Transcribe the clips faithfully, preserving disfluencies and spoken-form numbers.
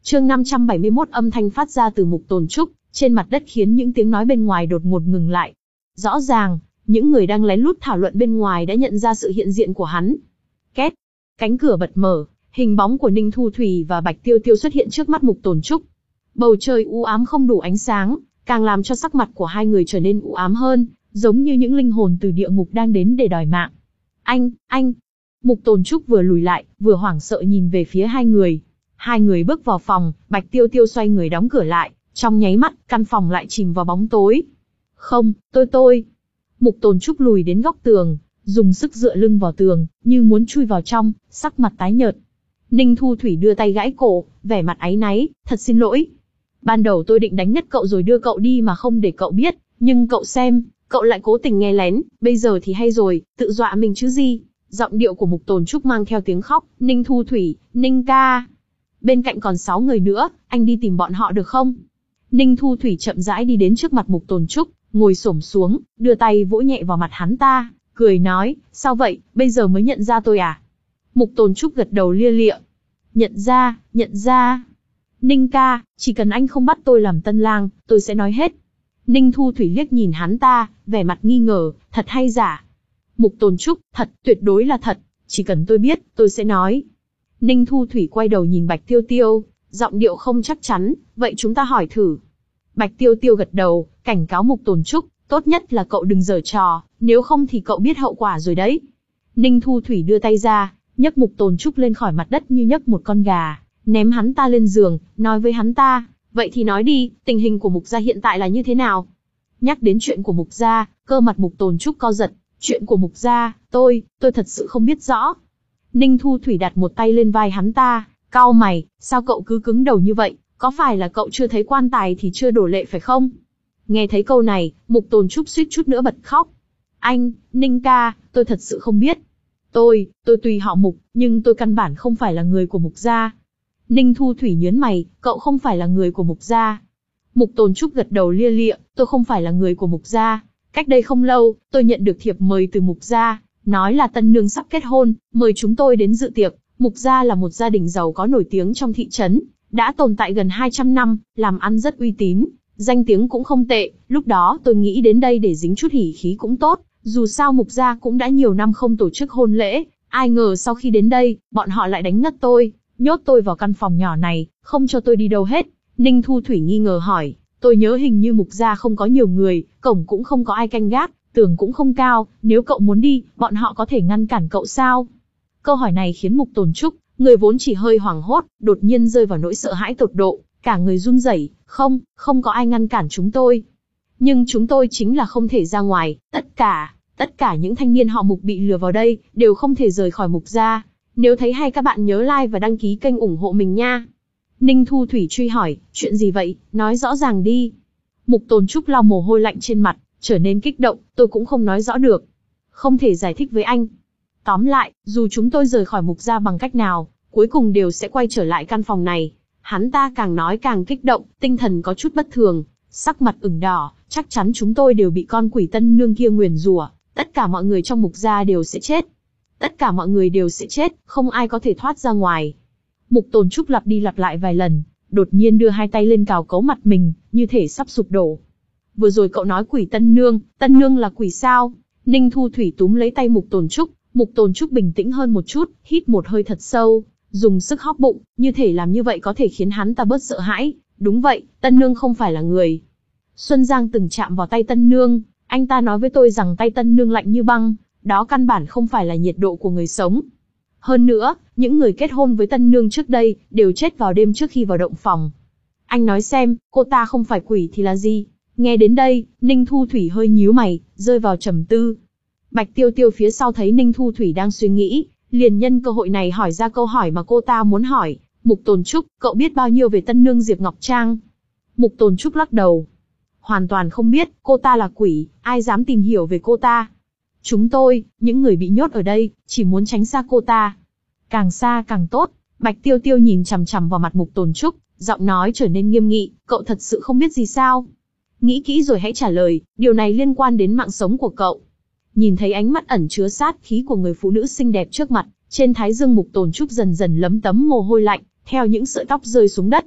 Chương năm trăm bảy mươi mốt âm thanh phát ra từ Mục Tồn Trúc, trên mặt đất khiến những tiếng nói bên ngoài đột ngột ngừng lại. Rõ ràng, những người đang lén lút thảo luận bên ngoài đã nhận ra sự hiện diện của hắn. Két, cánh cửa bật mở, hình bóng của Ninh Thu Thủy và Bạch Tiêu Tiêu xuất hiện trước mắt Mục Tồn Trúc. Bầu trời u ám không đủ ánh sáng, càng làm cho sắc mặt của hai người trở nên u ám hơn, giống như những linh hồn từ địa ngục đang đến để đòi mạng. Anh, anh! Mục Tồn Trúc vừa lùi lại, vừa hoảng sợ nhìn về phía hai người. Hai người bước vào phòng, Bạch Tiêu Tiêu xoay người đóng cửa lại, trong nháy mắt, căn phòng lại chìm vào bóng tối. Không, tôi tôi. Mục Tồn Trúc lùi đến góc tường, dùng sức dựa lưng vào tường, như muốn chui vào trong, sắc mặt tái nhợt. Ninh Thu Thủy đưa tay gãi cổ, vẻ mặt áy náy, thật xin lỗi. Ban đầu tôi định đánh ngất cậu rồi đưa cậu đi mà không để cậu biết, nhưng cậu xem, cậu lại cố tình nghe lén, bây giờ thì hay rồi, tự dọa mình chứ gì. Giọng điệu của Mục Tồn Trúc mang theo tiếng khóc, Ninh Thu Thủy, Ninh ca. Bên cạnh còn sáu người nữa, anh đi tìm bọn họ được không? Ninh Thu Thủy chậm rãi đi đến trước mặt Mục Tồn Trúc, ngồi xổm xuống, đưa tay vỗ nhẹ vào mặt hắn ta, cười nói, sao vậy, bây giờ mới nhận ra tôi à? Mục Tồn Trúc gật đầu lia lịa. Nhận ra, nhận ra. Ninh ca, chỉ cần anh không bắt tôi làm tân lang, tôi sẽ nói hết. Ninh Thu Thủy liếc nhìn hắn ta, vẻ mặt nghi ngờ, thật hay giả? Mục Tồn Trúc, thật, tuyệt đối là thật, chỉ cần tôi biết, tôi sẽ nói. Ninh Thu Thủy quay đầu nhìn Bạch Tiêu Tiêu, giọng điệu không chắc chắn, vậy chúng ta hỏi thử. Bạch Tiêu Tiêu gật đầu, cảnh cáo Mục Tồn Trúc, tốt nhất là cậu đừng giở trò, nếu không thì cậu biết hậu quả rồi đấy. Ninh Thu Thủy đưa tay ra, nhấc Mục Tồn Trúc lên khỏi mặt đất như nhấc một con gà, ném hắn ta lên giường, nói với hắn ta, vậy thì nói đi, tình hình của Mục gia hiện tại là như thế nào? Nhắc đến chuyện của Mục gia, cơ mặt Mục Tồn Trúc co giật, chuyện của Mục gia, tôi, tôi thật sự không biết rõ. Ninh Thu Thủy đặt một tay lên vai hắn ta, cau mày, sao cậu cứ cứng đầu như vậy, có phải là cậu chưa thấy quan tài thì chưa đổ lệ phải không? Nghe thấy câu này, Mục Tồn Trúc suýt chút nữa bật khóc. Anh, Ninh ca, tôi thật sự không biết. Tôi, tôi tùy họ Mục, nhưng tôi căn bản không phải là người của Mục gia. Ninh Thu Thủy nhớn mày, cậu không phải là người của Mục gia. Mục Tồn Trúc gật đầu lia lịa, tôi không phải là người của Mục gia. Cách đây không lâu, tôi nhận được thiệp mời từ Mục gia, nói là tân nương sắp kết hôn, mời chúng tôi đến dự tiệc. Mục gia là một gia đình giàu có nổi tiếng trong thị trấn, đã tồn tại gần hai trăm năm, làm ăn rất uy tín, danh tiếng cũng không tệ. Lúc đó tôi nghĩ đến đây để dính chút hỉ khí cũng tốt, dù sao Mục gia cũng đã nhiều năm không tổ chức hôn lễ. Ai ngờ sau khi đến đây, bọn họ lại đánh ngất tôi, nhốt tôi vào căn phòng nhỏ này, không cho tôi đi đâu hết. Ninh Thu Thủy nghi ngờ hỏi, tôi nhớ hình như Mục gia không có nhiều người, cổng cũng không có ai canh gác, tường cũng không cao, nếu cậu muốn đi, bọn họ có thể ngăn cản cậu sao? Câu hỏi này khiến Mục Tồn Trúc, người vốn chỉ hơi hoảng hốt, đột nhiên rơi vào nỗi sợ hãi tột độ, cả người run rẩy, không, không có ai ngăn cản chúng tôi. Nhưng chúng tôi chính là không thể ra ngoài, tất cả, tất cả những thanh niên họ Mục bị lừa vào đây, đều không thể rời khỏi Mục gia. Nếu thấy hay các bạn nhớ like và đăng ký kênh ủng hộ mình nha. Ninh Thu Thủy truy hỏi, chuyện gì vậy, nói rõ ràng đi. Mục Tồn Trúc lau mồ hôi lạnh trên mặt, trở nên kích động, tôi cũng không nói rõ được. Không thể giải thích với anh. Tóm lại, dù chúng tôi rời khỏi Mục gia bằng cách nào, cuối cùng đều sẽ quay trở lại căn phòng này. Hắn ta càng nói càng kích động, tinh thần có chút bất thường, sắc mặt ửng đỏ, chắc chắn chúng tôi đều bị con quỷ tân nương kia nguyền rủa, tất cả mọi người trong Mục gia đều sẽ chết. Tất cả mọi người đều sẽ chết, không ai có thể thoát ra ngoài. Mục Tồn Trúc lặp đi lặp lại vài lần, đột nhiên đưa hai tay lên cào cấu mặt mình, như thể sắp sụp đổ. Vừa rồi cậu nói quỷ tân nương, tân nương là quỷ sao? Ninh Thu Thủy túm lấy tay Mục Tồn Trúc, Mục Tồn Trúc bình tĩnh hơn một chút, hít một hơi thật sâu, dùng sức hóp bụng, như thể làm như vậy có thể khiến hắn ta bớt sợ hãi. Đúng vậy, tân nương không phải là người. Xuân Giang từng chạm vào tay tân nương, anh ta nói với tôi rằng tay tân nương lạnh như băng, đó căn bản không phải là nhiệt độ của người sống. Hơn nữa, những người kết hôn với tân nương trước đây, đều chết vào đêm trước khi vào động phòng. Anh nói xem, cô ta không phải quỷ thì là gì? Nghe đến đây, Ninh Thu Thủy hơi nhíu mày, rơi vào trầm tư. Bạch Tiêu Tiêu phía sau thấy Ninh Thu Thủy đang suy nghĩ, liền nhân cơ hội này hỏi ra câu hỏi mà cô ta muốn hỏi. Mục Tồn Trúc, cậu biết bao nhiêu về tân nương Diệp Ngọc Trang? Mục Tồn Trúc lắc đầu. Hoàn toàn không biết, cô ta là quỷ, ai dám tìm hiểu về cô ta? Chúng tôi, những người bị nhốt ở đây, chỉ muốn tránh xa cô ta. Càng xa càng tốt. Bạch Tiêu Tiêu nhìn chằm chằm vào mặt Mục Tồn Trúc, giọng nói trở nên nghiêm nghị, cậu thật sự không biết gì sao? Nghĩ kỹ rồi hãy trả lời, điều này liên quan đến mạng sống của cậu. Nhìn thấy ánh mắt ẩn chứa sát khí của người phụ nữ xinh đẹp trước mặt, trên thái dương Mục Tồn Trúc dần dần lấm tấm mồ hôi lạnh, theo những sợi tóc rơi xuống đất.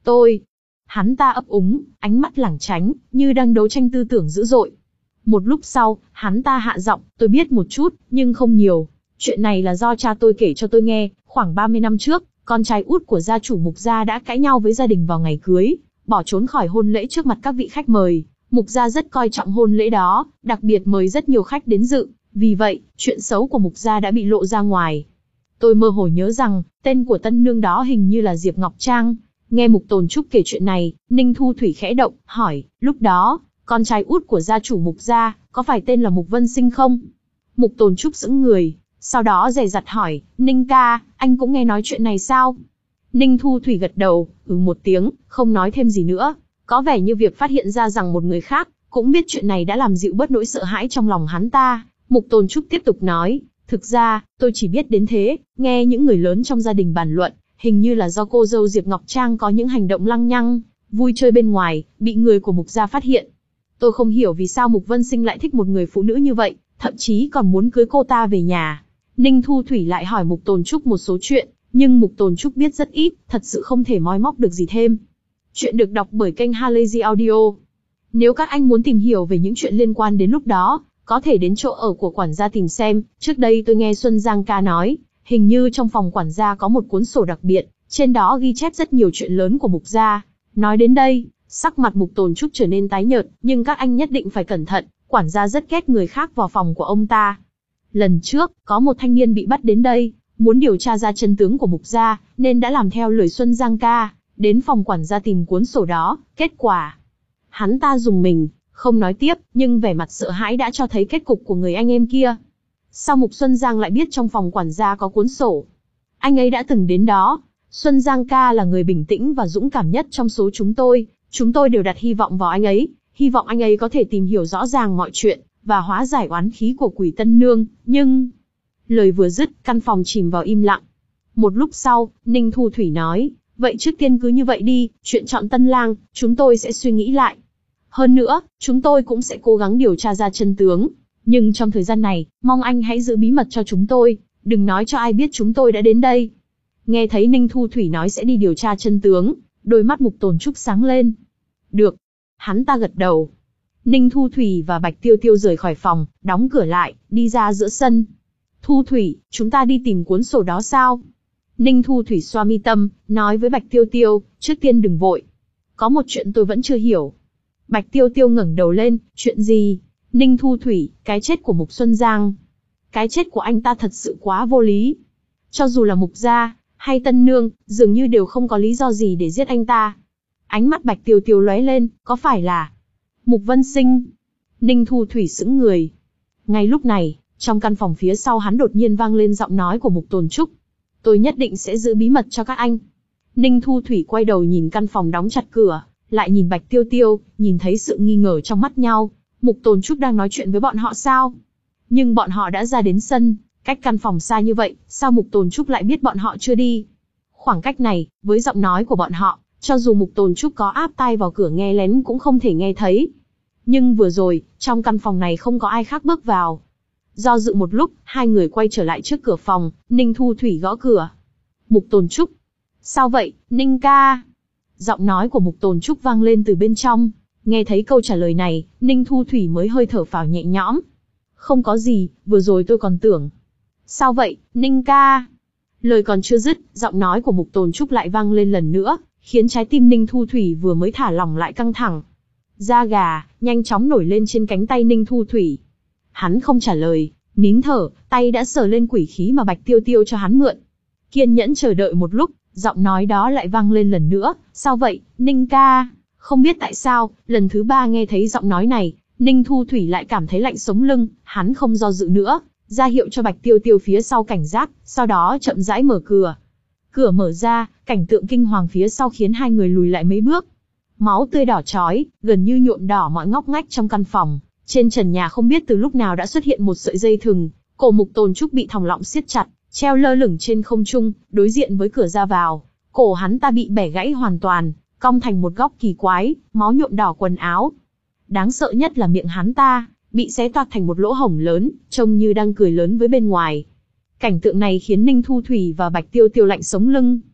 Tôi. Hắn ta ấp úng, ánh mắt lảng tránh, như đang đấu tranh tư tưởng dữ dội. Một lúc sau, hắn ta hạ giọng, tôi biết một chút, nhưng không nhiều. Chuyện này là do cha tôi kể cho tôi nghe, khoảng ba mươi năm trước, con trai út của gia chủ Mục gia đã cãi nhau với gia đình vào ngày cưới, bỏ trốn khỏi hôn lễ trước mặt các vị khách mời. Mục gia rất coi trọng hôn lễ đó, đặc biệt mời rất nhiều khách đến dự, vì vậy, chuyện xấu của Mục gia đã bị lộ ra ngoài. Tôi mơ hồ nhớ rằng, tên của tân nương đó hình như là Diệp Ngọc Trang. Nghe Mục Tồn Trúc kể chuyện này, Ninh Thu Thủy khẽ động, hỏi, lúc đó, con trai út của gia chủ Mục gia, có phải tên là Mục Vân Sinh không? Mục Tồn Trúc sững người, sau đó dè dặt hỏi, Ninh ca, anh cũng nghe nói chuyện này sao? Ninh Thu Thủy gật đầu, ừ một tiếng, không nói thêm gì nữa. Có vẻ như việc phát hiện ra rằng một người khác, cũng biết chuyện này đã làm dịu bớt nỗi sợ hãi trong lòng hắn ta. Mục Tồn Trúc tiếp tục nói, thực ra, tôi chỉ biết đến thế, nghe những người lớn trong gia đình bàn luận, hình như là do cô dâu Diệp Ngọc Trang có những hành động lăng nhăng, vui chơi bên ngoài, bị người của Mục gia phát hiện. Tôi không hiểu vì sao Mục Vân Sinh lại thích một người phụ nữ như vậy, thậm chí còn muốn cưới cô ta về nhà. Ninh Thu Thủy lại hỏi Mục Tồn Trúc một số chuyện, nhưng Mục Tồn Trúc biết rất ít, thật sự không thể moi móc được gì thêm. Chuyện được đọc bởi kênh Halazy Audio. Nếu các anh muốn tìm hiểu về những chuyện liên quan đến lúc đó, có thể đến chỗ ở của quản gia tìm xem. Trước đây tôi nghe Xuân Giang ca nói, hình như trong phòng quản gia có một cuốn sổ đặc biệt, trên đó ghi chép rất nhiều chuyện lớn của Mục gia. Nói đến đây, sắc mặt Mục Tồn Trúc trở nên tái nhợt, nhưng các anh nhất định phải cẩn thận, quản gia rất ghét người khác vào phòng của ông ta. Lần trước, có một thanh niên bị bắt đến đây, muốn điều tra ra chân tướng của Mục gia, nên đã làm theo lời Xuân Giang ca, đến phòng quản gia tìm cuốn sổ đó, kết quả. Hắn ta dùng mình, không nói tiếp, nhưng vẻ mặt sợ hãi đã cho thấy kết cục của người anh em kia. Sao Mục Xuân Giang lại biết trong phòng quản gia có cuốn sổ? Anh ấy đã từng đến đó. Xuân Giang ca là người bình tĩnh và dũng cảm nhất trong số chúng tôi, chúng tôi đều đặt hy vọng vào anh ấy, hy vọng anh ấy có thể tìm hiểu rõ ràng mọi chuyện, và hóa giải oán khí của quỷ tân nương, nhưng... Lời vừa dứt, căn phòng chìm vào im lặng. Một lúc sau, Ninh Thu Thủy nói, vậy trước tiên cứ như vậy đi, chuyện chọn tân lang, chúng tôi sẽ suy nghĩ lại. Hơn nữa, chúng tôi cũng sẽ cố gắng điều tra ra chân tướng. Nhưng trong thời gian này, mong anh hãy giữ bí mật cho chúng tôi, đừng nói cho ai biết chúng tôi đã đến đây. Nghe thấy Ninh Thu Thủy nói sẽ đi điều tra chân tướng, đôi mắt Mục Tồn Trúc sáng lên. Được. Hắn ta gật đầu. Ninh Thu Thủy và Bạch Tiêu Tiêu rời khỏi phòng, đóng cửa lại, đi ra giữa sân. Thu Thủy, chúng ta đi tìm cuốn sổ đó sao? Ninh Thu Thủy xoa mi tâm, nói với Bạch Tiêu Tiêu, trước tiên đừng vội. Có một chuyện tôi vẫn chưa hiểu. Bạch Tiêu Tiêu ngẩng đầu lên, chuyện gì? Ninh Thu Thủy, cái chết của Mục Xuân Giang. Cái chết của anh ta thật sự quá vô lý. Cho dù là Mục gia, hay tân nương, dường như đều không có lý do gì để giết anh ta. Ánh mắt Bạch Tiêu Tiêu lóe lên, có phải là Mục Vân Sinh? Ninh Thu Thủy sững người. Ngay lúc này, trong căn phòng phía sau hắn đột nhiên vang lên giọng nói của Mục Tồn Trúc. Tôi nhất định sẽ giữ bí mật cho các anh. Ninh Thu Thủy quay đầu nhìn căn phòng đóng chặt cửa, lại nhìn Bạch Tiêu Tiêu, nhìn thấy sự nghi ngờ trong mắt nhau. Mục Tồn Trúc đang nói chuyện với bọn họ sao? Nhưng bọn họ đã ra đến sân, cách căn phòng xa như vậy, sao Mục Tồn Trúc lại biết bọn họ chưa đi? Khoảng cách này, với giọng nói của bọn họ, cho dù Mục Tồn Trúc có áp tai vào cửa nghe lén cũng không thể nghe thấy. Nhưng vừa rồi, trong căn phòng này không có ai khác bước vào. Do dự một lúc, hai người quay trở lại trước cửa phòng, Ninh Thu Thủy gõ cửa. Mục Tồn Trúc. Sao vậy, Ninh ca? Giọng nói của Mục Tồn Trúc vang lên từ bên trong. Nghe thấy câu trả lời này, Ninh Thu Thủy mới hơi thở phào nhẹ nhõm. Không có gì, vừa rồi tôi còn tưởng. Sao vậy, Ninh ca? Lời còn chưa dứt, giọng nói của Mục Tồn Trúc lại vang lên lần nữa, khiến trái tim Ninh Thu Thủy vừa mới thả lỏng lại căng thẳng. Da gà, nhanh chóng nổi lên trên cánh tay Ninh Thu Thủy. Hắn không trả lời, nín thở, tay đã sờ lên quỷ khí mà Bạch Tiêu Tiêu cho hắn mượn. Kiên nhẫn chờ đợi một lúc, giọng nói đó lại vang lên lần nữa, sao vậy, Ninh ca? Không biết tại sao, lần thứ ba nghe thấy giọng nói này, Ninh Thu Thủy lại cảm thấy lạnh sống lưng, hắn không do dự nữa, ra hiệu cho Bạch Tiêu Tiêu phía sau cảnh giác, sau đó chậm rãi mở cửa. Cửa mở ra, cảnh tượng kinh hoàng phía sau khiến hai người lùi lại mấy bước. Máu tươi đỏ chói, gần như nhuộm đỏ mọi ngóc ngách trong căn phòng. Trên trần nhà không biết từ lúc nào đã xuất hiện một sợi dây thừng, cổ Mục Tồn Trúc bị thòng lọng siết chặt, treo lơ lửng trên không trung, đối diện với cửa ra vào. Cổ hắn ta bị bẻ gãy hoàn toàn, cong thành một góc kỳ quái, máu nhuộm đỏ quần áo. Đáng sợ nhất là miệng hắn ta, bị xé toạc thành một lỗ hổng lớn, trông như đang cười lớn với bên ngoài. Cảnh tượng này khiến Ninh Thu Thủy và Bạch Tiêu Tiêu lạnh sống lưng.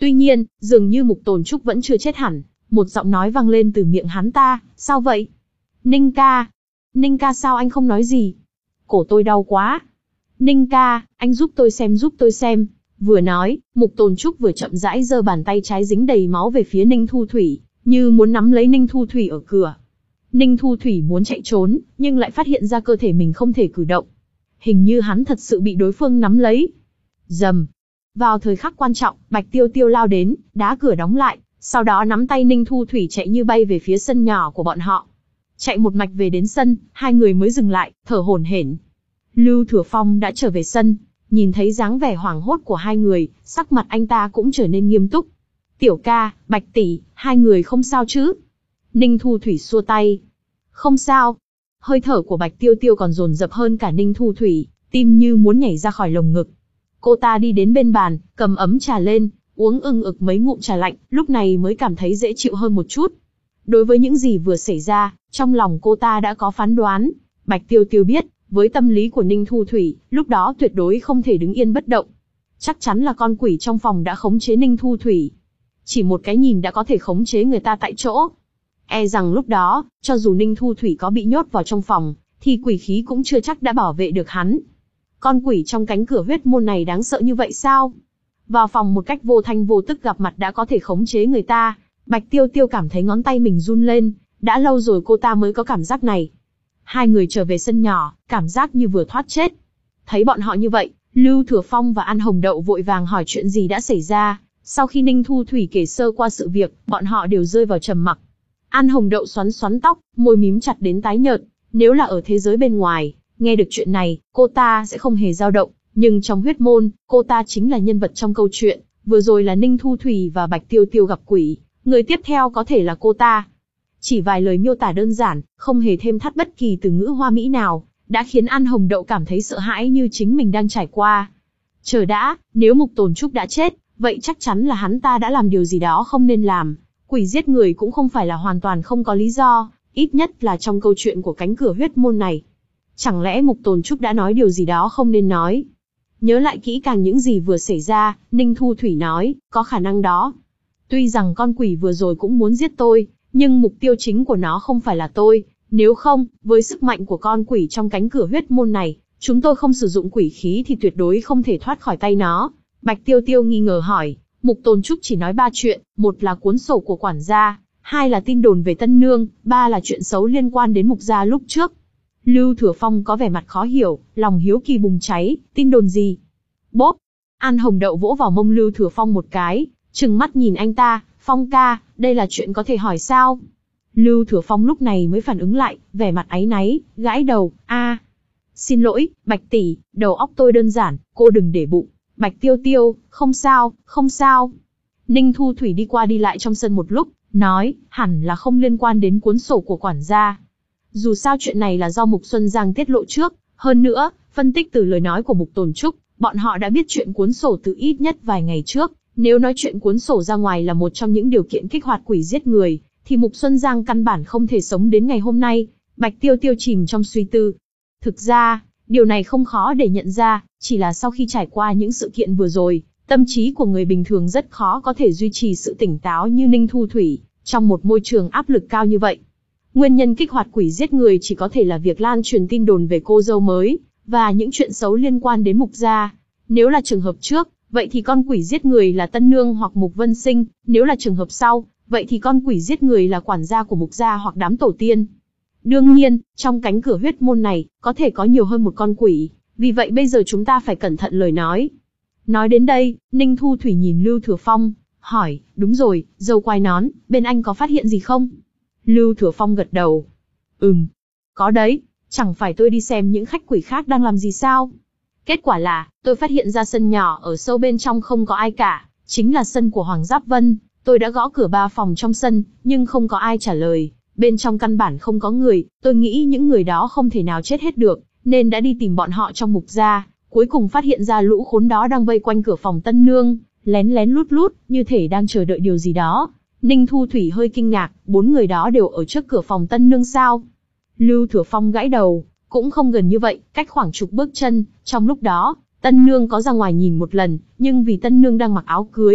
Tuy nhiên, dường như Mục Tồn Trúc vẫn chưa chết hẳn, một giọng nói vang lên từ miệng hắn ta, sao vậy? Ninh ca. Ninh ca sao anh không nói gì? Cổ tôi đau quá. Ninh ca, anh giúp tôi xem giúp tôi xem. Vừa nói, Mục Tồn Trúc vừa chậm rãi giơ bàn tay trái dính đầy máu về phía Ninh Thu Thủy, như muốn nắm lấy Ninh Thu Thủy ở cửa. Ninh Thu Thủy muốn chạy trốn, nhưng lại phát hiện ra cơ thể mình không thể cử động. Hình như hắn thật sự bị đối phương nắm lấy. Rầm. Vào thời khắc quan trọng, Bạch Tiêu Tiêu lao đến, đá cửa đóng lại, sau đó nắm tay Ninh Thu Thủy chạy như bay về phía sân nhỏ của bọn họ. Chạy một mạch về đến sân, hai người mới dừng lại, thở hổn hển. Lưu Thừa Phong đã trở về sân, nhìn thấy dáng vẻ hoảng hốt của hai người, sắc mặt anh ta cũng trở nên nghiêm túc. Tiểu ca, Bạch tỷ, hai người không sao chứ? Ninh Thu Thủy xua tay. Không sao. Hơi thở của Bạch Tiêu Tiêu còn dồn dập hơn cả Ninh Thu Thủy, tim như muốn nhảy ra khỏi lồng ngực. Cô ta đi đến bên bàn, cầm ấm trà lên, uống ưng ực mấy ngụm trà lạnh, lúc này mới cảm thấy dễ chịu hơn một chút. Đối với những gì vừa xảy ra, trong lòng cô ta đã có phán đoán. Bạch Tiêu Tiêu biết, với tâm lý của Ninh Thu Thủy, lúc đó tuyệt đối không thể đứng yên bất động. Chắc chắn là con quỷ trong phòng đã khống chế Ninh Thu Thủy. Chỉ một cái nhìn đã có thể khống chế người ta tại chỗ. E rằng lúc đó, cho dù Ninh Thu Thủy có bị nhốt vào trong phòng, thì quỷ khí cũng chưa chắc đã bảo vệ được hắn. Con quỷ trong cánh cửa huyết môn này đáng sợ như vậy sao? Vào phòng một cách vô thanh vô tức gặp mặt đã có thể khống chế người ta. Bạch Tiêu Tiêu cảm thấy ngón tay mình run lên, đã lâu rồi cô ta mới có cảm giác này. Hai người trở về sân nhỏ, cảm giác như vừa thoát chết. Thấy bọn họ như vậy, Lưu Thừa Phong và An Hồng Đậu vội vàng hỏi chuyện gì đã xảy ra. Sau khi Ninh Thu Thủy kể sơ qua sự việc, bọn họ đều rơi vào trầm mặc. An Hồng Đậu xoắn xoắn tóc, môi mím chặt đến tái nhợt. Nếu là ở thế giới bên ngoài, nghe được chuyện này, cô ta sẽ không hề dao động. Nhưng trong huyết môn, cô ta chính là nhân vật trong câu chuyện. Vừa rồi là Ninh Thu Thủy và Bạch Tiêu Tiêu gặp quỷ, người tiếp theo có thể là cô ta. Chỉ vài lời miêu tả đơn giản, không hề thêm thắt bất kỳ từ ngữ hoa mỹ nào, đã khiến An Hồng Đậu cảm thấy sợ hãi như chính mình đang trải qua. Chờ đã, nếu Mục Tồn Trúc đã chết, vậy chắc chắn là hắn ta đã làm điều gì đó không nên làm. Quỷ giết người cũng không phải là hoàn toàn không có lý do, ít nhất là trong câu chuyện của cánh cửa huyết môn này. Chẳng lẽ Mục Tồn Trúc đã nói điều gì đó không nên nói? Nhớ lại kỹ càng những gì vừa xảy ra, Ninh Thu Thủy nói, có khả năng đó. Tuy rằng con quỷ vừa rồi cũng muốn giết tôi, nhưng mục tiêu chính của nó không phải là tôi. Nếu không, với sức mạnh của con quỷ trong cánh cửa huyết môn này, chúng tôi không sử dụng quỷ khí thì tuyệt đối không thể thoát khỏi tay nó. Bạch Tiêu Tiêu nghi ngờ hỏi, Mục Tồn Trúc chỉ nói ba chuyện, một là cuốn sổ của quản gia, hai là tin đồn về Tân Nương, ba là chuyện xấu liên quan đến Mục gia lúc trước. Lưu Thừa Phong có vẻ mặt khó hiểu, lòng hiếu kỳ bùng cháy, tin đồn gì? Bốp! An Hồng Đậu vỗ vào mông Lưu Thừa Phong một cái, trừng mắt nhìn anh ta, Phong ca, đây là chuyện có thể hỏi sao? Lưu Thừa Phong lúc này mới phản ứng lại, vẻ mặt áy náy, gãi đầu, a, xin lỗi, Bạch tỷ, đầu óc tôi đơn giản, cô đừng để bụng. Bạch Tiêu Tiêu, không sao, không sao. Ninh Thu Thủy đi qua đi lại trong sân một lúc, nói, hẳn là không liên quan đến cuốn sổ của quản gia. Dù sao chuyện này là do Mục Xuân Giang tiết lộ trước, hơn nữa, phân tích từ lời nói của Mục Tồn Trúc, bọn họ đã biết chuyện cuốn sổ từ ít nhất vài ngày trước. Nếu nói chuyện cuốn sổ ra ngoài là một trong những điều kiện kích hoạt quỷ giết người, thì Mục Xuân Giang căn bản không thể sống đến ngày hôm nay. Bạch Tiêu Tiêu chìm trong suy tư. Thực ra, điều này không khó để nhận ra, chỉ là sau khi trải qua những sự kiện vừa rồi, tâm trí của người bình thường rất khó có thể duy trì sự tỉnh táo như Ninh Thu Thủy, trong một môi trường áp lực cao như vậy. Nguyên nhân kích hoạt quỷ giết người chỉ có thể là việc lan truyền tin đồn về cô dâu mới, và những chuyện xấu liên quan đến Mục gia. Nếu là trường hợp trước, vậy thì con quỷ giết người là Tân Nương hoặc Mục Vân Sinh, nếu là trường hợp sau, vậy thì con quỷ giết người là quản gia của Mục gia hoặc đám tổ tiên. Đương nhiên, trong cánh cửa huyết môn này, có thể có nhiều hơn một con quỷ, vì vậy bây giờ chúng ta phải cẩn thận lời nói. Nói đến đây, Ninh Thu Thủy nhìn Lưu Thừa Phong, hỏi, đúng rồi, dâu quai nón, bên anh có phát hiện gì không? Lưu Thừa Phong gật đầu. Ừm, có đấy, chẳng phải tôi đi xem những khách quỷ khác đang làm gì sao? Kết quả là, tôi phát hiện ra sân nhỏ ở sâu bên trong không có ai cả, chính là sân của Hoàng Giáp Vân. Tôi đã gõ cửa ba phòng trong sân, nhưng không có ai trả lời. Bên trong căn bản không có người, tôi nghĩ những người đó không thể nào chết hết được, nên đã đi tìm bọn họ trong Mục gia. Cuối cùng phát hiện ra lũ khốn đó đang vây quanh cửa phòng Tân Nương, lén lén lút lút, như thể đang chờ đợi điều gì đó. Ninh Thu Thủy hơi kinh ngạc, bốn người đó đều ở trước cửa phòng Tân Nương sao? Lưu Thừa Phong gãi đầu, cũng không gần như vậy, cách khoảng chục bước chân. Trong lúc đó, Tân Nương có ra ngoài nhìn một lần, nhưng vì Tân Nương đang mặc áo cưới,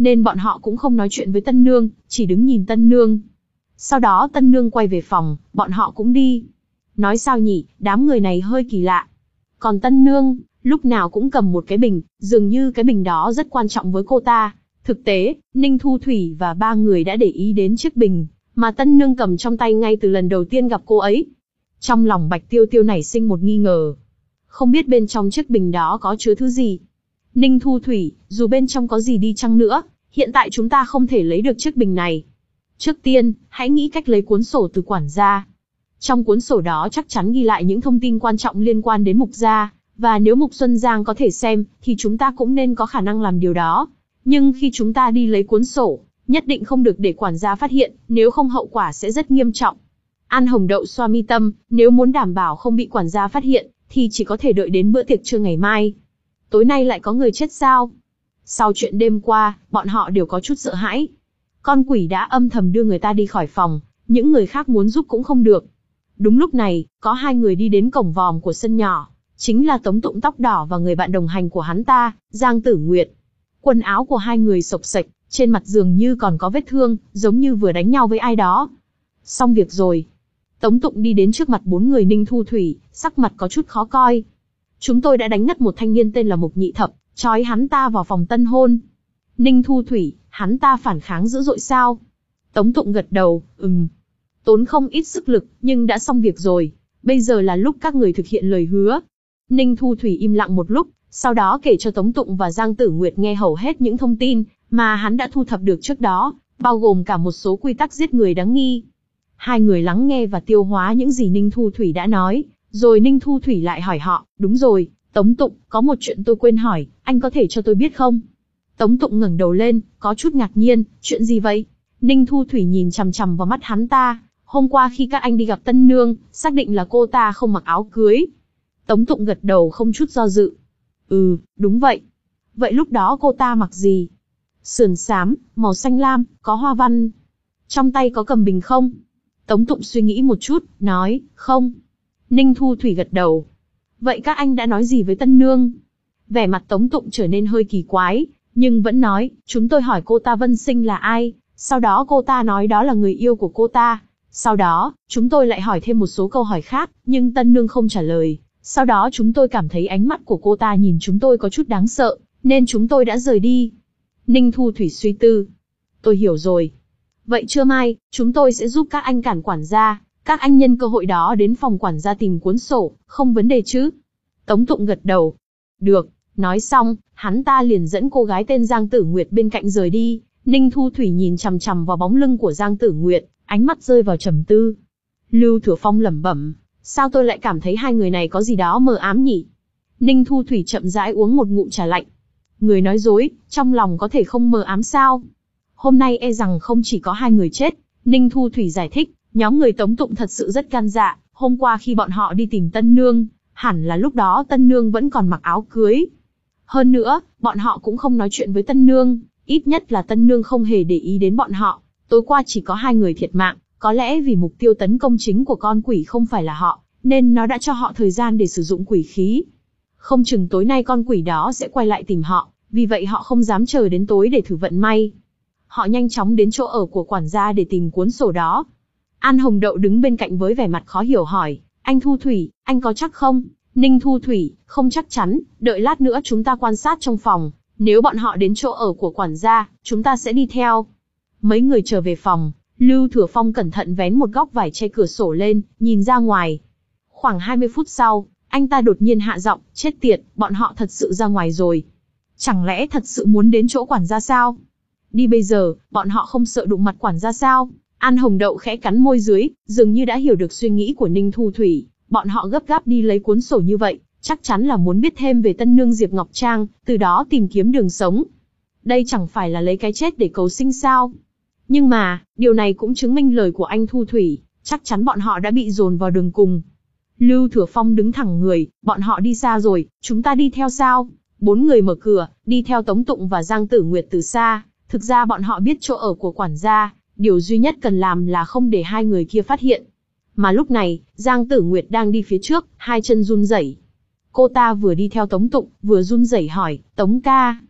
nên bọn họ cũng không nói chuyện với Tân Nương, chỉ đứng nhìn Tân Nương. Sau đó Tân Nương quay về phòng, bọn họ cũng đi. Nói sao nhỉ, đám người này hơi kỳ lạ. Còn Tân Nương, lúc nào cũng cầm một cái bình, dường như cái bình đó rất quan trọng với cô ta. Thực tế, Ninh Thu Thủy và ba người đã để ý đến chiếc bình, mà Tân Nương cầm trong tay ngay từ lần đầu tiên gặp cô ấy. Trong lòng Bạch Tiêu Tiêu nảy sinh một nghi ngờ. Không biết bên trong chiếc bình đó có chứa thứ gì. Ninh Thu Thủy, dù bên trong có gì đi chăng nữa, hiện tại chúng ta không thể lấy được chiếc bình này. Trước tiên, hãy nghĩ cách lấy cuốn sổ từ quản gia. Trong cuốn sổ đó chắc chắn ghi lại những thông tin quan trọng liên quan đến Mục gia, và nếu Mục Xuân Giang có thể xem, thì chúng ta cũng nên có khả năng làm điều đó. Nhưng khi chúng ta đi lấy cuốn sổ, nhất định không được để quản gia phát hiện, nếu không hậu quả sẽ rất nghiêm trọng. An Hồng Đậu xoa mi tâm, nếu muốn đảm bảo không bị quản gia phát hiện, thì chỉ có thể đợi đến bữa tiệc trưa ngày mai. Tối nay lại có người chết sao? Sau chuyện đêm qua, bọn họ đều có chút sợ hãi. Con quỷ đã âm thầm đưa người ta đi khỏi phòng, những người khác muốn giúp cũng không được. Đúng lúc này, có hai người đi đến cổng vòm của sân nhỏ, chính là Tống Tụng tóc đỏ và người bạn đồng hành của hắn ta, Giang Tử Nguyệt. Quần áo của hai người xộc xệch, trên mặt dường như còn có vết thương, giống như vừa đánh nhau với ai đó. Xong việc rồi. Tống Tụng đi đến trước mặt bốn người Ninh Thu Thủy, sắc mặt có chút khó coi. Chúng tôi đã đánh ngất một thanh niên tên là Mục Nhị Thập, trói hắn ta vào phòng tân hôn. Ninh Thu Thủy, hắn ta phản kháng dữ dội sao? Tống Tụng gật đầu, ừm. Tốn không ít sức lực, nhưng đã xong việc rồi. Bây giờ là lúc các người thực hiện lời hứa. Ninh Thu Thủy im lặng một lúc, sau đó kể cho Tống Tụng và Giang Tử Nguyệt nghe hầu hết những thông tin mà hắn đã thu thập được trước đó, bao gồm cả một số quy tắc giết người đáng nghi. Hai người lắng nghe và tiêu hóa những gì Ninh Thu Thủy đã nói, rồi Ninh Thu Thủy lại hỏi họ, đúng rồi, Tống Tụng, có một chuyện tôi quên hỏi, anh có thể cho tôi biết không? Tống Tụng ngẩng đầu lên, có chút ngạc nhiên, chuyện gì vậy? Ninh Thu Thủy nhìn chằm chằm vào mắt hắn ta, hôm qua khi các anh đi gặp Tân Nương, xác định là cô ta không mặc áo cưới. Tống Tụng gật đầu không chút do dự. Ừ, đúng vậy. Vậy lúc đó cô ta mặc gì? Sườn xám, màu xanh lam, có hoa văn. Trong tay có cầm bình không? Tống Tụng suy nghĩ một chút, nói, không. Ninh Thu Thủy gật đầu. Vậy các anh đã nói gì với Tân Nương? Vẻ mặt Tống Tụng trở nên hơi kỳ quái, nhưng vẫn nói, chúng tôi hỏi cô ta Vân Sinh là ai, sau đó cô ta nói đó là người yêu của cô ta. Sau đó, chúng tôi lại hỏi thêm một số câu hỏi khác, nhưng Tân Nương không trả lời. Sau đó chúng tôi cảm thấy ánh mắt của cô ta nhìn chúng tôi có chút đáng sợ, nên chúng tôi đã rời đi. Ninh Thu Thủy suy tư. Tôi hiểu rồi. Vậy trưa mai, chúng tôi sẽ giúp các anh cản quản gia, các anh nhân cơ hội đó đến phòng quản gia tìm cuốn sổ, không vấn đề chứ? Tống Tụng gật đầu. Được, nói xong, hắn ta liền dẫn cô gái tên Giang Tử Nguyệt bên cạnh rời đi. Ninh Thu Thủy nhìn chằm chằm vào bóng lưng của Giang Tử Nguyệt, ánh mắt rơi vào trầm tư. Lưu Thừa Phong lẩm bẩm, sao tôi lại cảm thấy hai người này có gì đó mờ ám nhỉ? Ninh Thu Thủy chậm rãi uống một ngụm trà lạnh. Người nói dối, trong lòng có thể không mờ ám sao? Hôm nay e rằng không chỉ có hai người chết. Ninh Thu Thủy giải thích, nhóm người Tống Tụng thật sự rất gan dạ. Hôm qua khi bọn họ đi tìm Tân Nương, hẳn là lúc đó Tân Nương vẫn còn mặc áo cưới. Hơn nữa, bọn họ cũng không nói chuyện với Tân Nương, ít nhất là Tân Nương không hề để ý đến bọn họ. Tối qua chỉ có hai người thiệt mạng, có lẽ vì mục tiêu tấn công chính của con quỷ không phải là họ, nên nó đã cho họ thời gian để sử dụng quỷ khí. Không chừng tối nay con quỷ đó sẽ quay lại tìm họ, vì vậy họ không dám chờ đến tối để thử vận may. Họ nhanh chóng đến chỗ ở của quản gia để tìm cuốn sổ đó. An Hồng Đậu đứng bên cạnh với vẻ mặt khó hiểu hỏi, anh Thu Thủy, anh có chắc không? Ninh Thu Thủy, không chắc chắn, đợi lát nữa chúng ta quan sát trong phòng, nếu bọn họ đến chỗ ở của quản gia, chúng ta sẽ đi theo. Mấy người trở về phòng, Lưu Thừa Phong cẩn thận vén một góc vải che cửa sổ lên, nhìn ra ngoài. Khoảng hai mươi phút sau, anh ta đột nhiên hạ giọng, chết tiệt, bọn họ thật sự ra ngoài rồi. Chẳng lẽ thật sự muốn đến chỗ quản gia sao? Đi bây giờ, bọn họ không sợ đụng mặt quản gia sao? An Hồng Đậu khẽ cắn môi dưới, dường như đã hiểu được suy nghĩ của Ninh Thu Thủy. Bọn họ gấp gáp đi lấy cuốn sổ như vậy, chắc chắn là muốn biết thêm về Tân Nương Diệp Ngọc Trang, từ đó tìm kiếm đường sống. Đây chẳng phải là lấy cái chết để cầu sinh sao? Nhưng mà, điều này cũng chứng minh lời của anh Thu Thủy, chắc chắn bọn họ đã bị dồn vào đường cùng. Lưu Thừa Phong đứng thẳng người, bọn họ đi xa rồi, chúng ta đi theo sao? Bốn người mở cửa, đi theo Tống Tụng và Giang Tử Nguyệt từ xa. Thực ra bọn họ biết chỗ ở của quản gia, điều duy nhất cần làm là không để hai người kia phát hiện. Mà lúc này, Giang Tử Nguyệt đang đi phía trước, hai chân run rẩy. Cô ta vừa đi theo Tống Tụng, vừa run rẩy hỏi, Tống ca.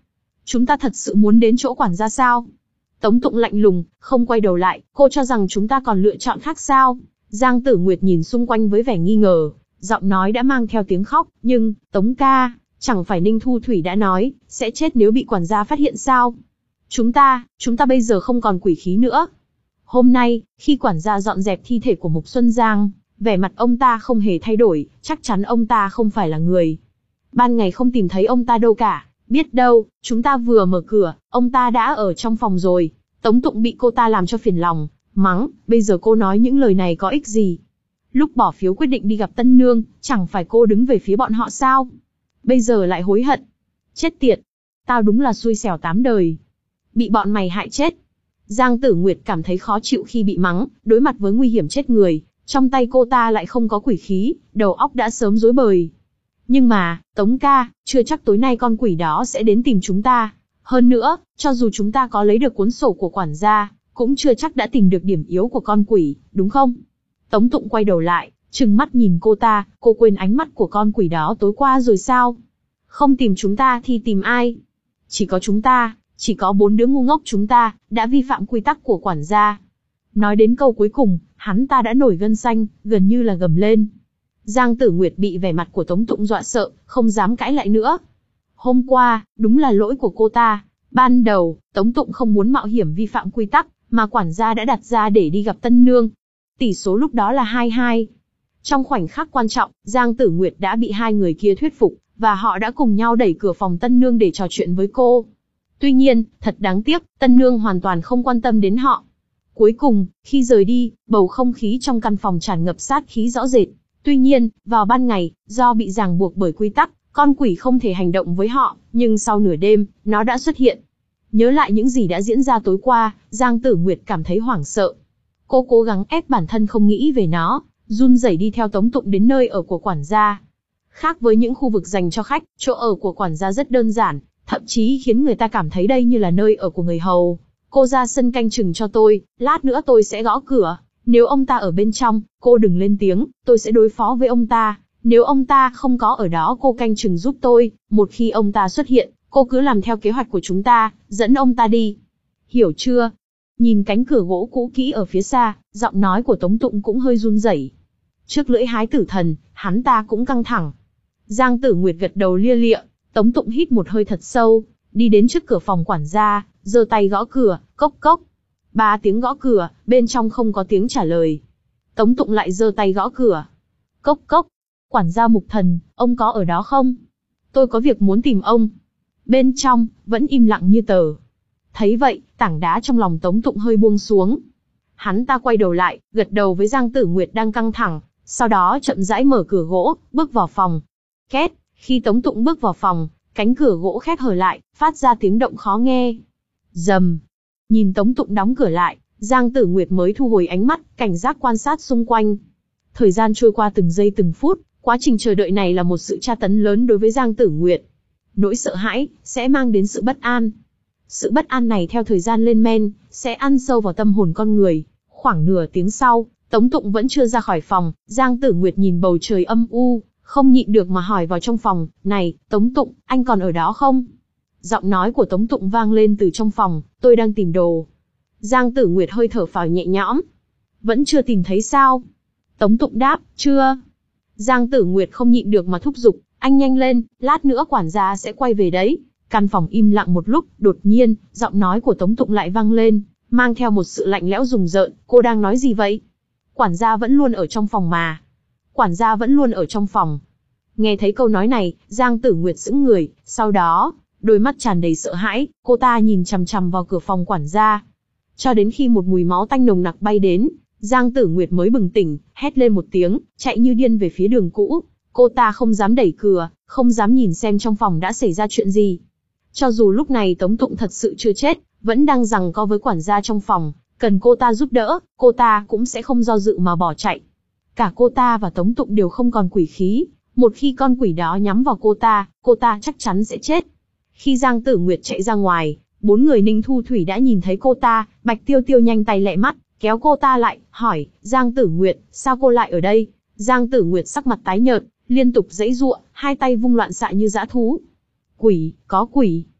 Chúng ta thật sự muốn đến chỗ quản gia sao? Tống Tụng lạnh lùng, không quay đầu lại, cô cho rằng chúng ta còn lựa chọn khác sao? Giang Tử Nguyệt nhìn xung quanh với vẻ nghi ngờ, giọng nói đã mang theo tiếng khóc, nhưng, Tống ca, chẳng phải Ninh Thu Thủy đã nói, sẽ chết nếu bị quản gia phát hiện sao? Chúng ta, chúng ta bây giờ không còn quỷ khí nữa. Hôm nay, khi quản gia dọn dẹp thi thể của Mục Xuân Giang, vẻ mặt ông ta không hề thay đổi, chắc chắn ông ta không phải là người. Ban ngày không tìm thấy ông ta đâu cả, biết đâu, chúng ta vừa mở cửa, ông ta đã ở trong phòng rồi. Tống Tụng bị cô ta làm cho phiền lòng, mắng, bây giờ cô nói những lời này có ích gì? Lúc bỏ phiếu quyết định đi gặp Tân Nương, chẳng phải cô đứng về phía bọn họ sao? Bây giờ lại hối hận. Chết tiệt, tao đúng là xui xẻo tám đời. Bị bọn mày hại chết. Giang Tử Nguyệt cảm thấy khó chịu khi bị mắng, đối mặt với nguy hiểm chết người, trong tay cô ta lại không có quỷ khí, đầu óc đã sớm rối bời. Nhưng mà, Tống ca, chưa chắc tối nay con quỷ đó sẽ đến tìm chúng ta. Hơn nữa, cho dù chúng ta có lấy được cuốn sổ của quản gia, cũng chưa chắc đã tìm được điểm yếu của con quỷ, đúng không? Tống Tụng quay đầu lại, trừng mắt nhìn cô ta, cô quên ánh mắt của con quỷ đó tối qua rồi sao? Không tìm chúng ta thì tìm ai? Chỉ có chúng ta, chỉ có bốn đứa ngu ngốc chúng ta, đã vi phạm quy tắc của quản gia. Nói đến câu cuối cùng, hắn ta đã nổi gân xanh, gần như là gầm lên. Giang Tử Nguyệt bị vẻ mặt của Tống Tụng dọa sợ, không dám cãi lại nữa. Hôm qua, đúng là lỗi của cô ta. Ban đầu, Tống Tụng không muốn mạo hiểm vi phạm quy tắc, mà quản gia đã đặt ra để đi gặp Tân Nương. Tỷ số lúc đó là hai hai. Trong khoảnh khắc quan trọng, Giang Tử Nguyệt đã bị hai người kia thuyết phục, và họ đã cùng nhau đẩy cửa phòng Tân Nương để trò chuyện với cô. Tuy nhiên, thật đáng tiếc, Tân Nương hoàn toàn không quan tâm đến họ. Cuối cùng, khi rời đi, bầu không khí trong căn phòng tràn ngập sát khí rõ rệt. Tuy nhiên, vào ban ngày, do bị ràng buộc bởi quy tắc, con quỷ không thể hành động với họ, nhưng sau nửa đêm, nó đã xuất hiện. Nhớ lại những gì đã diễn ra tối qua, Giang Tử Nguyệt cảm thấy hoảng sợ. Cô cố gắng ép bản thân không nghĩ về nó, run rẩy đi theo Tống Tụng đến nơi ở của quản gia. Khác với những khu vực dành cho khách, chỗ ở của quản gia rất đơn giản, thậm chí khiến người ta cảm thấy đây như là nơi ở của người hầu. Cô ra sân canh chừng cho tôi, lát nữa tôi sẽ gõ cửa. Nếu ông ta ở bên trong, cô đừng lên tiếng, tôi sẽ đối phó với ông ta. Nếu ông ta không có ở đó cô canh chừng giúp tôi, một khi ông ta xuất hiện, cô cứ làm theo kế hoạch của chúng ta, dẫn ông ta đi. Hiểu chưa? Nhìn cánh cửa gỗ cũ kỹ ở phía xa, giọng nói của Tống Tụng cũng hơi run rẩy. Trước lưỡi hái tử thần, hắn ta cũng căng thẳng. Giang Tử Nguyệt gật đầu lia lịa, Tống Tụng hít một hơi thật sâu, đi đến trước cửa phòng quản gia, giơ tay gõ cửa, cốc cốc. Ba tiếng gõ cửa, bên trong không có tiếng trả lời. Tống Tụng lại giơ tay gõ cửa. Cốc cốc. Quản gia Mục Thần, ông có ở đó không? Tôi có việc muốn tìm ông. Bên trong, vẫn im lặng như tờ. Thấy vậy, tảng đá trong lòng Tống Tụng hơi buông xuống. Hắn ta quay đầu lại, gật đầu với Giang Tử Nguyệt đang căng thẳng, sau đó chậm rãi mở cửa gỗ, bước vào phòng. Két, khi Tống Tụng bước vào phòng, cánh cửa gỗ khép hờ lại, phát ra tiếng động khó nghe. Rầm. Nhìn Tống Tụng đóng cửa lại, Giang Tử Nguyệt mới thu hồi ánh mắt, cảnh giác quan sát xung quanh. Thời gian trôi qua từng giây từng phút, quá trình chờ đợi này là một sự tra tấn lớn đối với Giang Tử Nguyệt. Nỗi sợ hãi sẽ mang đến sự bất an. Sự bất an này theo thời gian lên men, sẽ ăn sâu vào tâm hồn con người. Khoảng nửa tiếng sau, Tống Tụng vẫn chưa ra khỏi phòng, Giang Tử Nguyệt nhìn bầu trời âm u, không nhịn được mà hỏi vào trong phòng, này, Tống Tụng, anh còn ở đó không? Giọng nói của Tống Tụng vang lên từ trong phòng, tôi đang tìm đồ. Giang Tử Nguyệt hơi thở phào nhẹ nhõm. Vẫn chưa tìm thấy sao? Tống Tụng đáp, chưa. Giang Tử Nguyệt không nhịn được mà thúc giục, anh nhanh lên, lát nữa quản gia sẽ quay về đấy. Căn phòng im lặng một lúc, đột nhiên, giọng nói của Tống Tụng lại vang lên, mang theo một sự lạnh lẽo rùng rợn, cô đang nói gì vậy? Quản gia vẫn luôn ở trong phòng mà. Quản gia vẫn luôn ở trong phòng. Nghe thấy câu nói này, Giang Tử Nguyệt sững người, sau đó, đôi mắt tràn đầy sợ hãi, cô ta nhìn chằm chằm vào cửa phòng quản gia. Cho đến khi một mùi máu tanh nồng nặc bay đến, Giang Tử Nguyệt mới bừng tỉnh, hét lên một tiếng, chạy như điên về phía đường cũ. Cô ta không dám đẩy cửa, không dám nhìn xem trong phòng đã xảy ra chuyện gì. Cho dù lúc này Tống Tụng thật sự chưa chết, vẫn đang giằng co với quản gia trong phòng, cần cô ta giúp đỡ, cô ta cũng sẽ không do dự mà bỏ chạy. Cả cô ta và Tống Tụng đều không còn quỷ khí, một khi con quỷ đó nhắm vào cô ta, cô ta chắc chắn sẽ chết. Khi Giang Tử Nguyệt chạy ra ngoài, bốn người Ninh Thu Thủy đã nhìn thấy cô ta, Bạch Tiêu Tiêu nhanh tay lẹ mắt, kéo cô ta lại, hỏi, Giang Tử Nguyệt, sao cô lại ở đây? Giang Tử Nguyệt sắc mặt tái nhợt, liên tục giãy giụa, hai tay vung loạn xạ như dã thú. Quỷ, có quỷ.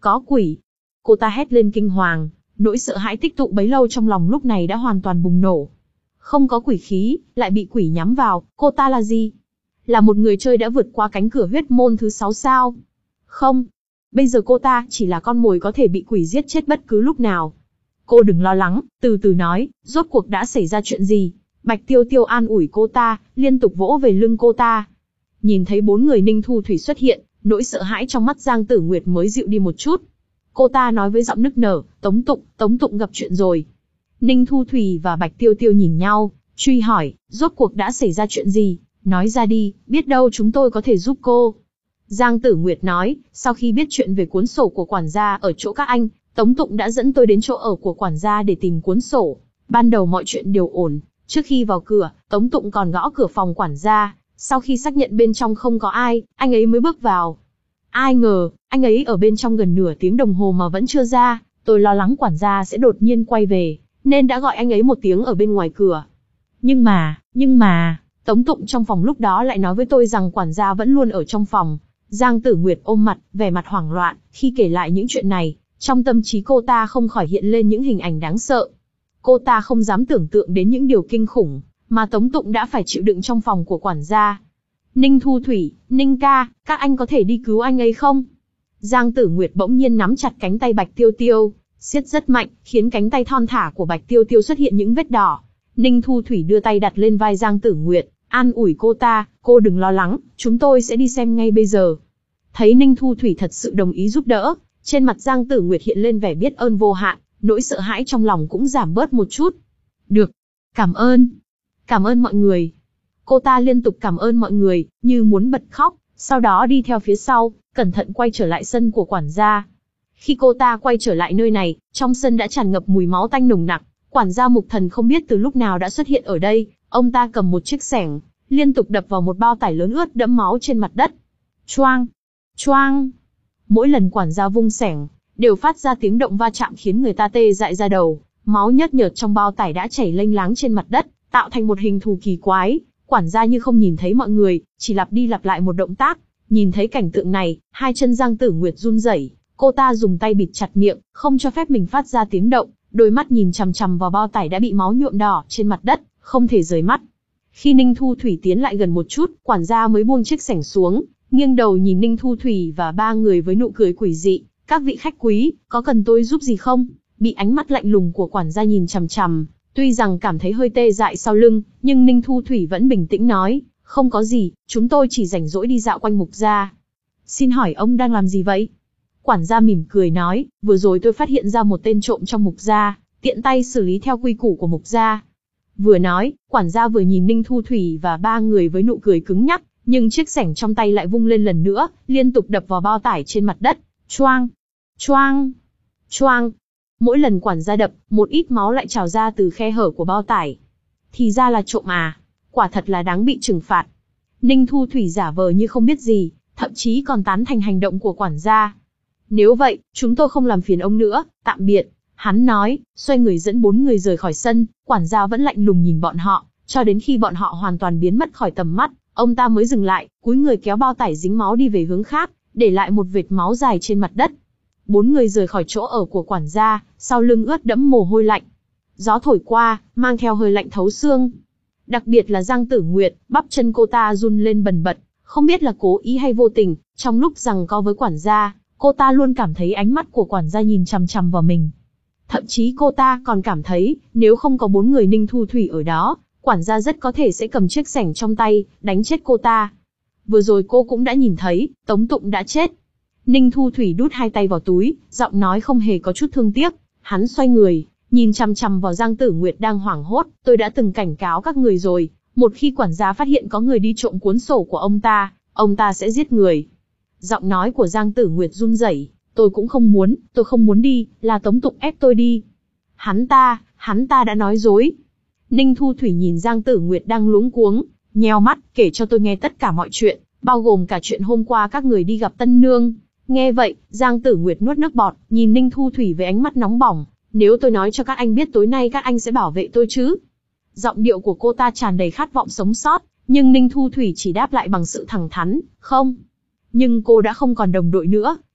Có quỷ. Cô ta hét lên kinh hoàng, nỗi sợ hãi tích tụ bấy lâu trong lòng lúc này đã hoàn toàn bùng nổ. Không có quỷ khí, lại bị quỷ nhắm vào, cô ta là gì? Là một người chơi đã vượt qua cánh cửa huyết môn thứ sáu sao? Không. Bây giờ cô ta chỉ là con mồi có thể bị quỷ giết chết bất cứ lúc nào. Cô đừng lo lắng, từ từ nói, rốt cuộc đã xảy ra chuyện gì? Bạch Tiêu Tiêu an ủi cô ta, liên tục vỗ về lưng cô ta. Nhìn thấy bốn người Ninh Thu Thủy xuất hiện, nỗi sợ hãi trong mắt Giang Tử Nguyệt mới dịu đi một chút. Cô ta nói với giọng nức nở, Tống Tụng, Tống Tụng gặp chuyện rồi. Ninh Thu Thủy và Bạch Tiêu Tiêu nhìn nhau, truy hỏi, rốt cuộc đã xảy ra chuyện gì? Nói ra đi, biết đâu chúng tôi có thể giúp cô. Giang Tử Nguyệt nói, sau khi biết chuyện về cuốn sổ của quản gia ở chỗ các anh, Tống Tụng đã dẫn tôi đến chỗ ở của quản gia để tìm cuốn sổ. Ban đầu mọi chuyện đều ổn, trước khi vào cửa, Tống Tụng còn gõ cửa phòng quản gia, sau khi xác nhận bên trong không có ai, anh ấy mới bước vào. Ai ngờ, anh ấy ở bên trong gần nửa tiếng đồng hồ mà vẫn chưa ra, tôi lo lắng quản gia sẽ đột nhiên quay về, nên đã gọi anh ấy một tiếng ở bên ngoài cửa. Nhưng mà, nhưng mà, Tống Tụng trong phòng lúc đó lại nói với tôi rằng quản gia vẫn luôn ở trong phòng. Giang Tử Nguyệt ôm mặt, vẻ mặt hoảng loạn, khi kể lại những chuyện này, trong tâm trí cô ta không khỏi hiện lên những hình ảnh đáng sợ. Cô ta không dám tưởng tượng đến những điều kinh khủng mà Tống Tụng đã phải chịu đựng trong phòng của quản gia. Ninh Thu Thủy, Ninh ca, các anh có thể đi cứu anh ấy không? Giang Tử Nguyệt bỗng nhiên nắm chặt cánh tay Bạch Tiêu Tiêu, siết rất mạnh, khiến cánh tay thon thả của Bạch Tiêu Tiêu xuất hiện những vết đỏ. Ninh Thu Thủy đưa tay đặt lên vai Giang Tử Nguyệt, an ủi cô ta, cô đừng lo lắng, chúng tôi sẽ đi xem ngay bây giờ. Thấy Ninh Thu Thủy thật sự đồng ý giúp đỡ, trên mặt Giang Tử Nguyệt hiện lên vẻ biết ơn vô hạn, nỗi sợ hãi trong lòng cũng giảm bớt một chút. Được, cảm ơn, cảm ơn mọi người. Cô ta liên tục cảm ơn mọi người, như muốn bật khóc, sau đó đi theo phía sau, cẩn thận quay trở lại sân của quản gia. Khi cô ta quay trở lại nơi này, trong sân đã tràn ngập mùi máu tanh nồng nặc. Quản gia Mục Thần không biết từ lúc nào đã xuất hiện ở đây, ông ta cầm một chiếc xẻng, liên tục đập vào một bao tải lớn ướt đẫm máu trên mặt đất. Choang, choang. Mỗi lần quản gia vung xẻng, đều phát ra tiếng động va chạm khiến người ta tê dại ra đầu. Máu nhớt nhợt trong bao tải đã chảy lênh láng trên mặt đất, tạo thành một hình thù kỳ quái. Quản gia như không nhìn thấy mọi người, chỉ lặp đi lặp lại một động tác. Nhìn thấy cảnh tượng này, hai chân Giang Tử Nguyệt run rẩy, cô ta dùng tay bịt chặt miệng, không cho phép mình phát ra tiếng động, đôi mắt nhìn chằm chằm vào bao tải đã bị máu nhuộm đỏ trên mặt đất, không thể rời mắt. Khi Ninh Thu Thủy tiến lại gần một chút, quản gia mới buông chiếc xẻng xuống, nghiêng đầu nhìn Ninh Thu Thủy và ba người với nụ cười quỷ dị. Các vị khách quý, có cần tôi giúp gì không? Bị ánh mắt lạnh lùng của quản gia nhìn chằm chằm, tuy rằng cảm thấy hơi tê dại sau lưng, nhưng Ninh Thu Thủy vẫn bình tĩnh nói, không có gì, chúng tôi chỉ rảnh rỗi đi dạo quanh Mục gia. Xin hỏi ông đang làm gì vậy? Quản gia mỉm cười nói, vừa rồi tôi phát hiện ra một tên trộm trong Mục gia, tiện tay xử lý theo quy củ của Mục gia. Vừa nói, quản gia vừa nhìn Ninh Thu Thủy và ba người với nụ cười cứng nhắc, nhưng chiếc xẻng trong tay lại vung lên lần nữa, liên tục đập vào bao tải trên mặt đất. Choang, choang, choang. Mỗi lần quản gia đập, một ít máu lại trào ra từ khe hở của bao tải. Thì ra là trộm à, quả thật là đáng bị trừng phạt. Ninh Thu Thủy giả vờ như không biết gì, thậm chí còn tán thành hành động của quản gia. Nếu vậy, chúng tôi không làm phiền ông nữa, tạm biệt. Hắn nói, xoay người dẫn bốn người rời khỏi sân, quản gia vẫn lạnh lùng nhìn bọn họ, cho đến khi bọn họ hoàn toàn biến mất khỏi tầm mắt, ông ta mới dừng lại, cúi người kéo bao tải dính máu đi về hướng khác, để lại một vệt máu dài trên mặt đất. Bốn người rời khỏi chỗ ở của quản gia, sau lưng ướt đẫm mồ hôi lạnh. Gió thổi qua, mang theo hơi lạnh thấu xương. Đặc biệt là Giang Tử Nguyệt, bắp chân cô ta run lên bần bật, không biết là cố ý hay vô tình, trong lúc giằng co với quản gia, cô ta luôn cảm thấy ánh mắt của quản gia nhìn chằm chằm vào mình. Thậm chí cô ta còn cảm thấy, nếu không có bốn người Ninh Thu Thủy ở đó, quản gia rất có thể sẽ cầm chiếc xẻng trong tay, đánh chết cô ta. Vừa rồi cô cũng đã nhìn thấy, Tống Tụng đã chết. Ninh Thu Thủy đút hai tay vào túi, giọng nói không hề có chút thương tiếc. Hắn xoay người, nhìn chằm chằm vào Giang Tử Nguyệt đang hoảng hốt. Tôi đã từng cảnh cáo các người rồi, một khi quản gia phát hiện có người đi trộm cuốn sổ của ông ta, ông ta sẽ giết người. Giọng nói của Giang Tử Nguyệt run rẩy. Tôi cũng không muốn, tôi không muốn đi, là Tống Tụng ép tôi đi. Hắn ta, hắn ta đã nói dối. Ninh Thu Thủy nhìn Giang Tử Nguyệt đang luống cuống, nheo mắt, kể cho tôi nghe tất cả mọi chuyện, bao gồm cả chuyện hôm qua các người đi gặp Tân Nương. Nghe vậy, Giang Tử Nguyệt nuốt nước bọt, nhìn Ninh Thu Thủy với ánh mắt nóng bỏng. Nếu tôi nói cho các anh biết tối nay các anh sẽ bảo vệ tôi chứ? Giọng điệu của cô ta tràn đầy khát vọng sống sót, nhưng Ninh Thu Thủy chỉ đáp lại bằng sự thẳng thắn, không. Nhưng cô đã không còn đồng đội nữa.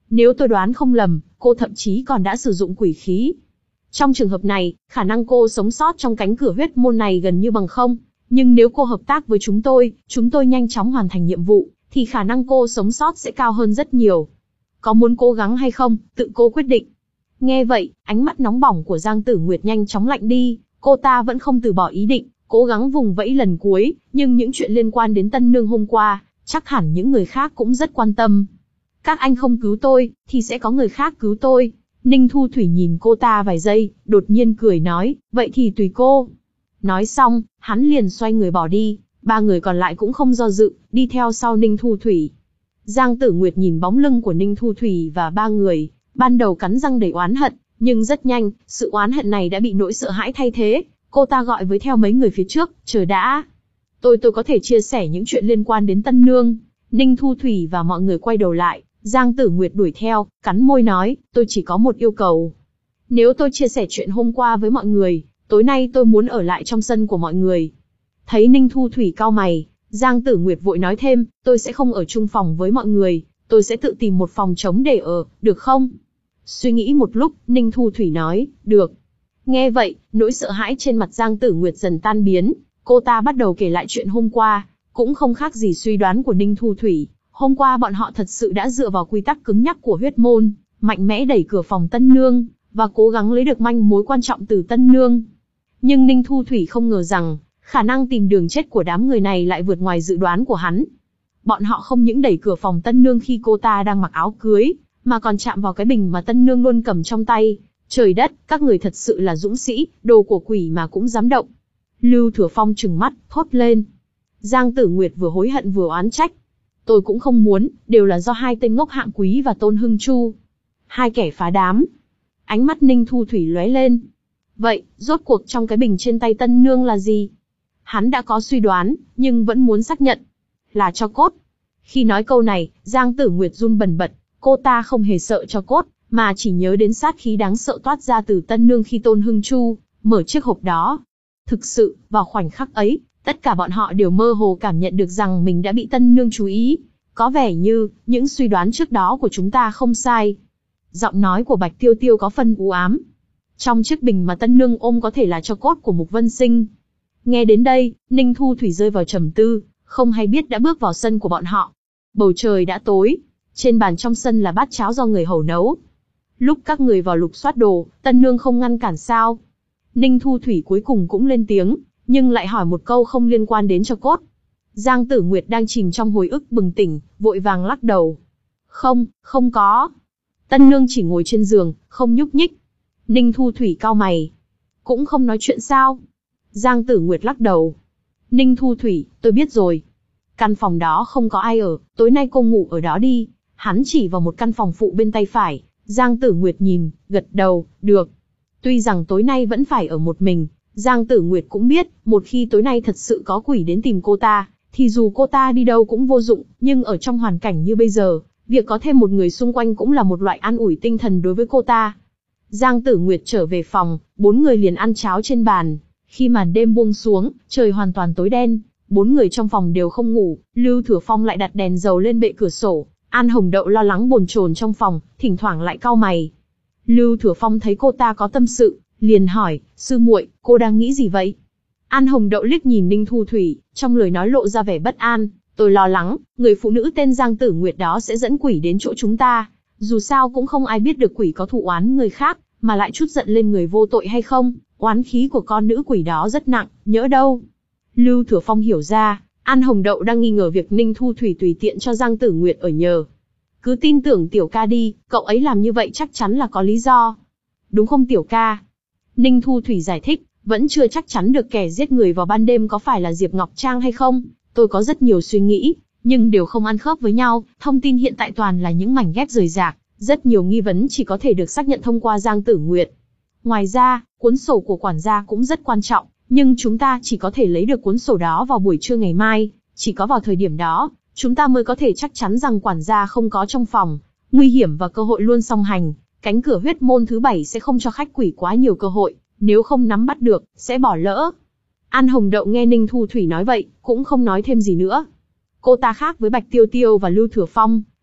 Nếu tôi đoán không lầm, cô thậm chí còn đã sử dụng quỷ khí. Trong trường hợp này, khả năng cô sống sót trong cánh cửa huyết môn này gần như bằng không. Nhưng nếu cô hợp tác với chúng tôi, chúng tôi nhanh chóng hoàn thành nhiệm vụ, thì khả năng cô sống sót sẽ cao hơn rất nhiều. Có muốn cố gắng hay không, tự cô quyết định. Nghe vậy, ánh mắt nóng bỏng của Giang Tử Nguyệt nhanh chóng lạnh đi, cô ta vẫn không từ bỏ ý định, cố gắng vùng vẫy lần cuối, nhưng những chuyện liên quan đến Tân Nương hôm qua, chắc hẳn những người khác cũng rất quan tâm. Các anh không cứu tôi, thì sẽ có người khác cứu tôi. Ninh Thu Thủy nhìn cô ta vài giây, đột nhiên cười nói, vậy thì tùy cô. Nói xong, hắn liền xoay người bỏ đi, ba người còn lại cũng không do dự, đi theo sau Ninh Thu Thủy. Giang Tử Nguyệt nhìn bóng lưng của Ninh Thu Thủy và ba người, ban đầu cắn răng đầy oán hận, nhưng rất nhanh, sự oán hận này đã bị nỗi sợ hãi thay thế. Cô ta gọi với theo mấy người phía trước, chờ đã. Tôi tôi có thể chia sẻ những chuyện liên quan đến Tân Nương. Ninh Thu Thủy và mọi người quay đầu lại, Giang Tử Nguyệt đuổi theo, cắn môi nói, tôi chỉ có một yêu cầu. Nếu tôi chia sẻ chuyện hôm qua với mọi người, tối nay tôi muốn ở lại trong sân của mọi người. Thấy Ninh Thu Thủy cau mày, Giang Tử Nguyệt vội nói thêm, tôi sẽ không ở chung phòng với mọi người, tôi sẽ tự tìm một phòng trống để ở, được không? Suy nghĩ một lúc, Ninh Thu Thủy nói, được. Nghe vậy, nỗi sợ hãi trên mặt Giang Tử Nguyệt dần tan biến, cô ta bắt đầu kể lại chuyện hôm qua, cũng không khác gì suy đoán của Ninh Thu Thủy. Hôm qua bọn họ thật sự đã dựa vào quy tắc cứng nhắc của huyết môn, mạnh mẽ đẩy cửa phòng Tân Nương, và cố gắng lấy được manh mối quan trọng từ Tân Nương. Nhưng Ninh Thu Thủy không ngờ rằng, khả năng tìm đường chết của đám người này lại vượt ngoài dự đoán của hắn. Bọn họ không những đẩy cửa phòng Tân Nương khi cô ta đang mặc áo cưới, mà còn chạm vào cái bình mà Tân Nương luôn cầm trong tay. Trời đất, các người thật sự là dũng sĩ, đồ của quỷ mà cũng dám động. Lưu Thừa Phong trừng mắt, thốt lên. Giang Tử Nguyệt vừa hối hận vừa oán trách. Tôi cũng không muốn, đều là do hai tên ngốc Hạng Quý và Tôn Hưng Chu. Hai kẻ phá đám. Ánh mắt Ninh Thu Thủy lóe lên. Vậy, rốt cuộc trong cái bình trên tay Tân Nương là gì? Hắn đã có suy đoán, nhưng vẫn muốn xác nhận. Là tro cốt. Khi nói câu này, Giang Tử Nguyệt run bần bật, cô ta không hề sợ tro cốt, mà chỉ nhớ đến sát khí đáng sợ toát ra từ Tân Nương khi Tôn Hưng Chu mở chiếc hộp đó. Thực sự, vào khoảnh khắc ấy, tất cả bọn họ đều mơ hồ cảm nhận được rằng mình đã bị Tân Nương chú ý. Có vẻ như, những suy đoán trước đó của chúng ta không sai. Giọng nói của Bạch Tiêu Tiêu có phần u ám. Trong chiếc bình mà Tân Nương ôm có thể là tro cốt của Mục Vân Sinh. Nghe đến đây, Ninh Thu Thủy rơi vào trầm tư, không hay biết đã bước vào sân của bọn họ. Bầu trời đã tối, trên bàn trong sân là bát cháo do người hầu nấu. Lúc các người vào lục soát đồ, Tân Nương không ngăn cản sao? Ninh Thu Thủy cuối cùng cũng lên tiếng, nhưng lại hỏi một câu không liên quan đến tro cốt. Giang Tử Nguyệt đang chìm trong hồi ức bừng tỉnh, vội vàng lắc đầu. Không, không có. Tân Nương chỉ ngồi trên giường, không nhúc nhích. Ninh Thu Thủy cau mày. Cũng không nói chuyện sao? Giang Tử Nguyệt lắc đầu. Ninh Thu Thủy, tôi biết rồi. Căn phòng đó không có ai ở, tối nay cô ngủ ở đó đi. Hắn chỉ vào một căn phòng phụ bên tay phải. Giang Tử Nguyệt nhìn, gật đầu, được. Tuy rằng tối nay vẫn phải ở một mình, Giang Tử Nguyệt cũng biết, một khi tối nay thật sự có quỷ đến tìm cô ta, thì dù cô ta đi đâu cũng vô dụng, nhưng ở trong hoàn cảnh như bây giờ, việc có thêm một người xung quanh cũng là một loại an ủi tinh thần đối với cô ta. Giang Tử Nguyệt trở về phòng, bốn người liền ăn cháo trên bàn. Khi màn đêm buông xuống, trời hoàn toàn tối đen, bốn người trong phòng đều không ngủ, Lưu Thừa Phong lại đặt đèn dầu lên bệ cửa sổ. An Hồng Đậu lo lắng bồn chồn trong phòng, thỉnh thoảng lại cau mày. Lưu Thừa Phong thấy cô ta có tâm sự, liền hỏi, sư muội, cô đang nghĩ gì vậy? An Hồng Đậu liếc nhìn Ninh Thu Thủy, trong lời nói lộ ra vẻ bất an. Tôi lo lắng, người phụ nữ tên Giang Tử Nguyệt đó sẽ dẫn quỷ đến chỗ chúng ta. Dù sao cũng không ai biết được quỷ có thù oán người khác, mà lại chút giận lên người vô tội hay không. Oán khí của con nữ quỷ đó rất nặng, nhỡ đâu. Lưu Thừa Phong hiểu ra, An Hồng Đậu đang nghi ngờ việc Ninh Thu Thủy tùy tiện cho Giang Tử Nguyệt ở nhờ. Cứ tin tưởng tiểu ca đi, cậu ấy làm như vậy chắc chắn là có lý do. Đúng không tiểu ca? Ninh Thu Thủy giải thích, vẫn chưa chắc chắn được kẻ giết người vào ban đêm có phải là Diệp Ngọc Trang hay không. Tôi có rất nhiều suy nghĩ, nhưng đều không ăn khớp với nhau. Thông tin hiện tại toàn là những mảnh ghép rời rạc, rất nhiều nghi vấn chỉ có thể được xác nhận thông qua Giang Tử Nguyệt. Ngoài ra, cuốn sổ của quản gia cũng rất quan trọng, nhưng chúng ta chỉ có thể lấy được cuốn sổ đó vào buổi trưa ngày mai, chỉ có vào thời điểm đó, chúng ta mới có thể chắc chắn rằng quản gia không có trong phòng. Nguy hiểm và cơ hội luôn song hành, cánh cửa huyết môn thứ bảy sẽ không cho khách quỷ quá nhiều cơ hội, nếu không nắm bắt được, sẽ bỏ lỡ. An Hồng Đậu nghe Ninh Thu Thủy nói vậy, cũng không nói thêm gì nữa. Cô ta khác với Bạch Tiêu Tiêu và Lưu Thừa Phong,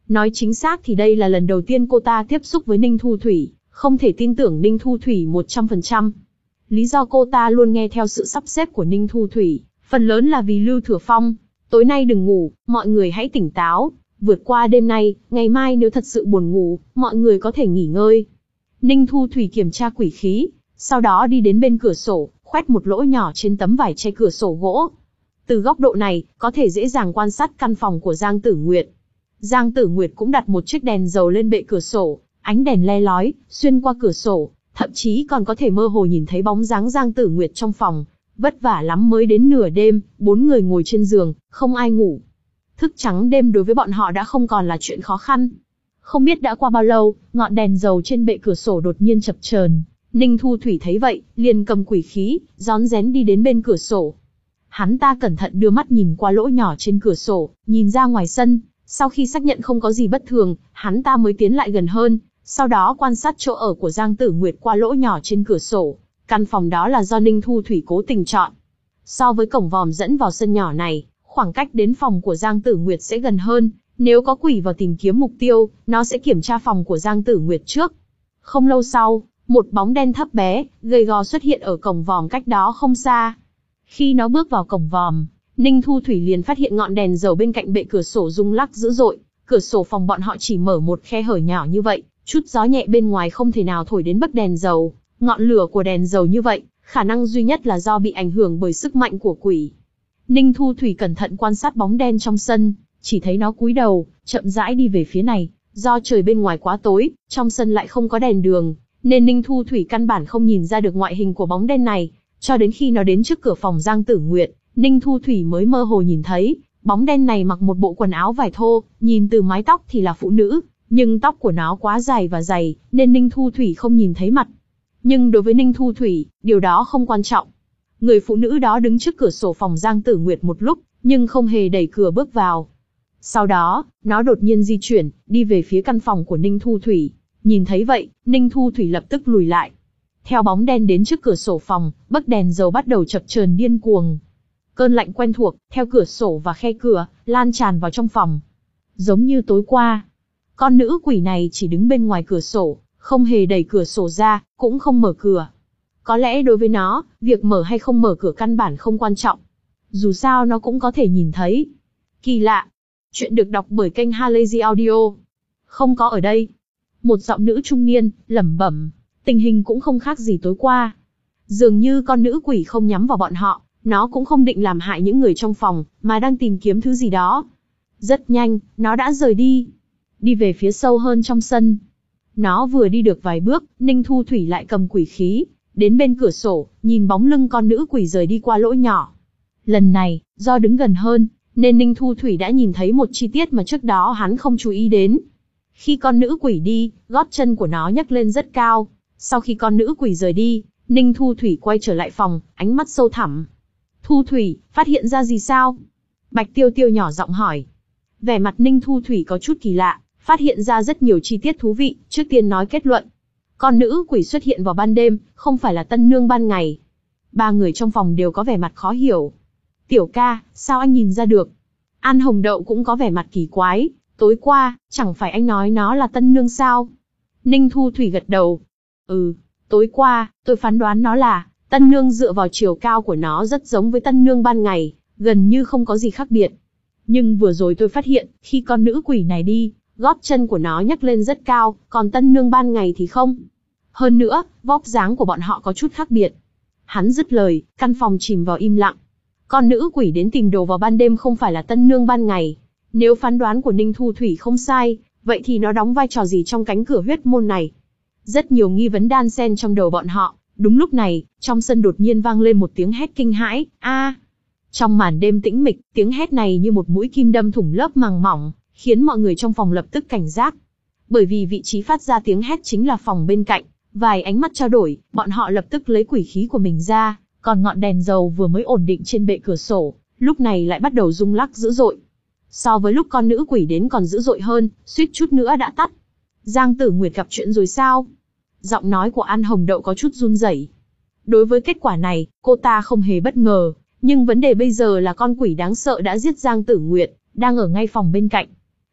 Nói chính xác thì đây là lần đầu tiên cô ta tiếp xúc với Ninh Thu Thủy, không thể tin tưởng Ninh Thu Thủy một trăm phần trăm. Lý do cô ta luôn nghe theo sự sắp xếp của Ninh Thu Thủy, phần lớn là vì Lưu Thừa Phong. Tối nay đừng ngủ, mọi người hãy tỉnh táo, vượt qua đêm nay, ngày mai nếu thật sự buồn ngủ, mọi người có thể nghỉ ngơi. Ninh Thu Thủy kiểm tra quỷ khí, sau đó đi đến bên cửa sổ, khoét một lỗ nhỏ trên tấm vải che cửa sổ gỗ. Từ góc độ này, có thể dễ dàng quan sát căn phòng của Giang Tử Nguyệt. Giang Tử Nguyệt cũng đặt một chiếc đèn dầu lên bệ cửa sổ, ánh đèn le lói, xuyên qua cửa sổ, thậm chí còn có thể mơ hồ nhìn thấy bóng dáng Giang Tử Nguyệt trong phòng. Vất vả lắm mới đến nửa đêm, bốn người ngồi trên giường, không ai ngủ. Thức trắng đêm đối với bọn họ đã không còn là chuyện khó khăn. Không biết đã qua bao lâu, ngọn đèn dầu trên bệ cửa sổ đột nhiên chập chờn. Ninh Thu Thủy thấy vậy, liền cầm quỷ khí, rón rén đi đến bên cửa sổ. Hắn ta cẩn thận đưa mắt nhìn qua lỗ nhỏ trên cửa sổ, nhìn ra ngoài sân. Sau khi xác nhận không có gì bất thường, hắn ta mới tiến lại gần hơn, sau đó quan sát chỗ ở của Giang Tử Nguyệt qua lỗ nhỏ trên cửa sổ. Căn phòng đó là do Ninh Thu Thủy cố tình chọn. So với cổng vòm dẫn vào sân nhỏ này, khoảng cách đến phòng của Giang Tử Nguyệt sẽ gần hơn. Nếu có quỷ vào tìm kiếm mục tiêu, nó sẽ kiểm tra phòng của Giang Tử Nguyệt trước. Không lâu sau, một bóng đen thấp bé, gầy gò xuất hiện ở cổng vòm cách đó không xa. Khi nó bước vào cổng vòm, Ninh Thu Thủy liền phát hiện ngọn đèn dầu bên cạnh bệ cửa sổ rung lắc dữ dội. Cửa sổ phòng bọn họ chỉ mở một khe hở nhỏ như vậy, chút gió nhẹ bên ngoài không thể nào thổi đến bấc đèn dầu. Ngọn lửa của đèn dầu như vậy, khả năng duy nhất là do bị ảnh hưởng bởi sức mạnh của quỷ. Ninh Thu Thủy cẩn thận quan sát bóng đen trong sân, chỉ thấy nó cúi đầu, chậm rãi đi về phía này. Do trời bên ngoài quá tối, trong sân lại không có đèn đường, nên Ninh Thu Thủy căn bản không nhìn ra được ngoại hình của bóng đen này. Cho đến khi nó đến trước cửa phòng Giang Tử Nguyệt, Ninh Thu Thủy mới mơ hồ nhìn thấy, bóng đen này mặc một bộ quần áo vải thô, nhìn từ mái tóc thì là phụ nữ, nhưng tóc của nó quá dài và dày, nên Ninh Thu Thủy không nhìn thấy mặt. Nhưng đối với Ninh Thu Thủy, điều đó không quan trọng. Người phụ nữ đó đứng trước cửa sổ phòng Giang Tử Nguyệt một lúc, nhưng không hề đẩy cửa bước vào. Sau đó, nó đột nhiên di chuyển, đi về phía căn phòng của Ninh Thu Thủy. Nhìn thấy vậy, Ninh Thu Thủy lập tức lùi lại. Theo bóng đen đến trước cửa sổ phòng, bấc đèn dầu bắt đầu chập chờn điên cuồng. Cơn lạnh quen thuộc, theo cửa sổ và khe cửa, lan tràn vào trong phòng. Giống như tối qua, con nữ quỷ này chỉ đứng bên ngoài cửa sổ, không hề đẩy cửa sổ ra, cũng không mở cửa. Có lẽ đối với nó, việc mở hay không mở cửa căn bản không quan trọng. Dù sao nó cũng có thể nhìn thấy. Kỳ lạ. Chuyện được đọc bởi kênh Halazy Audio. Không có ở đây. Một giọng nữ trung niên, lẩm bẩm. Tình hình cũng không khác gì tối qua. Dường như con nữ quỷ không nhắm vào bọn họ, nó cũng không định làm hại những người trong phòng, mà đang tìm kiếm thứ gì đó. Rất nhanh, nó đã rời đi. Đi về phía sâu hơn trong sân. Nó vừa đi được vài bước, Ninh Thu Thủy lại cầm quỷ khí, đến bên cửa sổ, nhìn bóng lưng con nữ quỷ rời đi qua lỗ nhỏ. Lần này, do đứng gần hơn, nên Ninh Thu Thủy đã nhìn thấy một chi tiết mà trước đó hắn không chú ý đến. Khi con nữ quỷ đi, gót chân của nó nhấc lên rất cao. Sau khi con nữ quỷ rời đi, Ninh Thu Thủy quay trở lại phòng, ánh mắt sâu thẳm. Thu Thủy, phát hiện ra gì sao? Bạch Tiêu Tiêu nhỏ giọng hỏi. Vẻ mặt Ninh Thu Thủy có chút kỳ lạ, phát hiện ra rất nhiều chi tiết thú vị, trước tiên nói kết luận. Con nữ quỷ xuất hiện vào ban đêm, không phải là tân nương ban ngày. Ba người trong phòng đều có vẻ mặt khó hiểu. Tiểu ca, sao anh nhìn ra được? An Hồng Đậu cũng có vẻ mặt kỳ quái, tối qua, chẳng phải anh nói nó là tân nương sao? Ninh Thu Thủy gật đầu. Ừ, tối qua, tôi phán đoán nó là, tân nương dựa vào chiều cao của nó rất giống với tân nương ban ngày, gần như không có gì khác biệt. Nhưng vừa rồi tôi phát hiện, khi con nữ quỷ này đi, gót chân của nó nhấc lên rất cao, còn tân nương ban ngày thì không. Hơn nữa, vóc dáng của bọn họ có chút khác biệt. Hắn dứt lời, căn phòng chìm vào im lặng. Con nữ quỷ đến tìm đồ vào ban đêm không phải là tân nương ban ngày. Nếu phán đoán của Ninh Thu Thủy không sai, vậy thì nó đóng vai trò gì trong cánh cửa huyết môn này? Rất nhiều nghi vấn đan xen trong đầu bọn họ. Đúng lúc này, trong sân đột nhiên vang lên một tiếng hét kinh hãi, a! Trong màn đêm tĩnh mịch, tiếng hét này như một mũi kim đâm thủng lớp màng mỏng, khiến mọi người trong phòng lập tức cảnh giác. Bởi vì vị trí phát ra tiếng hét chính là phòng bên cạnh, vài ánh mắt trao đổi, bọn họ lập tức lấy quỷ khí của mình ra, còn ngọn đèn dầu vừa mới ổn định trên bệ cửa sổ, lúc này lại bắt đầu rung lắc dữ dội. So với lúc con nữ quỷ đến còn dữ dội hơn, suýt chút nữa đã tắt. Giang Tử Nguyệt gặp chuyện rồi sao? Giọng nói của An Hồng Đậu có chút run rẩy. Đối với kết quả này, cô ta không hề bất ngờ, nhưng vấn đề bây giờ là con quỷ đáng sợ đã giết Giang Tử Nguyệt, đang ở ngay phòng bên cạnh.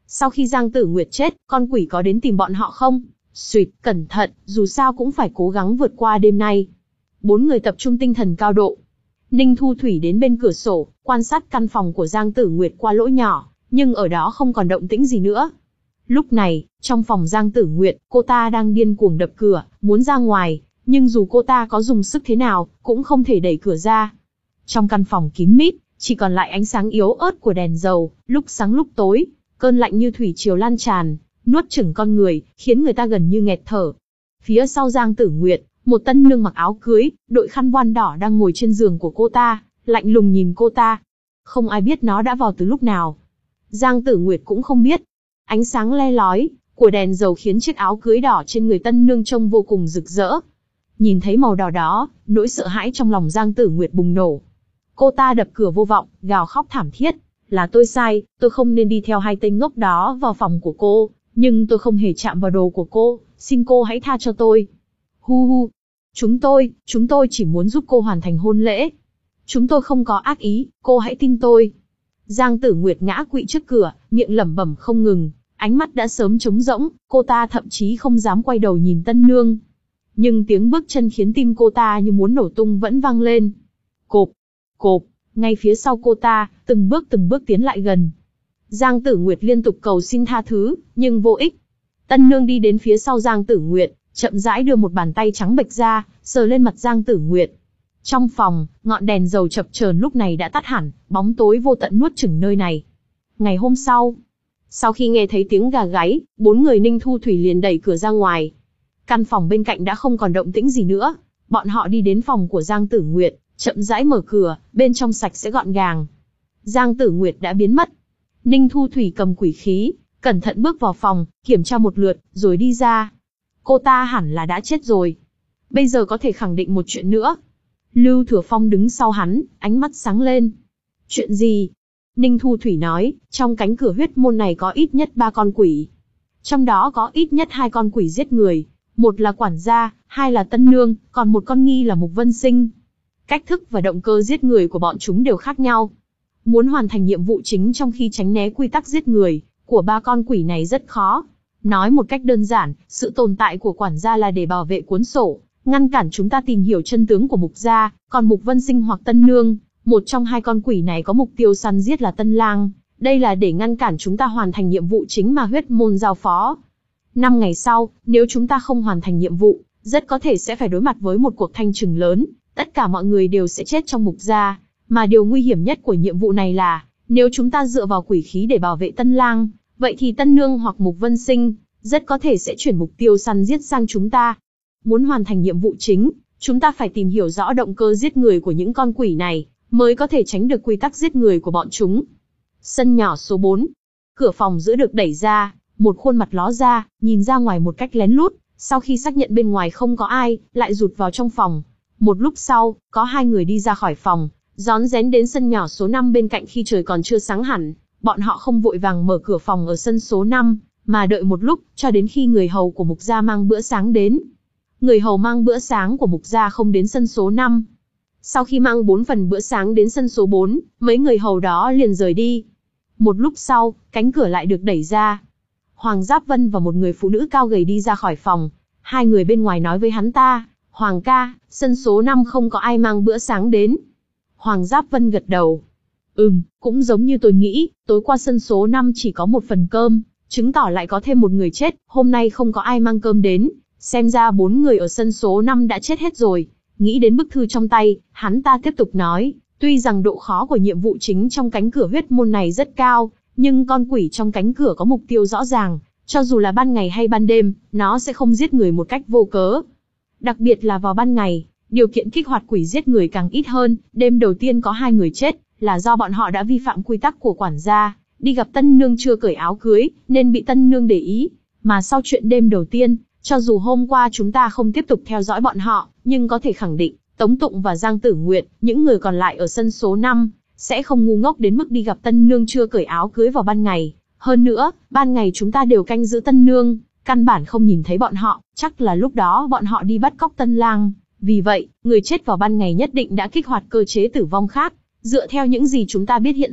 Sau khi Giang Tử Nguyệt chết, con quỷ có đến tìm bọn họ không? Xuyệt, cẩn thận, dù sao cũng phải cố gắng vượt qua đêm nay. Bốn người tập trung tinh thần cao độ. Ninh Thu Thủy đến bên cửa sổ, quan sát căn phòng của Giang Tử Nguyệt qua lỗ nhỏ, nhưng ở đó không còn động tĩnh gì nữa. Lúc này, trong phòng Giang Tử Nguyệt, cô ta đang điên cuồng đập cửa, muốn ra ngoài, nhưng dù cô ta có dùng sức thế nào, cũng không thể đẩy cửa ra. Trong căn phòng kín mít, chỉ còn lại ánh sáng yếu ớt của đèn dầu, lúc sáng lúc tối, cơn lạnh như thủy triều lan tràn, nuốt chửng con người, khiến người ta gần như nghẹt thở. Phía sau Giang Tử Nguyệt, một tân nương mặc áo cưới, đội khăn voan đỏ đang ngồi trên giường của cô ta, lạnh lùng nhìn cô ta. Không ai biết nó đã vào từ lúc nào. Giang Tử Nguyệt cũng không biết. Ánh sáng le lói của đèn dầu khiến chiếc áo cưới đỏ trên người tân nương trông vô cùng rực rỡ. Nhìn thấy màu đỏ đó, nỗi sợ hãi trong lòng Giang Tử Nguyệt bùng nổ. Cô ta đập cửa vô vọng, gào khóc thảm thiết. Là tôi sai, tôi không nên đi theo hai tên ngốc đó vào phòng của cô, nhưng tôi không hề chạm vào đồ của cô, xin cô hãy tha cho tôi. Hu hu, chúng tôi, chúng tôi chỉ muốn giúp cô hoàn thành hôn lễ. Chúng tôi không có ác ý, cô hãy tin tôi. Giang Tử Nguyệt ngã quỵ trước cửa, miệng lẩm bẩm không ngừng, ánh mắt đã sớm trống rỗng, cô ta thậm chí không dám quay đầu nhìn tân nương. Nhưng tiếng bước chân khiến tim cô ta như muốn nổ tung vẫn vang lên. Cộp, cộp, ngay phía sau cô ta, từng bước từng bước tiến lại gần. Giang Tử Nguyệt liên tục cầu xin tha thứ, nhưng vô ích. Tân nương đi đến phía sau Giang Tử Nguyệt, chậm rãi đưa một bàn tay trắng bệch ra, sờ lên mặt Giang Tử Nguyệt. Trong phòng, ngọn đèn dầu chập chờn lúc này đã tắt hẳn, bóng tối vô tận nuốt chửng nơi này. Ngày hôm sau, sau khi nghe thấy tiếng gà gáy, bốn người Ninh Thu Thủy liền đẩy cửa ra ngoài. Căn phòng bên cạnh đã không còn động tĩnh gì nữa. Bọn họ đi đến phòng của Giang Tử Nguyệt, chậm rãi mở cửa, bên trong sạch sẽ gọn gàng. Giang Tử Nguyệt đã biến mất. Ninh Thu Thủy cầm quỷ khí, cẩn thận bước vào phòng, kiểm tra một lượt, rồi đi ra. Cô ta hẳn là đã chết rồi. Bây giờ có thể khẳng định một chuyện nữa. Lưu Thừa Phong đứng sau hắn, ánh mắt sáng lên. Chuyện gì? Ninh Thu Thủy nói, trong cánh cửa huyết môn này có ít nhất ba con quỷ. Trong đó có ít nhất hai con quỷ giết người. Một là quản gia, hai là tân nương, còn một con nghi là Mục Vân Sinh. Cách thức và động cơ giết người của bọn chúng đều khác nhau. Muốn hoàn thành nhiệm vụ chính trong khi tránh né quy tắc giết người của ba con quỷ này rất khó. Nói một cách đơn giản, sự tồn tại của quản gia là để bảo vệ cuốn sổ, ngăn cản chúng ta tìm hiểu chân tướng của Mục gia, còn Mục Vân Sinh hoặc Tân Nương, một trong hai con quỷ này có mục tiêu săn giết là Tân Lang, đây là để ngăn cản chúng ta hoàn thành nhiệm vụ chính mà huyết môn giao phó. Năm ngày sau, nếu chúng ta không hoàn thành nhiệm vụ, rất có thể sẽ phải đối mặt với một cuộc thanh trừng lớn, tất cả mọi người đều sẽ chết trong Mục gia, mà điều nguy hiểm nhất của nhiệm vụ này là, nếu chúng ta dựa vào quỷ khí để bảo vệ Tân Lang, vậy thì Tân Nương hoặc Mục Vân Sinh rất có thể sẽ chuyển mục tiêu săn giết sang chúng ta. Muốn hoàn thành nhiệm vụ chính, chúng ta phải tìm hiểu rõ động cơ giết người của những con quỷ này, mới có thể tránh được quy tắc giết người của bọn chúng. Sân nhỏ số bốn. Cửa phòng giữa được đẩy ra, một khuôn mặt ló ra, nhìn ra ngoài một cách lén lút, sau khi xác nhận bên ngoài không có ai, lại rụt vào trong phòng. Một lúc sau, có hai người đi ra khỏi phòng, rón rén đến sân nhỏ số năm bên cạnh khi trời còn chưa sáng hẳn. Bọn họ không vội vàng mở cửa phòng ở sân số năm, mà đợi một lúc, cho đến khi người hầu của Mục gia mang bữa sáng đến. Người hầu mang bữa sáng của Mục gia không đến sân số năm. Sau khi mang bốn phần bữa sáng đến sân số bốn, mấy người hầu đó liền rời đi. Một lúc sau, cánh cửa lại được đẩy ra. Hoàng Giáp Vân và một người phụ nữ cao gầy đi ra khỏi phòng. Hai người bên ngoài nói với hắn ta, Hoàng ca, sân số năm không có ai mang bữa sáng đến. Hoàng Giáp Vân gật đầu. Ừm, cũng giống như tôi nghĩ, tối qua sân số năm chỉ có một phần cơm, chứng tỏ lại có thêm một người chết, hôm nay không có ai mang cơm đến, xem ra bốn người ở sân số năm đã chết hết rồi. Nghĩ đến bức thư trong tay, hắn ta tiếp tục nói, tuy rằng độ khó của nhiệm vụ chính trong cánh cửa huyết môn này rất cao, nhưng con quỷ trong cánh cửa có mục tiêu rõ ràng, cho dù là ban ngày hay ban đêm, nó sẽ không giết người một cách vô cớ. Đặc biệt là vào ban ngày, điều kiện kích hoạt quỷ giết người càng ít hơn, đêm đầu tiên có hai người chết, là do bọn họ đã vi phạm quy tắc của quản gia, đi gặp Tân Nương chưa cởi áo cưới, nên bị Tân Nương để ý. Mà sau chuyện đêm đầu tiên, cho dù hôm qua chúng ta không tiếp tục theo dõi bọn họ, nhưng có thể khẳng định, Tống Tụng và Giang Tử Nguyệt, những người còn lại ở sân số năm, sẽ không ngu ngốc đến mức đi gặp Tân Nương chưa cởi áo cưới vào ban ngày. Hơn nữa, ban ngày chúng ta đều canh giữ Tân Nương, căn bản không nhìn thấy bọn họ, chắc là lúc đó bọn họ đi bắt cóc Tân Lang. Vì vậy, người chết vào ban ngày nhất định đã kích hoạt cơ chế tử vong khác. Dựa theo những gì chúng ta biết hiện tại,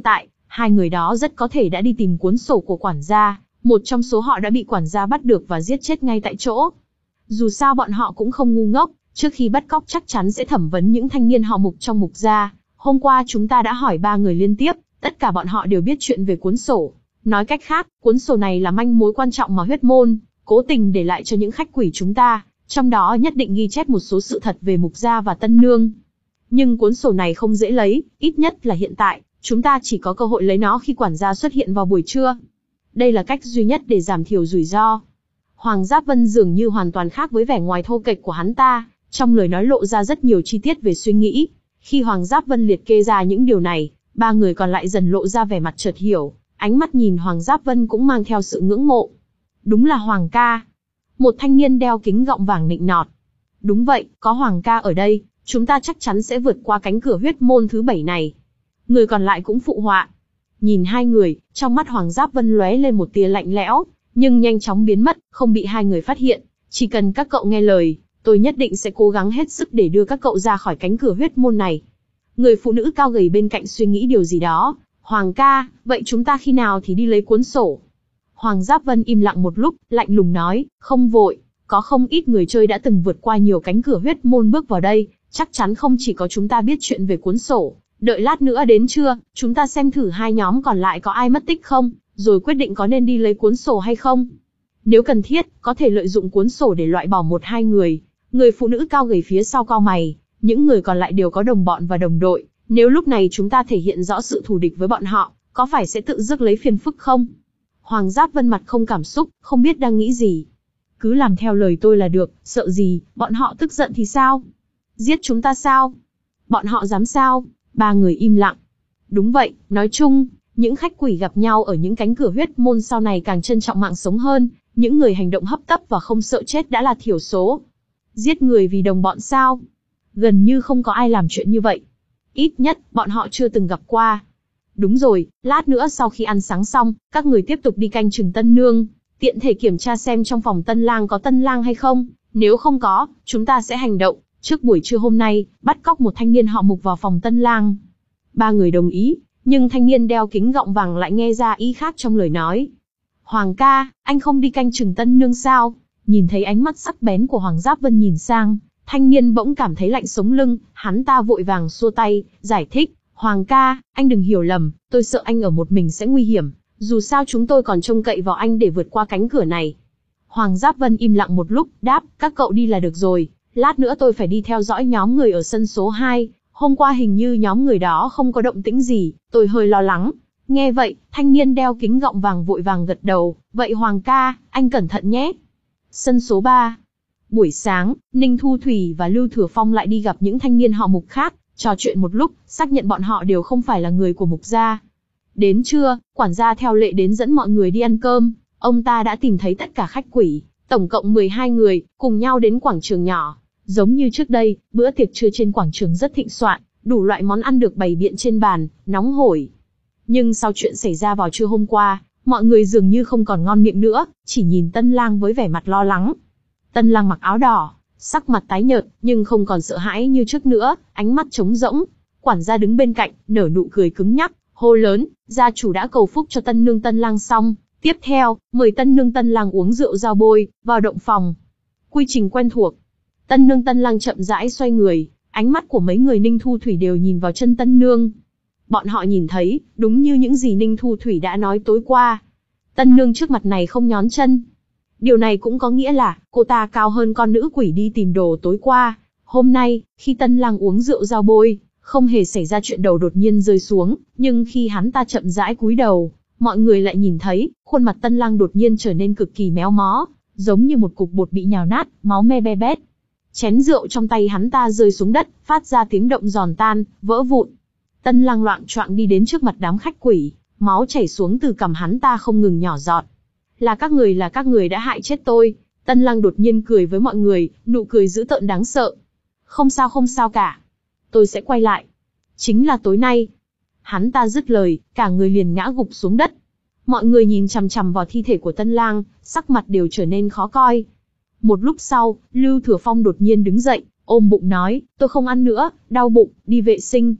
Hai người đó rất có thể đã đi tìm cuốn sổ của quản gia, một trong số họ đã bị quản gia bắt được và giết chết ngay tại chỗ. Dù sao bọn họ cũng không ngu ngốc, trước khi bắt cóc chắc chắn sẽ thẩm vấn những thanh niên họ Mục trong Mục gia. Hôm qua chúng ta đã hỏi ba người liên tiếp, tất cả bọn họ đều biết chuyện về cuốn sổ. Nói cách khác, cuốn sổ này là manh mối quan trọng mà huyết môn cố tình để lại cho những khách quỷ chúng ta, trong đó nhất định ghi chép một số sự thật về Mục gia và Tân Nương. Nhưng cuốn sổ này không dễ lấy, ít nhất là hiện tại, chúng ta chỉ có cơ hội lấy nó khi quản gia xuất hiện vào buổi trưa. Đây là cách duy nhất để giảm thiểu rủi ro. Hoàng Giáp Vân dường như hoàn toàn khác với vẻ ngoài thô kệch của hắn ta, trong lời nói lộ ra rất nhiều chi tiết về suy nghĩ. Khi Hoàng Giáp Vân liệt kê ra những điều này, ba người còn lại dần lộ ra vẻ mặt chợt hiểu, ánh mắt nhìn Hoàng Giáp Vân cũng mang theo sự ngưỡng mộ. Đúng là Hoàng ca. Một thanh niên đeo kính gọng vàng nịnh nọt. Đúng vậy, có Hoàng ca ở đây, chúng ta chắc chắn sẽ vượt qua cánh cửa huyết môn thứ bảy này. Người còn lại cũng phụ họa. Nhìn hai người, trong mắt Hoàng Giáp Vân lóe lên một tia lạnh lẽo, nhưng nhanh chóng biến mất, không bị hai người phát hiện. Chỉ cần các cậu nghe lời, tôi nhất định sẽ cố gắng hết sức để đưa các cậu ra khỏi cánh cửa huyết môn này. Người phụ nữ cao gầy bên cạnh suy nghĩ điều gì đó. Hoàng ca, vậy chúng ta khi nào thì đi lấy cuốn sổ? Hoàng Giáp Vân im lặng một lúc, lạnh lùng nói, không vội, có không ít người chơi đã từng vượt qua nhiều cánh cửa huyết môn bước vào đây, chắc chắn không chỉ có chúng ta biết chuyện về cuốn sổ. Đợi lát nữa đến trưa, chúng ta xem thử hai nhóm còn lại có ai mất tích không, rồi quyết định có nên đi lấy cuốn sổ hay không. Nếu cần thiết, có thể lợi dụng cuốn sổ để loại bỏ một hai người. Người phụ nữ cao gầy phía sau cau mày, những người còn lại đều có đồng bọn và đồng đội. Nếu lúc này chúng ta thể hiện rõ sự thù địch với bọn họ, có phải sẽ tự rước lấy phiền phức không? Hoàng Giáp Vân mặt không cảm xúc, không biết đang nghĩ gì. Cứ làm theo lời tôi là được, sợ gì, bọn họ tức giận thì sao? Giết chúng ta sao? Bọn họ dám sao? Ba người im lặng. Đúng vậy, nói chung, những khách quỷ gặp nhau ở những cánh cửa huyết môn sau này càng trân trọng mạng sống hơn, những người hành động hấp tấp và không sợ chết đã là thiểu số. Giết người vì đồng bọn sao? Gần như không có ai làm chuyện như vậy. Ít nhất, bọn họ chưa từng gặp qua. Đúng rồi, lát nữa sau khi ăn sáng xong, các người tiếp tục đi canh chừng Tân Nương, tiện thể kiểm tra xem trong phòng Tân Lang có Tân Lang hay không, nếu không có, chúng ta sẽ hành động, trước buổi trưa hôm nay, bắt cóc một thanh niên họ Mục vào phòng Tân Lang. Ba người đồng ý, nhưng thanh niên đeo kính gọng vàng lại nghe ra ý khác trong lời nói. Hoàng ca, anh không đi canh chừng Tân Nương sao? Nhìn thấy ánh mắt sắc bén của Hoàng Giáp Vân nhìn sang, thanh niên bỗng cảm thấy lạnh sống lưng, hắn ta vội vàng xua tay, giải thích. Hoàng ca, anh đừng hiểu lầm, tôi sợ anh ở một mình sẽ nguy hiểm, dù sao chúng tôi còn trông cậy vào anh để vượt qua cánh cửa này. Hoàng Giáp Vân im lặng một lúc, đáp, các cậu đi là được rồi, lát nữa tôi phải đi theo dõi nhóm người ở sân số hai, hôm qua hình như nhóm người đó không có động tĩnh gì, tôi hơi lo lắng. Nghe vậy, thanh niên đeo kính gọng vàng vội vàng gật đầu, vậy Hoàng ca, anh cẩn thận nhé. Sân số ba. Buổi sáng, Ninh Thu Thủy và Lưu Thừa Phong lại đi gặp những thanh niên họ Mục khác, trò chuyện một lúc, xác nhận bọn họ đều không phải là người của Mục gia. Đến trưa, quản gia theo lệ đến dẫn mọi người đi ăn cơm, ông ta đã tìm thấy tất cả khách quỷ, tổng cộng mười hai người, cùng nhau đến quảng trường nhỏ. Giống như trước đây, bữa tiệc trưa trên quảng trường rất thịnh soạn, đủ loại món ăn được bày biện trên bàn, nóng hổi. Nhưng sau chuyện xảy ra vào trưa hôm qua, mọi người dường như không còn ngon miệng nữa, chỉ nhìn Tân Lang với vẻ mặt lo lắng. Tân Lang mặc áo đỏ, sắc mặt tái nhợt, nhưng không còn sợ hãi như trước nữa, ánh mắt trống rỗng. Quản gia đứng bên cạnh, nở nụ cười cứng nhắc, hô lớn, gia chủ đã cầu phúc cho Tân Nương Tân Lang xong, tiếp theo, mời Tân Nương Tân Lang uống rượu giao bôi, vào động phòng. Quy trình quen thuộc. Tân Nương Tân Lang chậm rãi xoay người, ánh mắt của mấy người Ninh Thu Thủy đều nhìn vào chân Tân Nương. Bọn họ nhìn thấy, đúng như những gì Ninh Thu Thủy đã nói tối qua. Tân Nương trước mặt này không nhón chân. Điều này cũng có nghĩa là, cô ta cao hơn con nữ quỷ đi tìm đồ tối qua. Hôm nay, khi Tân Lang uống rượu giao bôi, không hề xảy ra chuyện đầu đột nhiên rơi xuống, nhưng khi hắn ta chậm rãi cúi đầu, mọi người lại nhìn thấy, khuôn mặt Tân Lang đột nhiên trở nên cực kỳ méo mó, giống như một cục bột bị nhào nát, máu me be bét. Chén rượu trong tay hắn ta rơi xuống đất, phát ra tiếng động giòn tan, vỡ vụn. Tân Lang loạng choạng đi đến trước mặt đám khách quỷ, máu chảy xuống từ cằm hắn ta không ngừng nhỏ giọt. Là các người là các người đã hại chết tôi. Tân Lang đột nhiên cười với mọi người, nụ cười dữ tợn đáng sợ. Không sao không sao cả. Tôi sẽ quay lại. Chính là tối nay. Hắn ta dứt lời, cả người liền ngã gục xuống đất. Mọi người nhìn chằm chằm vào thi thể của Tân Lang, sắc mặt đều trở nên khó coi. Một lúc sau, Lưu Thừa Phong đột nhiên đứng dậy, ôm bụng nói, tôi không ăn nữa, đau bụng, đi vệ sinh.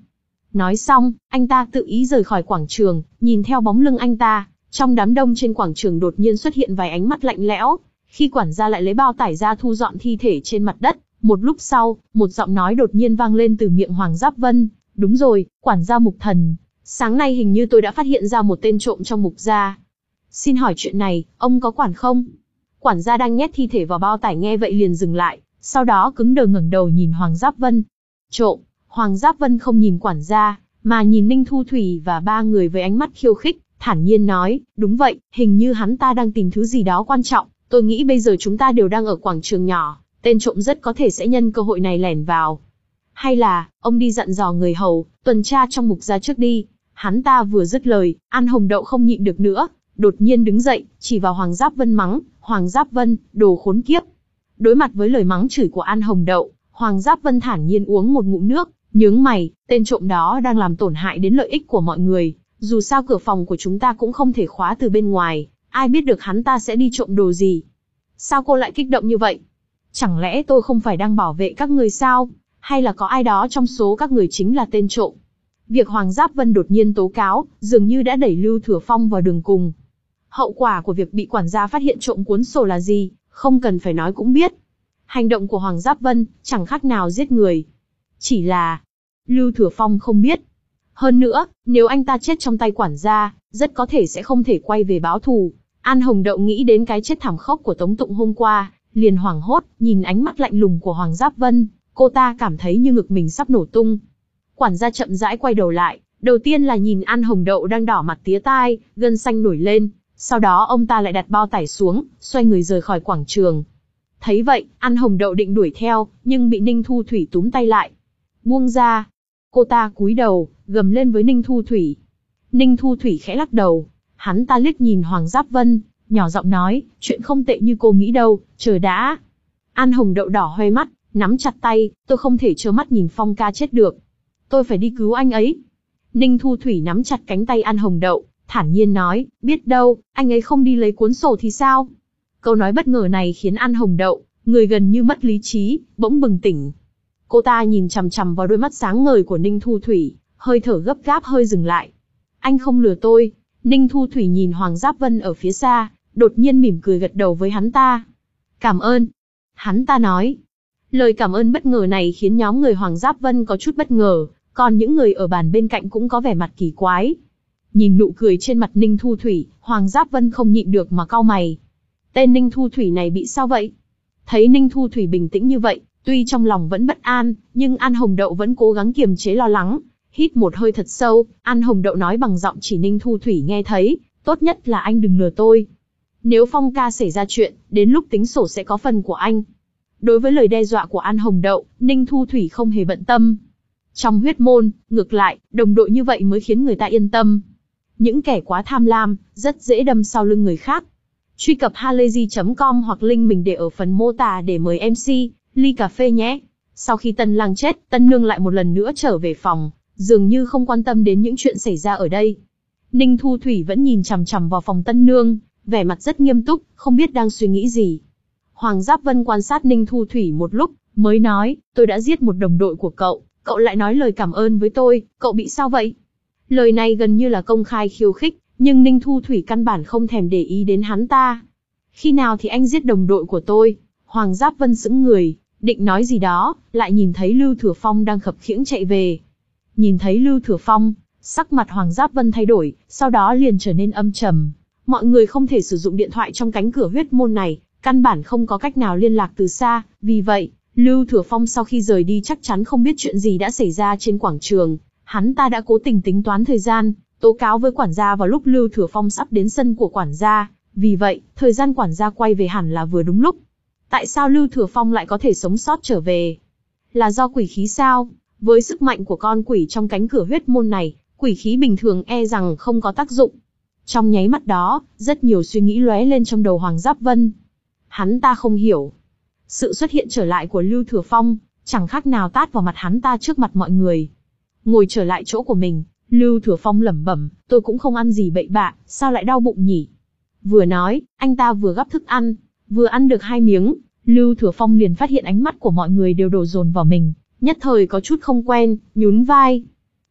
Nói xong, anh ta tự ý rời khỏi quảng trường, nhìn theo bóng lưng anh ta, trong đám đông trên quảng trường đột nhiên xuất hiện vài ánh mắt lạnh lẽo. Khi quản gia lại lấy bao tải ra thu dọn thi thể trên mặt đất, một lúc sau, một giọng nói đột nhiên vang lên từ miệng Hoàng Giáp Vân. Đúng rồi, quản gia Mục Thần, sáng nay hình như tôi đã phát hiện ra một tên trộm trong Mục gia. Xin hỏi chuyện này, ông có quản không? Quản gia đang nhét thi thể vào bao tải nghe vậy liền dừng lại, sau đó cứng đờ ngẩng đầu nhìn Hoàng Giáp Vân. Trộm? Hoàng Giáp Vân không nhìn quản gia, mà nhìn Ninh Thu Thủy và ba người với ánh mắt khiêu khích, thản nhiên nói, đúng vậy, hình như hắn ta đang tìm thứ gì đó quan trọng, tôi nghĩ bây giờ chúng ta đều đang ở quảng trường nhỏ, tên trộm rất có thể sẽ nhân cơ hội này lẻn vào. Hay là, ông đi dặn dò người hầu, tuần tra trong Mục gia trước đi. Hắn ta vừa dứt lời, An Hồng Đậu không nhịn được nữa, đột nhiên đứng dậy, chỉ vào Hoàng Giáp Vân mắng, Hoàng Giáp Vân, đồ khốn kiếp. Đối mặt với lời mắng chửi của An Hồng Đậu, Hoàng Giáp Vân thản nhiên uống một ngụm nước, nhướng mày, tên trộm đó đang làm tổn hại đến lợi ích của mọi người, dù sao cửa phòng của chúng ta cũng không thể khóa từ bên ngoài, ai biết được hắn ta sẽ đi trộm đồ gì. Sao cô lại kích động như vậy? Chẳng lẽ tôi không phải đang bảo vệ các người sao? Hay là có ai đó trong số các người chính là tên trộm? Việc Hoàng Giáp Vân đột nhiên tố cáo, dường như đã đẩy Lưu Thừa Phong vào đường cùng. Hậu quả của việc bị quản gia phát hiện trộm cuốn sổ là gì, không cần phải nói cũng biết. Hành động của Hoàng Giáp Vân, chẳng khác nào giết người. Chỉ là, Lưu Thừa Phong không biết. Hơn nữa, nếu anh ta chết trong tay quản gia, rất có thể sẽ không thể quay về báo thù. An Hồng Đậu nghĩ đến cái chết thảm khốc của Tống Tụng hôm qua, liền hoảng hốt, nhìn ánh mắt lạnh lùng của Hoàng Giáp Vân, cô ta cảm thấy như ngực mình sắp nổ tung. Quản gia chậm rãi quay đầu lại, đầu tiên là nhìn An Hồng Đậu đang đỏ mặt tía tai, gân xanh nổi lên, sau đó ông ta lại đặt bao tải xuống, xoay người rời khỏi quảng trường. Thấy vậy, An Hồng Đậu định đuổi theo, nhưng bị Ninh Thu Thủy túm tay lại. Buông ra. Cô ta cúi đầu, gầm lên với Ninh Thu Thủy. Ninh Thu Thủy khẽ lắc đầu, hắn ta liếc nhìn Hoàng Giáp Vân, nhỏ giọng nói, chuyện không tệ như cô nghĩ đâu, chờ đã. An Hồng Đậu đỏ hoe mắt, nắm chặt tay, tôi không thể trơ mắt nhìn Phong ca chết được. Tôi phải đi cứu anh ấy. Ninh Thu Thủy nắm chặt cánh tay An Hồng Đậu, thản nhiên nói, biết đâu, anh ấy không đi lấy cuốn sổ thì sao? Câu nói bất ngờ này khiến An Hồng Đậu, người gần như mất lý trí, bỗng bừng tỉnh. Cô ta nhìn chằm chằm vào đôi mắt sáng ngời của Ninh Thu Thủy, hơi thở gấp gáp hơi dừng lại. Anh không lừa tôi. Ninh Thu Thủy nhìn Hoàng Giáp Vân ở phía xa, đột nhiên mỉm cười gật đầu với hắn ta. Cảm ơn. Hắn ta nói. Lời cảm ơn bất ngờ này khiến nhóm người Hoàng Giáp Vân có chút bất ngờ, còn những người ở bàn bên cạnh cũng có vẻ mặt kỳ quái. Nhìn nụ cười trên mặt Ninh Thu Thủy, Hoàng Giáp Vân không nhịn được mà cau mày. Tên Ninh Thu Thủy này bị sao vậy? Thấy Ninh Thu Thủy bình tĩnh như vậy, tuy trong lòng vẫn bất an, nhưng An Hồng Đậu vẫn cố gắng kiềm chế lo lắng. Hít một hơi thật sâu, An Hồng Đậu nói bằng giọng chỉ Ninh Thu Thủy nghe thấy, tốt nhất là anh đừng lừa tôi. Nếu Phong ca xảy ra chuyện, đến lúc tính sổ sẽ có phần của anh. Đối với lời đe dọa của An Hồng Đậu, Ninh Thu Thủy không hề bận tâm. Trong huyết môn, ngược lại, đồng đội như vậy mới khiến người ta yên tâm. Những kẻ quá tham lam, rất dễ đâm sau lưng người khác. Truy cập halayzi chấm com hoặc link mình để ở phần mô tả để mời em xê, ly cà phê nhé. Sau khi Tân Lang chết, Tân Nương lại một lần nữa trở về phòng, dường như không quan tâm đến những chuyện xảy ra ở đây. Ninh Thu Thủy vẫn nhìn chằm chằm vào phòng Tân Nương, vẻ mặt rất nghiêm túc, không biết đang suy nghĩ gì. Hoàng Giáp Vân quan sát Ninh Thu Thủy một lúc, mới nói, tôi đã giết một đồng đội của cậu, cậu lại nói lời cảm ơn với tôi, cậu bị sao vậy? Lời này gần như là công khai khiêu khích, nhưng Ninh Thu Thủy căn bản không thèm để ý đến hắn ta. Khi nào thì anh giết đồng đội của tôi? Hoàng Giáp Vân sững người, định nói gì đó, lại nhìn thấy Lưu Thừa Phong đang khập khiễng chạy về. Nhìn thấy Lưu Thừa Phong, sắc mặt Hoàng Giáp Vân thay đổi, sau đó liền trở nên âm trầm. Mọi người không thể sử dụng điện thoại trong cánh cửa huyết môn này, căn bản không có cách nào liên lạc từ xa, vì vậy, Lưu Thừa Phong sau khi rời đi chắc chắn không biết chuyện gì đã xảy ra trên quảng trường. Hắn ta đã cố tình tính toán thời gian, tố cáo với quản gia vào lúc Lưu Thừa Phong sắp đến sân của quản gia, vì vậy, thời gian quản gia quay về hẳn là vừa đúng lúc. Tại sao Lưu Thừa Phong lại có thể sống sót trở về? Là do quỷ khí sao? Với sức mạnh của con quỷ trong cánh cửa huyết môn này, quỷ khí bình thường e rằng không có tác dụng. Trong nháy mắt đó, rất nhiều suy nghĩ lóe lên trong đầu Hoàng Giáp Vân. Hắn ta không hiểu. Sự xuất hiện trở lại của Lưu Thừa Phong, chẳng khác nào tát vào mặt hắn ta trước mặt mọi người. Ngồi trở lại chỗ của mình, Lưu Thừa Phong lẩm bẩm, tôi cũng không ăn gì bậy bạ, sao lại đau bụng nhỉ? Vừa nói, anh ta vừa gắp thức ăn, vừa ăn được hai miếng, Lưu Thừa Phong liền phát hiện ánh mắt của mọi người đều đổ dồn vào mình, nhất thời có chút không quen, nhún vai.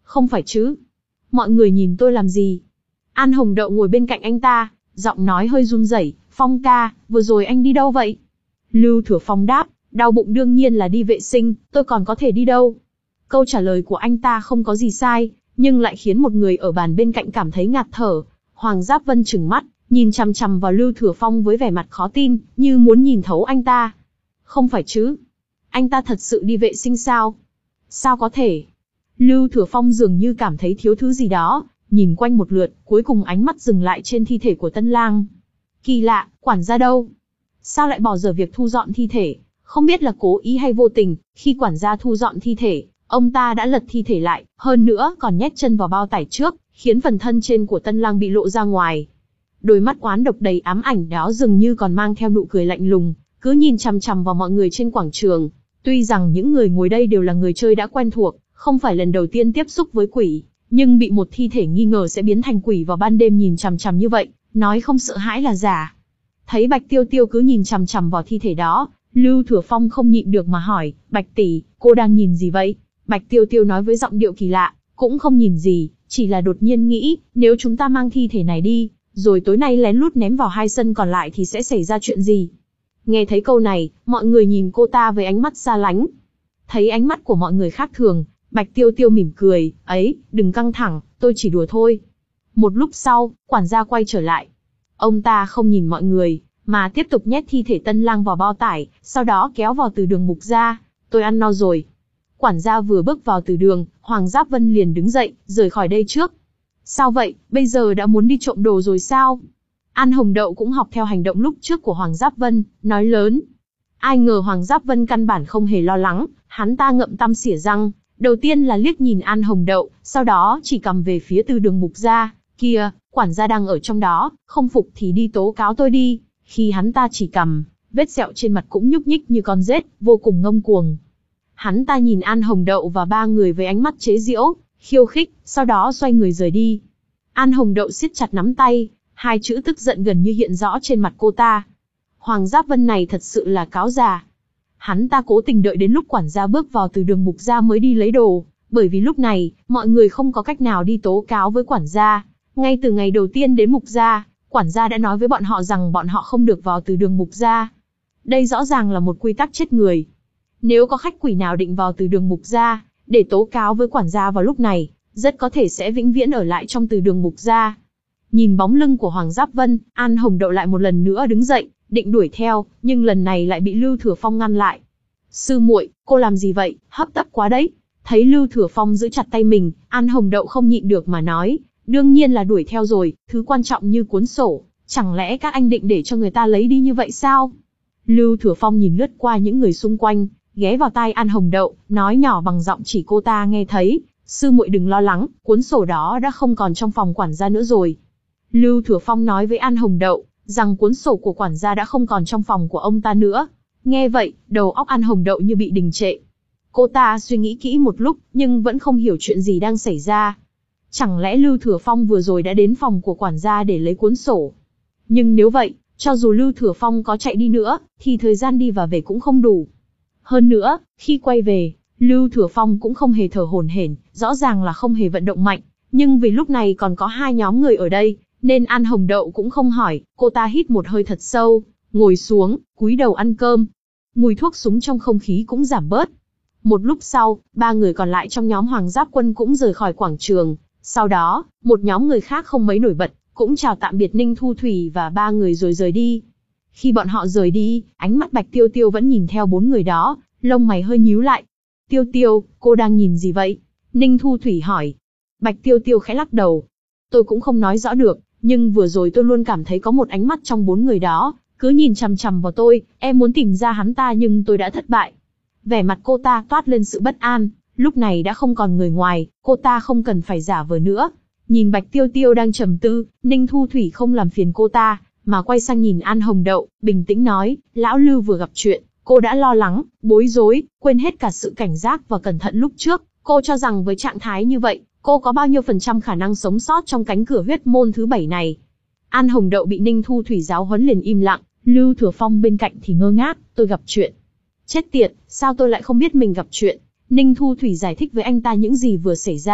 Không phải chứ? Mọi người nhìn tôi làm gì? An Hồng Đậu ngồi bên cạnh anh ta, giọng nói hơi run rẩy. Phong ca, vừa rồi anh đi đâu vậy? Lưu Thừa Phong đáp, đau bụng đương nhiên là đi vệ sinh, tôi còn có thể đi đâu? Câu trả lời của anh ta không có gì sai, nhưng lại khiến một người ở bàn bên cạnh cảm thấy ngạt thở. Hoàng Giáp Vân trừng mắt, nhìn chằm chằm vào Lưu Thừa Phong với vẻ mặt khó tin, như muốn nhìn thấu anh ta. Không phải chứ? Anh ta thật sự đi vệ sinh sao? Sao có thể? Lưu Thừa Phong dường như cảm thấy thiếu thứ gì đó, nhìn quanh một lượt, cuối cùng ánh mắt dừng lại trên thi thể của Tân Lang. Kỳ lạ, quản gia đâu? Sao lại bỏ dở việc thu dọn thi thể? Không biết là cố ý hay vô tình, khi quản gia thu dọn thi thể, ông ta đã lật thi thể lại, hơn nữa còn nhét chân vào bao tải trước, khiến phần thân trên của Tân Lang bị lộ ra ngoài. Đôi mắt oán độc đầy ám ảnh đó dường như còn mang theo nụ cười lạnh lùng, cứ nhìn chằm chằm vào mọi người trên quảng trường. Tuy rằng những người ngồi đây đều là người chơi đã quen thuộc, không phải lần đầu tiên tiếp xúc với quỷ, nhưng bị một thi thể nghi ngờ sẽ biến thành quỷ vào ban đêm nhìn chằm chằm như vậy, nói không sợ hãi là giả. Thấy Bạch Tiêu Tiêu cứ nhìn chằm chằm vào thi thể đó, Lưu Thừa Phong không nhịn được mà hỏi, Bạch tỷ, cô đang nhìn gì vậy? Bạch Tiêu Tiêu nói với giọng điệu kỳ lạ, cũng không nhìn gì, chỉ là đột nhiên nghĩ, nếu chúng ta mang thi thể này đi, rồi tối nay lén lút ném vào hai sân còn lại thì sẽ xảy ra chuyện gì? Nghe thấy câu này, mọi người nhìn cô ta với ánh mắt xa lánh. Thấy ánh mắt của mọi người khác thường, Bạch Tiêu Tiêu mỉm cười, ấy, đừng căng thẳng, tôi chỉ đùa thôi. Một lúc sau, quản gia quay trở lại. Ông ta không nhìn mọi người, mà tiếp tục nhét thi thể Tân Lang vào bao tải, sau đó kéo vào từ đường mục ra. Tôi ăn no rồi. Quản gia vừa bước vào từ đường, Hoàng Giáp Vân liền đứng dậy, rời khỏi đây trước. Sao vậy, bây giờ đã muốn đi trộm đồ rồi sao? An Hồng Đậu cũng học theo hành động lúc trước của Hoàng Giáp Vân, nói lớn. Ai ngờ Hoàng Giáp Vân căn bản không hề lo lắng, hắn ta ngậm tăm xỉa răng, đầu tiên là liếc nhìn An Hồng Đậu, sau đó chỉ cầm về phía từ đường mục ra, kia, quản gia đang ở trong đó, không phục thì đi tố cáo tôi đi. Khi hắn ta chỉ cầm, vết sẹo trên mặt cũng nhúc nhích như con rết, vô cùng ngông cuồng. Hắn ta nhìn An Hồng Đậu và ba người với ánh mắt chế giễu, khiêu khích, sau đó xoay người rời đi. An Hồng Đậu siết chặt nắm tay, hai chữ tức giận gần như hiện rõ trên mặt cô ta. Hoàng Giáp Vân này thật sự là cáo già. Hắn ta cố tình đợi đến lúc quản gia bước vào từ đường mục ra mới đi lấy đồ, bởi vì lúc này, mọi người không có cách nào đi tố cáo với quản gia. Ngay từ ngày đầu tiên đến mục gia, quản gia đã nói với bọn họ rằng bọn họ không được vào từ đường mục gia. Đây rõ ràng là một quy tắc chết người. Nếu có khách quỷ nào định vào từ đường mục gia, để tố cáo với quản gia vào lúc này, rất có thể sẽ vĩnh viễn ở lại trong từ đường mục gia. Nhìn bóng lưng của Hoàng Giáp Vân, An Hồng Đậu lại một lần nữa đứng dậy, định đuổi theo, nhưng lần này lại bị Lưu Thừa Phong ngăn lại. Sư muội, cô làm gì vậy, hấp tấp quá đấy. Thấy Lưu Thừa Phong giữ chặt tay mình, An Hồng Đậu không nhịn được mà nói, đương nhiên là đuổi theo rồi, thứ quan trọng như cuốn sổ, chẳng lẽ các anh định để cho người ta lấy đi như vậy sao? Lưu Thừa Phong nhìn lướt qua những người xung quanh, ghé vào tai An Hồng Đậu, nói nhỏ bằng giọng chỉ cô ta nghe thấy, sư muội đừng lo lắng, cuốn sổ đó đã không còn trong phòng quản gia nữa rồi. Lưu Thừa Phong nói với An Hồng Đậu, rằng cuốn sổ của quản gia đã không còn trong phòng của ông ta nữa. Nghe vậy, đầu óc An Hồng Đậu như bị đình trệ. Cô ta suy nghĩ kỹ một lúc, nhưng vẫn không hiểu chuyện gì đang xảy ra. Chẳng lẽ Lưu Thừa Phong vừa rồi đã đến phòng của quản gia để lấy cuốn sổ? Nhưng nếu vậy, cho dù Lưu Thừa Phong có chạy đi nữa, thì thời gian đi và về cũng không đủ. Hơn nữa, khi quay về, Lưu Thừa Phong cũng không hề thở hổn hển, rõ ràng là không hề vận động mạnh. Nhưng vì lúc này còn có hai nhóm người ở đây, nên An Hồng Đậu cũng không hỏi, cô ta hít một hơi thật sâu, ngồi xuống, cúi đầu ăn cơm. Mùi thuốc súng trong không khí cũng giảm bớt. Một lúc sau, ba người còn lại trong nhóm Hoàng Giáp Quân cũng rời khỏi quảng trường. Sau đó, một nhóm người khác không mấy nổi bật, cũng chào tạm biệt Ninh Thu Thủy và ba người rồi rời đi. Khi bọn họ rời đi, ánh mắt Bạch Tiêu Tiêu vẫn nhìn theo bốn người đó, lông mày hơi nhíu lại. Tiêu Tiêu, cô đang nhìn gì vậy? Ninh Thu Thủy hỏi. Bạch Tiêu Tiêu khẽ lắc đầu. Tôi cũng không nói rõ được, nhưng vừa rồi tôi luôn cảm thấy có một ánh mắt trong bốn người đó, cứ nhìn chằm chằm vào tôi, em muốn tìm ra hắn ta nhưng tôi đã thất bại. Vẻ mặt cô ta toát lên sự bất an, lúc này đã không còn người ngoài, cô ta không cần phải giả vờ nữa. Nhìn Bạch Tiêu Tiêu đang trầm tư, Ninh Thu Thủy không làm phiền cô ta, mà quay sang nhìn An Hồng Đậu, bình tĩnh nói, lão Lưu vừa gặp chuyện, cô đã lo lắng, bối rối, quên hết cả sự cảnh giác và cẩn thận lúc trước. Cô cho rằng với trạng thái như vậy, cô có bao nhiêu phần trăm khả năng sống sót trong cánh cửa huyết môn thứ bảy này. An Hồng Đậu bị Ninh Thu Thủy giáo huấn liền im lặng, Lưu Thừa Phong bên cạnh thì ngơ ngác, tôi gặp chuyện. Chết tiệt, sao tôi lại không biết mình gặp chuyện? Ninh Thu Thủy giải thích với anh ta những gì vừa xảy ra,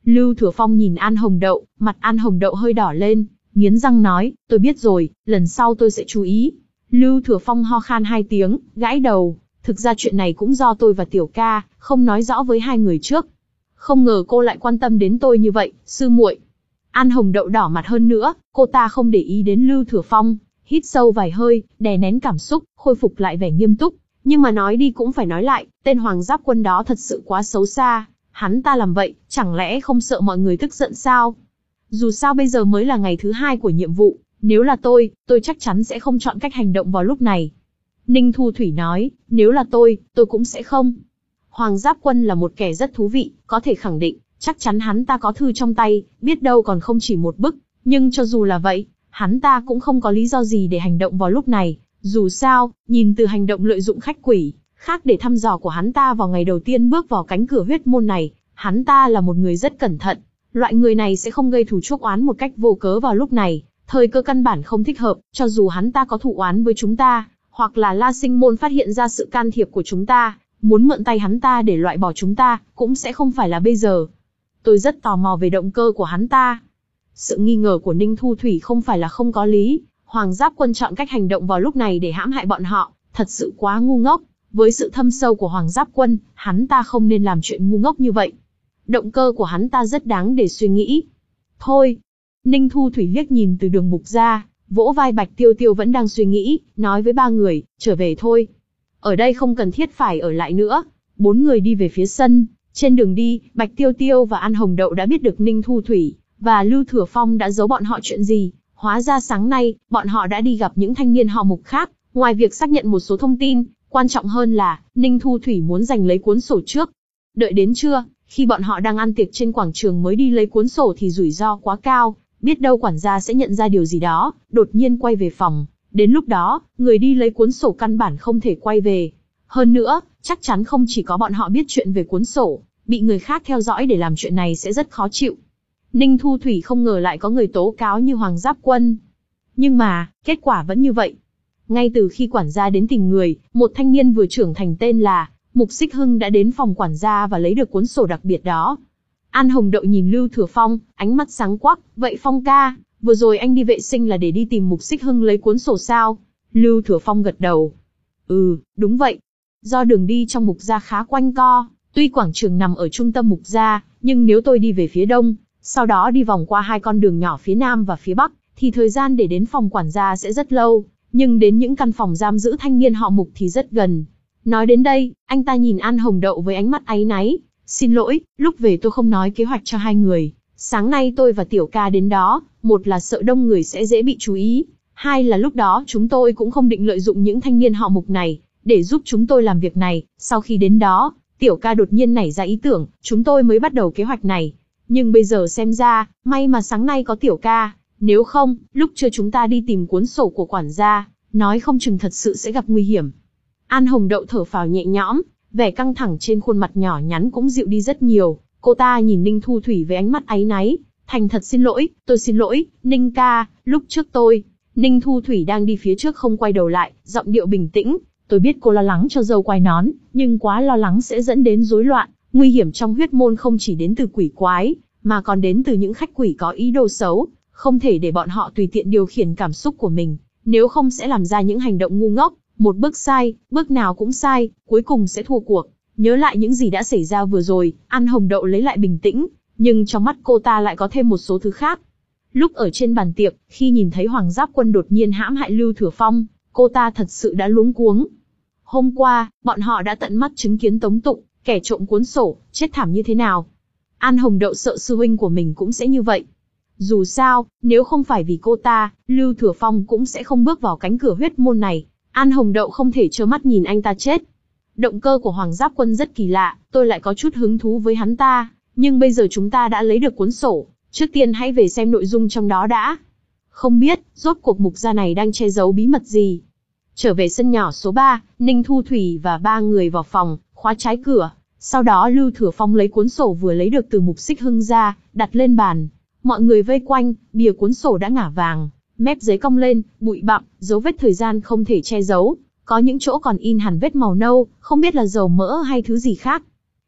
Lưu Thừa Phong nhìn An Hồng Đậu, mặt An Hồng Đậu hơi đỏ lên, nghiến răng nói, tôi biết rồi, lần sau tôi sẽ chú ý. Lưu Thừa Phong ho khan hai tiếng, gãi đầu, thực ra chuyện này cũng do tôi và Tiểu Ca, không nói rõ với hai người trước. Không ngờ cô lại quan tâm đến tôi như vậy, sư muội. An Hồng Đậu đỏ mặt hơn nữa, cô ta không để ý đến Lưu Thừa Phong, hít sâu vài hơi, đè nén cảm xúc, khôi phục lại vẻ nghiêm túc. Nhưng mà nói đi cũng phải nói lại, tên Hoàng Giáp Quân đó thật sự quá xấu xa. Hắn ta làm vậy, chẳng lẽ không sợ mọi người tức giận sao? Dù sao bây giờ mới là ngày thứ hai của nhiệm vụ, nếu là tôi, tôi chắc chắn sẽ không chọn cách hành động vào lúc này. Ninh Thu Thủy nói, nếu là tôi, tôi cũng sẽ không. Hoàng Giáp Quân là một kẻ rất thú vị, có thể khẳng định, chắc chắn hắn ta có thư trong tay, biết đâu còn không chỉ một bức. Nhưng cho dù là vậy, hắn ta cũng không có lý do gì để hành động vào lúc này. Dù sao, nhìn từ hành động lợi dụng khách quỷ, khác để thăm dò của hắn ta vào ngày đầu tiên bước vào cánh cửa huyết môn này, hắn ta là một người rất cẩn thận. Loại người này sẽ không gây thù chuốc oán một cách vô cớ vào lúc này, thời cơ căn bản không thích hợp, cho dù hắn ta có thù oán với chúng ta, hoặc là La Sinh Môn phát hiện ra sự can thiệp của chúng ta, muốn mượn tay hắn ta để loại bỏ chúng ta, cũng sẽ không phải là bây giờ. Tôi rất tò mò về động cơ của hắn ta. Sự nghi ngờ của Ninh Thu Thủy không phải là không có lý, Hoàng Giáp Quân chọn cách hành động vào lúc này để hãm hại bọn họ, thật sự quá ngu ngốc. Với sự thâm sâu của Hoàng Giáp Quân, hắn ta không nên làm chuyện ngu ngốc như vậy. Động cơ của hắn ta rất đáng để suy nghĩ. Thôi. Ninh Thu Thủy liếc nhìn từ Đường Mục ra, vỗ vai Bạch Tiêu Tiêu vẫn đang suy nghĩ, nói với ba người, trở về thôi. Ở đây không cần thiết phải ở lại nữa. Bốn người đi về phía sân. Trên đường đi, Bạch Tiêu Tiêu và An Hồng Đậu đã biết được Ninh Thu Thủy và Lưu Thừa Phong đã giấu bọn họ chuyện gì. Hóa ra sáng nay, bọn họ đã đi gặp những thanh niên họ Mục khác. Ngoài việc xác nhận một số thông tin, quan trọng hơn là, Ninh Thu Thủy muốn giành lấy cuốn sổ trước. Đợi đến trưa, khi bọn họ đang ăn tiệc trên quảng trường mới đi lấy cuốn sổ thì rủi ro quá cao, biết đâu quản gia sẽ nhận ra điều gì đó, đột nhiên quay về phòng. Đến lúc đó, người đi lấy cuốn sổ căn bản không thể quay về. Hơn nữa, chắc chắn không chỉ có bọn họ biết chuyện về cuốn sổ, bị người khác theo dõi để làm chuyện này sẽ rất khó chịu. Ninh Thu Thủy không ngờ lại có người tố cáo như Hoàng Giáp Quân. Nhưng mà, kết quả vẫn như vậy. Ngay từ khi quản gia đến tìm người, một thanh niên vừa trưởng thành tên là Mục Xích Hưng đã đến phòng quản gia và lấy được cuốn sổ đặc biệt đó. An Hồng Đậu nhìn Lưu Thừa Phong, ánh mắt sáng quắc, vậy Phong ca, vừa rồi anh đi vệ sinh là để đi tìm Mục Xích Hưng lấy cuốn sổ sao? Lưu Thừa Phong gật đầu. Ừ, đúng vậy. Do đường đi trong Mục gia khá quanh co, tuy quảng trường nằm ở trung tâm Mục gia, nhưng nếu tôi đi về phía đông, sau đó đi vòng qua hai con đường nhỏ phía nam và phía bắc, thì thời gian để đến phòng quản gia sẽ rất lâu, nhưng đến những căn phòng giam giữ thanh niên họ Mục thì rất gần. Nói đến đây, anh ta nhìn An Hồng Đậu với ánh mắt áy náy. Xin lỗi, lúc về tôi không nói kế hoạch cho hai người. Sáng nay tôi và Tiểu Ca đến đó, một là sợ đông người sẽ dễ bị chú ý, hai là lúc đó chúng tôi cũng không định lợi dụng những thanh niên họ Mục này, để giúp chúng tôi làm việc này. Sau khi đến đó, Tiểu Ca đột nhiên nảy ra ý tưởng, chúng tôi mới bắt đầu kế hoạch này. Nhưng bây giờ xem ra, may mà sáng nay có Tiểu Ca, nếu không, lúc trưa chúng ta đi tìm cuốn sổ của quản gia, nói không chừng thật sự sẽ gặp nguy hiểm. An Hồng Đậu thở phào nhẹ nhõm, vẻ căng thẳng trên khuôn mặt nhỏ nhắn cũng dịu đi rất nhiều. Cô ta nhìn Ninh Thu Thủy với ánh mắt áy náy, thành thật xin lỗi, tôi xin lỗi, Ninh ca, lúc trước tôi. Ninh Thu Thủy đang đi phía trước không quay đầu lại, giọng điệu bình tĩnh. Tôi biết cô lo lắng cho dâu quai nón, nhưng quá lo lắng sẽ dẫn đến rối loạn. Nguy hiểm trong huyết môn không chỉ đến từ quỷ quái, mà còn đến từ những khách quỷ có ý đồ xấu. Không thể để bọn họ tùy tiện điều khiển cảm xúc của mình, nếu không sẽ làm ra những hành động ngu ngốc. Một bước sai, bước nào cũng sai, cuối cùng sẽ thua cuộc. Nhớ lại những gì đã xảy ra vừa rồi, An Hồng Đậu lấy lại bình tĩnh, nhưng trong mắt cô ta lại có thêm một số thứ khác. Lúc ở trên bàn tiệc, khi nhìn thấy Hoàng Giáp Quân đột nhiên hãm hại Lưu Thừa Phong, cô ta thật sự đã luống cuống. Hôm qua, bọn họ đã tận mắt chứng kiến Tống Tụng, kẻ trộm cuốn sổ, chết thảm như thế nào. An Hồng Đậu sợ sư huynh của mình cũng sẽ như vậy. Dù sao, nếu không phải vì cô ta, Lưu Thừa Phong cũng sẽ không bước vào cánh cửa huyết môn này. An Hồng Đậu không thể trơ mắt nhìn anh ta chết. Động cơ của Hoàng Giáp Quân rất kỳ lạ, tôi lại có chút hứng thú với hắn ta. Nhưng bây giờ chúng ta đã lấy được cuốn sổ, trước tiên hãy về xem nội dung trong đó đã. Không biết, rốt cuộc Mục gia này đang che giấu bí mật gì. Trở về sân nhỏ số ba, Ninh Thu Thủy và ba người vào phòng, khóa trái cửa. Sau đó Lưu Thừa Phong lấy cuốn sổ vừa lấy được từ Mục Xích Hưng ra, đặt lên bàn. Mọi người vây quanh, bìa cuốn sổ đã ngả vàng. Mép giấy cong lên, bụi bặm, dấu vết thời gian không thể che giấu. Có những chỗ còn in hẳn vết màu nâu, không biết là dầu mỡ hay thứ gì khác.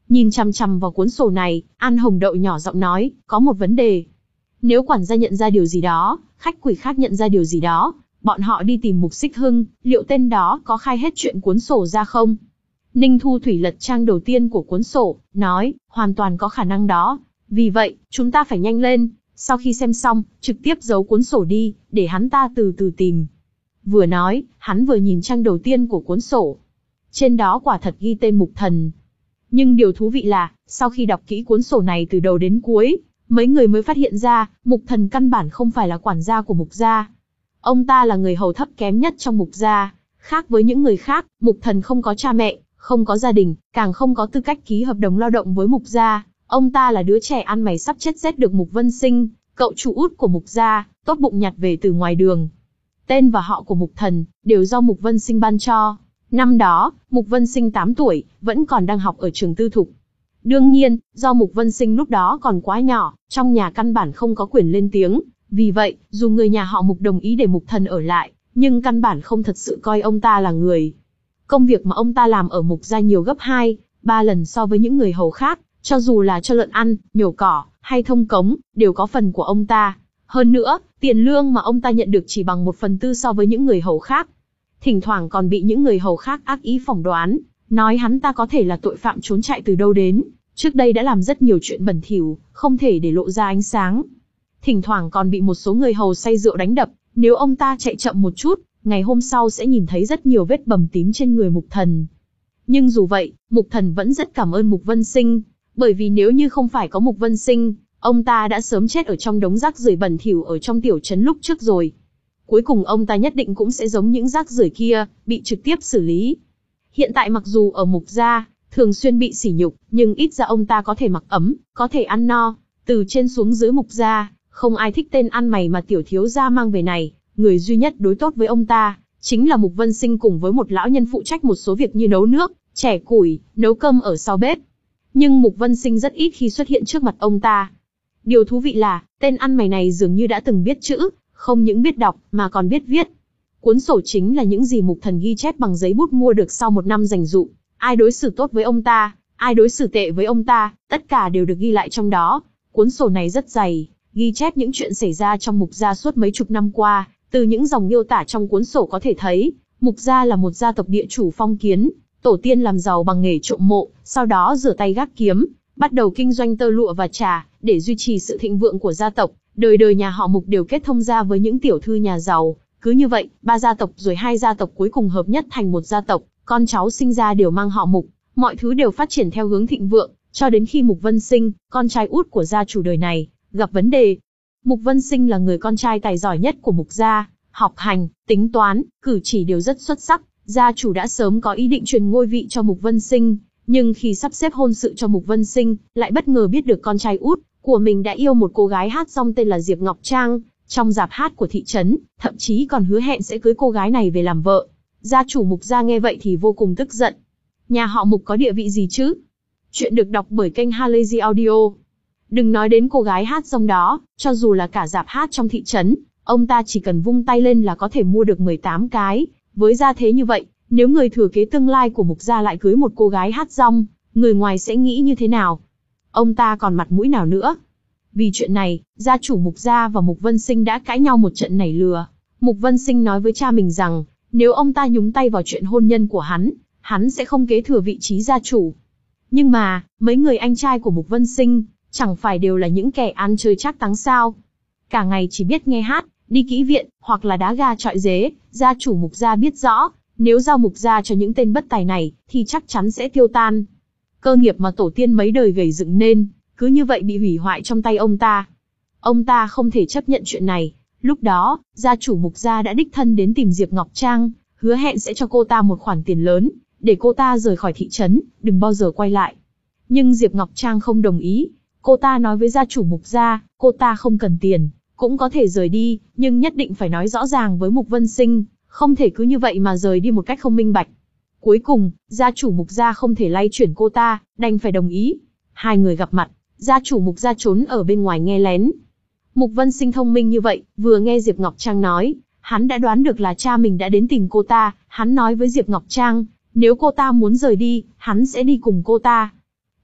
Nhìn chằm chằm vào cuốn sổ này, An Hồng Đậu nhỏ giọng nói, có một vấn đề. Nếu quản gia nhận ra điều gì đó, khách quỷ khác nhận ra điều gì đó, bọn họ đi tìm Mục Xích Hưng, liệu tên đó có khai hết chuyện cuốn sổ ra không? Ninh Thu Thủy lật trang đầu tiên của cuốn sổ, nói, hoàn toàn có khả năng đó. Vì vậy, chúng ta phải nhanh lên, sau khi xem xong, trực tiếp giấu cuốn sổ đi, để hắn ta từ từ tìm. Vừa nói, hắn vừa nhìn trang đầu tiên của cuốn sổ. Trên đó quả thật ghi tên Mục Thần. Nhưng điều thú vị là, sau khi đọc kỹ cuốn sổ này từ đầu đến cuối, mấy người mới phát hiện ra, Mục Thần căn bản không phải là quản gia của Mục gia. Ông ta là người hầu thấp kém nhất trong Mục gia. Khác với những người khác, Mục Thần không có cha mẹ, không có gia đình, càng không có tư cách ký hợp đồng lao động với Mục gia. Ông ta là đứa trẻ ăn mày sắp chết rét được Mục Vân Sinh, cậu chủ út của Mục gia, tốt bụng nhặt về từ ngoài đường. Tên và họ của Mục Thần đều do Mục Vân Sinh ban cho. Năm đó, Mục Vân Sinh tám tuổi, vẫn còn đang học ở trường tư thục. Đương nhiên, do Mục Vân Sinh lúc đó còn quá nhỏ, trong nhà căn bản không có quyền lên tiếng. Vì vậy, dù người nhà họ Mục đồng ý để Mục Thần ở lại, nhưng căn bản không thật sự coi ông ta là người. Công việc mà ông ta làm ở Mục gia nhiều gấp hai, ba lần so với những người hầu khác, cho dù là cho lợn ăn, nhổ cỏ, hay thông cống, đều có phần của ông ta. Hơn nữa, tiền lương mà ông ta nhận được chỉ bằng một phần tư so với những người hầu khác. Thỉnh thoảng còn bị những người hầu khác ác ý phỏng đoán, nói hắn ta có thể là tội phạm trốn chạy từ đâu đến, trước đây đã làm rất nhiều chuyện bẩn thỉu, không thể để lộ ra ánh sáng. Thỉnh thoảng còn bị một số người hầu say rượu đánh đập, nếu ông ta chạy chậm một chút, ngày hôm sau sẽ nhìn thấy rất nhiều vết bầm tím trên người Mục Thần. Nhưng dù vậy, Mục Thần vẫn rất cảm ơn Mục Vân Sinh, bởi vì nếu như không phải có Mục Vân Sinh, ông ta đã sớm chết ở trong đống rác rưởi bẩn thỉu ở trong tiểu trấn lúc trước rồi. Cuối cùng ông ta nhất định cũng sẽ giống những rác rưởi kia, bị trực tiếp xử lý. Hiện tại mặc dù ở Mục gia, thường xuyên bị sỉ nhục, nhưng ít ra ông ta có thể mặc ấm, có thể ăn no. Từ trên xuống dưới Mục gia, không ai thích tên ăn mày mà tiểu thiếu gia mang về này. Người duy nhất đối tốt với ông ta, chính là Mục Vân Sinh cùng với một lão nhân phụ trách một số việc như nấu nước, chẻ củi, nấu cơm ở sau bếp. Nhưng Mục Vân Sinh rất ít khi xuất hiện trước mặt ông ta. Điều thú vị là, tên ăn mày này dường như đã từng biết chữ, không những biết đọc, mà còn biết viết. Cuốn sổ chính là những gì Mục Thần ghi chép bằng giấy bút mua được sau một năm dành dụm. Ai đối xử tốt với ông ta, ai đối xử tệ với ông ta, tất cả đều được ghi lại trong đó. Cuốn sổ này rất dày, ghi chép những chuyện xảy ra trong Mục gia suốt mấy chục năm qua. Từ những dòng miêu tả trong cuốn sổ có thể thấy, Mục gia là một gia tộc địa chủ phong kiến, tổ tiên làm giàu bằng nghề trộm mộ, sau đó rửa tay gác kiếm, bắt đầu kinh doanh tơ lụa và trà, để duy trì sự thịnh vượng của gia tộc. Đời đời nhà họ Mục đều kết thông gia với những tiểu thư nhà giàu, cứ như vậy, ba gia tộc rồi hai gia tộc cuối cùng hợp nhất thành một gia tộc, con cháu sinh ra đều mang họ Mục, mọi thứ đều phát triển theo hướng thịnh vượng, cho đến khi Mục Vân Sinh, con trai út của gia chủ đời này, gặp vấn đề. Mục Vân Sinh là người con trai tài giỏi nhất của Mục gia, học hành, tính toán, cử chỉ đều rất xuất sắc. Gia chủ đã sớm có ý định truyền ngôi vị cho Mục Vân Sinh, nhưng khi sắp xếp hôn sự cho Mục Vân Sinh, lại bất ngờ biết được con trai út của mình đã yêu một cô gái hát rong tên là Diệp Ngọc Trang, trong dạp hát của thị trấn, thậm chí còn hứa hẹn sẽ cưới cô gái này về làm vợ. Gia chủ Mục gia nghe vậy thì vô cùng tức giận. Nhà họ Mục có địa vị gì chứ? Chuyện được đọc bởi kênh Halazy Audio. Đừng nói đến cô gái hát rong đó, cho dù là cả dạp hát trong thị trấn, ông ta chỉ cần vung tay lên là có thể mua được mười tám cái. Với gia thế như vậy, nếu người thừa kế tương lai của Mục gia lại cưới một cô gái hát rong, người ngoài sẽ nghĩ như thế nào? Ông ta còn mặt mũi nào nữa? Vì chuyện này, gia chủ Mục gia và Mục Vân Sinh đã cãi nhau một trận nảy lửa. Mục Vân Sinh nói với cha mình rằng, nếu ông ta nhúng tay vào chuyện hôn nhân của hắn, hắn sẽ không kế thừa vị trí gia chủ. Nhưng mà, mấy người anh trai của Mục Vân Sinh, chẳng phải đều là những kẻ ăn chơi trác táng sao? Cả ngày chỉ biết nghe hát, đi kỹ viện, hoặc là đá gà chọi dế. Gia chủ Mục gia biết rõ, nếu giao Mục gia cho những tên bất tài này, thì chắc chắn sẽ tiêu tan. Cơ nghiệp mà tổ tiên mấy đời gầy dựng nên, cứ như vậy bị hủy hoại trong tay ông ta. Ông ta không thể chấp nhận chuyện này. Lúc đó, gia chủ Mục gia đã đích thân đến tìm Diệp Ngọc Trang, hứa hẹn sẽ cho cô ta một khoản tiền lớn, để cô ta rời khỏi thị trấn, đừng bao giờ quay lại. Nhưng Diệp Ngọc Trang không đồng ý. Cô ta nói với gia chủ Mục gia, cô ta không cần tiền, cũng có thể rời đi, nhưng nhất định phải nói rõ ràng với Mục Vân Sinh, không thể cứ như vậy mà rời đi một cách không minh bạch. Cuối cùng, gia chủ Mục gia không thể lay chuyển cô ta, đành phải đồng ý. Hai người gặp mặt, gia chủ Mục gia trốn ở bên ngoài nghe lén. Mục Vân Sinh thông minh như vậy, vừa nghe Diệp Ngọc Trang nói, hắn đã đoán được là cha mình đã đến tìm cô ta. Hắn nói với Diệp Ngọc Trang, nếu cô ta muốn rời đi, hắn sẽ đi cùng cô ta.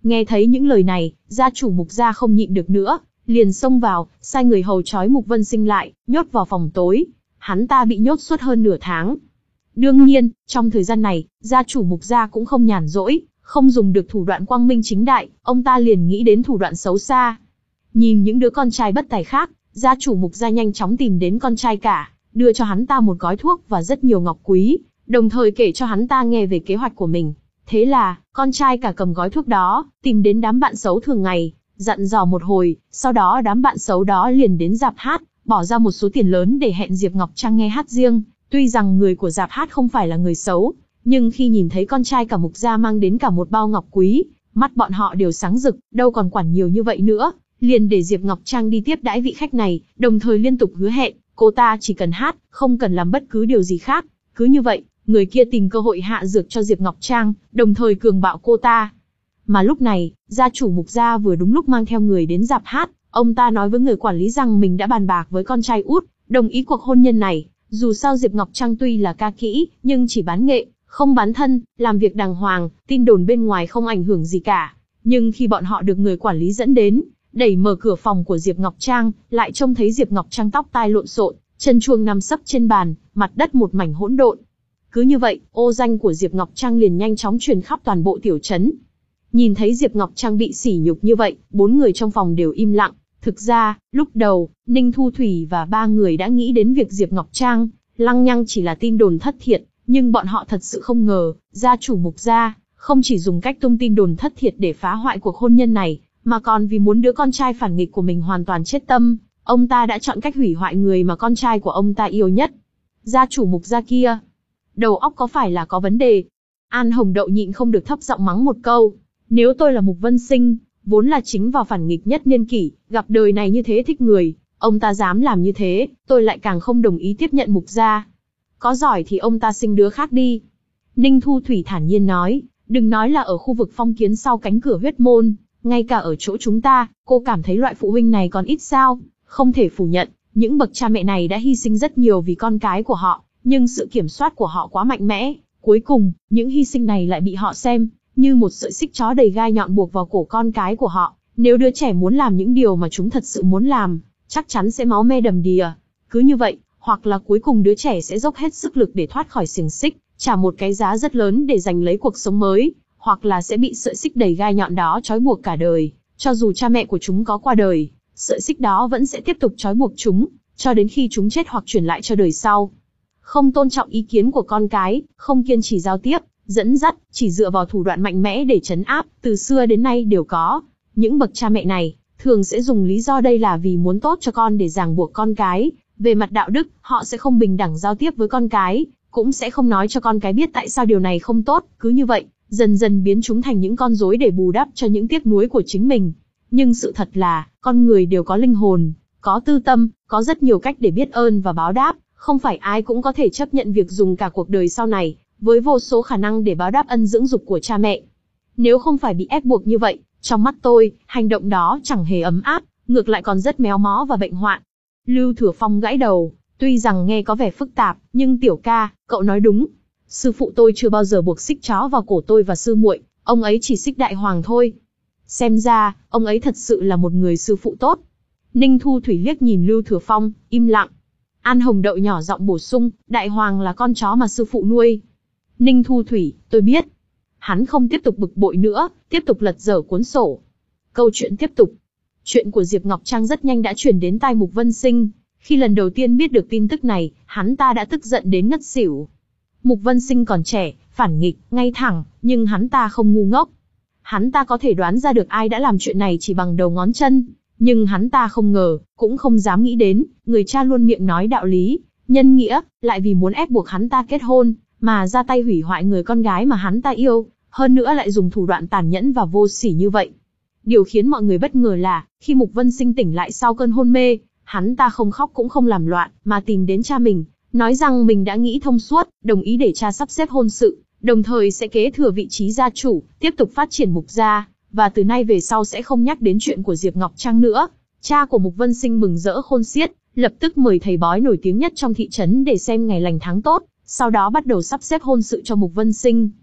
Nghe thấy những lời này, gia chủ Mục gia không nhịn được nữa, liền xông vào, sai người hầu trói Mục Vân Sinh lại, nhốt vào phòng tối. Hắn ta bị nhốt suốt hơn nửa tháng. Đương nhiên, trong thời gian này, gia chủ Mục gia cũng không nhàn rỗi, không dùng được thủ đoạn quang minh chính đại, ông ta liền nghĩ đến thủ đoạn xấu xa. Nhìn những đứa con trai bất tài khác, gia chủ Mục gia nhanh chóng tìm đến con trai cả, đưa cho hắn ta một gói thuốc và rất nhiều ngọc quý, đồng thời kể cho hắn ta nghe về kế hoạch của mình. Thế là, con trai cả cầm gói thuốc đó, tìm đến đám bạn xấu thường ngày, dặn dò một hồi, sau đó đám bạn xấu đó liền đến rạp hát, bỏ ra một số tiền lớn để hẹn Diệp Ngọc Trang nghe hát riêng. Tuy rằng người của rạp hát không phải là người xấu, nhưng khi nhìn thấy con trai cả Mục gia mang đến cả một bao ngọc quý, mắt bọn họ đều sáng rực, đâu còn quản nhiều như vậy nữa, liền để Diệp Ngọc Trang đi tiếp đãi vị khách này, đồng thời liên tục hứa hẹn, cô ta chỉ cần hát, không cần làm bất cứ điều gì khác. Cứ như vậy, người kia tìm cơ hội hạ dược cho Diệp Ngọc Trang, đồng thời cường bạo cô ta. Mà lúc này, gia chủ Mục gia vừa đúng lúc mang theo người đến rạp hát, ông ta nói với người quản lý rằng mình đã bàn bạc với con trai út, đồng ý cuộc hôn nhân này. Dù sao Diệp Ngọc Trang tuy là ca kỹ, nhưng chỉ bán nghệ, không bán thân, làm việc đàng hoàng, tin đồn bên ngoài không ảnh hưởng gì cả. Nhưng khi bọn họ được người quản lý dẫn đến, đẩy mở cửa phòng của Diệp Ngọc Trang, lại trông thấy Diệp Ngọc Trang tóc tai lộn xộn, chân chuông nằm sấp trên bàn, mặt đất một mảnh hỗn độn. Cứ như vậy, ô danh của Diệp Ngọc Trang liền nhanh chóng truyền khắp toàn bộ tiểu trấn. Nhìn thấy Diệp Ngọc Trang bị sỉ nhục như vậy, bốn người trong phòng đều im lặng. Thực ra, lúc đầu, Ninh Thu Thủy và ba người đã nghĩ đến việc Diệp Ngọc Trang, lăng nhăng chỉ là tin đồn thất thiệt, nhưng bọn họ thật sự không ngờ, gia chủ Mục gia, không chỉ dùng cách tung tin đồn thất thiệt để phá hoại cuộc hôn nhân này, mà còn vì muốn đứa con trai phản nghịch của mình hoàn toàn chết tâm, ông ta đã chọn cách hủy hoại người mà con trai của ông ta yêu nhất. Gia chủ Mục gia kia, đầu óc có phải là có vấn đề? An Hồng Đậu nhịn không được thấp giọng mắng một câu, nếu tôi là Mục Vân Sinh, vốn là chính vào phản nghịch nhất niên kỷ, gặp đời này như thế thích người, ông ta dám làm như thế, tôi lại càng không đồng ý tiếp nhận Mục gia. Có giỏi thì ông ta sinh đứa khác đi. Ninh Thu Thủy thản nhiên nói, đừng nói là ở khu vực phong kiến sau cánh cửa huyết môn, ngay cả ở chỗ chúng ta, cô cảm thấy loại phụ huynh này còn ít sao? Không thể phủ nhận, những bậc cha mẹ này đã hy sinh rất nhiều vì con cái của họ, nhưng sự kiểm soát của họ quá mạnh mẽ, cuối cùng, những hy sinh này lại bị họ xem như một sợi xích chó đầy gai nhọn buộc vào cổ con cái của họ. Nếu đứa trẻ muốn làm những điều mà chúng thật sự muốn làm, chắc chắn sẽ máu me đầm đìa. Cứ như vậy, hoặc là cuối cùng đứa trẻ sẽ dốc hết sức lực để thoát khỏi xiềng xích, trả một cái giá rất lớn để giành lấy cuộc sống mới, hoặc là sẽ bị sợi xích đầy gai nhọn đó trói buộc cả đời. Cho dù cha mẹ của chúng có qua đời, sợi xích đó vẫn sẽ tiếp tục trói buộc chúng, cho đến khi chúng chết hoặc chuyển lại cho đời sau. Không tôn trọng ý kiến của con cái, không kiên trì giao tiếp, dẫn dắt, chỉ dựa vào thủ đoạn mạnh mẽ để trấn áp, từ xưa đến nay đều có. Những bậc cha mẹ này, thường sẽ dùng lý do đây là vì muốn tốt cho con để ràng buộc con cái. Về mặt đạo đức, họ sẽ không bình đẳng giao tiếp với con cái, cũng sẽ không nói cho con cái biết tại sao điều này không tốt. Cứ như vậy, dần dần biến chúng thành những con rối để bù đắp cho những tiếc nuối của chính mình. Nhưng sự thật là, con người đều có linh hồn, có tư tâm, có rất nhiều cách để biết ơn và báo đáp. Không phải ai cũng có thể chấp nhận việc dùng cả cuộc đời sau này, với vô số khả năng để báo đáp ân dưỡng dục của cha mẹ. Nếu không phải bị ép buộc như vậy, trong mắt tôi, hành động đó chẳng hề ấm áp, ngược lại còn rất méo mó và bệnh hoạn. Lưu Thừa Phong gãi đầu, tuy rằng nghe có vẻ phức tạp, nhưng tiểu ca, cậu nói đúng. Sư phụ tôi chưa bao giờ buộc xích chó vào cổ tôi và sư muội, ông ấy chỉ xích đại hoàng thôi. Xem ra, ông ấy thật sự là một người sư phụ tốt. Ninh Thu Thủy liếc nhìn Lưu Thừa Phong, im lặng. An Hồng Đậu nhỏ giọng bổ sung, đại hoàng là con chó mà sư phụ nuôi. Ninh Thu Thủy, tôi biết. Hắn không tiếp tục bực bội nữa, tiếp tục lật dở cuốn sổ. Câu chuyện tiếp tục. Chuyện của Diệp Ngọc Trang rất nhanh đã truyền đến tai Mục Vân Sinh. Khi lần đầu tiên biết được tin tức này, hắn ta đã tức giận đến ngất xỉu. Mục Vân Sinh còn trẻ, phản nghịch, ngay thẳng, nhưng hắn ta không ngu ngốc. Hắn ta có thể đoán ra được ai đã làm chuyện này chỉ bằng đầu ngón chân. Nhưng hắn ta không ngờ, cũng không dám nghĩ đến, người cha luôn miệng nói đạo lý, nhân nghĩa, lại vì muốn ép buộc hắn ta kết hôn, mà ra tay hủy hoại người con gái mà hắn ta yêu, hơn nữa lại dùng thủ đoạn tàn nhẫn và vô sỉ như vậy. Điều khiến mọi người bất ngờ là, khi Mục Vân Sinh tỉnh lại sau cơn hôn mê, hắn ta không khóc cũng không làm loạn, mà tìm đến cha mình, nói rằng mình đã nghĩ thông suốt, đồng ý để cha sắp xếp hôn sự, đồng thời sẽ kế thừa vị trí gia chủ, tiếp tục phát triển Mục gia, và từ nay về sau sẽ không nhắc đến chuyện của Diệp Ngọc Trang nữa. Cha của Mục Vân Sinh mừng rỡ khôn xiết, lập tức mời thầy bói nổi tiếng nhất trong thị trấn để xem ngày lành tháng tốt, sau đó bắt đầu sắp xếp hôn sự cho Mục Vân Sinh.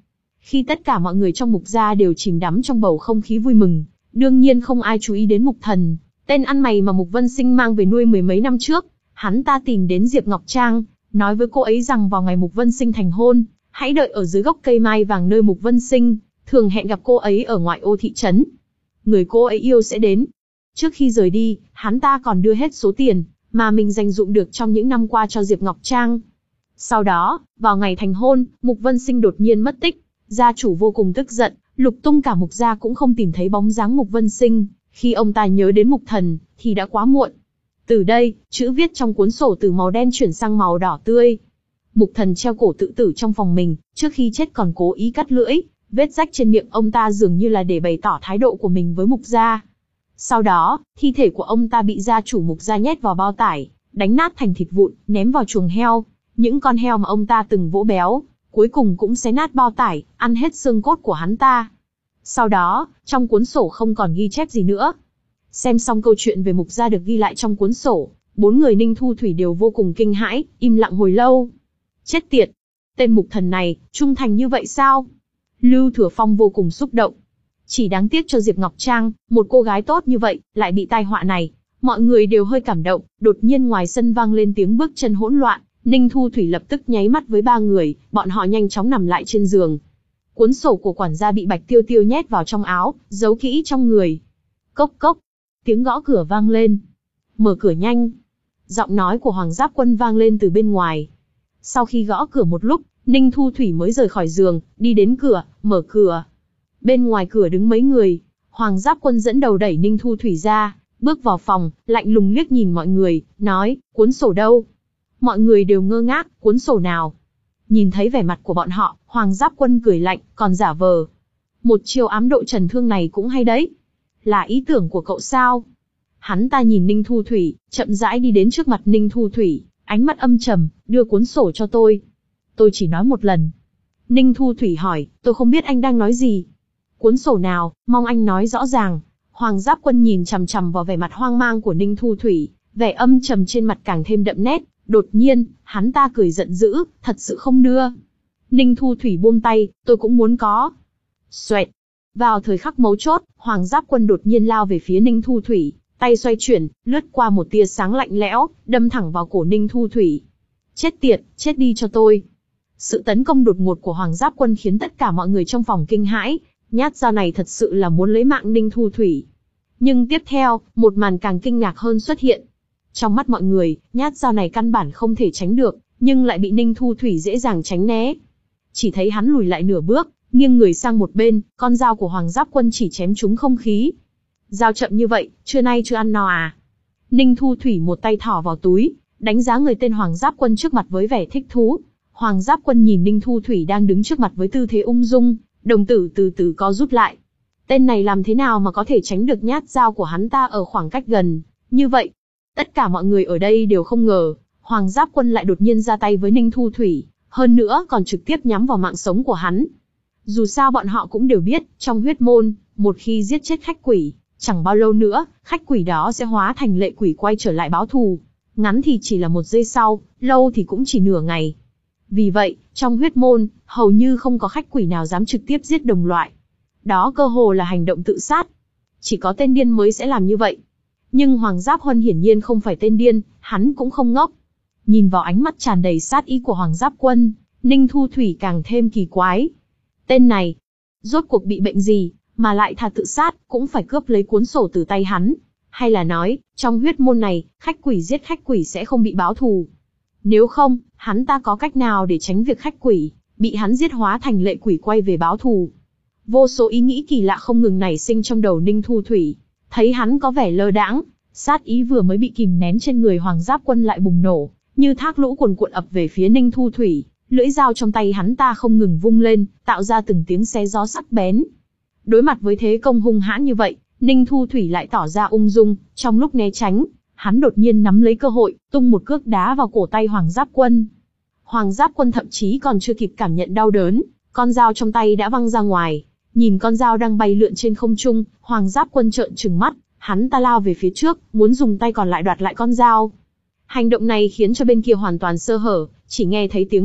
Khi tất cả mọi người trong Mục gia đều chìm đắm trong bầu không khí vui mừng, đương nhiên không ai chú ý đến Mục Thần, tên ăn mày mà Mục Vân Sinh mang về nuôi mười mấy năm trước. Hắn ta tìm đến Diệp Ngọc Trang, nói với cô ấy rằng vào ngày Mục Vân Sinh thành hôn, hãy đợi ở dưới gốc cây mai vàng nơi Mục Vân Sinh thường hẹn gặp cô ấy ở ngoại ô thị trấn. Người cô ấy yêu sẽ đến. Trước khi rời đi, hắn ta còn đưa hết số tiền mà mình dành dụm được trong những năm qua cho Diệp Ngọc Trang. Sau đó, vào ngày thành hôn, Mục Vân Sinh đột nhiên mất tích. Gia chủ vô cùng tức giận, lục tung cả Mục gia cũng không tìm thấy bóng dáng Mục Vân Sinh. Khi ông ta nhớ đến Mục Thần, thì đã quá muộn. Từ đây, chữ viết trong cuốn sổ từ màu đen chuyển sang màu đỏ tươi. Mục Thần treo cổ tự tử trong phòng mình, trước khi chết còn cố ý cắt lưỡi. Vết rách trên miệng ông ta dường như là để bày tỏ thái độ của mình với Mục gia. Sau đó, thi thể của ông ta bị gia chủ Mục gia nhét vào bao tải, đánh nát thành thịt vụn, ném vào chuồng heo. Những con heo mà ông ta từng vỗ béo, cuối cùng cũng xé nát bao tải, ăn hết xương cốt của hắn ta. Sau đó, trong cuốn sổ không còn ghi chép gì nữa. Xem xong câu chuyện về Mục gia được ghi lại trong cuốn sổ, bốn người Ninh Thu Thủy đều vô cùng kinh hãi, im lặng hồi lâu. Chết tiệt! Tên Mục Thần này, trung thành như vậy sao? Lưu Thừa Phong vô cùng xúc động. Chỉ đáng tiếc cho Diệp Ngọc Trang, một cô gái tốt như vậy, lại bị tai họa này. Mọi người đều hơi cảm động, đột nhiên ngoài sân vang lên tiếng bước chân hỗn loạn. Ninh Thu Thủy lập tức nháy mắt với ba người, bọn họ nhanh chóng nằm lại trên giường. Cuốn sổ của quản gia bị Bạch Tiêu Tiêu nhét vào trong áo, giấu kỹ trong người. Cốc cốc, tiếng gõ cửa vang lên. Mở cửa nhanh. Giọng nói của Hoàng Giáp Quân vang lên từ bên ngoài. Sau khi gõ cửa một lúc, Ninh Thu Thủy mới rời khỏi giường, đi đến cửa, mở cửa. Bên ngoài cửa đứng mấy người. Hoàng Giáp Quân dẫn đầu đẩy Ninh Thu Thủy ra, bước vào phòng, lạnh lùng liếc nhìn mọi người, nói, cuốn sổ đâu? Mọi người đều ngơ ngác, cuốn sổ nào? Nhìn thấy vẻ mặt của bọn họ, Hoàng Giáp Quân cười lạnh, còn giả vờ. Một chiêu ám độ trần thương này cũng hay đấy. Là ý tưởng của cậu sao? Hắn ta nhìn Ninh Thu Thủy, chậm rãi đi đến trước mặt Ninh Thu Thủy, ánh mắt âm trầm, đưa cuốn sổ cho tôi. Tôi chỉ nói một lần. Ninh Thu Thủy hỏi, tôi không biết anh đang nói gì. Cuốn sổ nào, mong anh nói rõ ràng. Hoàng Giáp Quân nhìn chằm chằm vào vẻ mặt hoang mang của Ninh Thu Thủy, vẻ âm trầm trên mặt càng thêm đậm nét. Đột nhiên, hắn ta cười giận dữ, thật sự không đưa. Ninh Thu Thủy buông tay, tôi cũng muốn có. Xoẹt. Vào thời khắc mấu chốt, Hoàng Giáp Quân đột nhiên lao về phía Ninh Thu Thủy, tay xoay chuyển, lướt qua một tia sáng lạnh lẽo, đâm thẳng vào cổ Ninh Thu Thủy. Chết tiệt, chết đi cho tôi. Sự tấn công đột ngột của Hoàng Giáp Quân khiến tất cả mọi người trong phòng kinh hãi, nhát dao này thật sự là muốn lấy mạng Ninh Thu Thủy. Nhưng tiếp theo, một màn càng kinh ngạc hơn xuất hiện. Trong mắt mọi người, nhát dao này căn bản không thể tránh được, nhưng lại bị Ninh Thu Thủy dễ dàng tránh né. Chỉ thấy hắn lùi lại nửa bước, nghiêng người sang một bên, con dao của Hoàng Giáp Quân chỉ chém trúng không khí. Dao chậm như vậy, trưa nay chưa ăn no à? Ninh Thu Thủy một tay thỏ vào túi, đánh giá người tên Hoàng Giáp Quân trước mặt với vẻ thích thú. Hoàng Giáp Quân nhìn Ninh Thu Thủy đang đứng trước mặt với tư thế ung dung, đồng tử từ từ co rút lại. Tên này làm thế nào mà có thể tránh được nhát dao của hắn ta ở khoảng cách gần như vậy? Tất cả mọi người ở đây đều không ngờ, Hoàng Giáp Quân lại đột nhiên ra tay với Ninh Thu Thủy, hơn nữa còn trực tiếp nhắm vào mạng sống của hắn. Dù sao bọn họ cũng đều biết, trong huyết môn, một khi giết chết khách quỷ, chẳng bao lâu nữa, khách quỷ đó sẽ hóa thành lệ quỷ quay trở lại báo thù. Ngắn thì chỉ là một giây sau, lâu thì cũng chỉ nửa ngày. Vì vậy, trong huyết môn, hầu như không có khách quỷ nào dám trực tiếp giết đồng loại. Đó cơ hồ là hành động tự sát. Chỉ có tên điên mới sẽ làm như vậy. Nhưng Hoàng Giáp Huân hiển nhiên không phải tên điên, hắn cũng không ngốc. Nhìn vào ánh mắt tràn đầy sát ý của Hoàng Giáp Quân, Ninh Thu Thủy càng thêm kỳ quái. Tên này, rốt cuộc bị bệnh gì, mà lại thà tự sát, cũng phải cướp lấy cuốn sổ từ tay hắn. Hay là nói, trong huyết môn này, khách quỷ giết khách quỷ sẽ không bị báo thù. Nếu không, hắn ta có cách nào để tránh việc khách quỷ bị hắn giết hóa thành lệ quỷ quay về báo thù? Vô số ý nghĩ kỳ lạ không ngừng nảy sinh trong đầu Ninh Thu Thủy. Thấy hắn có vẻ lơ đãng, sát ý vừa mới bị kìm nén trên người Hoàng Giáp Quân lại bùng nổ, như thác lũ cuồn cuộn ập về phía Ninh Thu Thủy. Lưỡi dao trong tay hắn ta không ngừng vung lên, tạo ra từng tiếng xé gió sắc bén. Đối mặt với thế công hung hãn như vậy, Ninh Thu Thủy lại tỏ ra ung dung. Trong lúc né tránh, hắn đột nhiên nắm lấy cơ hội, tung một cước đá vào cổ tay Hoàng Giáp Quân. Hoàng Giáp Quân thậm chí còn chưa kịp cảm nhận đau đớn, con dao trong tay đã văng ra ngoài. Nhìn con dao đang bay lượn trên không trung, Hoàng Giáp Quân trợn trừng mắt, hắn ta lao về phía trước, muốn dùng tay còn lại đoạt lại con dao. Hành động này khiến cho bên kia hoàn toàn sơ hở, chỉ nghe thấy tiếng bịch,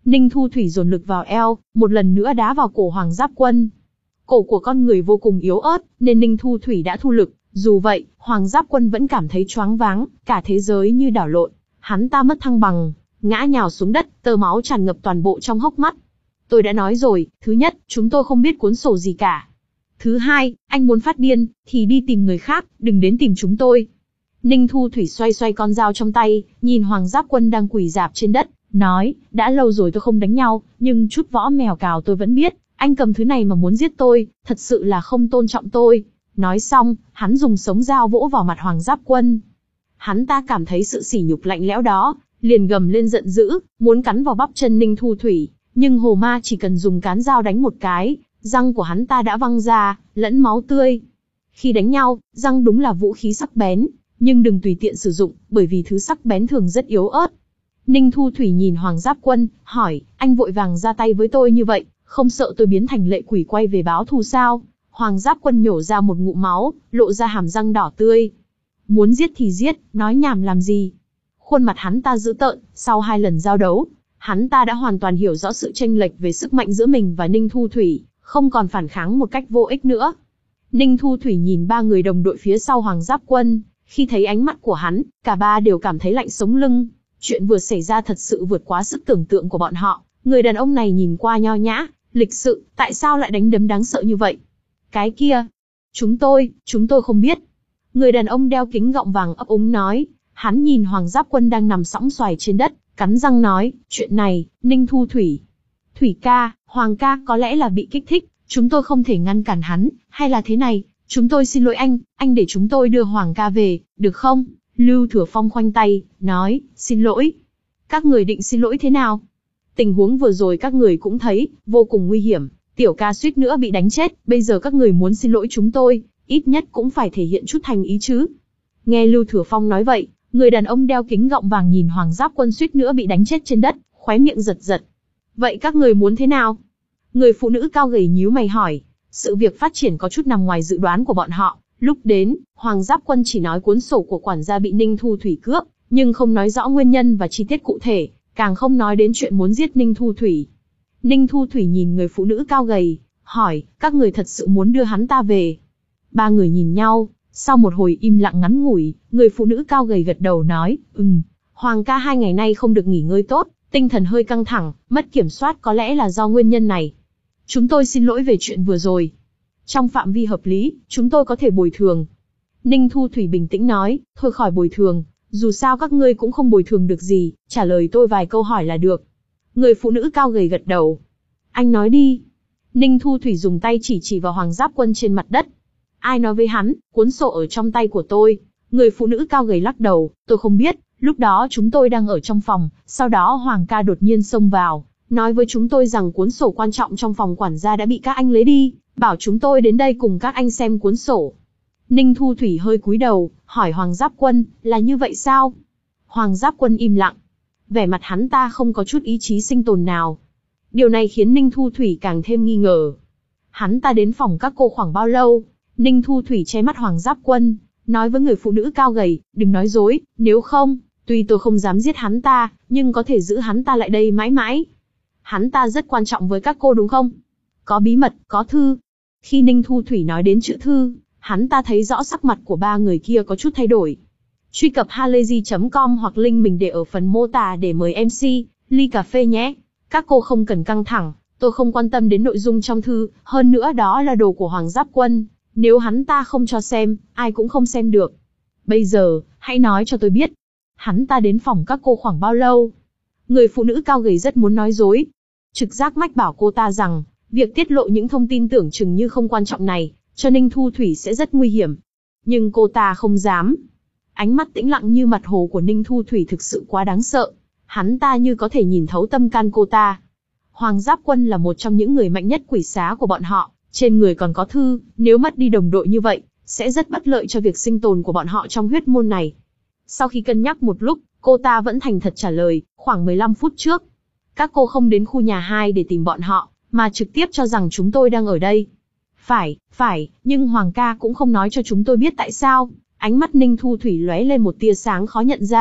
Ninh Thu Thủy dồn lực vào eo, một lần nữa đá vào cổ Hoàng Giáp Quân. Cổ của con người vô cùng yếu ớt, nên Ninh Thu Thủy đã thu lực. Dù vậy, Hoàng Giáp Quân vẫn cảm thấy choáng váng, cả thế giới như đảo lộn. Hắn ta mất thăng bằng, ngã nhào xuống đất, tơ máu tràn ngập toàn bộ trong hốc mắt. Tôi đã nói rồi, thứ nhất, chúng tôi không biết cuốn sổ gì cả. Thứ hai, anh muốn phát điên, thì đi tìm người khác, đừng đến tìm chúng tôi. Ninh Thu Thủy xoay xoay con dao trong tay, nhìn Hoàng Giáp Quân đang quỳ rạp trên đất, nói, đã lâu rồi tôi không đánh nhau, nhưng chút võ mèo cào tôi vẫn biết, anh cầm thứ này mà muốn giết tôi, thật sự là không tôn trọng tôi. Nói xong, hắn dùng sống dao vỗ vào mặt Hoàng Giáp Quân. Hắn ta cảm thấy sự sỉ nhục lạnh lẽo đó, liền gầm lên giận dữ, muốn cắn vào bắp chân Ninh Thu Thủy, nhưng Hồ Ma chỉ cần dùng cán dao đánh một cái, răng của hắn ta đã văng ra, lẫn máu tươi. Khi đánh nhau, răng đúng là vũ khí sắc bén, nhưng đừng tùy tiện sử dụng, bởi vì thứ sắc bén thường rất yếu ớt. Ninh Thu Thủy nhìn Hoàng Giáp Quân, hỏi, anh vội vàng ra tay với tôi như vậy, không sợ tôi biến thành lệ quỷ quay về báo thù sao? Hoàng Giáp Quân nhổ ra một ngụm máu, lộ ra hàm răng đỏ tươi. Muốn giết thì giết, nói nhảm làm gì? Khuôn mặt hắn ta dữ tợn, sau hai lần giao đấu, hắn ta đã hoàn toàn hiểu rõ sự chênh lệch về sức mạnh giữa mình và Ninh Thu Thủy, không còn phản kháng một cách vô ích nữa. Ninh Thu Thủy nhìn ba người đồng đội phía sau Hoàng Giáp Quân, khi thấy ánh mắt của hắn, cả ba đều cảm thấy lạnh sống lưng. Chuyện vừa xảy ra thật sự vượt quá sức tưởng tượng của bọn họ. Người đàn ông này nhìn qua nho nhã, lịch sự, tại sao lại đánh đấm đáng sợ như vậy? Cái kia, chúng tôi, chúng tôi không biết. Người đàn ông đeo kính gọng vàng ấp úng nói. Hắn nhìn Hoàng Giáp Quân đang nằm sõng xoài trên đất, cắn răng nói, chuyện này, Ninh Thu Thủy. Thủy ca, Hoàng ca có lẽ là bị kích thích, chúng tôi không thể ngăn cản hắn, hay là thế này, chúng tôi xin lỗi anh, anh để chúng tôi đưa Hoàng ca về, được không? Lưu Thừa Phong khoanh tay, nói, xin lỗi. Các người định xin lỗi thế nào? Tình huống vừa rồi các người cũng thấy, vô cùng nguy hiểm, tiểu ca suýt nữa bị đánh chết, bây giờ các người muốn xin lỗi chúng tôi, ít nhất cũng phải thể hiện chút thành ý chứ. Nghe Lưu Thừa Phong nói vậy, người đàn ông đeo kính gọng vàng nhìn Hoàng Giáp Quân suýt nữa bị đánh chết trên đất, khóe miệng giật giật. Vậy các người muốn thế nào? Người phụ nữ cao gầy nhíu mày hỏi. Sự việc phát triển có chút nằm ngoài dự đoán của bọn họ. Lúc đến, Hoàng Giáp Quân chỉ nói cuốn sổ của quản gia bị Ninh Thu Thủy cướp, nhưng không nói rõ nguyên nhân và chi tiết cụ thể, càng không nói đến chuyện muốn giết Ninh Thu Thủy. Ninh Thu Thủy nhìn người phụ nữ cao gầy, hỏi, các người thật sự muốn đưa hắn ta về? Ba người nhìn nhau, sau một hồi im lặng ngắn ngủi, người phụ nữ cao gầy gật đầu nói, ừm, Hoàng ca hai ngày nay không được nghỉ ngơi tốt, tinh thần hơi căng thẳng, mất kiểm soát có lẽ là do nguyên nhân này. Chúng tôi xin lỗi về chuyện vừa rồi. Trong phạm vi hợp lý, chúng tôi có thể bồi thường. Ninh Thu Thủy bình tĩnh nói, thôi khỏi bồi thường, dù sao các ngươi cũng không bồi thường được gì, trả lời tôi vài câu hỏi là được. Người phụ nữ cao gầy gật đầu. Anh nói đi. Ninh Thu Thủy dùng tay chỉ chỉ vào Hoàng Giáp Quân trên mặt đất. Ai nói với hắn, cuốn sổ ở trong tay của tôi. Người phụ nữ cao gầy lắc đầu, tôi không biết, lúc đó chúng tôi đang ở trong phòng, sau đó Hoàng ca đột nhiên xông vào, nói với chúng tôi rằng cuốn sổ quan trọng trong phòng quản gia đã bị các anh lấy đi, bảo chúng tôi đến đây cùng các anh xem cuốn sổ. Ninh Thu Thủy hơi cúi đầu, hỏi Hoàng Giáp Quân, là như vậy sao? Hoàng Giáp Quân im lặng. Vẻ mặt hắn ta không có chút ý chí sinh tồn nào. Điều này khiến Ninh Thu Thủy càng thêm nghi ngờ. Hắn ta đến phòng các cô khoảng bao lâu? Ninh Thu Thủy che mắt Hoàng Giáp Quân, nói với người phụ nữ cao gầy, đừng nói dối, nếu không, tuy tôi không dám giết hắn ta, nhưng có thể giữ hắn ta lại đây mãi mãi. Hắn ta rất quan trọng với các cô đúng không? Có bí mật, có thư. Khi Ninh Thu Thủy nói đến chữ thư, hắn ta thấy rõ sắc mặt của ba người kia có chút thay đổi. Truy cập halayzi chấm com hoặc link mình để ở phần mô tả để mời em xê, ly cà phê nhé. Các cô không cần căng thẳng, tôi không quan tâm đến nội dung trong thư, hơn nữa đó là đồ của Hoàng Giáp Quân. Nếu hắn ta không cho xem, ai cũng không xem được. Bây giờ, hãy nói cho tôi biết. Hắn ta đến phòng các cô khoảng bao lâu? Người phụ nữ cao gầy rất muốn nói dối. Trực giác mách bảo cô ta rằng, việc tiết lộ những thông tin tưởng chừng như không quan trọng này, cho Ninh Thu Thủy sẽ rất nguy hiểm. Nhưng cô ta không dám. Ánh mắt tĩnh lặng như mặt hồ của Ninh Thu Thủy thực sự quá đáng sợ. Hắn ta như có thể nhìn thấu tâm can cô ta. Hoàng Giáp Quân là một trong những người mạnh nhất quỷ xá của bọn họ. Trên người còn có thư, nếu mất đi đồng đội như vậy, sẽ rất bất lợi cho việc sinh tồn của bọn họ trong huyết môn này. Sau khi cân nhắc một lúc, cô ta vẫn thành thật trả lời, khoảng mười lăm phút trước. Các cô không đến khu nhà hai để tìm bọn họ, mà trực tiếp cho rằng chúng tôi đang ở đây. Phải, phải, nhưng Hoàng ca cũng không nói cho chúng tôi biết tại sao. Ánh mắt Ninh Thu Thủy lóe lên một tia sáng khó nhận ra,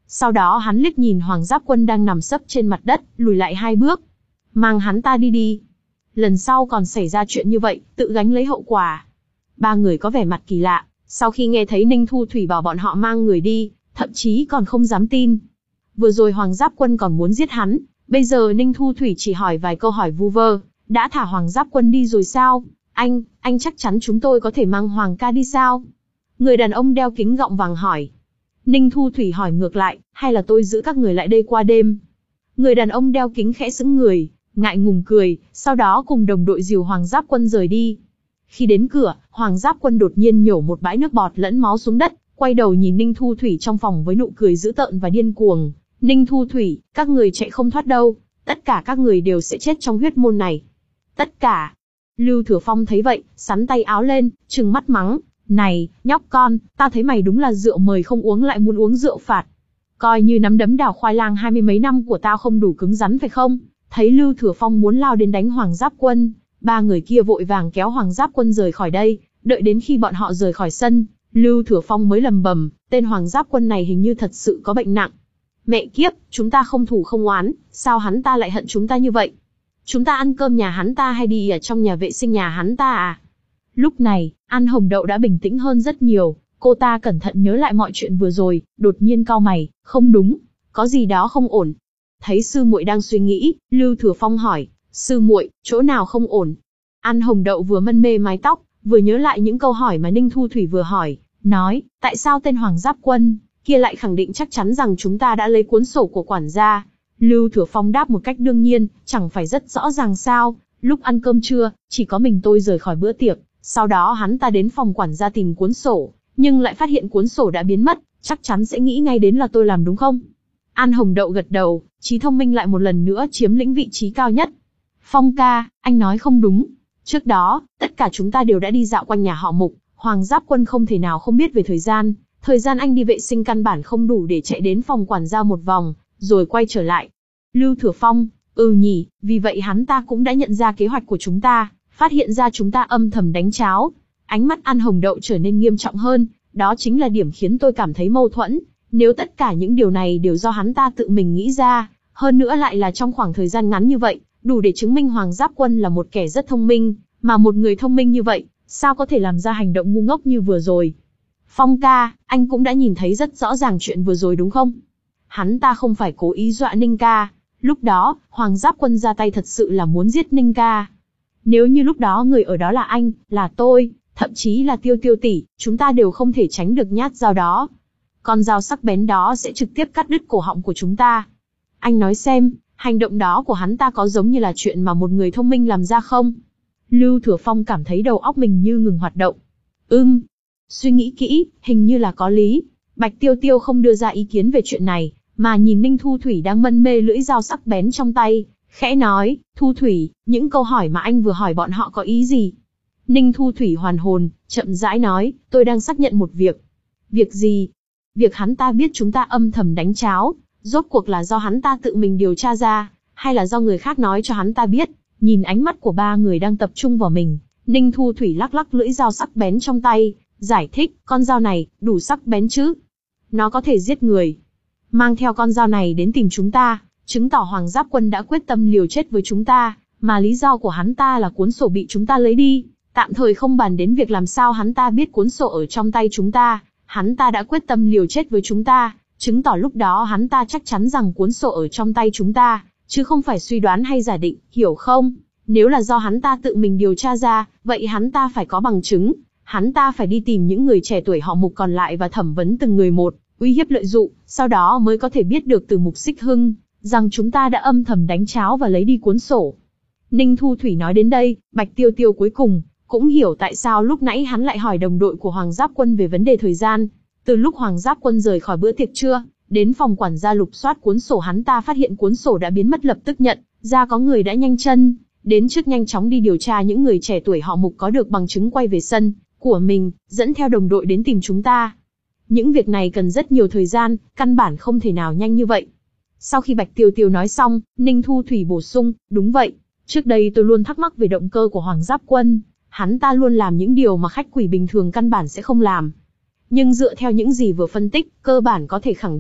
Sau đó hắn liếc nhìn Hoàng Giáp Quân đang nằm sấp trên mặt đất, lùi lại hai bước. Mang hắn ta đi đi. Lần sau còn xảy ra chuyện như vậy, tự gánh lấy hậu quả. Ba người có vẻ mặt kỳ lạ, sau khi nghe thấy Ninh Thu Thủy bảo bọn họ mang người đi, thậm chí còn không dám tin. Vừa rồi Hoàng Giáp Quân còn muốn giết hắn, bây giờ Ninh Thu Thủy chỉ hỏi vài câu hỏi vu vơ, đã thả Hoàng Giáp Quân đi rồi sao? Anh, anh chắc chắn chúng tôi có thể mang Hoàng ca đi sao? Người đàn ông đeo kính gọng vàng hỏi. Ninh Thu Thủy hỏi ngược lại, hay là tôi giữ các người lại đây qua đêm? Người đàn ông đeo kính khẽ sững người, ngại ngùng cười, sau đó cùng đồng đội dìu Hoàng Giáp Quân rời đi. Khi đến cửa, Hoàng Giáp Quân đột nhiên nhổ một bãi nước bọt lẫn máu xuống đất, quay đầu nhìn Ninh Thu Thủy trong phòng với nụ cười dữ tợn và điên cuồng. Ninh Thu Thủy, các người chạy không thoát đâu, tất cả các người đều sẽ chết trong huyết môn này. Tất cả. Lưu Thừa Phong thấy vậy, sắn tay áo lên, trừng mắt mắng. Này, nhóc con, ta thấy mày đúng là rượu mời không uống lại muốn uống rượu phạt. Coi như nắm đấm đào khoai lang hai mươi mấy năm của tao không đủ cứng rắn phải không? Thấy Lưu Thừa Phong muốn lao đến đánh Hoàng Giáp Quân, ba người kia vội vàng kéo Hoàng Giáp Quân rời khỏi đây. Đợi đến khi bọn họ rời khỏi sân, Lưu Thừa Phong mới lầm bầm, tên Hoàng Giáp Quân này hình như thật sự có bệnh nặng. Mẹ kiếp, chúng ta không thù không oán, sao hắn ta lại hận chúng ta như vậy? Chúng ta ăn cơm nhà hắn ta hay đi ở trong nhà vệ sinh nhà hắn ta à? Lúc này, An Hồng Đậu đã bình tĩnh hơn rất nhiều, cô ta cẩn thận nhớ lại mọi chuyện vừa rồi, đột nhiên cau mày, không đúng, có gì đó không ổn. Thấy sư muội đang suy nghĩ, Lưu Thừa Phong hỏi, sư muội, chỗ nào không ổn? An Hồng Đậu vừa mân mê mái tóc, vừa nhớ lại những câu hỏi mà Ninh Thu Thủy vừa hỏi, nói, tại sao tên Hoàng Giáp Quân kia lại khẳng định chắc chắn rằng chúng ta đã lấy cuốn sổ của quản gia? Lưu Thừa Phong đáp một cách đương nhiên, chẳng phải rất rõ ràng sao? Lúc ăn cơm trưa, chỉ có mình tôi rời khỏi bữa tiệc, sau đó hắn ta đến phòng quản gia tìm cuốn sổ, nhưng lại phát hiện cuốn sổ đã biến mất, chắc chắn sẽ nghĩ ngay đến là tôi làm đúng không? An Hồng Đậu gật đầu, trí thông minh lại một lần nữa chiếm lĩnh vị trí cao nhất. Phong ca, anh nói không đúng. Trước đó, tất cả chúng ta đều đã đi dạo quanh nhà họ Mục, Hoàng Giáp Quân không thể nào không biết về thời gian. Thời gian anh đi vệ sinh căn bản không đủ để chạy đến phòng quản gia một vòng, rồi quay trở lại. Lưu Thừa Phong, ừ nhỉ, vì vậy hắn ta cũng đã nhận ra kế hoạch của chúng ta, phát hiện ra chúng ta âm thầm đánh cháo. Ánh mắt An Hồng Đậu trở nên nghiêm trọng hơn, đó chính là điểm khiến tôi cảm thấy mâu thuẫn. Nếu tất cả những điều này đều do hắn ta tự mình nghĩ ra, hơn nữa lại là trong khoảng thời gian ngắn như vậy, đủ để chứng minh Hoàng Giáp Quân là một kẻ rất thông minh, mà một người thông minh như vậy, sao có thể làm ra hành động ngu ngốc như vừa rồi? Phong ca, anh cũng đã nhìn thấy rất rõ ràng chuyện vừa rồi đúng không? Hắn ta không phải cố ý dọa Ninh ca, lúc đó, Hoàng Giáp Quân ra tay thật sự là muốn giết Ninh ca. Nếu như lúc đó người ở đó là anh, là tôi, thậm chí là Tiêu Tiêu tỷ, chúng ta đều không thể tránh được nhát dao đó. Con dao sắc bén đó sẽ trực tiếp cắt đứt cổ họng của chúng ta. Anh nói xem, hành động đó của hắn ta có giống như là chuyện mà một người thông minh làm ra không? Lưu Thừa Phong cảm thấy đầu óc mình như ngừng hoạt động. Ừm, suy nghĩ kỹ, hình như là có lý. Bạch Tiêu Tiêu không đưa ra ý kiến về chuyện này, mà nhìn Ninh Thu Thủy đang mân mê lưỡi dao sắc bén trong tay, khẽ nói, Thu Thủy, những câu hỏi mà anh vừa hỏi bọn họ có ý gì? Ninh Thu Thủy hoàn hồn, chậm rãi nói, tôi đang xác nhận một việc. Việc gì? Việc hắn ta biết chúng ta âm thầm đánh cháo, rốt cuộc là do hắn ta tự mình điều tra ra, hay là do người khác nói cho hắn ta biết? Nhìn ánh mắt của ba người đang tập trung vào mình, Ninh Thu Thủy lắc lắc lưỡi dao sắc bén trong tay, giải thích, con dao này, đủ sắc bén chứ? Nó có thể giết người. Mang theo con dao này đến tìm chúng ta, chứng tỏ Hoàng Giáp Quân đã quyết tâm liều chết với chúng ta, mà lý do của hắn ta là cuốn sổ bị chúng ta lấy đi. Tạm thời không bàn đến việc làm sao hắn ta biết cuốn sổ ở trong tay chúng ta, hắn ta đã quyết tâm liều chết với chúng ta, chứng tỏ lúc đó hắn ta chắc chắn rằng cuốn sổ ở trong tay chúng ta, chứ không phải suy đoán hay giả định, hiểu không? Nếu là do hắn ta tự mình điều tra ra, vậy hắn ta phải có bằng chứng, hắn ta phải đi tìm những người trẻ tuổi họ Mục còn lại và thẩm vấn từng người một, uy hiếp lợi dụng, sau đó mới có thể biết được từ Mục Xích Hưng, rằng chúng ta đã âm thầm đánh cháo và lấy đi cuốn sổ. Ninh Thu Thủy nói đến đây, Bạch Tiêu Tiêu cuối cùng cũng hiểu tại sao lúc nãy hắn lại hỏi đồng đội của Hoàng Giáp Quân về vấn đề thời gian. Từ lúc Hoàng Giáp Quân rời khỏi bữa tiệc trưa, đến phòng quản gia lục soát cuốn sổ, hắn ta phát hiện cuốn sổ đã biến mất, lập tức nhận ra có người đã nhanh chân đến trước, nhanh chóng đi điều tra những người trẻ tuổi họ Mục có được bằng chứng, quay về sân của mình, dẫn theo đồng đội đến tìm chúng ta. Những việc này cần rất nhiều thời gian, căn bản không thể nào nhanh như vậy. Sau khi Bạch Tiêu Tiêu nói xong, Ninh Thu Thủy bổ sung, đúng vậy, trước đây tôi luôn thắc mắc về động cơ của Hoàng Giáp Quân, hắn ta luôn làm những điều mà khách quỷ bình thường căn bản sẽ không làm. Nhưng dựa theo những gì vừa phân tích, cơ bản có thể khẳng định,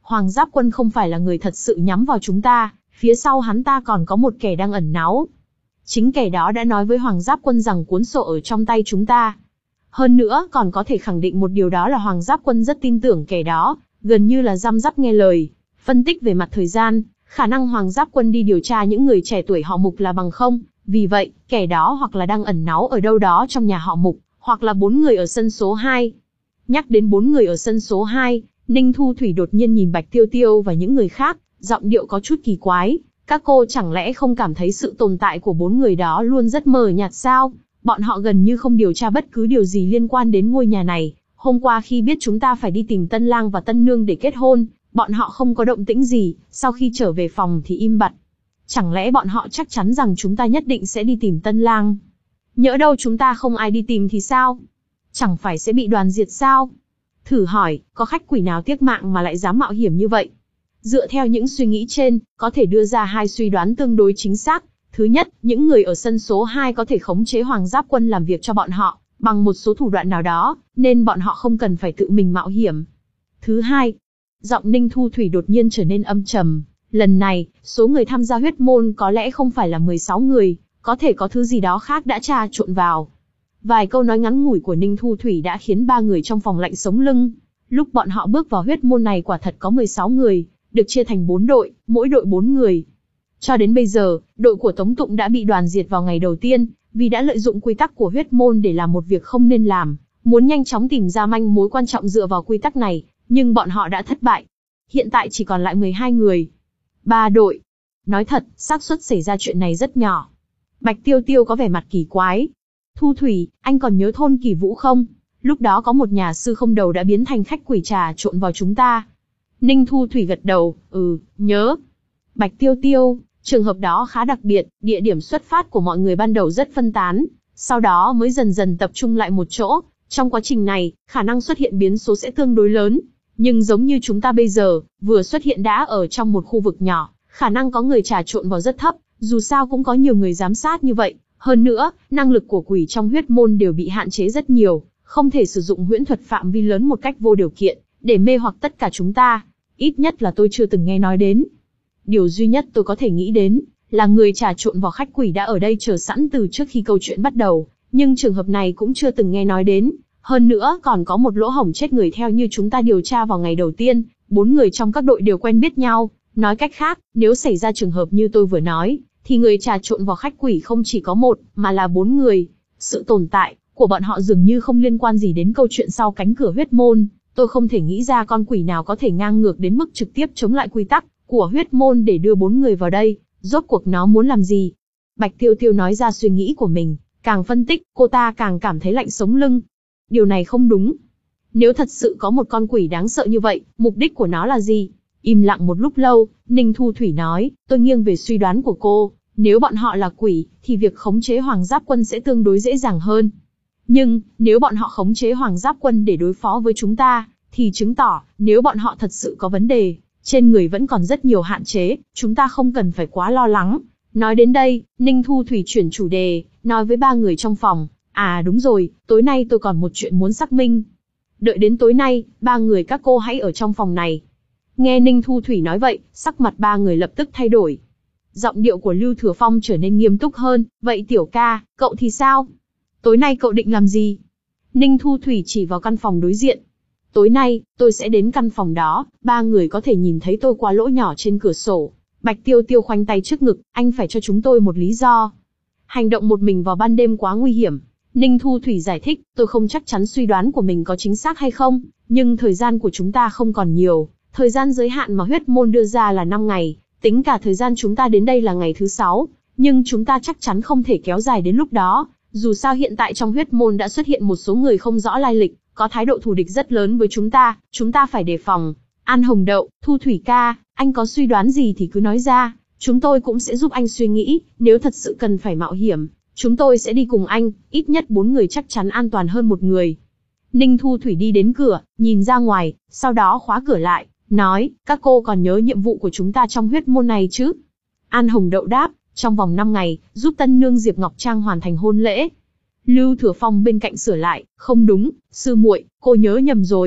Hoàng Giáp Quân không phải là người thật sự nhắm vào chúng ta, phía sau hắn ta còn có một kẻ đang ẩn náu. Chính kẻ đó đã nói với Hoàng Giáp Quân rằng cuốn sổ ở trong tay chúng ta. Hơn nữa còn có thể khẳng định một điều đó là Hoàng Giáp Quân rất tin tưởng kẻ đó, gần như là răm rắp nghe lời. Phân tích về mặt thời gian, khả năng Hoàng Giáp Quân đi điều tra những người trẻ tuổi họ Mục là bằng không, vì vậy, kẻ đó hoặc là đang ẩn náu ở đâu đó trong nhà họ Mục, hoặc là bốn người ở sân số hai. Nhắc đến bốn người ở sân số hai, Ninh Thu Thủy đột nhiên nhìn Bạch Tiêu Tiêu và những người khác, giọng điệu có chút kỳ quái. Các cô chẳng lẽ không cảm thấy sự tồn tại của bốn người đó luôn rất mờ nhạt sao? Bọn họ gần như không điều tra bất cứ điều gì liên quan đến ngôi nhà này. Hôm qua khi biết chúng ta phải đi tìm Tân Lang và Tân Nương để kết hôn, bọn họ không có động tĩnh gì, sau khi trở về phòng thì im bặt. Chẳng lẽ bọn họ chắc chắn rằng chúng ta nhất định sẽ đi tìm Tân Lang? Nhỡ đâu chúng ta không ai đi tìm thì sao? Chẳng phải sẽ bị đoàn diệt sao? Thử hỏi, có khách quỷ nào tiếc mạng mà lại dám mạo hiểm như vậy? Dựa theo những suy nghĩ trên, có thể đưa ra hai suy đoán tương đối chính xác. Thứ nhất, những người ở sân số hai có thể khống chế Hoàng Giáp Quân làm việc cho bọn họ, bằng một số thủ đoạn nào đó, nên bọn họ không cần phải tự mình mạo hiểm. Thứ hai, giọng Ninh Thu Thủy đột nhiên trở nên âm trầm. Lần này, số người tham gia huyết môn có lẽ không phải là mười sáu người, có thể có thứ gì đó khác đã trà trộn vào. Vài câu nói ngắn ngủi của Ninh Thu Thủy đã khiến ba người trong phòng lạnh sống lưng. Lúc bọn họ bước vào huyết môn này quả thật có mười sáu người, được chia thành bốn đội, mỗi đội bốn người. Cho đến bây giờ, đội của Tống Tụng đã bị đoàn diệt vào ngày đầu tiên, vì đã lợi dụng quy tắc của huyết môn để làm một việc không nên làm, muốn nhanh chóng tìm ra manh mối quan trọng dựa vào quy tắc này, nhưng bọn họ đã thất bại. Hiện tại chỉ còn lại mười hai người. Ba đội. Nói thật, xác suất xảy ra chuyện này rất nhỏ. Bạch Tiêu Tiêu có vẻ mặt kỳ quái. Thu Thủy, anh còn nhớ thôn Kỳ Vũ không? Lúc đó có một nhà sư không đầu đã biến thành khách quỷ trà trộn vào chúng ta. Ninh Thu Thủy gật đầu, ừ, nhớ. Bạch Tiêu Tiêu, trường hợp đó khá đặc biệt, địa điểm xuất phát của mọi người ban đầu rất phân tán, sau đó mới dần dần tập trung lại một chỗ. Trong quá trình này, khả năng xuất hiện biến số sẽ tương đối lớn. Nhưng giống như chúng ta bây giờ, vừa xuất hiện đã ở trong một khu vực nhỏ, khả năng có người trà trộn vào rất thấp, dù sao cũng có nhiều người giám sát như vậy. Hơn nữa, năng lực của quỷ trong huyết môn đều bị hạn chế rất nhiều, không thể sử dụng huyễn thuật phạm vi lớn một cách vô điều kiện, để mê hoặc tất cả chúng ta. Ít nhất là tôi chưa từng nghe nói đến. Điều duy nhất tôi có thể nghĩ đến, là người trà trộn vào khách quỷ đã ở đây chờ sẵn từ trước khi câu chuyện bắt đầu, nhưng trường hợp này cũng chưa từng nghe nói đến. Hơn nữa còn có một lỗ hổng chết người theo như chúng ta điều tra vào ngày đầu tiên, bốn người trong các đội đều quen biết nhau. Nói cách khác, nếu xảy ra trường hợp như tôi vừa nói, thì người trà trộn vào khách quỷ không chỉ có một, mà là bốn người. Sự tồn tại của bọn họ dường như không liên quan gì đến câu chuyện sau cánh cửa huyết môn. Tôi không thể nghĩ ra con quỷ nào có thể ngang ngược đến mức trực tiếp chống lại quy tắc của huyết môn để đưa bốn người vào đây. Rốt cuộc nó muốn làm gì? Bạch Tiêu Tiêu nói ra suy nghĩ của mình, càng phân tích, cô ta càng cảm thấy lạnh sống lưng. Điều này không đúng. Nếu thật sự có một con quỷ đáng sợ như vậy, mục đích của nó là gì? Im lặng một lúc lâu, Ninh Thu Thủy nói, tôi nghiêng về suy đoán của cô. Nếu bọn họ là quỷ, thì việc khống chế Hoàng Giáp Quân sẽ tương đối dễ dàng hơn. Nhưng, nếu bọn họ khống chế Hoàng Giáp Quân để đối phó với chúng ta, thì chứng tỏ, nếu bọn họ thật sự có vấn đề, trên người vẫn còn rất nhiều hạn chế, chúng ta không cần phải quá lo lắng. Nói đến đây, Ninh Thu Thủy chuyển chủ đề, nói với ba người trong phòng, à đúng rồi, tối nay tôi còn một chuyện muốn xác minh. Đợi đến tối nay, ba người các cô hãy ở trong phòng này. Nghe Ninh Thu Thủy nói vậy, sắc mặt ba người lập tức thay đổi. Giọng điệu của Lưu Thừa Phong trở nên nghiêm túc hơn, vậy tiểu ca, cậu thì sao? Tối nay cậu định làm gì? Ninh Thu Thủy chỉ vào căn phòng đối diện. Tối nay, tôi sẽ đến căn phòng đó, ba người có thể nhìn thấy tôi qua lỗ nhỏ trên cửa sổ. Bạch Tiêu Tiêu khoanh tay trước ngực, anh phải cho chúng tôi một lý do. Hành động một mình vào ban đêm quá nguy hiểm. Ninh Thu Thủy giải thích, tôi không chắc chắn suy đoán của mình có chính xác hay không, nhưng thời gian của chúng ta không còn nhiều. Thời gian giới hạn mà huyết môn đưa ra là năm ngày, tính cả thời gian chúng ta đến đây là ngày thứ sáu, nhưng chúng ta chắc chắn không thể kéo dài đến lúc đó. Dù sao hiện tại trong huyết môn đã xuất hiện một số người không rõ lai lịch, có thái độ thù địch rất lớn với chúng ta, chúng ta phải đề phòng. An Hồng Đậu, Thu Thủy ca, anh có suy đoán gì thì cứ nói ra, chúng tôi cũng sẽ giúp anh suy nghĩ, nếu thật sự cần phải mạo hiểm, chúng tôi sẽ đi cùng anh, ít nhất bốn người chắc chắn an toàn hơn một người. Ninh Thu Thủy đi đến cửa, nhìn ra ngoài, sau đó khóa cửa lại, nói, các cô còn nhớ nhiệm vụ của chúng ta trong huyết môn này chứ? An Hồng Đậu đáp, trong vòng năm ngày, giúp tân nương Diệp Ngọc Trang hoàn thành hôn lễ. Lưu Thừa Phong bên cạnh sửa lại, không đúng, sư muội, cô nhớ nhầm rồi.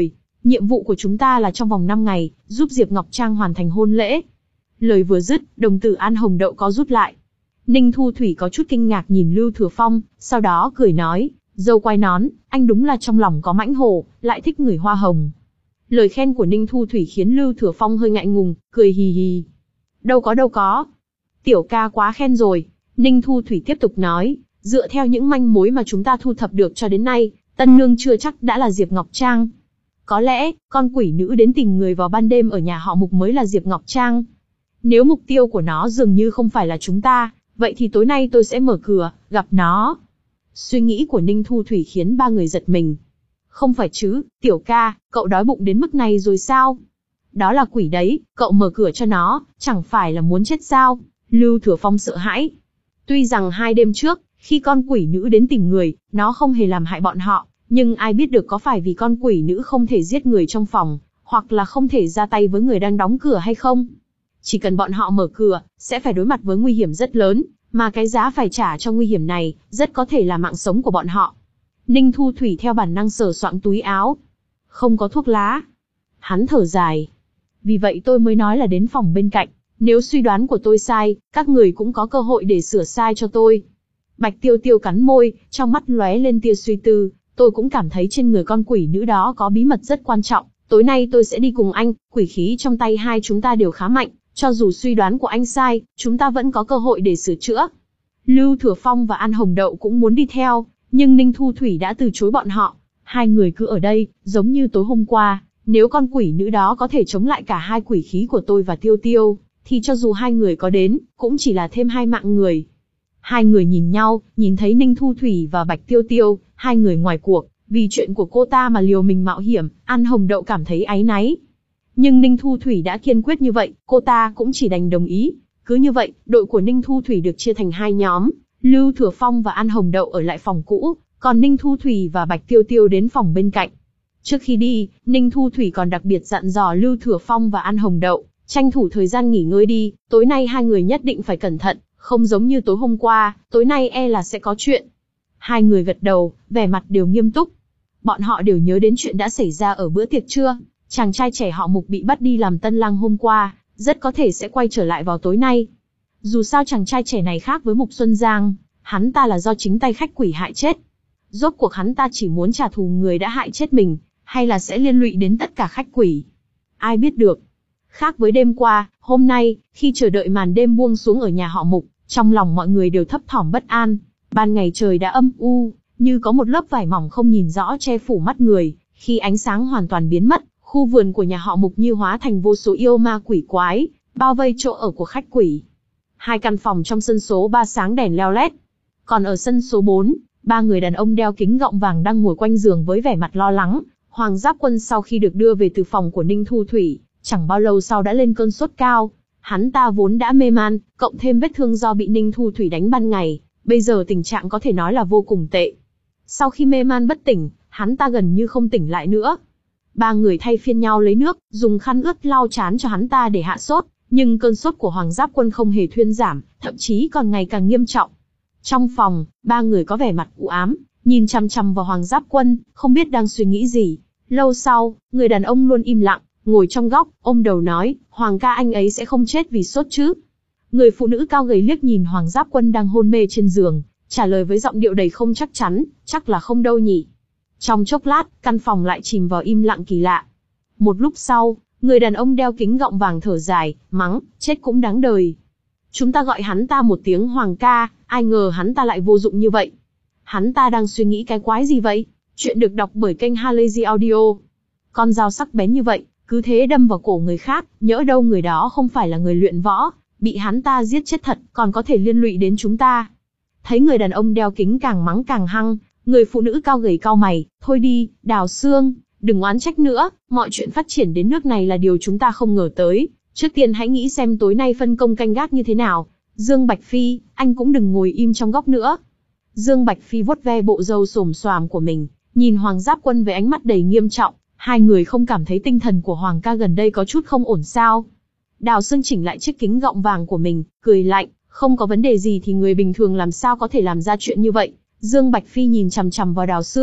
Nhiệm vụ của chúng ta là trong vòng năm ngày, giúp Diệp Ngọc Trang hoàn thành hôn lễ. Lời vừa dứt, đồng tử An Hồng Đậu có rút lại. Ninh Thu Thủy có chút kinh ngạc nhìn Lưu Thừa Phong, sau đó cười nói, dâu quai nón, anh đúng là trong lòng có mãnh hổ, lại thích người hoa hồng. Lời khen của Ninh Thu Thủy khiến Lưu Thừa Phong hơi ngại ngùng, cười hì hì. Đâu có đâu có. Tiểu ca quá khen rồi. Ninh Thu Thủy tiếp tục nói, dựa theo những manh mối mà chúng ta thu thập được cho đến nay, tân nương chưa chắc đã là Diệp Ngọc Trang. Có lẽ, con quỷ nữ đến tìm người vào ban đêm ở nhà họ Mục mới là Diệp Ngọc Trang. Nếu mục tiêu của nó dường như không phải là chúng ta, vậy thì tối nay tôi sẽ mở cửa, gặp nó. Suy nghĩ của Ninh Thu Thủy khiến ba người giật mình. Không phải chứ, tiểu ca, cậu đói bụng đến mức này rồi sao? Đó là quỷ đấy, cậu mở cửa cho nó, chẳng phải là muốn chết sao? Lưu Thừa Phong sợ hãi. Tuy rằng hai đêm trước, khi con quỷ nữ đến tìm người, nó không hề làm hại bọn họ, nhưng ai biết được có phải vì con quỷ nữ không thể giết người trong phòng, hoặc là không thể ra tay với người đang đóng cửa hay không? Chỉ cần bọn họ mở cửa, sẽ phải đối mặt với nguy hiểm rất lớn, mà cái giá phải trả cho nguy hiểm này, rất có thể là mạng sống của bọn họ. Ninh Thu Thủy theo bản năng sờ soạng túi áo. Không có thuốc lá. Hắn thở dài. Vì vậy tôi mới nói là đến phòng bên cạnh. Nếu suy đoán của tôi sai, các người cũng có cơ hội để sửa sai cho tôi. Bạch Tiêu Tiêu cắn môi, trong mắt lóe lên tia suy tư. Tôi cũng cảm thấy trên người con quỷ nữ đó có bí mật rất quan trọng. Tối nay tôi sẽ đi cùng anh, quỷ khí trong tay hai chúng ta đều khá mạnh. Cho dù suy đoán của anh sai, chúng ta vẫn có cơ hội để sửa chữa. Lưu Thừa Phong và An Hồng Đậu cũng muốn đi theo, nhưng Ninh Thu Thủy đã từ chối bọn họ. Hai người cứ ở đây, giống như tối hôm qua, nếu con quỷ nữ đó có thể chống lại cả hai quỷ khí của tôi và Tiêu Tiêu, thì cho dù hai người có đến, cũng chỉ là thêm hai mạng người. Hai người nhìn nhau, nhìn thấy Ninh Thu Thủy và Bạch Tiêu Tiêu, hai người ngoài cuộc, vì chuyện của cô ta mà liều mình mạo hiểm, An Hồng Đậu cảm thấy áy náy. Nhưng Ninh Thu Thủy đã kiên quyết như vậy, cô ta cũng chỉ đành đồng ý. Cứ như vậy, đội của Ninh Thu Thủy được chia thành hai nhóm, Lưu Thừa Phong và An Hồng Đậu ở lại phòng cũ, còn Ninh Thu Thủy và Bạch Tiêu Tiêu đến phòng bên cạnh. Trước khi đi, Ninh Thu Thủy còn đặc biệt dặn dò Lưu Thừa Phong và An Hồng Đậu, tranh thủ thời gian nghỉ ngơi đi, tối nay hai người nhất định phải cẩn thận, không giống như tối hôm qua, tối nay e là sẽ có chuyện. Hai người gật đầu, vẻ mặt đều nghiêm túc. Bọn họ đều nhớ đến chuyện đã xảy ra ở bữa tiệc trưa, chàng trai trẻ họ Mục bị bắt đi làm tân lang hôm qua, rất có thể sẽ quay trở lại vào tối nay. Dù sao chàng trai trẻ này khác với Mục Xuân Giang, hắn ta là do chính tay khách quỷ hại chết. Rốt cuộc hắn ta chỉ muốn trả thù người đã hại chết mình, hay là sẽ liên lụy đến tất cả khách quỷ? Ai biết được. Khác với đêm qua, hôm nay, khi chờ đợi màn đêm buông xuống ở nhà họ Mục, trong lòng mọi người đều thấp thỏm bất an. Ban ngày trời đã âm u, như có một lớp vải mỏng không nhìn rõ che phủ mắt người. Khi ánh sáng hoàn toàn biến mất, khu vườn của nhà họ Mục như hóa thành vô số yêu ma quỷ quái, bao vây chỗ ở của khách quỷ. Hai căn phòng trong sân số ba sáng đèn leo lét. Còn ở sân số bốn, ba người đàn ông đeo kính gọng vàng đang ngồi quanh giường với vẻ mặt lo lắng. Hoàng Giáp Quân sau khi được đưa về từ phòng của Ninh Thu Thủy, chẳng bao lâu sau đã lên cơn sốt cao. Hắn ta vốn đã mê man, cộng thêm vết thương do bị Ninh Thu Thủy đánh ban ngày, bây giờ tình trạng có thể nói là vô cùng tệ. Sau khi mê man bất tỉnh, hắn ta gần như không tỉnh lại nữa. Ba người thay phiên nhau lấy nước, dùng khăn ướt lau chán cho hắn ta để hạ sốt, nhưng cơn sốt của Hoàng Giáp Quân không hề thuyên giảm, thậm chí còn ngày càng nghiêm trọng. Trong phòng, ba người có vẻ mặt u ám, nhìn chằm chằm vào Hoàng Giáp Quân, không biết đang suy nghĩ gì. Lâu sau, người đàn ông luôn im lặng, ngồi trong góc, ôm đầu nói, Hoàng ca anh ấy sẽ không chết vì sốt chứ? Người phụ nữ cao gầy liếc nhìn Hoàng Giáp Quân đang hôn mê trên giường, trả lời với giọng điệu đầy không chắc chắn, chắc là không đâu nhỉ. Trong chốc lát, căn phòng lại chìm vào im lặng kỳ lạ. Một lúc sau, người đàn ông đeo kính gọng vàng thở dài, mắng, chết cũng đáng đời. Chúng ta gọi hắn ta một tiếng Hoàng ca, ai ngờ hắn ta lại vô dụng như vậy. Hắn ta đang suy nghĩ cái quái gì vậy? Chuyện được đọc bởi kênh Halazy Audio. Con dao sắc bén như vậy, cứ thế đâm vào cổ người khác, nhỡ đâu người đó không phải là người luyện võ, bị hắn ta giết chết thật, còn có thể liên lụy đến chúng ta. Thấy người đàn ông đeo kính càng mắng càng hăng, người phụ nữ cao gầy cau mày, thôi đi, Đào Sương, đừng oán trách nữa, mọi chuyện phát triển đến nước này là điều chúng ta không ngờ tới. Trước tiên hãy nghĩ xem tối nay phân công canh gác như thế nào. Dương Bạch Phi, anh cũng đừng ngồi im trong góc nữa. Dương Bạch Phi vuốt ve bộ râu xồm xoàm của mình, nhìn Hoàng Giáp Quân với ánh mắt đầy nghiêm trọng. Hai người không cảm thấy tinh thần của Hoàng ca gần đây có chút không ổn sao? Đào Sương chỉnh lại chiếc kính gọng vàng của mình, cười lạnh, không có vấn đề gì thì người bình thường làm sao có thể làm ra chuyện như vậy. Dương Bạch Phi nhìn chằm chằm vào Đào Sương,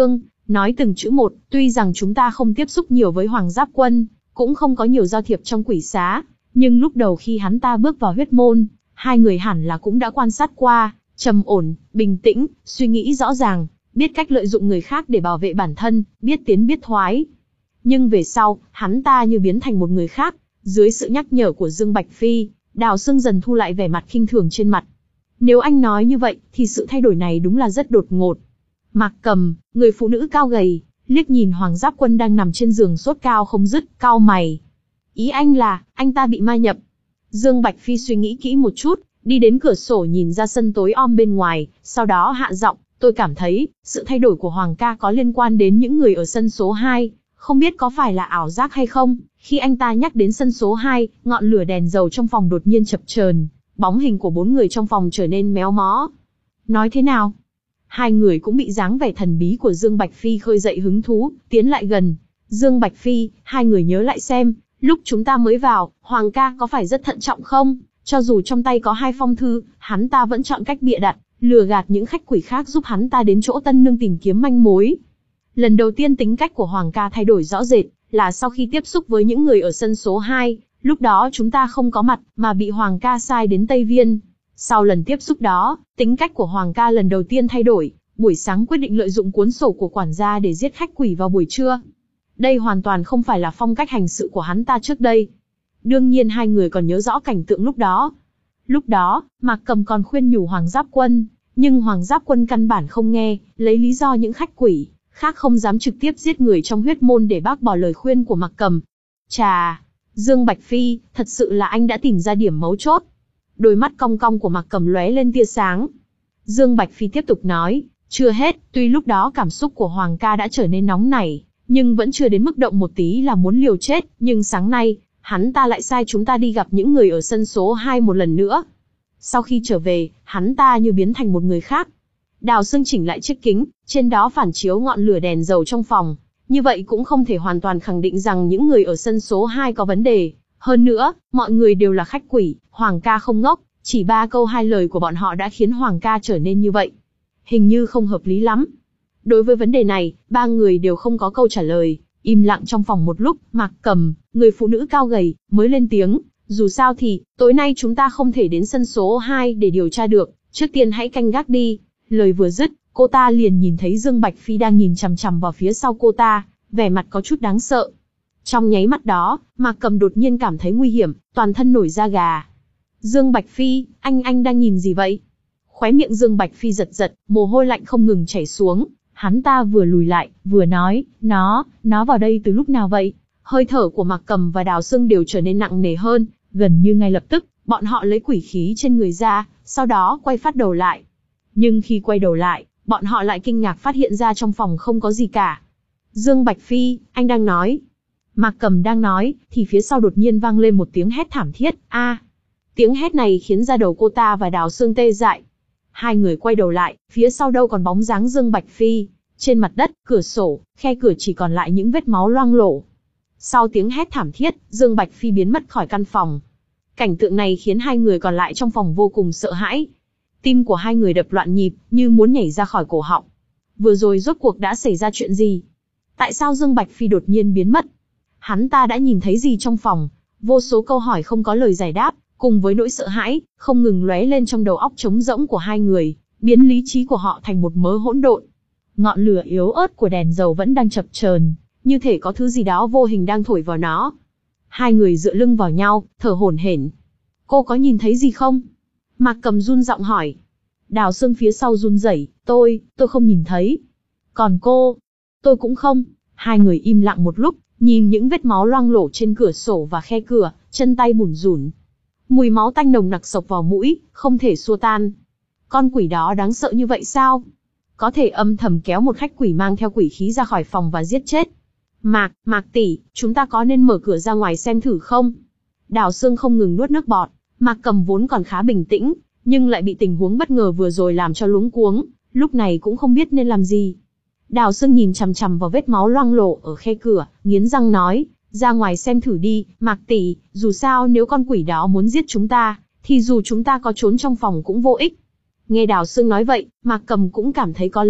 nói từng chữ một, tuy rằng chúng ta không tiếp xúc nhiều với Hoàng Giáp Quân, cũng không có nhiều giao thiệp trong quỷ xá, nhưng lúc đầu khi hắn ta bước vào huyết môn, hai người hẳn là cũng đã quan sát qua, trầm ổn, bình tĩnh, suy nghĩ rõ ràng, biết cách lợi dụng người khác để bảo vệ bản thân, biết tiến biết thoái. Nhưng về sau, hắn ta như biến thành một người khác, dưới sự nhắc nhở của Dương Bạch Phi, Đào Sương dần thu lại vẻ mặt khinh thường trên mặt. Nếu anh nói như vậy, thì sự thay đổi này đúng là rất đột ngột. Mạc Cầm, người phụ nữ cao gầy, liếc nhìn Hoàng Giáp Quân đang nằm trên giường sốt cao không dứt, cau mày. Ý anh là, anh ta bị ma nhập. Dương Bạch Phi suy nghĩ kỹ một chút, đi đến cửa sổ nhìn ra sân tối om bên ngoài, sau đó hạ giọng, tôi cảm thấy, sự thay đổi của Hoàng ca có liên quan đến những người ở sân số hai, không biết có phải là ảo giác hay không. Khi anh ta nhắc đến sân số hai, ngọn lửa đèn dầu trong phòng đột nhiên chập chờn, bóng hình của bốn người trong phòng trở nên méo mó. Nói thế nào? Hai người cũng bị dáng vẻ thần bí của Dương Bạch Phi khơi dậy hứng thú, tiến lại gần. Dương Bạch Phi, hai người nhớ lại xem, lúc chúng ta mới vào, Hoàng ca có phải rất thận trọng không? Cho dù trong tay có hai phong thư, hắn ta vẫn chọn cách bịa đặt, lừa gạt những khách quỷ khác giúp hắn ta đến chỗ Tân Nương tìm kiếm manh mối. Lần đầu tiên tính cách của Hoàng ca thay đổi rõ rệt, là sau khi tiếp xúc với những người ở sân số hai, lúc đó chúng ta không có mặt, mà bị Hoàng ca sai đến Tây Viên. Sau lần tiếp xúc đó, tính cách của Hoàng ca lần đầu tiên thay đổi, buổi sáng quyết định lợi dụng cuốn sổ của quản gia để giết khách quỷ vào buổi trưa. Đây hoàn toàn không phải là phong cách hành sự của hắn ta trước đây. Đương nhiên hai người còn nhớ rõ cảnh tượng lúc đó. Lúc đó, Mạc Cầm còn khuyên nhủ Hoàng Giáp Quân, nhưng Hoàng Giáp Quân căn bản không nghe, lấy lý do những khách quỷ khác không dám trực tiếp giết người trong huyết môn để bác bỏ lời khuyên của Mạc Cầm. Chà, Dương Bạch Phi, thật sự là anh đã tìm ra điểm mấu chốt. Đôi mắt cong cong của Mạc Cầm lóe lên tia sáng. Dương Bạch Phi tiếp tục nói, chưa hết, tuy lúc đó cảm xúc của Hoàng ca đã trở nên nóng nảy, nhưng vẫn chưa đến mức động một tí là muốn liều chết, nhưng sáng nay, hắn ta lại sai chúng ta đi gặp những người ở sân số hai một lần nữa. Sau khi trở về, hắn ta như biến thành một người khác. Đào Sương chỉnh lại chiếc kính, trên đó phản chiếu ngọn lửa đèn dầu trong phòng. Như vậy cũng không thể hoàn toàn khẳng định rằng những người ở sân số hai có vấn đề. Hơn nữa, mọi người đều là khách quỷ, Hoàng ca không ngốc, chỉ ba câu hai lời của bọn họ đã khiến Hoàng ca trở nên như vậy. Hình như không hợp lý lắm. Đối với vấn đề này, ba người đều không có câu trả lời, im lặng trong phòng một lúc, Mạc Cầm, người phụ nữ cao gầy, mới lên tiếng, dù sao thì, tối nay chúng ta không thể đến sân số hai để điều tra được, trước tiên hãy canh gác đi. Lời vừa dứt, cô ta liền nhìn thấy Dương Bạch Phi đang nhìn chằm chằm vào phía sau cô ta, vẻ mặt có chút đáng sợ. Trong nháy mắt đó, Mạc Cầm đột nhiên cảm thấy nguy hiểm, toàn thân nổi da gà. Dương Bạch Phi, anh anh đang nhìn gì vậy? Khóe miệng Dương Bạch Phi giật giật, mồ hôi lạnh không ngừng chảy xuống. Hắn ta vừa lùi lại, vừa nói, nó, nó vào đây từ lúc nào vậy? Hơi thở của Mạc Cầm và Đào Sương đều trở nên nặng nề hơn, gần như ngay lập tức, bọn họ lấy quỷ khí trên người ra, sau đó quay phát đầu lại. Nhưng khi quay đầu lại, bọn họ lại kinh ngạc phát hiện ra trong phòng không có gì cả. Dương Bạch Phi, anh đang nói. Mạc Cầm đang nói, thì phía sau đột nhiên vang lên một tiếng hét thảm thiết, a. Tiếng hét này khiến da đầu cô ta và Đào Sương tê dại. Hai người quay đầu lại, phía sau đâu còn bóng dáng Dương Bạch Phi. Trên mặt đất, cửa sổ, khe cửa chỉ còn lại những vết máu loang lổ. Sau tiếng hét thảm thiết, Dương Bạch Phi biến mất khỏi căn phòng. Cảnh tượng này khiến hai người còn lại trong phòng vô cùng sợ hãi. Tim của hai người đập loạn nhịp, như muốn nhảy ra khỏi cổ họng. Vừa rồi rốt cuộc đã xảy ra chuyện gì? Tại sao Dương Bạch Phi đột nhiên biến mất? Hắn ta đã nhìn thấy gì trong phòng? Vô số câu hỏi không có lời giải đáp, cùng với nỗi sợ hãi, không ngừng lóe lên trong đầu óc trống rỗng của hai người, biến lý trí của họ thành một mớ hỗn độn. Ngọn lửa yếu ớt của đèn dầu vẫn đang chập chờn, như thể có thứ gì đó vô hình đang thổi vào nó. Hai người dựa lưng vào nhau, thở hổn hển. Cô có nhìn thấy gì không? Mạc Cầm run giọng hỏi. Đào Sương phía sau run rẩy, tôi, tôi không nhìn thấy. Còn cô? Tôi cũng không. Hai người im lặng một lúc, nhìn những vết máu loang lổ trên cửa sổ và khe cửa, chân tay bủn rủn. Mùi máu tanh nồng nặc xộc vào mũi, không thể xua tan. Con quỷ đó đáng sợ như vậy sao? Có thể âm thầm kéo một khách quỷ mang theo quỷ khí ra khỏi phòng và giết chết. Mạc, Mạc tỷ, chúng ta có nên mở cửa ra ngoài xem thử không? Đào Sương không ngừng nuốt nước bọt. Mạc Cầm vốn còn khá bình tĩnh, nhưng lại bị tình huống bất ngờ vừa rồi làm cho luống cuống, lúc này cũng không biết nên làm gì. Đào Sương nhìn chằm chằm vào vết máu loang lổ ở khe cửa, nghiến răng nói, ra ngoài xem thử đi, Mạc tỷ, dù sao nếu con quỷ đó muốn giết chúng ta, thì dù chúng ta có trốn trong phòng cũng vô ích. Nghe Đào Sương nói vậy, Mạc Cầm cũng cảm thấy có lý,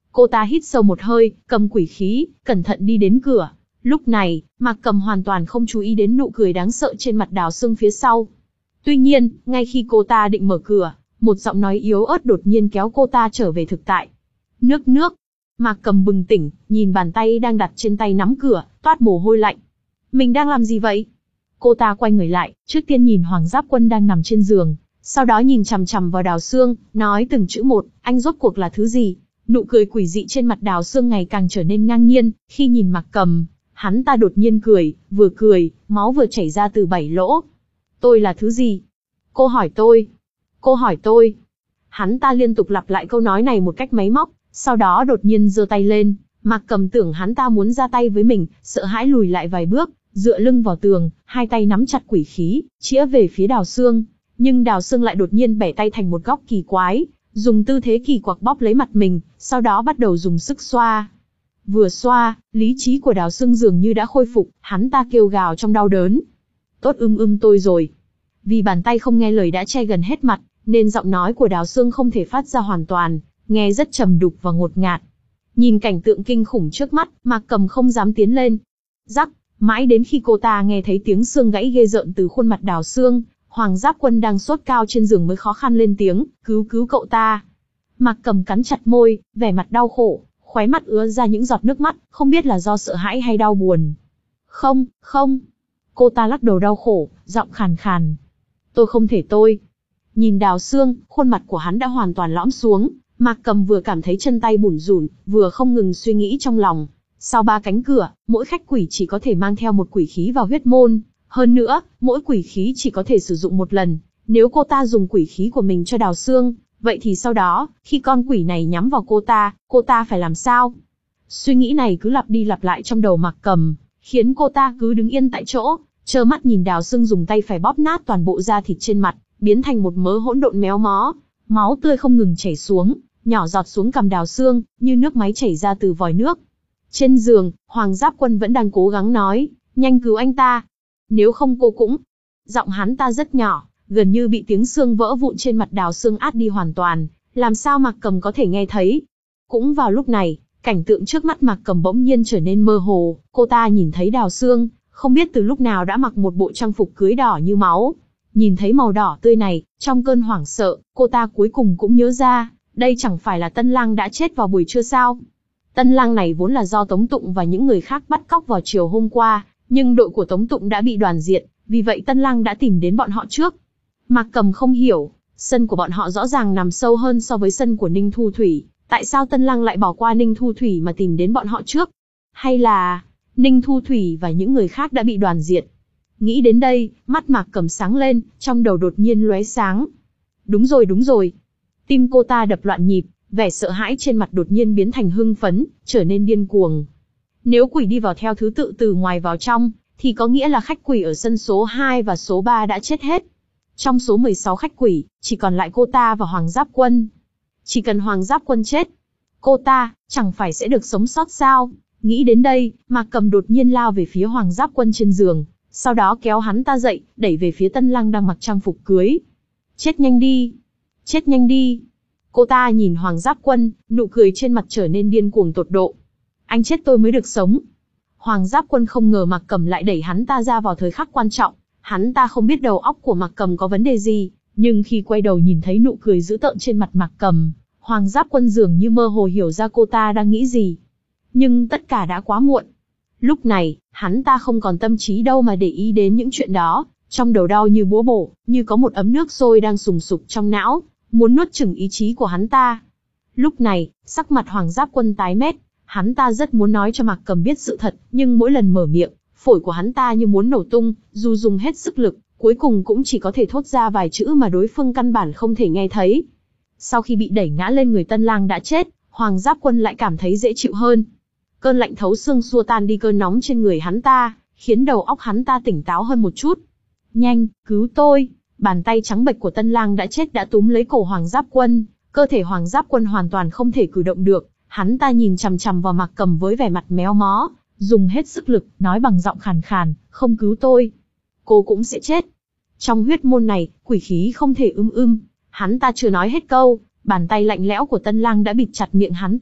Cô ta hít sâu một hơi, cầm quỷ khí, cẩn thận đi đến cửa. Lúc này, Mạc Cầm hoàn toàn không chú ý đến nụ cười đáng sợ trên mặt Đào Sương phía sau. Tuy nhiên, ngay khi cô ta định mở cửa, một giọng nói yếu ớt đột nhiên kéo cô ta trở về thực tại. Nước nước. Mạc Cầm bừng tỉnh, nhìn bàn tay đang đặt trên tay nắm cửa, toát mồ hôi lạnh. Mình đang làm gì vậy? Cô ta quay người lại, trước tiên nhìn Hoàng Giáp Quân đang nằm trên giường, sau đó nhìn chằm chằm vào Đào Sương, nói từng chữ một, anh rốt cuộc là thứ gì? Nụ cười quỷ dị trên mặt Đào Sương ngày càng trở nên ngang nhiên, khi nhìn Mạc Cầm, hắn ta đột nhiên cười, vừa cười, máu vừa chảy ra từ bảy lỗ. Tôi là thứ gì? Cô hỏi tôi. Cô hỏi tôi. Hắn ta liên tục lặp lại câu nói này một cách máy móc, sau đó đột nhiên giơ tay lên. Mạc Cầm tưởng hắn ta muốn ra tay với mình, sợ hãi lùi lại vài bước, dựa lưng vào tường, hai tay nắm chặt quỷ khí, chĩa về phía Đào Sương. Nhưng Đào Sương lại đột nhiên bẻ tay thành một góc kỳ quái, dùng tư thế kỳ quặc bóp lấy mặt mình, sau đó bắt đầu dùng sức xoa. Vừa xoa, lý trí của Đào Sương dường như đã khôi phục, hắn ta kêu gào trong đau đớn. Tốt ưm ưm tôi rồi. Vì bàn tay không nghe lời đã che gần hết mặt, nên giọng nói của Đào Sương không thể phát ra hoàn toàn, nghe rất trầm đục và ngột ngạt. Nhìn cảnh tượng kinh khủng trước mắt, Mạc Cầm không dám tiến lên. Rắc, mãi đến khi cô ta nghe thấy tiếng xương gãy ghê rợn từ khuôn mặt Đào Sương, Hoàng Giáp Quân đang sốt cao trên giường mới khó khăn lên tiếng, cứu cứu cậu ta. Mạc Cầm cắn chặt môi, vẻ mặt đau khổ, khóe mắt ứa ra những giọt nước mắt, không biết là do sợ hãi hay đau buồn. Không, không. Cô ta lắc đầu đau khổ, giọng khàn khàn. Tôi không thể tôi. Nhìn Đào Sương, khuôn mặt của hắn đã hoàn toàn lõm xuống, Mạc Cầm vừa cảm thấy chân tay bủn rủn, vừa không ngừng suy nghĩ trong lòng. Sau ba cánh cửa, mỗi khách quỷ chỉ có thể mang theo một quỷ khí vào huyết môn. Hơn nữa, mỗi quỷ khí chỉ có thể sử dụng một lần. Nếu cô ta dùng quỷ khí của mình cho Đào Sương, vậy thì sau đó, khi con quỷ này nhắm vào cô ta, cô ta phải làm sao? Suy nghĩ này cứ lặp đi lặp lại trong đầu Mạc Cầm, khiến cô ta cứ đứng yên tại chỗ, trơ mắt nhìn Đào Sương dùng tay phải bóp nát toàn bộ da thịt trên mặt, biến thành một mớ hỗn độn méo mó. Máu tươi không ngừng chảy xuống, nhỏ giọt xuống cằm Đào Sương, như nước máy chảy ra từ vòi nước. Trên giường, Hoàng Giáp Quân vẫn đang cố gắng nói, nhanh cứu anh ta. Nếu không cô cũng... Giọng hắn ta rất nhỏ, gần như bị tiếng xương vỡ vụn trên mặt Đào Sương át đi hoàn toàn, làm sao Mạc Cầm có thể nghe thấy. Cũng vào lúc này, cảnh tượng trước mắt Mạc Cầm bỗng nhiên trở nên mơ hồ, cô ta nhìn thấy Đào Sương, không biết từ lúc nào đã mặc một bộ trang phục cưới đỏ như máu. Nhìn thấy màu đỏ tươi này, trong cơn hoảng sợ, cô ta cuối cùng cũng nhớ ra, đây chẳng phải là Tân Lang đã chết vào buổi trưa sao? Tân Lang này vốn là do Tống Tụng và những người khác bắt cóc vào chiều hôm qua, nhưng đội của Tống Tụng đã bị đoàn diệt, vì vậy Tân Lang đã tìm đến bọn họ trước. Mạc Cầm không hiểu, sân của bọn họ rõ ràng nằm sâu hơn so với sân của Ninh Thu Thủy, tại sao Tân Lang lại bỏ qua Ninh Thu Thủy mà tìm đến bọn họ trước? Hay là Ninh Thu Thủy và những người khác đã bị đoàn diệt? Nghĩ đến đây, mắt Mạc Cầm sáng lên, trong đầu đột nhiên lóe sáng. Đúng rồi đúng rồi. Tim cô ta đập loạn nhịp, vẻ sợ hãi trên mặt đột nhiên biến thành hưng phấn, trở nên điên cuồng. Nếu quỷ đi vào theo thứ tự từ ngoài vào trong, thì có nghĩa là khách quỷ ở sân số hai và số ba đã chết hết. Trong số mười sáu khách quỷ, chỉ còn lại cô ta và Hoàng Giáp Quân. Chỉ cần Hoàng Giáp Quân chết, cô ta, chẳng phải sẽ được sống sót sao? Nghĩ đến đây, Mạc Cầm đột nhiên lao về phía Hoàng Giáp Quân trên giường, sau đó kéo hắn ta dậy, đẩy về phía Tân Lang đang mặc trang phục cưới. Chết nhanh đi! Chết nhanh đi! Cô ta nhìn Hoàng Giáp Quân, nụ cười trên mặt trở nên điên cuồng tột độ. Anh chết tôi mới được sống. Hoàng Giáp Quân không ngờ Mạc Cầm lại đẩy hắn ta ra vào thời khắc quan trọng. Hắn ta không biết đầu óc của Mạc Cầm có vấn đề gì, nhưng khi quay đầu nhìn thấy nụ cười dữ tợn trên mặt Mạc Cầm, Hoàng Giáp Quân dường như mơ hồ hiểu ra cô ta đang nghĩ gì. Nhưng tất cả đã quá muộn. Lúc này, hắn ta không còn tâm trí đâu mà để ý đến những chuyện đó, trong đầu đau như búa bổ, như có một ấm nước sôi đang sùng sục trong não, muốn nuốt chửng ý chí của hắn ta. Lúc này, sắc mặt Hoàng Giáp Quân tái mét, hắn ta rất muốn nói cho Mạc Cầm biết sự thật, nhưng mỗi lần mở miệng, phổi của hắn ta như muốn nổ tung, dù dùng hết sức lực, cuối cùng cũng chỉ có thể thốt ra vài chữ mà đối phương căn bản không thể nghe thấy. Sau khi bị đẩy ngã lên người Tân Lang đã chết, Hoàng Giáp Quân lại cảm thấy dễ chịu hơn. Cơn lạnh thấu xương xua tan đi cơn nóng trên người hắn ta, khiến đầu óc hắn ta tỉnh táo hơn một chút. Nhanh, cứu tôi! Bàn tay trắng bệch của Tân Lang đã chết đã túm lấy cổ Hoàng Giáp Quân, cơ thể Hoàng Giáp Quân hoàn toàn không thể cử động được. Hắn ta nhìn chằm chằm vào Mạc Cầm với vẻ mặt méo mó, dùng hết sức lực, nói bằng giọng khàn khàn, không cứu tôi, cô cũng sẽ chết. Trong huyết môn này, quỷ khí không thể ưm ưm. Hắn ta chưa nói hết câu, bàn tay lạnh lẽo của Tân Lang đã bịt chặt miệng hắn ta,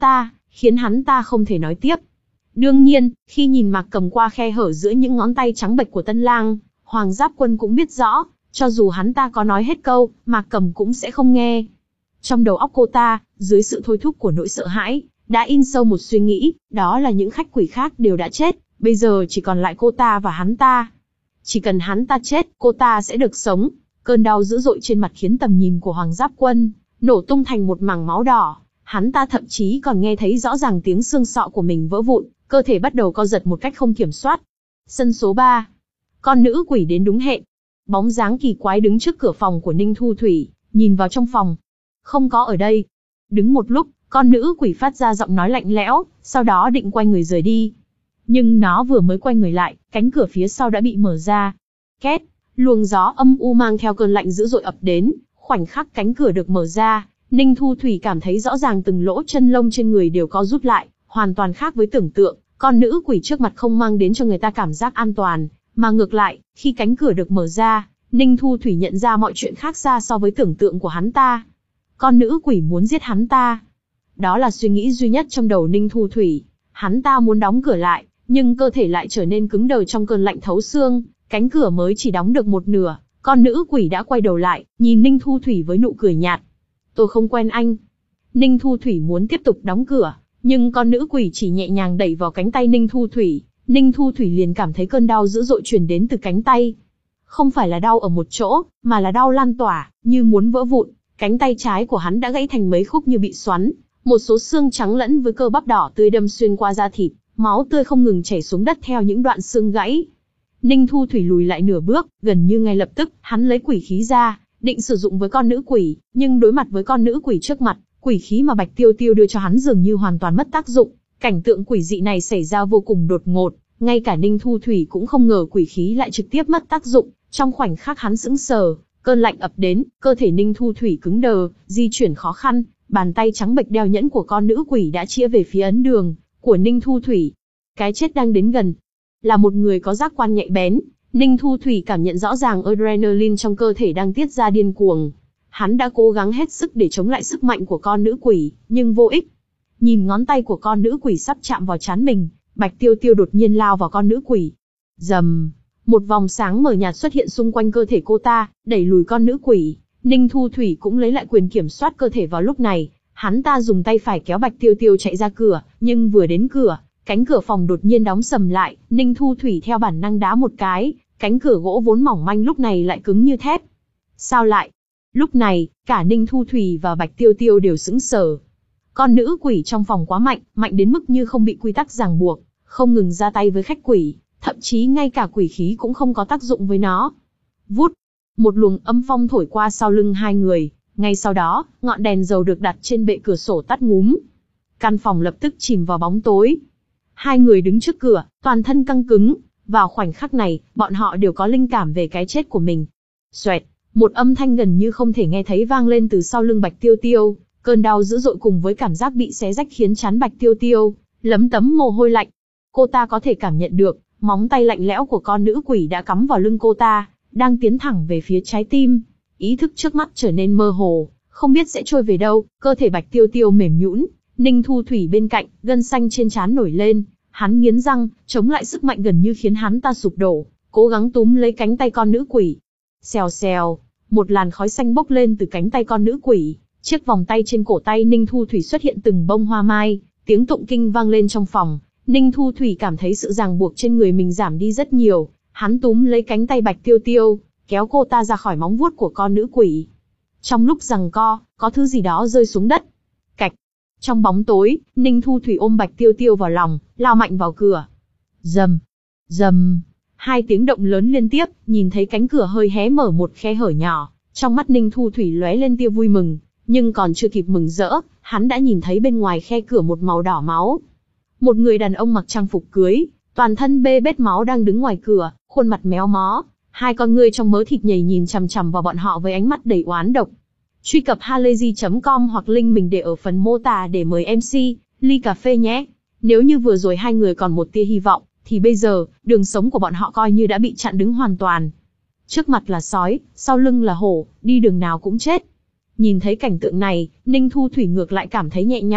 khiến hắn ta không thể nói tiếp. Đương nhiên, khi nhìn Mạc Cầm qua khe hở giữa những ngón tay trắng bệch của Tân Lang, Hoàng Giáp Quân cũng biết rõ, cho dù hắn ta có nói hết câu, Mạc Cầm cũng sẽ không nghe. Trong đầu óc cô ta, dưới sự thôi thúc của nỗi sợ hãi, đã in sâu một suy nghĩ, đó là những khách quỷ khác đều đã chết, bây giờ chỉ còn lại cô ta và hắn ta. Chỉ cần hắn ta chết, cô ta sẽ được sống. Cơn đau dữ dội trên mặt khiến tầm nhìn của Hoàng Giáp Quân nổ tung thành một mảng máu đỏ. Hắn ta thậm chí còn nghe thấy rõ ràng tiếng xương sọ của mình vỡ vụn, cơ thể bắt đầu co giật một cách không kiểm soát. Sân số ba. Con nữ quỷ đến đúng hẹn. Bóng dáng kỳ quái đứng trước cửa phòng của Ninh Thu Thủy, nhìn vào trong phòng. Không có ở đây. Đứng một lúc, con nữ quỷ phát ra giọng nói lạnh lẽo, sau đó định quay người rời đi. Nhưng nó vừa mới quay người lại, cánh cửa phía sau đã bị mở ra. Két, luồng gió âm u mang theo cơn lạnh dữ dội ập đến, khoảnh khắc cánh cửa được mở ra, Ninh Thu Thủy cảm thấy rõ ràng từng lỗ chân lông trên người đều có rút lại, hoàn toàn khác với tưởng tượng, con nữ quỷ trước mặt không mang đến cho người ta cảm giác an toàn, mà ngược lại, khi cánh cửa được mở ra, Ninh Thu Thủy nhận ra mọi chuyện khác xa so với tưởng tượng của hắn ta. Con nữ quỷ muốn giết hắn ta. Đó là suy nghĩ duy nhất trong đầu Ninh Thu Thủy. Hắn ta muốn đóng cửa lại, nhưng cơ thể lại trở nên cứng đờ trong cơn lạnh thấu xương, cánh cửa mới chỉ đóng được một nửa, con nữ quỷ đã quay đầu lại, nhìn Ninh Thu Thủy với nụ cười nhạt. Tôi không quen anh. Ninh Thu Thủy muốn tiếp tục đóng cửa, nhưng con nữ quỷ chỉ nhẹ nhàng đẩy vào cánh tay Ninh Thu Thủy, Ninh Thu Thủy liền cảm thấy cơn đau dữ dội truyền đến từ cánh tay. Không phải là đau ở một chỗ, mà là đau lan tỏa, như muốn vỡ vụn, cánh tay trái của hắn đã gãy thành mấy khúc như bị xoắn, một số xương trắng lẫn với cơ bắp đỏ tươi đâm xuyên qua da thịt, máu tươi không ngừng chảy xuống đất theo những đoạn xương gãy. Ninh Thu Thủy lùi lại nửa bước, gần như ngay lập tức, hắn lấy quỷ khí ra, định sử dụng với con nữ quỷ, nhưng đối mặt với con nữ quỷ trước mặt, quỷ khí mà Bạch Tiêu Tiêu đưa cho hắn dường như hoàn toàn mất tác dụng. Cảnh tượng quỷ dị này xảy ra vô cùng đột ngột, ngay cả Ninh Thu Thủy cũng không ngờ quỷ khí lại trực tiếp mất tác dụng. Trong khoảnh khắc hắn sững sờ, cơn lạnh ập đến, cơ thể Ninh Thu Thủy cứng đờ, di chuyển khó khăn, bàn tay trắng bệch đeo nhẫn của con nữ quỷ đã chĩa về phía ấn đường của Ninh Thu Thủy. Cái chết đang đến gần. Là một người có giác quan nhạy bén, Ninh Thu Thủy cảm nhận rõ ràng adrenaline trong cơ thể đang tiết ra điên cuồng. Hắn đã cố gắng hết sức để chống lại sức mạnh của con nữ quỷ, nhưng vô ích. Nhìn ngón tay của con nữ quỷ sắp chạm vào trán mình, Bạch Tiêu Tiêu đột nhiên lao vào con nữ quỷ. Rầm, một vòng sáng mờ nhạt xuất hiện xung quanh cơ thể cô ta, đẩy lùi con nữ quỷ. Ninh Thu Thủy cũng lấy lại quyền kiểm soát cơ thể vào lúc này, hắn ta dùng tay phải kéo Bạch Tiêu Tiêu chạy ra cửa, nhưng vừa đến cửa, cánh cửa phòng đột nhiên đóng sầm lại, Ninh Thu Thủy theo bản năng đá một cái, cánh cửa gỗ vốn mỏng manh lúc này lại cứng như thép. Sao lại? Lúc này, cả Ninh Thu Thủy và Bạch Tiêu Tiêu đều sững sờ. Con nữ quỷ trong phòng quá mạnh, mạnh đến mức như không bị quy tắc ràng buộc, không ngừng ra tay với khách quỷ, thậm chí ngay cả quỷ khí cũng không có tác dụng với nó. Vút, một luồng âm phong thổi qua sau lưng hai người, ngay sau đó, ngọn đèn dầu được đặt trên bệ cửa sổ tắt ngúm. Căn phòng lập tức chìm vào bóng tối. Hai người đứng trước cửa, toàn thân căng cứng, vào khoảnh khắc này, bọn họ đều có linh cảm về cái chết của mình. Xoẹt, một âm thanh gần như không thể nghe thấy vang lên từ sau lưng Bạch Tiêu Tiêu, cơn đau dữ dội cùng với cảm giác bị xé rách khiến trán Bạch Tiêu Tiêu lấm tấm mồ hôi lạnh. Cô ta có thể cảm nhận được, móng tay lạnh lẽo của con nữ quỷ đã cắm vào lưng cô ta, đang tiến thẳng về phía trái tim. Ý thức trước mắt trở nên mơ hồ, không biết sẽ trôi về đâu, cơ thể Bạch Tiêu Tiêu mềm nhũn. Ninh Thu Thủy bên cạnh, gân xanh trên trán nổi lên, hắn nghiến răng, chống lại sức mạnh gần như khiến hắn ta sụp đổ, cố gắng túm lấy cánh tay con nữ quỷ. Xèo xèo, một làn khói xanh bốc lên từ cánh tay con nữ quỷ, chiếc vòng tay trên cổ tay Ninh Thu Thủy xuất hiện từng bông hoa mai, tiếng tụng kinh vang lên trong phòng. Ninh Thu Thủy cảm thấy sự ràng buộc trên người mình giảm đi rất nhiều, hắn túm lấy cánh tay Bạch Tiêu Tiêu, kéo cô ta ra khỏi móng vuốt của con nữ quỷ. Trong lúc giằng co, có thứ gì đó rơi xuống đất. Cạch. Trong bóng tối, Ninh Thu Thủy ôm Bạch Tiêu Tiêu vào lòng, lao mạnh vào cửa. Rầm, rầm, hai tiếng động lớn liên tiếp, nhìn thấy cánh cửa hơi hé mở một khe hở nhỏ, trong mắt Ninh Thu Thủy lóe lên tia vui mừng, nhưng còn chưa kịp mừng rỡ, hắn đã nhìn thấy bên ngoài khe cửa một màu đỏ máu. Một người đàn ông mặc trang phục cưới, toàn thân bê bết máu đang đứng ngoài cửa, khuôn mặt méo mó, hai con ngươi trong mớ thịt nhầy nhìn chằm chằm vào bọn họ với ánh mắt đầy oán độc. Truy cập halayzi chấm com hoặc link mình để ở phần mô tả để mời em xê, ly cà phê nhé. Nếu như vừa rồi hai người còn một tia hy vọng, thì bây giờ, đường sống của bọn họ coi như đã bị chặn đứng hoàn toàn. Trước mặt là sói, sau lưng là hổ, đi đường nào cũng chết. Nhìn thấy cảnh tượng này, Ninh Thu Thủy ngược lại cảm thấy nhẹ nhõm,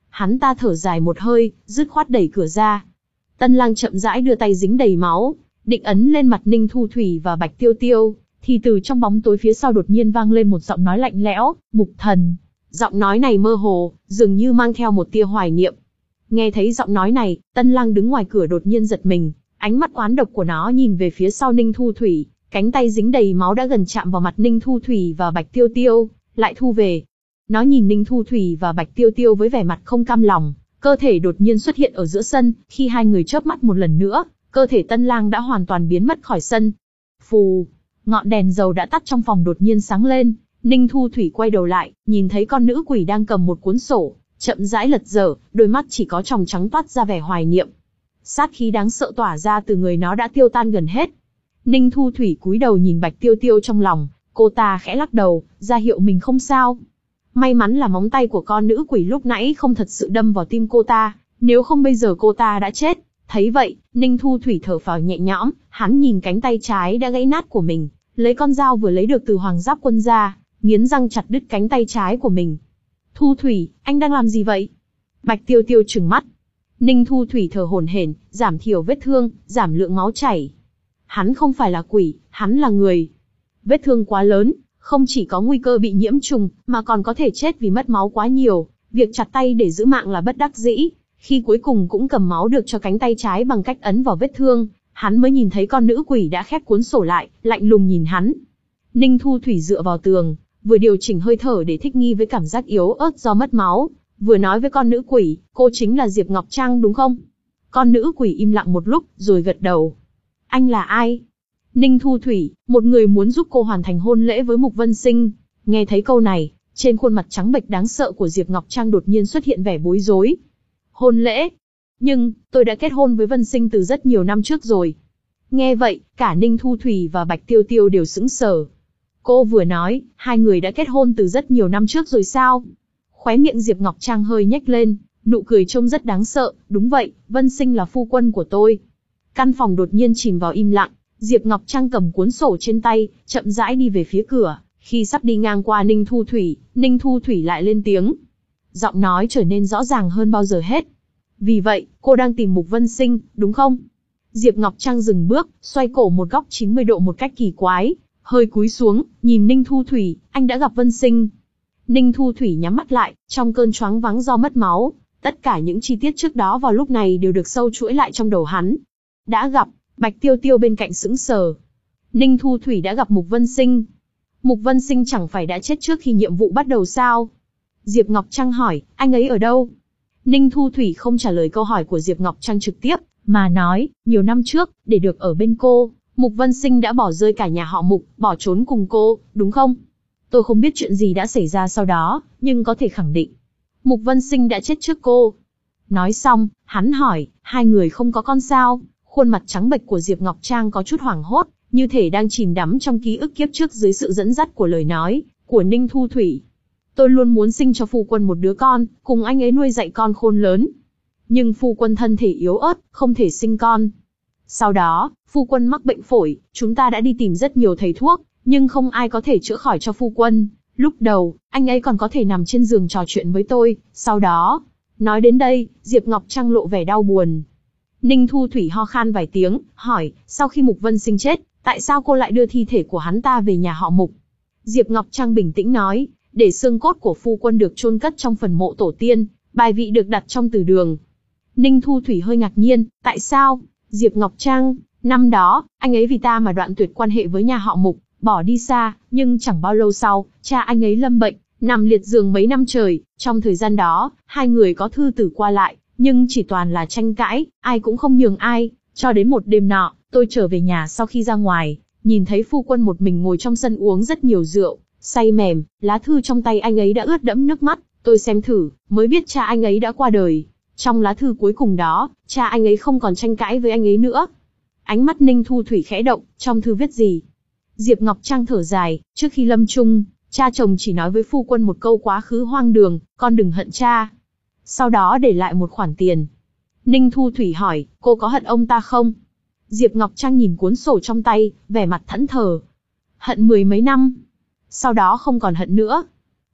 Hắn ta thở dài một hơi, dứt khoát đẩy cửa ra. Tân Lang chậm rãi đưa tay dính đầy máu, định ấn lên mặt Ninh Thu Thủy và Bạch Tiêu Tiêu, thì từ trong bóng tối phía sau đột nhiên vang lên một giọng nói lạnh lẽo, Mục Thần. Giọng nói này mơ hồ, dường như mang theo một tia hoài niệm. Nghe thấy giọng nói này, Tân Lang đứng ngoài cửa đột nhiên giật mình, ánh mắt oán độc của nó nhìn về phía sau Ninh Thu Thủy, cánh tay dính đầy máu đã gần chạm vào mặt Ninh Thu Thủy và Bạch Tiêu Tiêu, lại thu về. Nó nhìn Ninh Thu Thủy và Bạch Tiêu Tiêu với vẻ mặt không cam lòng, cơ thể đột nhiên xuất hiện ở giữa sân, khi hai người chớp mắt một lần nữa, cơ thể Tân Lang đã hoàn toàn biến mất khỏi sân. Phù, ngọn đèn dầu đã tắt trong phòng đột nhiên sáng lên, Ninh Thu Thủy quay đầu lại, nhìn thấy con nữ quỷ đang cầm một cuốn sổ, chậm rãi lật dở, đôi mắt chỉ có tròng trắng toát ra vẻ hoài niệm. Sát khí đáng sợ tỏa ra từ người nó đã tiêu tan gần hết. Ninh Thu Thủy cúi đầu nhìn Bạch Tiêu Tiêu trong lòng, cô ta khẽ lắc đầu, ra hiệu mình không sao. May mắn là móng tay của con nữ quỷ lúc nãy không thật sự đâm vào tim cô ta, nếu không bây giờ cô ta đã chết. Thấy vậy, Ninh Thu Thủy thở phào nhẹ nhõm, hắn nhìn cánh tay trái đã gãy nát của mình, lấy con dao vừa lấy được từ Hoàng Giáp Quân ra, nghiến răng chặt đứt cánh tay trái của mình. Thu Thủy, anh đang làm gì vậy? Bạch Tiêu Tiêu trừng mắt. Ninh Thu Thủy thở hổn hển, giảm thiểu vết thương, giảm lượng máu chảy. Hắn không phải là quỷ, hắn là người. Vết thương quá lớn, không chỉ có nguy cơ bị nhiễm trùng, mà còn có thể chết vì mất máu quá nhiều. Việc chặt tay để giữ mạng là bất đắc dĩ. Khi cuối cùng cũng cầm máu được cho cánh tay trái bằng cách ấn vào vết thương, hắn mới nhìn thấy con nữ quỷ đã khép cuốn sổ lại, lạnh lùng nhìn hắn. Ninh Thu Thủy dựa vào tường, vừa điều chỉnh hơi thở để thích nghi với cảm giác yếu ớt do mất máu, vừa nói với con nữ quỷ, cô chính là Diệp Ngọc Trăng đúng không? Con nữ quỷ im lặng một lúc, rồi gật đầu. Anh là ai? Ninh Thu Thủy, một người muốn giúp cô hoàn thành hôn lễ với Mục Vân Sinh. Nghe thấy câu này, trên khuôn mặt trắng bệch đáng sợ của Diệp Ngọc Trăng đột nhiên xuất hiện vẻ bối rối. Hôn lễ? Nhưng, tôi đã kết hôn với Vân Sinh từ rất nhiều năm trước rồi. Nghe vậy, cả Ninh Thu Thủy và Bạch Tiêu Tiêu đều sững sờ. Cô vừa nói, hai người đã kết hôn từ rất nhiều năm trước rồi sao? Khóe miệng Diệp Ngọc Trăng hơi nhếch lên, nụ cười trông rất đáng sợ. Đúng vậy, Vân Sinh là phu quân của tôi. Căn phòng đột nhiên chìm vào im lặng. Diệp Ngọc Trăng cầm cuốn sổ trên tay, chậm rãi đi về phía cửa. Khi sắp đi ngang qua Ninh Thu Thủy, Ninh Thu Thủy lại lên tiếng. Giọng nói trở nên rõ ràng hơn bao giờ hết. Vì vậy, cô đang tìm Mục Vân Sinh, đúng không? Diệp Ngọc Trăng dừng bước, xoay cổ một góc chín mươi độ một cách kỳ quái, hơi cúi xuống, nhìn Ninh Thu Thủy, anh đã gặp Vân Sinh. Ninh Thu Thủy nhắm mắt lại, trong cơn choáng váng do mất máu, tất cả những chi tiết trước đó vào lúc này đều được sâu chuỗi lại trong đầu hắn. Đã gặp, Bạch Tiêu Tiêu bên cạnh sững sờ. Ninh Thu Thủy đã gặp Mục Vân Sinh. Mục Vân Sinh chẳng phải đã chết trước khi nhiệm vụ bắt đầu sao? Diệp Ngọc Trăng hỏi, anh ấy ở đâu? Ninh Thu Thủy không trả lời câu hỏi của Diệp Ngọc Trăng trực tiếp, mà nói, nhiều năm trước, để được ở bên cô, Mục Vân Sinh đã bỏ rơi cả nhà họ Mục, bỏ trốn cùng cô, đúng không? Tôi không biết chuyện gì đã xảy ra sau đó, nhưng có thể khẳng định, Mục Vân Sinh đã chết trước cô. Nói xong, hắn hỏi, hai người không có con sao? Khuôn mặt trắng bệch của Diệp Ngọc Trang có chút hoảng hốt, như thể đang chìm đắm trong ký ức kiếp trước dưới sự dẫn dắt của lời nói của Ninh Thu Thủy. Tôi luôn muốn sinh cho phu quân một đứa con, cùng anh ấy nuôi dạy con khôn lớn. Nhưng phu quân thân thể yếu ớt, không thể sinh con. Sau đó, phu quân mắc bệnh phổi, chúng ta đã đi tìm rất nhiều thầy thuốc, nhưng không ai có thể chữa khỏi cho phu quân. Lúc đầu, anh ấy còn có thể nằm trên giường trò chuyện với tôi, sau đó... Nói đến đây, Diệp Ngọc Trăng lộ vẻ đau buồn. Ninh Thu Thủy ho khan vài tiếng, hỏi, sau khi Mục Vân Sinh chết, tại sao cô lại đưa thi thể của hắn ta về nhà họ Mục? Diệp Ngọc Trăng bình tĩnh nói, để xương cốt của phu quân được chôn cất trong phần mộ tổ tiên, bài vị được đặt trong từ đường. Ninh Thu Thủy hơi ngạc nhiên, tại sao? Diệp Ngọc Trăng, năm đó, anh ấy vì ta mà đoạn tuyệt quan hệ với nhà họ Mục, bỏ đi xa, nhưng chẳng bao lâu sau, cha anh ấy lâm bệnh, nằm liệt giường mấy năm trời. Trong thời gian đó, hai người có thư từ qua lại, nhưng chỉ toàn là tranh cãi, ai cũng không nhường ai. Cho đến một đêm nọ, tôi trở về nhà sau khi ra ngoài, nhìn thấy phu quân một mình ngồi trong sân uống rất nhiều rượu, say mềm, lá thư trong tay anh ấy đã ướt đẫm nước mắt. Tôi xem thử, mới biết cha anh ấy đã qua đời. Trong lá thư cuối cùng đó, cha anh ấy không còn tranh cãi với anh ấy nữa. Ánh mắt Ninh Thu Thủy khẽ động, trong thư viết gì? Diệp Ngọc Trăng thở dài, trước khi lâm chung, cha chồng chỉ nói với phu quân một câu quá khứ hoang đường, con đừng hận cha. Sau đó để lại một khoản tiền. Ninh Thu Thủy hỏi, cô có hận ông ta không? Diệp Ngọc Trăng nhìn cuốn sổ trong tay, vẻ mặt thẫn thờ. Hận mười mấy năm. Sau đó không còn hận nữa.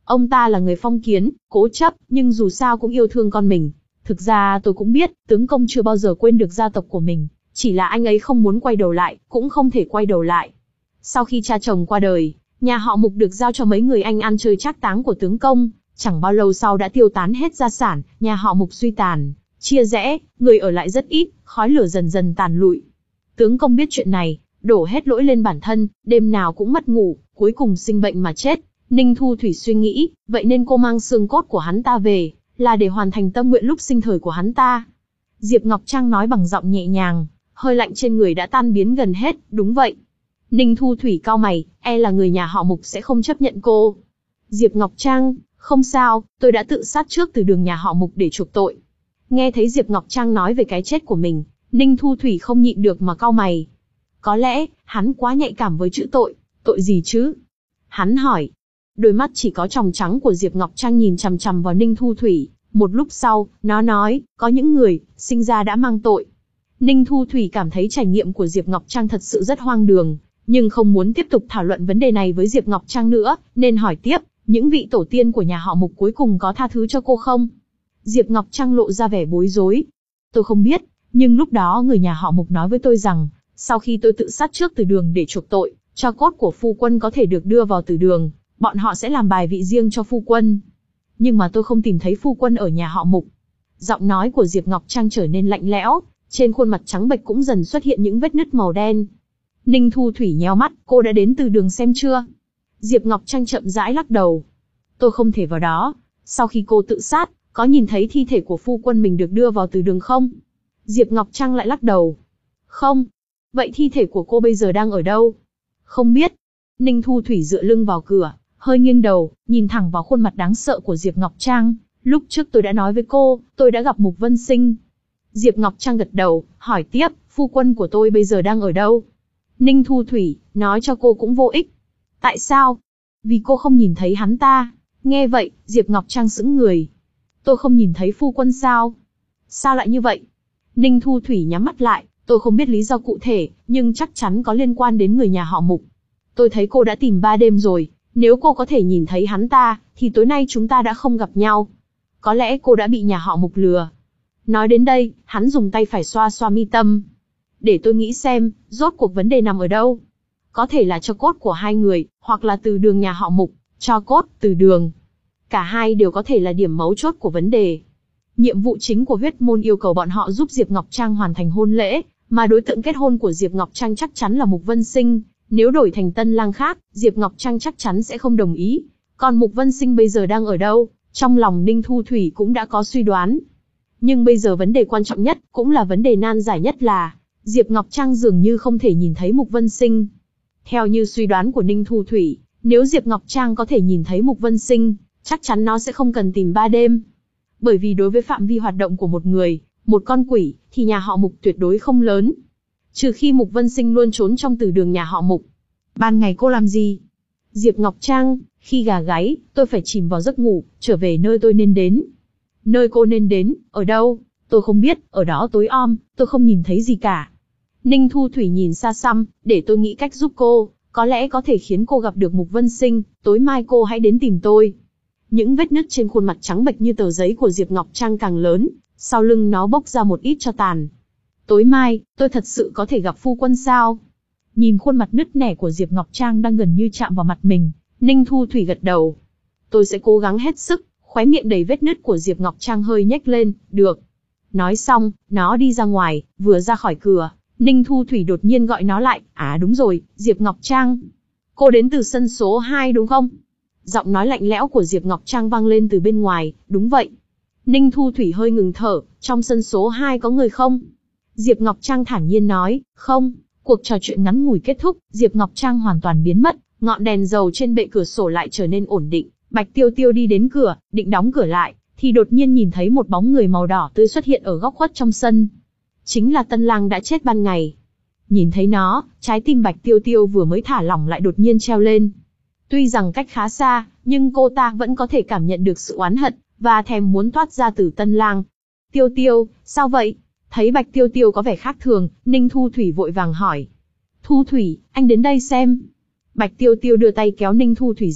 Ông ta là người phong kiến, cố chấp, nhưng dù sao cũng yêu thương con mình. Thực ra tôi cũng biết, tướng công chưa bao giờ quên được gia tộc của mình, chỉ là anh ấy không muốn quay đầu lại, cũng không thể quay đầu lại. Sau khi cha chồng qua đời, nhà họ Mục được giao cho mấy người anh ăn chơi trác táng của tướng công, chẳng bao lâu sau đã tiêu tán hết gia sản, nhà họ Mục suy tàn, chia rẽ, người ở lại rất ít, khói lửa dần dần tàn lụi. Tướng công biết chuyện này, đổ hết lỗi lên bản thân, đêm nào cũng mất ngủ, cuối cùng sinh bệnh mà chết. Ninh Thu Thủy suy nghĩ, vậy nên cô mang xương cốt của hắn ta về, là để hoàn thành tâm nguyện lúc sinh thời của hắn ta. Diệp Ngọc Trang nói bằng giọng nhẹ nhàng, hơi lạnh trên người đã tan biến gần hết, đúng vậy. Ninh Thu Thủy cau mày, e là người nhà họ Mục sẽ không chấp nhận cô. Diệp Ngọc Trang, không sao, tôi đã tự sát trước từ đường nhà họ Mục để chuộc tội. Nghe thấy Diệp Ngọc Trang nói về cái chết của mình, Ninh Thu Thủy không nhịn được mà cau mày. Có lẽ, hắn quá nhạy cảm với chữ tội, tội gì chứ? Hắn hỏi. Đôi mắt chỉ có tròng trắng của Diệp Ngọc Trang nhìn chằm chằm vào Ninh Thu Thủy, một lúc sau, nó nói, có những người, sinh ra đã mang tội. Ninh Thu Thủy cảm thấy trải nghiệm của Diệp Ngọc Trang thật sự rất hoang đường, nhưng không muốn tiếp tục thảo luận vấn đề này với Diệp Ngọc Trang nữa, nên hỏi tiếp, những vị tổ tiên của nhà họ Mục cuối cùng có tha thứ cho cô không? Diệp Ngọc Trang lộ ra vẻ bối rối. Tôi không biết, nhưng lúc đó người nhà họ Mục nói với tôi rằng, sau khi tôi tự sát trước từ đường để chuộc tội, tro cốt của phu quân có thể được đưa vào từ đường, bọn họ sẽ làm bài vị riêng cho phu quân. Nhưng mà tôi không tìm thấy phu quân ở nhà họ Mục. Giọng nói của Diệp Ngọc Trang trở nên lạnh lẽo, trên khuôn mặt trắng bệch cũng dần xuất hiện những vết nứt màu đen. Ninh Thu Thủy nhéo mắt, cô đã đến từ đường xem chưa? Diệp Ngọc Trang chậm rãi lắc đầu. Tôi không thể vào đó. Sau khi cô tự sát, có nhìn thấy thi thể của phu quân mình được đưa vào từ đường không? Diệp Ngọc Trang lại lắc đầu. Không. Vậy thi thể của cô bây giờ đang ở đâu? Không biết. Ninh Thu Thủy dựa lưng vào cửa, hơi nghiêng đầu, nhìn thẳng vào khuôn mặt đáng sợ của Diệp Ngọc Trang. Lúc trước tôi đã nói với cô, tôi đã gặp Mục Vân Sinh. Diệp Ngọc Trang gật đầu, hỏi tiếp, phu quân của tôi bây giờ đang ở đâu? Ninh Thu Thủy, nói cho cô cũng vô ích. Tại sao? Vì cô không nhìn thấy hắn ta. Nghe vậy, Diệp Ngọc Trang sững người. Tôi không nhìn thấy phu quân sao? Sao lại như vậy? Ninh Thu Thủy nhắm mắt lại, tôi không biết lý do cụ thể, nhưng chắc chắn có liên quan đến người nhà họ Mục. Tôi thấy cô đã tìm ba đêm rồi, nếu cô có thể nhìn thấy hắn ta, thì tối nay chúng ta đã không gặp nhau. Có lẽ cô đã bị nhà họ Mục lừa. Nói đến đây, hắn dùng tay phải xoa xoa mi tâm. Để tôi nghĩ xem, rốt cuộc vấn đề nằm ở đâu. Có thể là tro cốt của hai người, hoặc là từ đường nhà họ Mục, tro cốt, từ đường. Cả hai đều có thể là điểm mấu chốt của vấn đề. Nhiệm vụ chính của huyết môn yêu cầu bọn họ giúp Diệp Ngọc Trang hoàn thành hôn lễ, mà đối tượng kết hôn của Diệp Ngọc Trang chắc chắn là Mục Vân Sinh. Nếu đổi thành tân lang khác, Diệp Ngọc Trang chắc chắn sẽ không đồng ý. Còn Mục Vân Sinh bây giờ đang ở đâu? Trong lòng Ninh Thu Thủy cũng đã có suy đoán. Nhưng bây giờ vấn đề quan trọng nhất, cũng là vấn đề nan giải nhất là, Diệp Ngọc Trang dường như không thể nhìn thấy Mục Vân Sinh. Theo như suy đoán của Ninh Thu Thủy, nếu Diệp Ngọc Trang có thể nhìn thấy Mục Vân Sinh, chắc chắn nó sẽ không cần tìm ba đêm. Bởi vì đối với phạm vi hoạt động của một người, một con quỷ, thì nhà họ Mục tuyệt đối không lớn. Trừ khi Mục Vân Sinh luôn trốn trong từ đường nhà họ Mục. Ban ngày cô làm gì? Diệp Ngọc Trang, khi gà gáy, tôi phải chìm vào giấc ngủ, trở về nơi tôi nên đến. Nơi cô nên đến, ở đâu? Tôi không biết, ở đó tối om, tôi không nhìn thấy gì cả. Ninh Thu Thủy nhìn xa xăm, để tôi nghĩ cách giúp cô, có lẽ có thể khiến cô gặp được Mục Vân Sinh, tối mai cô hãy đến tìm tôi. Những vết nứt trên khuôn mặt trắng bệch như tờ giấy của Diệp Ngọc Trang càng lớn, sau lưng nó bốc ra một ít tro tàn. Tối mai, tôi thật sự có thể gặp phu quân sao? Nhìn khuôn mặt nứt nẻ của Diệp Ngọc Trang đang gần như chạm vào mặt mình, Ninh Thu Thủy gật đầu. Tôi sẽ cố gắng hết sức, khóe miệng đầy vết nứt của Diệp Ngọc Trang hơi nhếch lên, được. Nói xong, nó đi ra ngoài, vừa ra khỏi cửa, Ninh Thu Thủy đột nhiên gọi nó lại, à đúng rồi, Diệp Ngọc Trang. Cô đến từ sân số hai đúng không? Giọng nói lạnh lẽo của Diệp Ngọc Trang vang lên từ bên ngoài, đúng vậy. Ninh Thu Thủy hơi ngừng thở, trong sân số hai có người không? Diệp Ngọc Trang thản nhiên nói, không. Cuộc trò chuyện ngắn ngủi kết thúc, Diệp Ngọc Trang hoàn toàn biến mất, ngọn đèn dầu trên bệ cửa sổ lại trở nên ổn định. Bạch Tiêu Tiêu đi đến cửa, định đóng cửa lại, thì đột nhiên nhìn thấy một bóng người màu đỏ tươi xuất hiện ở góc khuất trong sân. Chính là tân lang đã chết ban ngày. Nhìn thấy nó, trái tim Bạch Tiêu Tiêu vừa mới thả lỏng lại đột nhiên treo lên. Tuy rằng cách khá xa, nhưng cô ta vẫn có thể cảm nhận được sự oán hận, và thèm muốn thoát ra từ tân lang. Tiêu Tiêu, sao vậy? Thấy Bạch Tiêu Tiêu có vẻ khác thường, Ninh Thu Thủy vội vàng hỏi. Thu Thủy, anh đến đây xem. Bạch Tiêu Tiêu đưa tay kéo Ninh Thu Thủy dậy,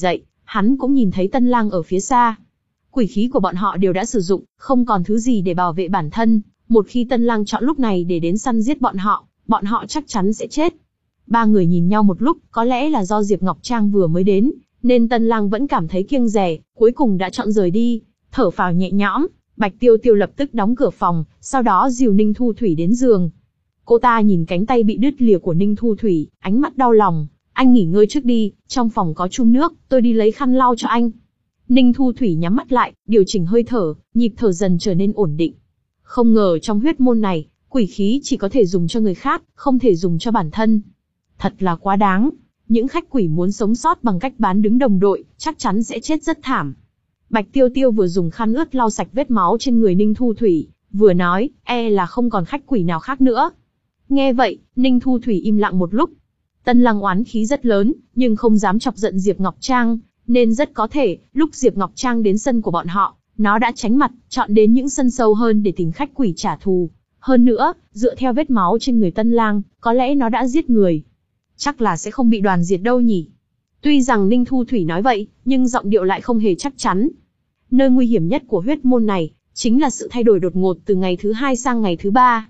hắn cũng nhìn thấy Tân Lang ở phía xa. Quỷ khí của bọn họ đều đã sử dụng, không còn thứ gì để bảo vệ bản thân. Một khi Tân Lang chọn lúc này để đến săn giết bọn họ, bọn họ chắc chắn sẽ chết. Ba người nhìn nhau một lúc, có lẽ là do Diệp Ngọc Trang vừa mới đến, nên Tân Lang vẫn cảm thấy kiêng dè, cuối cùng đã chọn rời đi. Thở phào nhẹ nhõm, Bạch Tiêu Tiêu lập tức đóng cửa phòng, sau đó dìu Ninh Thu Thủy đến giường. Cô ta nhìn cánh tay bị đứt lìa của Ninh Thu Thủy, ánh mắt đau lòng. Anh nghỉ ngơi trước đi, trong phòng có chung nước, tôi đi lấy khăn lau cho anh. Ninh Thu Thủy nhắm mắt lại, điều chỉnh hơi thở, nhịp thở dần trở nên ổn định. Không ngờ trong huyết môn này, quỷ khí chỉ có thể dùng cho người khác, không thể dùng cho bản thân. Thật là quá đáng. Những khách quỷ muốn sống sót bằng cách bán đứng đồng đội, chắc chắn sẽ chết rất thảm. Bạch Tiêu Tiêu vừa dùng khăn ướt lau sạch vết máu trên người Ninh Thu Thủy, vừa nói, e là không còn khách quỷ nào khác nữa. Nghe vậy, Ninh Thu Thủy im lặng một lúc. Tân Lang oán khí rất lớn, nhưng không dám chọc giận Diệp Ngọc Trang, nên rất có thể, lúc Diệp Ngọc Trang đến sân của bọn họ, nó đã tránh mặt, chọn đến những sân sâu hơn để tìm khách quỷ trả thù. Hơn nữa, dựa theo vết máu trên người Tân Lang, có lẽ nó đã giết người. Chắc là sẽ không bị đoàn diệt đâu nhỉ. Tuy rằng Ninh Thu Thủy nói vậy, nhưng giọng điệu lại không hề chắc chắn. Nơi nguy hiểm nhất của huyết môn này, chính là sự thay đổi đột ngột từ ngày thứ hai sang ngày thứ ba.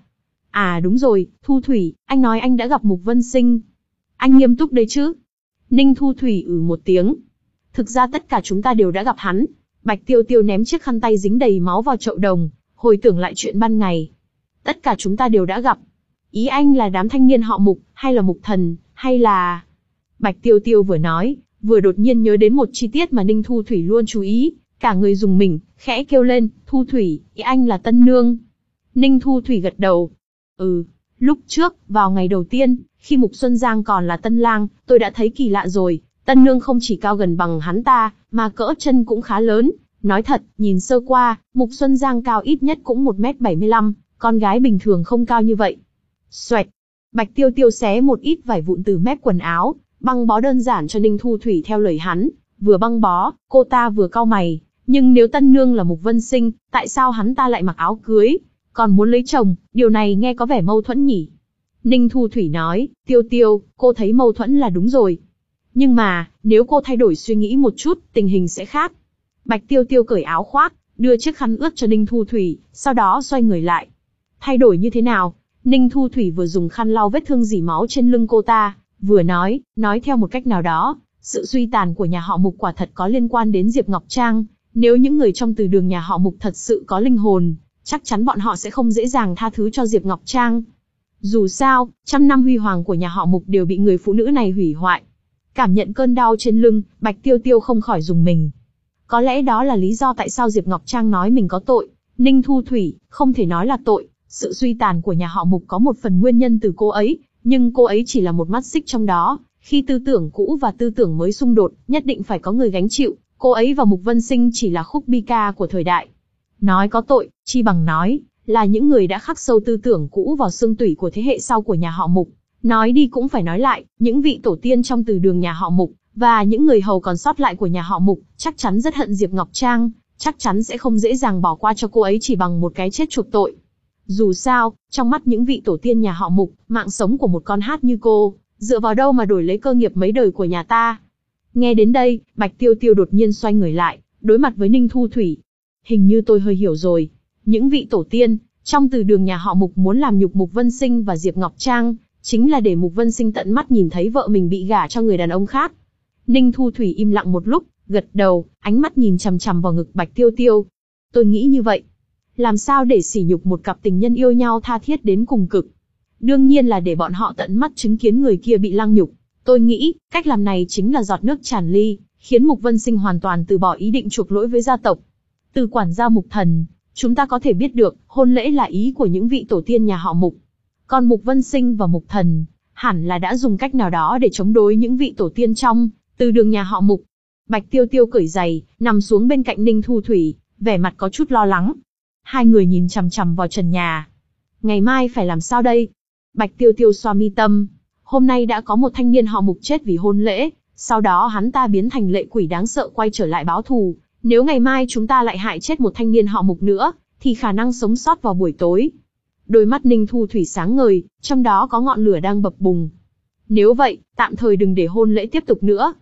À đúng rồi, Thu Thủy, anh nói anh đã gặp Mục Vân Sinh. Anh nghiêm túc đấy chứ? Ninh Thu Thủy ừ một tiếng. Thực ra tất cả chúng ta đều đã gặp hắn. Bạch Tiêu Tiêu ném chiếc khăn tay dính đầy máu vào chậu đồng, hồi tưởng lại chuyện ban ngày. Tất cả chúng ta đều đã gặp. Ý anh là đám thanh niên họ Mục, hay là Mục Thần, hay là... Bạch Tiêu Tiêu vừa nói, vừa đột nhiên nhớ đến một chi tiết mà Ninh Thu Thủy luôn chú ý, cả người rùng mình, khẽ kêu lên, Thu Thủy, ý anh là Tân Nương. Ninh Thu Thủy gật đầu. Ừ, lúc trước, vào ngày đầu tiên, khi Mục Xuân Giang còn là Tân Lang, tôi đã thấy kỳ lạ rồi. Tân Nương không chỉ cao gần bằng hắn ta, mà cỡ chân cũng khá lớn. Nói thật, nhìn sơ qua, Mục Xuân Giang cao ít nhất cũng một mét bảy mươi lăm, con gái bình thường không cao như vậy. Xoẹt, Bạch Tiêu Tiêu xé một ít vải vụn từ mép quần áo, băng bó đơn giản cho Ninh Thu Thủy theo lời hắn. Vừa băng bó, cô ta vừa cau mày. Nhưng nếu Tân Nương là Mục Vân Sinh, tại sao hắn ta lại mặc áo cưới, còn muốn lấy chồng, điều này nghe có vẻ mâu thuẫn nhỉ? Ninh Thu Thủy nói, Tiêu Tiêu, cô thấy mâu thuẫn là đúng rồi. Nhưng mà, nếu cô thay đổi suy nghĩ một chút, tình hình sẽ khác. Bạch Tiêu Tiêu cởi áo khoác, đưa chiếc khăn ướt cho Ninh Thu Thủy, sau đó xoay người lại. Thay đổi như thế nào? Ninh Thu Thủy vừa dùng khăn lau vết thương rỉ máu trên lưng cô ta, vừa nói, nói theo một cách nào đó, sự suy tàn của nhà họ Mục quả thật có liên quan đến Diệp Ngọc Trang. Nếu những người trong từ đường nhà họ Mục thật sự có linh hồn, chắc chắn bọn họ sẽ không dễ dàng tha thứ cho Diệp Ngọc Trang. Dù sao, trăm năm huy hoàng của nhà họ Mục đều bị người phụ nữ này hủy hoại. Cảm nhận cơn đau trên lưng, Bạch Tiêu Tiêu không khỏi rùng mình. Có lẽ đó là lý do tại sao Diệp Ngọc Trang nói mình có tội. Ninh Thu Thủy, không thể nói là tội. Sự suy tàn của nhà họ Mục có một phần nguyên nhân từ cô ấy, nhưng cô ấy chỉ là một mắt xích trong đó. Khi tư tưởng cũ và tư tưởng mới xung đột, nhất định phải có người gánh chịu. Cô ấy và Mục Vân Sinh chỉ là khúc bi ca của thời đại. Nói có tội, chi bằng nói là những người đã khắc sâu tư tưởng cũ vào xương tủy của thế hệ sau của nhà họ Mục. Nói đi cũng phải nói lại, những vị tổ tiên trong từ đường nhà họ Mục, và những người hầu còn sót lại của nhà họ Mục, chắc chắn rất hận Diệp Ngọc Trang, chắc chắn sẽ không dễ dàng bỏ qua cho cô ấy chỉ bằng một cái chết chuộc tội. Dù sao, trong mắt những vị tổ tiên nhà họ Mục, mạng sống của một con hát như cô, dựa vào đâu mà đổi lấy cơ nghiệp mấy đời của nhà ta. Nghe đến đây, Bạch Tiêu Tiêu đột nhiên xoay người lại, đối mặt với Ninh Thu Thủy. Hình như tôi hơi hiểu rồi. Những vị tổ tiên, trong từ đường nhà họ Mục muốn làm nhục Mục Vân Sinh và Diệp Ngọc Trang, chính là để Mục Vân Sinh tận mắt nhìn thấy vợ mình bị gả cho người đàn ông khác. Ninh Thu Thủy im lặng một lúc, gật đầu, ánh mắt nhìn chằm chằm vào ngực Bạch Tiêu Tiêu. Tôi nghĩ như vậy. Làm sao để sỉ nhục một cặp tình nhân yêu nhau tha thiết đến cùng cực? Đương nhiên là để bọn họ tận mắt chứng kiến người kia bị lăng nhục. Tôi nghĩ, cách làm này chính là giọt nước tràn ly, khiến Mục Vân Sinh hoàn toàn từ bỏ ý định chuộc lỗi với gia tộc. Từ quản gia Mục Thần, chúng ta có thể biết được, hôn lễ là ý của những vị tổ tiên nhà họ Mục. Còn Mục Vân Sinh và Mục Thần, hẳn là đã dùng cách nào đó để chống đối những vị tổ tiên trong từ đường nhà họ Mục. Bạch Tiêu Tiêu cởi giày, nằm xuống bên cạnh Ninh Thu Thủy, vẻ mặt có chút lo lắng. Hai người nhìn chằm chằm vào trần nhà. Ngày mai phải làm sao đây? Bạch Tiêu Tiêu xoa mi tâm. Hôm nay đã có một thanh niên họ Mục chết vì hôn lễ, sau đó hắn ta biến thành lệ quỷ đáng sợ quay trở lại báo thù. Nếu ngày mai chúng ta lại hại chết một thanh niên họ Mục nữa, thì khả năng sống sót vào buổi tối. Đôi mắt Ninh Thu Thủy sáng ngời, trong đó có ngọn lửa đang bập bùng. Nếu vậy, tạm thời đừng để hôn lễ tiếp tục nữa.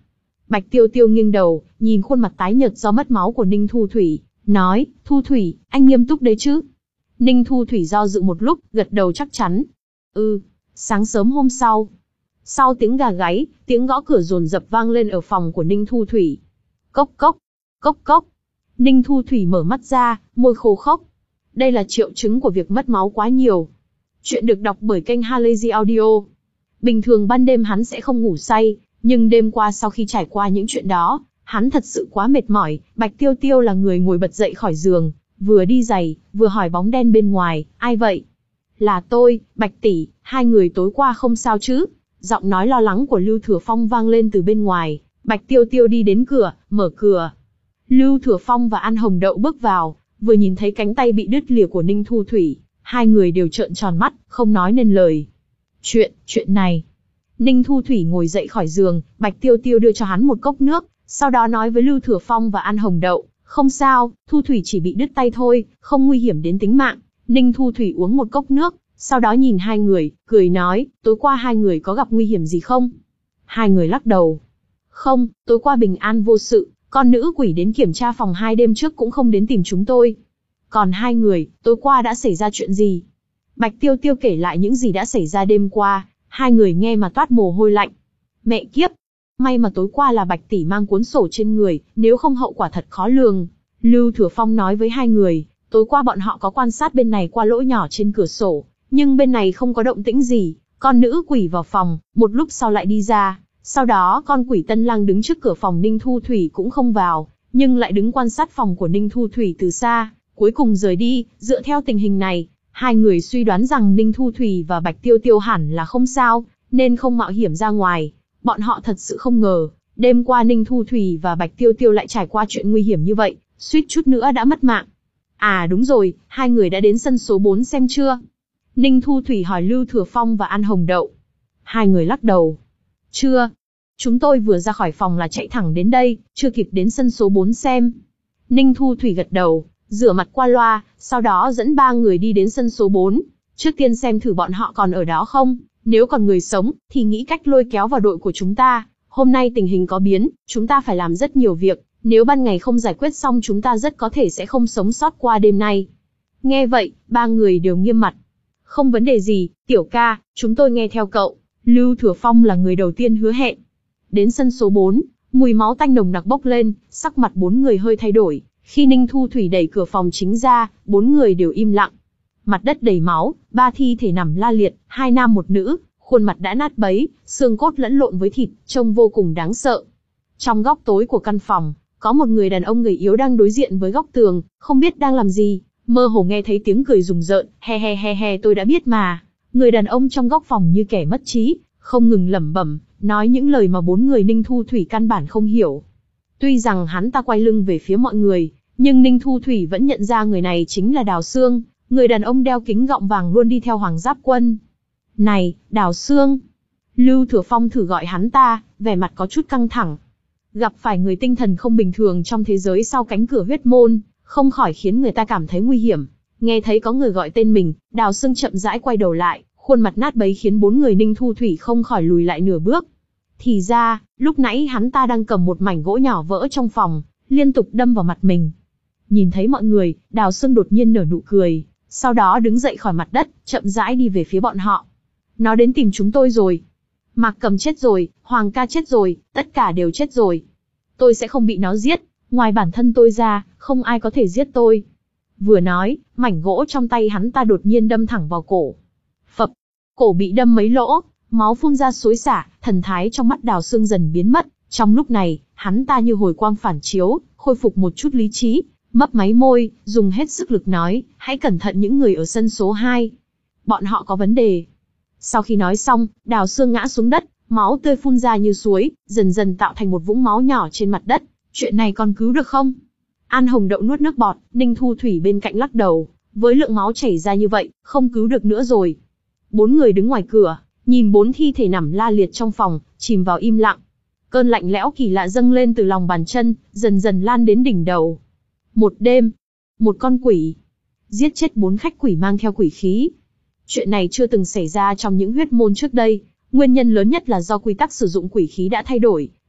Bạch Tiêu Tiêu nghiêng đầu, nhìn khuôn mặt tái nhợt do mất máu của Ninh Thu Thủy, nói, Thu Thủy, anh nghiêm túc đấy chứ? Ninh Thu Thủy do dự một lúc, gật đầu chắc chắn. Ừ, sáng sớm hôm sau. Sau tiếng gà gáy, tiếng gõ cửa dồn dập vang lên ở phòng của Ninh Thu Thủy. Cốc cốc, cốc cốc. Ninh Thu Thủy mở mắt ra, môi khô khốc. Đây là triệu chứng của việc mất máu quá nhiều. Chuyện được đọc bởi kênh Halazy Audio. Bình thường ban đêm hắn sẽ không ngủ say, nhưng đêm qua sau khi trải qua những chuyện đó, hắn thật sự quá mệt mỏi. Bạch Tiêu Tiêu là người ngồi bật dậy khỏi giường, vừa đi giày, vừa hỏi bóng đen bên ngoài, ai vậy? Là tôi, Bạch tỷ, hai người tối qua không sao chứ? Giọng nói lo lắng của Lưu Thừa Phong vang lên từ bên ngoài. Bạch Tiêu Tiêu đi đến cửa, mở cửa. Lưu Thừa Phong và An Hồng Đậu bước vào, vừa nhìn thấy cánh tay bị đứt lìa của Ninh Thu Thủy, hai người đều trợn tròn mắt, không nói nên lời. Chuyện, chuyện này. Ninh Thu Thủy ngồi dậy khỏi giường, Bạch Tiêu Tiêu đưa cho hắn một cốc nước, sau đó nói với Lưu Thừa Phong và An Hồng Đậu, không sao, Thu Thủy chỉ bị đứt tay thôi, không nguy hiểm đến tính mạng. Ninh Thu Thủy uống một cốc nước, sau đó nhìn hai người, cười nói, tối qua hai người có gặp nguy hiểm gì không? Hai người lắc đầu. Không, tối qua bình an vô sự, con nữ quỷ đến kiểm tra phòng hai đêm trước cũng không đến tìm chúng tôi. Còn hai người, tối qua đã xảy ra chuyện gì? Bạch Tiêu Tiêu kể lại những gì đã xảy ra đêm qua, hai người nghe mà toát mồ hôi lạnh. Mẹ kiếp! May mà tối qua là Bạch tỷ mang cuốn sổ trên người, nếu không hậu quả thật khó lường. Lưu Thừa Phong nói với hai người, tối qua bọn họ có quan sát bên này qua lỗ nhỏ trên cửa sổ, nhưng bên này không có động tĩnh gì. Con nữ quỷ vào phòng, một lúc sau lại đi ra. Sau đó con quỷ Tân Lang đứng trước cửa phòng Ninh Thu Thủy cũng không vào, nhưng lại đứng quan sát phòng của Ninh Thu Thủy từ xa, cuối cùng rời đi. Dựa theo tình hình này, hai người suy đoán rằng Ninh Thu Thủy và Bạch Tiêu Tiêu hẳn là không sao, nên không mạo hiểm ra ngoài. Bọn họ thật sự không ngờ, đêm qua Ninh Thu Thủy và Bạch Tiêu Tiêu lại trải qua chuyện nguy hiểm như vậy, suýt chút nữa đã mất mạng. À đúng rồi, hai người đã đến sân số bốn xem chưa? Ninh Thu Thủy hỏi Lưu Thừa Phong và An Hồng Đậu. Hai người lắc đầu. Chưa. Chúng tôi vừa ra khỏi phòng là chạy thẳng đến đây, chưa kịp đến sân số bốn xem. Ninh Thu Thủy gật đầu, rửa mặt qua loa, sau đó dẫn ba người đi đến sân số bốn. Trước tiên xem thử bọn họ còn ở đó không, nếu còn người sống, thì nghĩ cách lôi kéo vào đội của chúng ta. Hôm nay tình hình có biến, chúng ta phải làm rất nhiều việc, nếu ban ngày không giải quyết xong chúng ta rất có thể sẽ không sống sót qua đêm nay. Nghe vậy, ba người đều nghiêm mặt. Không vấn đề gì, tiểu ca, chúng tôi nghe theo cậu. Lưu Thừa Phong là người đầu tiên hứa hẹn. Đến sân số bốn, mùi máu tanh nồng nặc bốc lên, sắc mặt bốn người hơi thay đổi. Khi Ninh Thu Thủy đẩy cửa phòng chính ra, bốn người đều im lặng. Mặt đất đầy máu, ba thi thể nằm la liệt, hai nam một nữ, khuôn mặt đã nát bấy, xương cốt lẫn lộn với thịt, trông vô cùng đáng sợ. Trong góc tối của căn phòng, có một người đàn ông gầy yếu đang đối diện với góc tường, không biết đang làm gì, mơ hồ nghe thấy tiếng cười rùng rợn, he he he he tôi đã biết mà. Người đàn ông trong góc phòng như kẻ mất trí, không ngừng lẩm bẩm, nói những lời mà bốn người Ninh Thu Thủy căn bản không hiểu. Tuy rằng hắn ta quay lưng về phía mọi người, nhưng Ninh Thu Thủy vẫn nhận ra người này chính là Đào Sương, người đàn ông đeo kính gọng vàng luôn đi theo Hoàng Giáp Quân. Này, Đào Sương! Lưu Thừa Phong thử gọi hắn ta, vẻ mặt có chút căng thẳng. Gặp phải người tinh thần không bình thường trong thế giới sau cánh cửa huyết môn, không khỏi khiến người ta cảm thấy nguy hiểm. Nghe thấy có người gọi tên mình, Đào Sương chậm rãi quay đầu lại, khuôn mặt nát bấy khiến bốn người Ninh Thu Thủy không khỏi lùi lại nửa bước. Thì ra, lúc nãy hắn ta đang cầm một mảnh gỗ nhỏ vỡ trong phòng, liên tục đâm vào mặt mình. Nhìn thấy mọi người, Đào Sương đột nhiên nở nụ cười, sau đó đứng dậy khỏi mặt đất, chậm rãi đi về phía bọn họ. Nó đến tìm chúng tôi rồi. Mạc Cầm chết rồi, Hoàng ca chết rồi, tất cả đều chết rồi. Tôi sẽ không bị nó giết, ngoài bản thân tôi ra, không ai có thể giết tôi. Vừa nói, mảnh gỗ trong tay hắn ta đột nhiên đâm thẳng vào cổ. Phập, cổ bị đâm mấy lỗ, máu phun ra xối xả, thần thái trong mắt Đào Sương dần biến mất. Trong lúc này, hắn ta như hồi quang phản chiếu, khôi phục một chút lý trí, mấp máy môi, dùng hết sức lực nói, hãy cẩn thận những người ở sân số hai. Bọn họ có vấn đề. Sau khi nói xong, Đào Sương ngã xuống đất, máu tươi phun ra như suối, dần dần tạo thành một vũng máu nhỏ trên mặt đất. Chuyện này còn cứu được không? An Hồng Đậu nuốt nước bọt, Ninh Thu Thủy bên cạnh lắc đầu, với lượng máu chảy ra như vậy, không cứu được nữa rồi. Bốn người đứng ngoài cửa, nhìn bốn thi thể nằm la liệt trong phòng, chìm vào im lặng. Cơn lạnh lẽo kỳ lạ dâng lên từ lòng bàn chân, dần dần lan đến đỉnh đầu. Một đêm, một con quỷ giết chết bốn khách quỷ mang theo quỷ khí. Chuyện này chưa từng xảy ra trong những huyết môn trước đây, nguyên nhân lớn nhất là do quy tắc sử dụng quỷ khí đã thay đổi,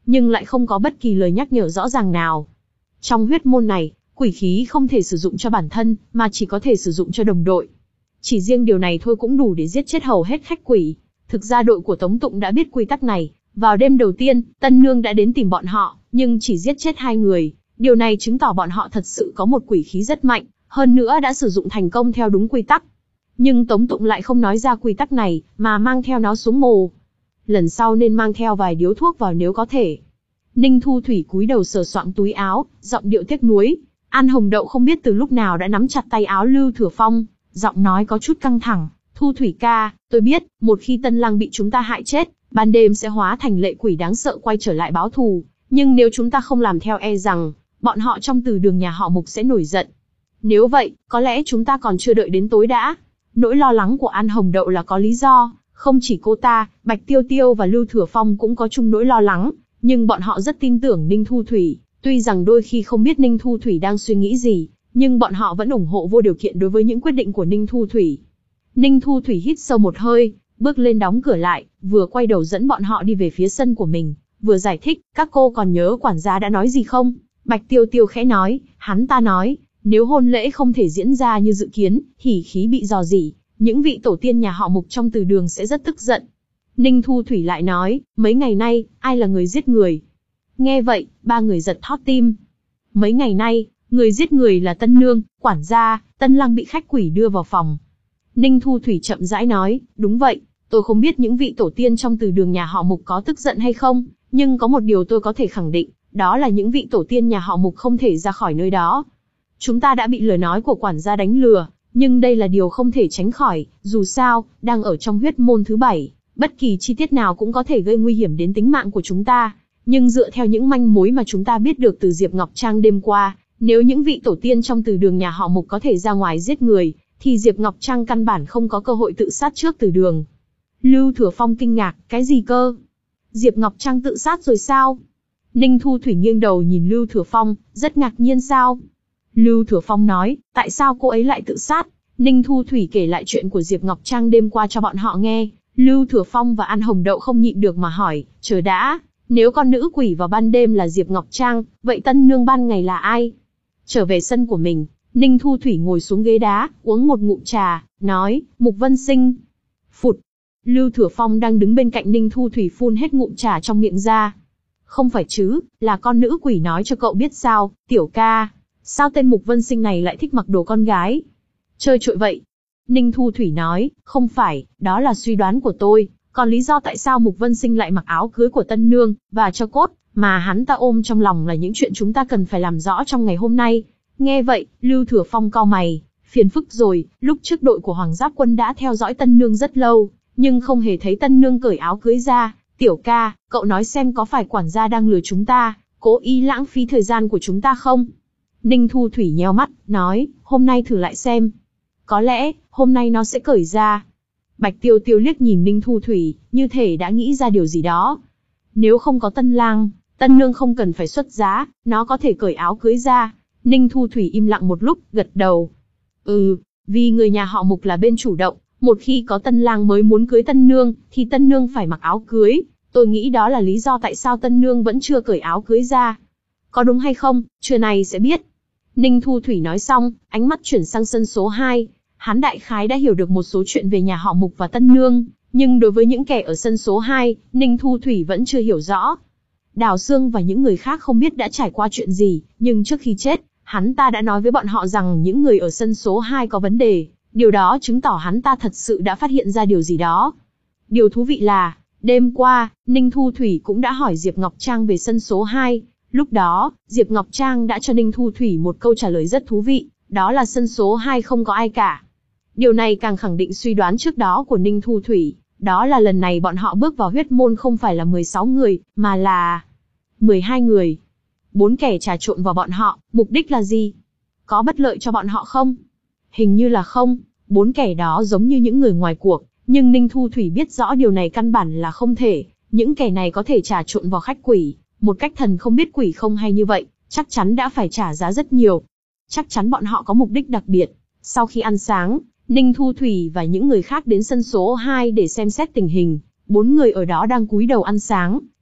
nhưng lại không có bất kỳ lời nhắc nhở rõ ràng nào. Trong huyết môn này, quỷ khí không thể sử dụng cho bản thân, mà chỉ có thể sử dụng cho đồng đội. Chỉ riêng điều này thôi cũng đủ để giết chết hầu hết khách quỷ. Thực ra đội của Tống Tụng đã biết quy tắc này. Vào đêm đầu tiên, Tân Nương đã đến tìm bọn họ, nhưng chỉ giết chết hai người. Điều này chứng tỏ bọn họ thật sự có một quỷ khí rất mạnh, hơn nữa đã sử dụng thành công theo đúng quy tắc. Nhưng Tống Tụng lại không nói ra quy tắc này, mà mang theo nó xuống mồ. Lần sau nên mang theo vài điếu thuốc vào nếu có thể. Ninh Thu Thủy cúi đầu sờ soạng túi áo, giọng điệu tiếc nuối. An Hồng Đậu không biết từ lúc nào đã nắm chặt tay áo Lưu Thừa Phong, giọng nói có chút căng thẳng. Thu Thủy ca, tôi biết, một khi Tân Lang bị chúng ta hại chết, ban đêm sẽ hóa thành lệ quỷ đáng sợ quay trở lại báo thù. Nhưng nếu chúng ta không làm theo e rằng, bọn họ trong từ đường nhà họ Mục sẽ nổi giận. Nếu vậy, có lẽ chúng ta còn chưa đợi đến tối đã. Nỗi lo lắng của An Hồng Đậu là có lý do, không chỉ cô ta, Bạch Tiêu Tiêu và Lưu Thừa Phong cũng có chung nỗi lo lắng, nhưng bọn họ rất tin tưởng Ninh Thu Thủy. Tuy rằng đôi khi không biết Ninh Thu Thủy đang suy nghĩ gì, nhưng bọn họ vẫn ủng hộ vô điều kiện đối với những quyết định của Ninh Thu Thủy. Ninh Thu Thủy hít sâu một hơi, bước lên đóng cửa lại, vừa quay đầu dẫn bọn họ đi về phía sân của mình, vừa giải thích, các cô còn nhớ quản gia đã nói gì không? Bạch Tiêu Tiêu khẽ nói, hắn ta nói, nếu hôn lễ không thể diễn ra như dự kiến, hỉ khí bị rò rỉ, những vị tổ tiên nhà họ Mục trong từ đường sẽ rất tức giận. Ninh Thu Thủy lại nói, mấy ngày nay, ai là người giết người? Nghe vậy, ba người giật thót tim. Mấy ngày nay, người giết người là Tân Nương, quản gia, Tân Lang bị khách quỷ đưa vào phòng. Ninh Thu Thủy chậm rãi nói, đúng vậy, tôi không biết những vị tổ tiên trong từ đường nhà họ Mục có tức giận hay không, nhưng có một điều tôi có thể khẳng định, đó là những vị tổ tiên nhà họ Mục không thể ra khỏi nơi đó. Chúng ta đã bị lời nói của quản gia đánh lừa, nhưng đây là điều không thể tránh khỏi, dù sao, đang ở trong huyết môn thứ bảy, bất kỳ chi tiết nào cũng có thể gây nguy hiểm đến tính mạng của chúng ta. Nhưng dựa theo những manh mối mà chúng ta biết được từ Diệp Ngọc Trang đêm qua, nếu những vị tổ tiên trong từ đường nhà họ Mục có thể ra ngoài giết người, thì Diệp Ngọc Trang căn bản không có cơ hội tự sát trước từ đường. Lưu Thừa Phong kinh ngạc, cái gì cơ? Diệp Ngọc Trang tự sát rồi sao? Ninh Thu Thủy nghiêng đầu nhìn Lưu Thừa Phong, rất ngạc nhiên sao? Lưu Thừa Phong nói, tại sao cô ấy lại tự sát? Ninh Thu Thủy kể lại chuyện của Diệp Ngọc Trang đêm qua cho bọn họ nghe. Lưu Thừa Phong và An Hồng Đậu không nhịn được mà hỏi, chờ đã, nếu con nữ quỷ vào ban đêm là Diệp Ngọc Trang, vậy Tân Nương ban ngày là ai? Trở về sân của mình, Ninh Thu Thủy ngồi xuống ghế đá, uống một ngụm trà, nói, Mục Vân Sinh. Phụt! Lưu Thừa Phong đang đứng bên cạnh Ninh Thu Thủy phun hết ngụm trà trong miệng ra. Không phải chứ, là con nữ quỷ nói cho cậu biết sao, tiểu ca. Sao tên Mục Vân Sinh này lại thích mặc đồ con gái? Chơi trội vậy. Ninh Thu Thủy nói, không phải, đó là suy đoán của tôi. Còn lý do tại sao Mục Vân Sinh lại mặc áo cưới của Tân Nương, và cho cốt, mà hắn ta ôm trong lòng là những chuyện chúng ta cần phải làm rõ trong ngày hôm nay. Nghe vậy, Lưu Thừa Phong cau mày, phiền phức rồi, lúc trước đội của Hoàng Giáp Quân đã theo dõi Tân Nương rất lâu, nhưng không hề thấy Tân Nương cởi áo cưới ra. Tiểu ca, cậu nói xem có phải quản gia đang lừa chúng ta, cố ý lãng phí thời gian của chúng ta không? Ninh Thu Thủy nheo mắt, nói, hôm nay thử lại xem. Có lẽ, hôm nay nó sẽ cởi ra. Bạch Tiêu Tiêu liếc nhìn Ninh Thu Thủy, như thể đã nghĩ ra điều gì đó. Nếu không có Tân Lang, Tân Nương không cần phải xuất giá, nó có thể cởi áo cưới ra. Ninh Thu Thủy im lặng một lúc, gật đầu. Ừ, vì người nhà họ Mục là bên chủ động, một khi có Tân Lang mới muốn cưới Tân Nương, thì Tân Nương phải mặc áo cưới. Tôi nghĩ đó là lý do tại sao Tân Nương vẫn chưa cởi áo cưới ra. Có đúng hay không, trưa này sẽ biết. Ninh Thu Thủy nói xong, ánh mắt chuyển sang sân số hai. Hắn đại khái đã hiểu được một số chuyện về nhà họ Mục và Tân Nương, nhưng đối với những kẻ ở sân số hai, Ninh Thu Thủy vẫn chưa hiểu rõ. Đào Sương và những người khác không biết đã trải qua chuyện gì, nhưng trước khi chết, hắn ta đã nói với bọn họ rằng những người ở sân số hai có vấn đề. Điều đó chứng tỏ hắn ta thật sự đã phát hiện ra điều gì đó. Điều thú vị là, đêm qua, Ninh Thu Thủy cũng đã hỏi Diệp Ngọc Trang về sân số hai. Lúc đó, Diệp Ngọc Trang đã cho Ninh Thu Thủy một câu trả lời rất thú vị, đó là sân số hai không có ai cả. Điều này càng khẳng định suy đoán trước đó của Ninh Thu Thủy, đó là lần này bọn họ bước vào huyết môn không phải là mười sáu người, mà là mười hai người. Bốn kẻ trà trộn vào bọn họ, mục đích là gì? Có bất lợi cho bọn họ không? Hình như là không, bốn kẻ đó giống như những người ngoài cuộc, nhưng Ninh Thu Thủy biết rõ điều này căn bản là không thể, những kẻ này có thể trà trộn vào khách quỷ, một cách thần không biết quỷ không hay như vậy, chắc chắn đã phải trả giá rất nhiều. Chắc chắn bọn họ có mục đích đặc biệt. Sau khi ăn sáng, Ninh Thu Thủy và những người khác đến sân số hai để xem xét tình hình, bốn người ở đó đang cúi đầu ăn sáng,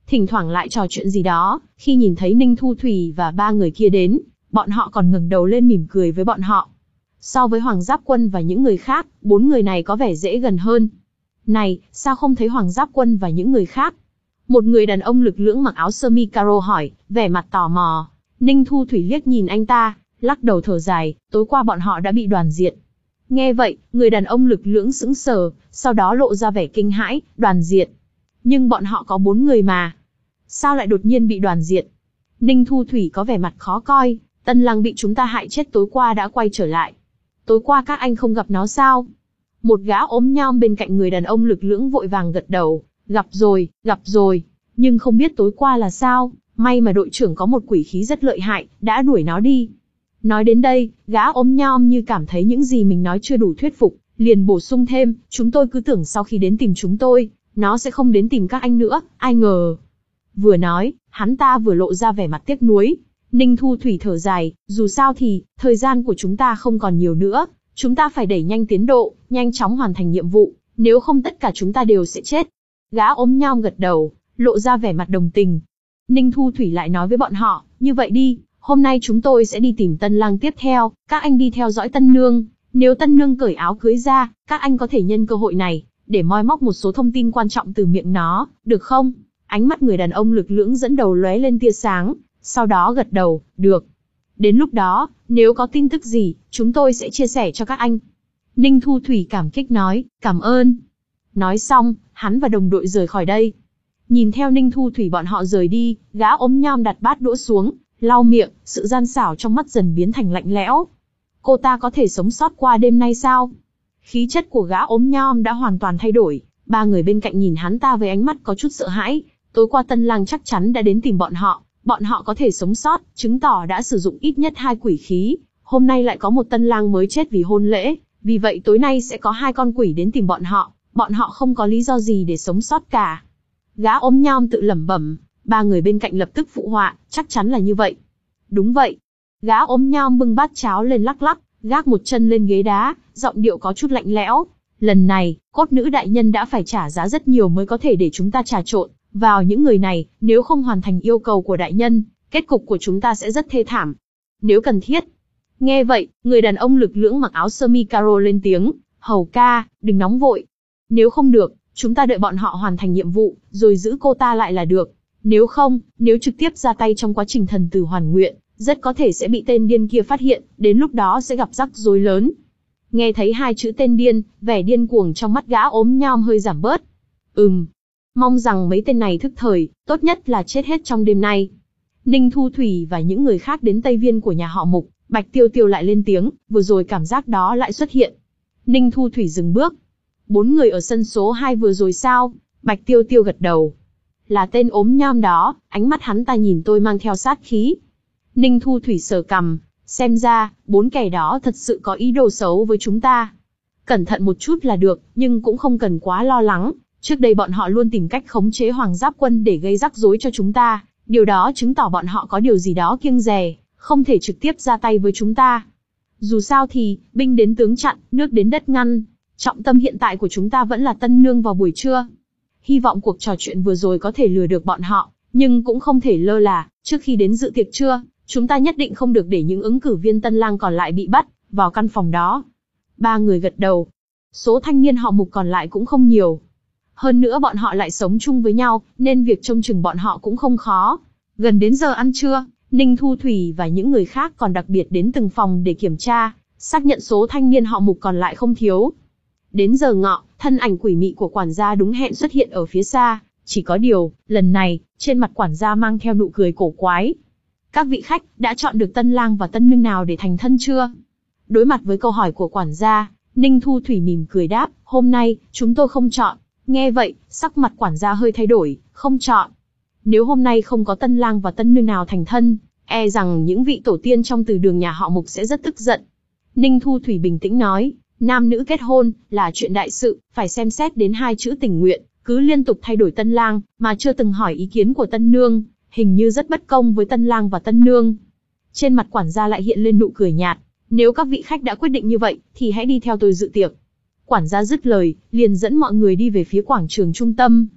thỉnh thoảng lại trò chuyện gì đó, khi nhìn thấy Ninh Thu Thủy và ba người kia đến, bọn họ còn ngẩng đầu lên mỉm cười với bọn họ. So với Hoàng Giáp Quân và những người khác, bốn người này có vẻ dễ gần hơn. Này, sao không thấy Hoàng Giáp Quân và những người khác? Một người đàn ông lực lưỡng mặc áo sơ mi caro hỏi, vẻ mặt tò mò. Ninh Thu Thủy liếc nhìn anh ta, lắc đầu thở dài, tối qua bọn họ đã bị đoàn diệt. Nghe vậy, người đàn ông lực lưỡng sững sờ, sau đó lộ ra vẻ kinh hãi, đoàn diệt. Nhưng bọn họ có bốn người mà. Sao lại đột nhiên bị đoàn diệt? Ninh Thu Thủy có vẻ mặt khó coi, Tân Lang bị chúng ta hại chết tối qua đã quay trở lại. Tối qua các anh không gặp nó sao? Một gã ốm nhom bên cạnh người đàn ông lực lưỡng vội vàng gật đầu, gặp rồi, gặp rồi. Nhưng không biết tối qua là sao, may mà đội trưởng có một quỷ khí rất lợi hại, đã đuổi nó đi. Nói đến đây, gã ốm nhom như cảm thấy những gì mình nói chưa đủ thuyết phục, liền bổ sung thêm, chúng tôi cứ tưởng sau khi đến tìm chúng tôi, nó sẽ không đến tìm các anh nữa, ai ngờ. Vừa nói, hắn ta vừa lộ ra vẻ mặt tiếc nuối. Ninh Thu Thủy thở dài, dù sao thì, thời gian của chúng ta không còn nhiều nữa, chúng ta phải đẩy nhanh tiến độ, nhanh chóng hoàn thành nhiệm vụ, nếu không tất cả chúng ta đều sẽ chết. Gã ốm nhom gật đầu, lộ ra vẻ mặt đồng tình. Ninh Thu Thủy lại nói với bọn họ, như vậy đi, hôm nay chúng tôi sẽ đi tìm Tân Lang tiếp theo, các anh đi theo dõi Tân Nương, nếu Tân Nương cởi áo cưới ra, các anh có thể nhân cơ hội này, để moi móc một số thông tin quan trọng từ miệng nó, được không? Ánh mắt người đàn ông lực lưỡng dẫn đầu lóe lên tia sáng, sau đó gật đầu, được. Đến lúc đó, nếu có tin tức gì, chúng tôi sẽ chia sẻ cho các anh. Ninh Thu Thủy cảm kích nói, cảm ơn. Nói xong, hắn và đồng đội rời khỏi đây. Nhìn theo Ninh Thu Thủy bọn họ rời đi, gã ốm nhom đặt bát đũa xuống, lau miệng, sự gian xảo trong mắt dần biến thành lạnh lẽo. Cô ta có thể sống sót qua đêm nay sao? Khí chất của gã ốm nhom đã hoàn toàn thay đổi, ba người bên cạnh nhìn hắn ta với ánh mắt có chút sợ hãi. Tối qua Tân Lang chắc chắn đã đến tìm bọn họ, bọn họ có thể sống sót, chứng tỏ đã sử dụng ít nhất hai quỷ khí. Hôm nay lại có một Tân Lang mới chết vì hôn lễ, vì vậy tối nay sẽ có hai con quỷ đến tìm bọn họ, bọn họ không có lý do gì để sống sót cả. Gã ốm nhom tự lẩm bẩm, ba người bên cạnh lập tức phụ họa, chắc chắn là như vậy. Đúng vậy. Gã ốm nhom bưng bát cháo lên lắc lắc, gác một chân lên ghế đá, giọng điệu có chút lạnh lẽo. Lần này, cốt nữ đại nhân đã phải trả giá rất nhiều mới có thể để chúng ta trà trộn vào những người này, nếu không hoàn thành yêu cầu của đại nhân, kết cục của chúng ta sẽ rất thê thảm. Nếu cần thiết. Nghe vậy, người đàn ông lực lưỡng mặc áo sơ mi caro lên tiếng, hầu ca, đừng nóng vội. Nếu không được, chúng ta đợi bọn họ hoàn thành nhiệm vụ, rồi giữ cô ta lại là được. Nếu không, nếu trực tiếp ra tay trong quá trình thần tử hoàn nguyện, rất có thể sẽ bị tên điên kia phát hiện, đến lúc đó sẽ gặp rắc rối lớn. Nghe thấy hai chữ tên điên, vẻ điên cuồng trong mắt gã ốm nhom hơi giảm bớt. Ừm, mong rằng mấy tên này thức thời, tốt nhất là chết hết trong đêm nay. Ninh Thu Thủy và những người khác đến Tây Viên của nhà họ Mục, Bạch Tiêu Tiêu lại lên tiếng, vừa rồi cảm giác đó lại xuất hiện. Ninh Thu Thủy dừng bước. Bốn người ở sân số hai vừa rồi sao? Bạch Tiêu Tiêu gật đầu. Là tên ốm nhom đó, ánh mắt hắn ta nhìn tôi mang theo sát khí. Ninh Thu Thủy sờ cằm, xem ra, bốn kẻ đó thật sự có ý đồ xấu với chúng ta. Cẩn thận một chút là được, nhưng cũng không cần quá lo lắng. Trước đây bọn họ luôn tìm cách khống chế Hoàng Giáp Quân để gây rắc rối cho chúng ta. Điều đó chứng tỏ bọn họ có điều gì đó kiêng dè, không thể trực tiếp ra tay với chúng ta. Dù sao thì, binh đến tướng chặn, nước đến đất ngăn. Trọng tâm hiện tại của chúng ta vẫn là Tân Nương vào buổi trưa. Hy vọng cuộc trò chuyện vừa rồi có thể lừa được bọn họ, nhưng cũng không thể lơ là, trước khi đến dự tiệc trưa, chúng ta nhất định không được để những ứng cử viên Tân Lang còn lại bị bắt vào căn phòng đó. Ba người gật đầu. Số thanh niên họ Mục còn lại cũng không nhiều. Hơn nữa bọn họ lại sống chung với nhau, nên việc trông chừng bọn họ cũng không khó. Gần đến giờ ăn trưa, Ninh Thu Thủy và những người khác còn đặc biệt đến từng phòng để kiểm tra, xác nhận số thanh niên họ Mục còn lại không thiếu. Đến giờ ngọ, thân ảnh quỷ mị của quản gia đúng hẹn xuất hiện ở phía xa, chỉ có điều, lần này, trên mặt quản gia mang theo nụ cười cổ quái. Các vị khách đã chọn được Tân Lang và Tân Nương nào để thành thân chưa? Đối mặt với câu hỏi của quản gia, Ninh Thu Thủy mỉm cười đáp, hôm nay, chúng tôi không chọn. Nghe vậy, sắc mặt quản gia hơi thay đổi, không chọn. Nếu hôm nay không có Tân Lang và Tân Nương nào thành thân, e rằng những vị tổ tiên trong từ đường nhà họ Mục sẽ rất tức giận. Ninh Thu Thủy bình tĩnh nói, nam nữ kết hôn là chuyện đại sự, phải xem xét đến hai chữ tình nguyện, cứ liên tục thay đổi Tân Lang, mà chưa từng hỏi ý kiến của Tân Nương, hình như rất bất công với Tân Lang và Tân Nương. Trên mặt quản gia lại hiện lên nụ cười nhạt, nếu các vị khách đã quyết định như vậy, thì hãy đi theo tôi dự tiệc. Quản gia dứt lời, liền dẫn mọi người đi về phía quảng trường trung tâm.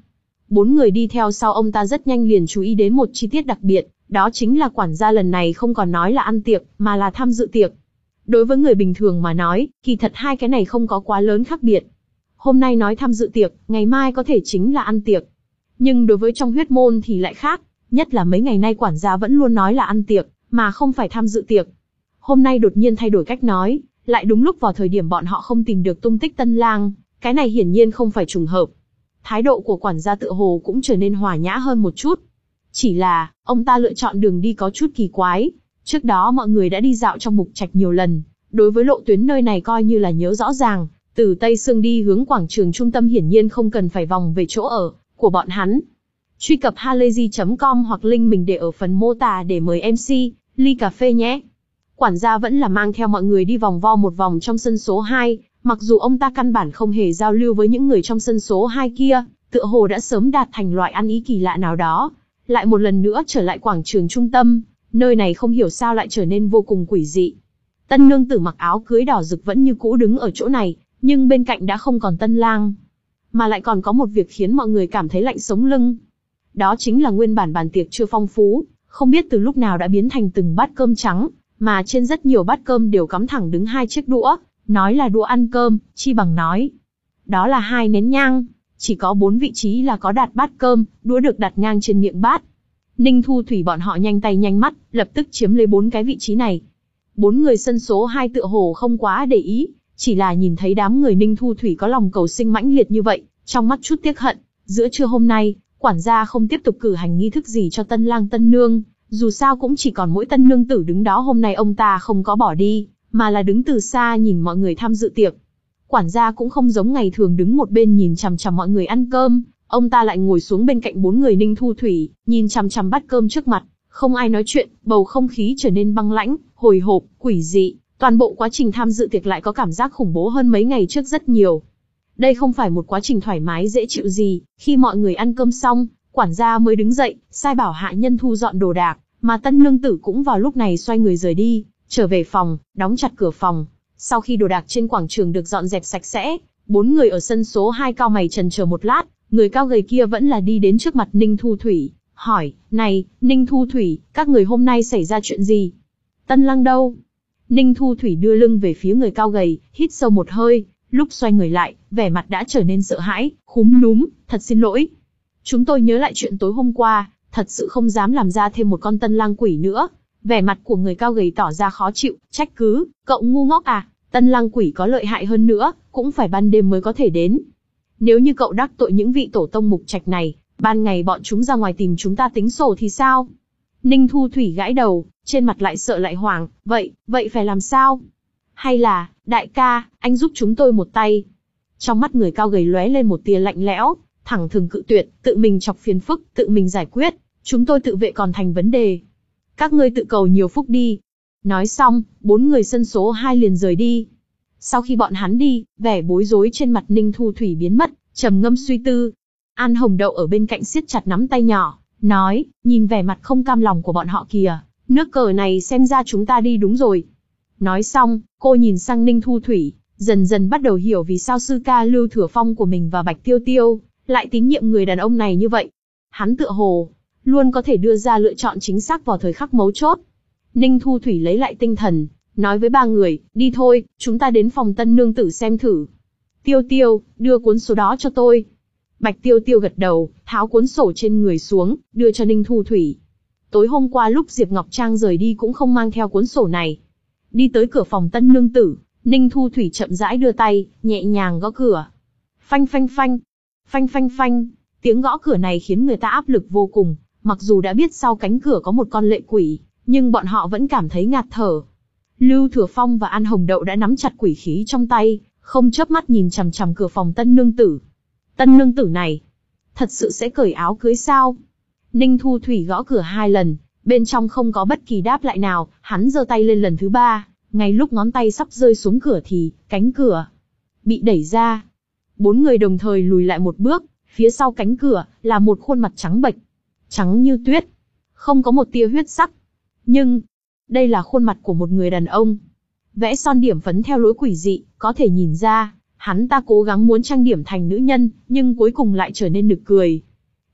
Bốn người đi theo sau ông ta rất nhanh liền chú ý đến một chi tiết đặc biệt, đó chính là quản gia lần này không còn nói là ăn tiệc, mà là tham dự tiệc. Đối với người bình thường mà nói, kỳ thật hai cái này không có quá lớn khác biệt. Hôm nay nói tham dự tiệc, ngày mai có thể chính là ăn tiệc. Nhưng đối với trong huyết môn thì lại khác, nhất là mấy ngày nay quản gia vẫn luôn nói là ăn tiệc, mà không phải tham dự tiệc. Hôm nay đột nhiên thay đổi cách nói, lại đúng lúc vào thời điểm bọn họ không tìm được tung tích Tân Lang, cái này hiển nhiên không phải trùng hợp. Thái độ của quản gia tựa hồ cũng trở nên hòa nhã hơn một chút. Chỉ là, ông ta lựa chọn đường đi có chút kỳ quái. Trước đó mọi người đã đi dạo trong mục trạch nhiều lần, đối với lộ tuyến nơi này coi như là nhớ rõ ràng. Từ Tây Sương đi hướng quảng trường trung tâm hiển nhiên không cần phải vòng về chỗ ở của bọn hắn. Truy cập halayzi chấm com hoặc link mình để ở phần mô tả để mời em xê, ly cà phê nhé. Quản gia vẫn là mang theo mọi người đi vòng vo một vòng trong sân số hai, mặc dù ông ta căn bản không hề giao lưu với những người trong sân số hai kia, tựa hồ đã sớm đạt thành loại ăn ý kỳ lạ nào đó. Lại một lần nữa trở lại quảng trường trung tâm, nơi này không hiểu sao lại trở nên vô cùng quỷ dị. Tân nương tử mặc áo cưới đỏ rực vẫn như cũ đứng ở chỗ này, nhưng bên cạnh đã không còn Tân Lang. Mà lại còn có một việc khiến mọi người cảm thấy lạnh sống lưng. Đó chính là nguyên bản bàn tiệc chưa phong phú, không biết từ lúc nào đã biến thành từng bát cơm trắng, mà trên rất nhiều bát cơm đều cắm thẳng đứng hai chiếc đũa, nói là đũa ăn cơm, chi bằng nói. Đó là hai nén nhang, chỉ có bốn vị trí là có đặt bát cơm, đũa được đặt ngang trên miệng bát. Ninh Thu Thủy bọn họ nhanh tay nhanh mắt, lập tức chiếm lấy bốn cái vị trí này. Bốn người sân số hai tựa hồ không quá để ý, chỉ là nhìn thấy đám người Ninh Thu Thủy có lòng cầu sinh mãnh liệt như vậy, trong mắt chút tiếc hận. Giữa trưa hôm nay, quản gia không tiếp tục cử hành nghi thức gì cho Tân Lang Tân Nương, dù sao cũng chỉ còn mỗi Tân Nương tử đứng đó. Hôm nay ông ta không có bỏ đi, mà là đứng từ xa nhìn mọi người tham dự tiệc. Quản gia cũng không giống ngày thường đứng một bên nhìn chằm chằm mọi người ăn cơm, ông ta lại ngồi xuống bên cạnh bốn người Ninh Thu Thủy, nhìn chằm chằm bát cơm trước mặt, không ai nói chuyện, bầu không khí trở nên băng lãnh, hồi hộp, quỷ dị, toàn bộ quá trình tham dự tiệc lại có cảm giác khủng bố hơn mấy ngày trước rất nhiều. Đây không phải một quá trình thoải mái dễ chịu gì. Khi mọi người ăn cơm xong, quản gia mới đứng dậy, sai bảo hạ nhân thu dọn đồ đạc, mà Tân nương tử cũng vào lúc này xoay người rời đi, trở về phòng, đóng chặt cửa phòng. Sau khi đồ đạc trên quảng trường được dọn dẹp sạch sẽ, bốn người ở sân số hai cao mày chần chờ một lát, người cao gầy kia vẫn là đi đến trước mặt Ninh Thu Thủy, hỏi, này, Ninh Thu Thủy, các người hôm nay xảy ra chuyện gì? Tân Lang đâu? Ninh Thu Thủy đưa lưng về phía người cao gầy, hít sâu một hơi, lúc xoay người lại, vẻ mặt đã trở nên sợ hãi, khúm núm, thật xin lỗi. Chúng tôi nhớ lại chuyện tối hôm qua, thật sự không dám làm ra thêm một con Tân Lang quỷ nữa. Vẻ mặt của người cao gầy tỏ ra khó chịu, trách cứ, cậu ngu ngốc à, Tân Lang quỷ có lợi hại hơn nữa, cũng phải ban đêm mới có thể đến. Nếu như cậu đắc tội những vị tổ tông mục trạch này, ban ngày bọn chúng ra ngoài tìm chúng ta tính sổ thì sao? Ninh Thu Thủy gãi đầu, trên mặt lại sợ lại hoảng, vậy, vậy phải làm sao? Hay là, đại ca, anh giúp chúng tôi một tay. Trong mắt người cao gầy lóe lên một tia lạnh lẽo, thẳng thừng cự tuyệt, tự mình chọc phiền phức, tự mình giải quyết, chúng tôi tự vệ còn thành vấn đề. Các ngươi tự cầu nhiều phúc đi. Nói xong, bốn người sân số hai liền rời đi. Sau khi bọn hắn đi, vẻ bối rối trên mặt Ninh Thu Thủy biến mất, trầm ngâm suy tư. An Hồng Đậu ở bên cạnh siết chặt nắm tay nhỏ, nói, nhìn vẻ mặt không cam lòng của bọn họ kìa, nước cờ này xem ra chúng ta đi đúng rồi. Nói xong, cô nhìn sang Ninh Thu Thủy, dần dần bắt đầu hiểu vì sao sư ca Lưu Thừa Phong của mình và Bạch Tiêu Tiêu lại tín nhiệm người đàn ông này như vậy. Hắn tựa hồ luôn có thể đưa ra lựa chọn chính xác vào thời khắc mấu chốt. Ninh Thu Thủy lấy lại tinh thần, nói với ba người, đi thôi, chúng ta đến phòng Tân nương tử xem thử. Tiêu Tiêu, đưa cuốn sổ đó cho tôi. Bạch Tiêu Tiêu gật đầu, tháo cuốn sổ trên người xuống, đưa cho Ninh Thu Thủy. Tối hôm qua lúc Diệp Ngọc Trang rời đi cũng không mang theo cuốn sổ này. Đi tới cửa phòng Tân nương tử, Ninh Thu Thủy chậm rãi đưa tay, nhẹ nhàng gõ cửa. Phanh phanh phanh, phanh phanh phanh, tiếng gõ cửa này khiến người ta áp lực vô cùng, mặc dù đã biết sau cánh cửa có một con lệ quỷ, nhưng bọn họ vẫn cảm thấy ngạt thở. Lưu Thừa Phong và An Hồng Đậu đã nắm chặt quỷ khí trong tay, không chớp mắt nhìn chằm chằm cửa phòng Tân nương tử. Tân nương tử này, thật sự sẽ cởi áo cưới sao? Ninh Thu Thủy gõ cửa hai lần, bên trong không có bất kỳ đáp lại nào, hắn giơ tay lên lần thứ ba, ngay lúc ngón tay sắp rơi xuống cửa thì, cánh cửa bị đẩy ra. Bốn người đồng thời lùi lại một bước, phía sau cánh cửa là một khuôn mặt trắng bệch, trắng như tuyết, không có một tia huyết sắc. Nhưng, đây là khuôn mặt của một người đàn ông. Vẽ son điểm phấn theo lối quỷ dị, có thể nhìn ra, hắn ta cố gắng muốn trang điểm thành nữ nhân, nhưng cuối cùng lại trở nên nực cười.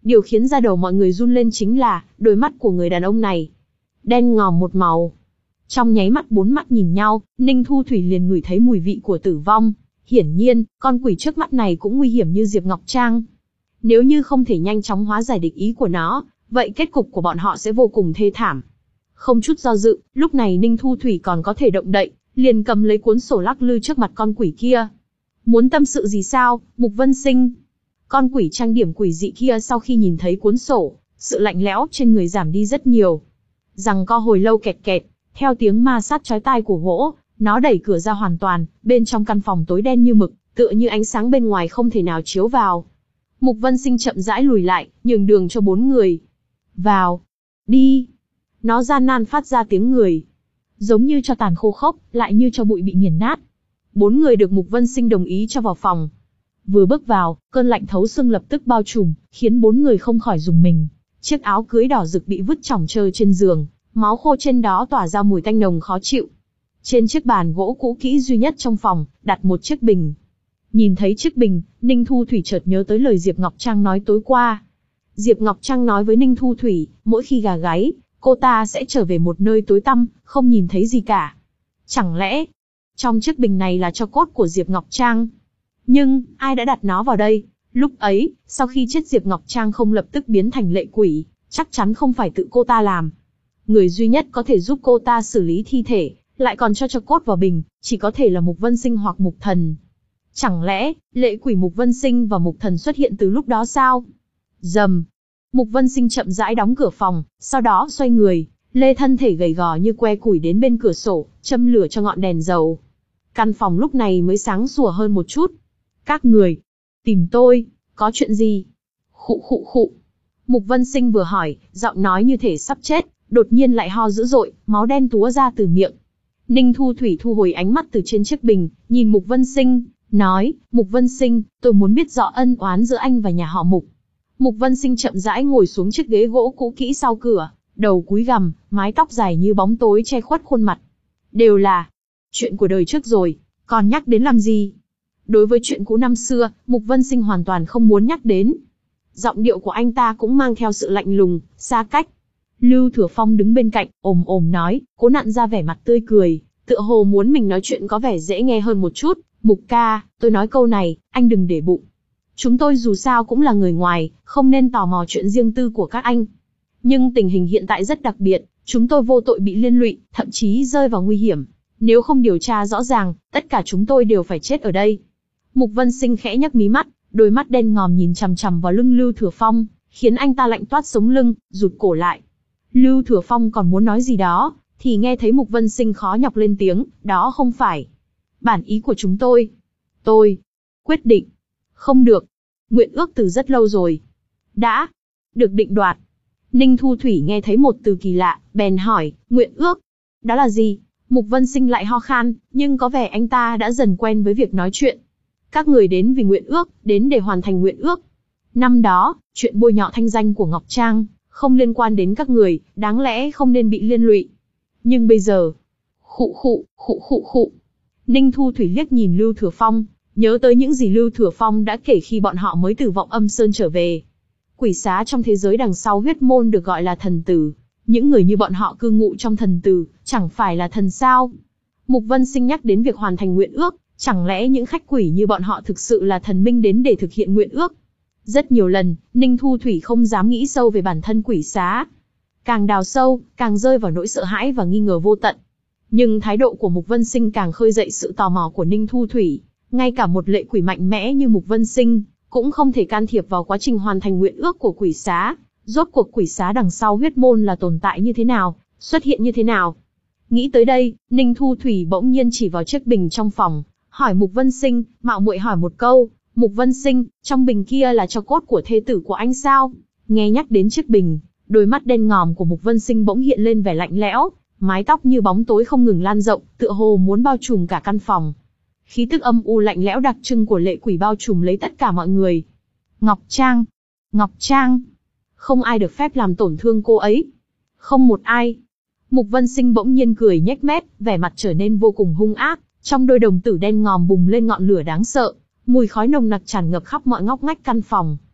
Điều khiến da đầu mọi người run lên chính là, đôi mắt của người đàn ông này. Đen ngòm một màu. Trong nháy mắt bốn mắt nhìn nhau, Ninh Thu Thủy liền ngửi thấy mùi vị của tử vong. Hiển nhiên, con quỷ trước mắt này cũng nguy hiểm như Diệp Ngọc Trang. Nếu như không thể nhanh chóng hóa giải địch ý của nó, vậy kết cục của bọn họ sẽ vô cùng thê thảm. Không chút do dự, lúc này Ninh Thu Thủy còn có thể động đậy, liền cầm lấy cuốn sổ lắc lư trước mặt con quỷ kia. Muốn tâm sự gì sao, Mục Vân Sinh? Con quỷ trang điểm quỷ dị kia sau khi nhìn thấy cuốn sổ, sự lạnh lẽo trên người giảm đi rất nhiều. Rằng co hồi lâu kẹt kẹt, theo tiếng ma sát chói tai của gỗ, nó đẩy cửa ra hoàn toàn, bên trong căn phòng tối đen như mực, tựa như ánh sáng bên ngoài không thể nào chiếu vào. Mục Vân Sinh chậm rãi lùi lại, nhường đường cho bốn người. Vào. Đi. Nó gian nan phát ra tiếng người. Giống như cho tàn khô khốc, lại như cho bụi bị nghiền nát. Bốn người được Mục Vân Sinh đồng ý cho vào phòng. Vừa bước vào, cơn lạnh thấu xương lập tức bao trùm, khiến bốn người không khỏi rùng mình. Chiếc áo cưới đỏ rực bị vứt chỏng trơ trên giường, máu khô trên đó tỏa ra mùi tanh nồng khó chịu. Trên chiếc bàn gỗ cũ kỹ duy nhất trong phòng, đặt một chiếc bình. Nhìn thấy chiếc bình, Ninh Thu Thủy chợt nhớ tới lời Diệp Ngọc Trang nói tối qua. Diệp Ngọc Trang nói với Ninh Thu Thủy, mỗi khi gà gáy, cô ta sẽ trở về một nơi tối tăm, không nhìn thấy gì cả. Chẳng lẽ, trong chiếc bình này là tro cốt của Diệp Ngọc Trang? Nhưng, ai đã đặt nó vào đây? Lúc ấy, sau khi chết Diệp Ngọc Trang không lập tức biến thành lệ quỷ, chắc chắn không phải tự cô ta làm. Người duy nhất có thể giúp cô ta xử lý thi thể, lại còn cho tro cốt vào bình, chỉ có thể là Mục Vân Sinh hoặc Mục Thần. Chẳng lẽ, lệ quỷ Mục Vân Sinh và Mục Thần xuất hiện từ lúc đó sao? Rầm. Mục Vân Sinh chậm rãi đóng cửa phòng, sau đó xoay người, lê thân thể gầy gò như que củi đến bên cửa sổ, châm lửa cho ngọn đèn dầu. Căn phòng lúc này mới sáng sủa hơn một chút. Các người, tìm tôi, có chuyện gì? Khụ khụ khụ. Mục Vân Sinh vừa hỏi, giọng nói như thể sắp chết, đột nhiên lại ho dữ dội, máu đen túa ra từ miệng. Ninh Thu Thủy thu hồi ánh mắt từ trên chiếc bình, nhìn Mục Vân Sinh, nói, Mục Vân Sinh, tôi muốn biết rõ ân oán giữa anh và nhà họ Mục. Mục Vân Sinh chậm rãi ngồi xuống chiếc ghế gỗ cũ kỹ sau cửa, đầu cúi gằm, mái tóc dài như bóng tối che khuất khuôn mặt. Đều là chuyện của đời trước rồi, còn nhắc đến làm gì? Đối với chuyện cũ năm xưa, Mục Vân Sinh hoàn toàn không muốn nhắc đến. Giọng điệu của anh ta cũng mang theo sự lạnh lùng, xa cách. Lưu Thừa Phong đứng bên cạnh, ồm ồm nói, cố nặn ra vẻ mặt tươi cười, tựa hồ muốn mình nói chuyện có vẻ dễ nghe hơn một chút. Mục ca, tôi nói câu này, anh đừng để bụng. Chúng tôi dù sao cũng là người ngoài, không nên tò mò chuyện riêng tư của các anh. Nhưng tình hình hiện tại rất đặc biệt, chúng tôi vô tội bị liên lụy, thậm chí rơi vào nguy hiểm. Nếu không điều tra rõ ràng, tất cả chúng tôi đều phải chết ở đây. Mục Vân Sinh khẽ nhấc mí mắt, đôi mắt đen ngòm nhìn chằm chằm vào lưng Lưu Thừa Phong, khiến anh ta lạnh toát sống lưng, rụt cổ lại. Lưu Thừa Phong còn muốn nói gì đó, thì nghe thấy Mục Vân Sinh khó nhọc lên tiếng, đó không phải bản ý của chúng tôi. Tôi quyết định, không được. Nguyện ước từ rất lâu rồi, đã được định đoạt. Ninh Thu Thủy nghe thấy một từ kỳ lạ, bèn hỏi, nguyện ước, đó là gì? Mục Vân Sinh lại ho khan, nhưng có vẻ anh ta đã dần quen với việc nói chuyện. Các người đến vì nguyện ước, đến để hoàn thành nguyện ước. Năm đó, chuyện bôi nhọ thanh danh của Ngọc Trang, không liên quan đến các người, đáng lẽ không nên bị liên lụy. Nhưng bây giờ, khụ khụ, khụ khụ khụ. Ninh Thu Thủy liếc nhìn Lưu Thừa Phong, nhớ tới những gì Lưu Thừa Phong đã kể khi bọn họ mới từ Vọng Âm Sơn trở về. Quỷ xá trong thế giới đằng sau huyết môn được gọi là thần tử. Những người như bọn họ cư ngụ trong thần tử, chẳng phải là thần sao? Mục Vân Sinh nhắc đến việc hoàn thành nguyện ước, chẳng lẽ những khách quỷ như bọn họ thực sự là thần minh đến để thực hiện nguyện ước? Rất nhiều lần, Ninh Thu Thủy không dám nghĩ sâu về bản thân quỷ xá. Càng đào sâu, càng rơi vào nỗi sợ hãi và nghi ngờ vô tận. Nhưng thái độ của Mục Vân Sinh càng khơi dậy sự tò mò của Ninh Thu Thủy. Ngay cả một lệ quỷ mạnh mẽ như Mục Vân Sinh, cũng không thể can thiệp vào quá trình hoàn thành nguyện ước của quỷ xá. Rốt cuộc quỷ xá đằng sau huyết môn là tồn tại như thế nào, xuất hiện như thế nào? Nghĩ tới đây, Ninh Thu Thủy bỗng nhiên chỉ vào chiếc bình trong phòng, hỏi Mục Vân Sinh, mạo muội hỏi một câu, Mục Vân Sinh, trong bình kia là tro cốt của thê tử của anh sao? Nghe nhắc đến chiếc bình, đôi mắt đen ngòm của Mục Vân Sinh bỗng hiện lên vẻ lạnh lẽo, mái tóc như bóng tối không ngừng lan rộng, tựa hồ muốn bao trùm cả căn phòng. Khí tức âm u lạnh lẽo đặc trưng của lệ quỷ bao trùm lấy tất cả mọi người. Ngọc Trang, Ngọc Trang, không ai được phép làm tổn thương cô ấy. Không một ai. Mục Vân Sinh bỗng nhiên cười nhếch mép, vẻ mặt trở nên vô cùng hung ác, trong đôi đồng tử đen ngòm bùng lên ngọn lửa đáng sợ, mùi khói nồng nặc tràn ngập khắp mọi ngóc ngách căn phòng.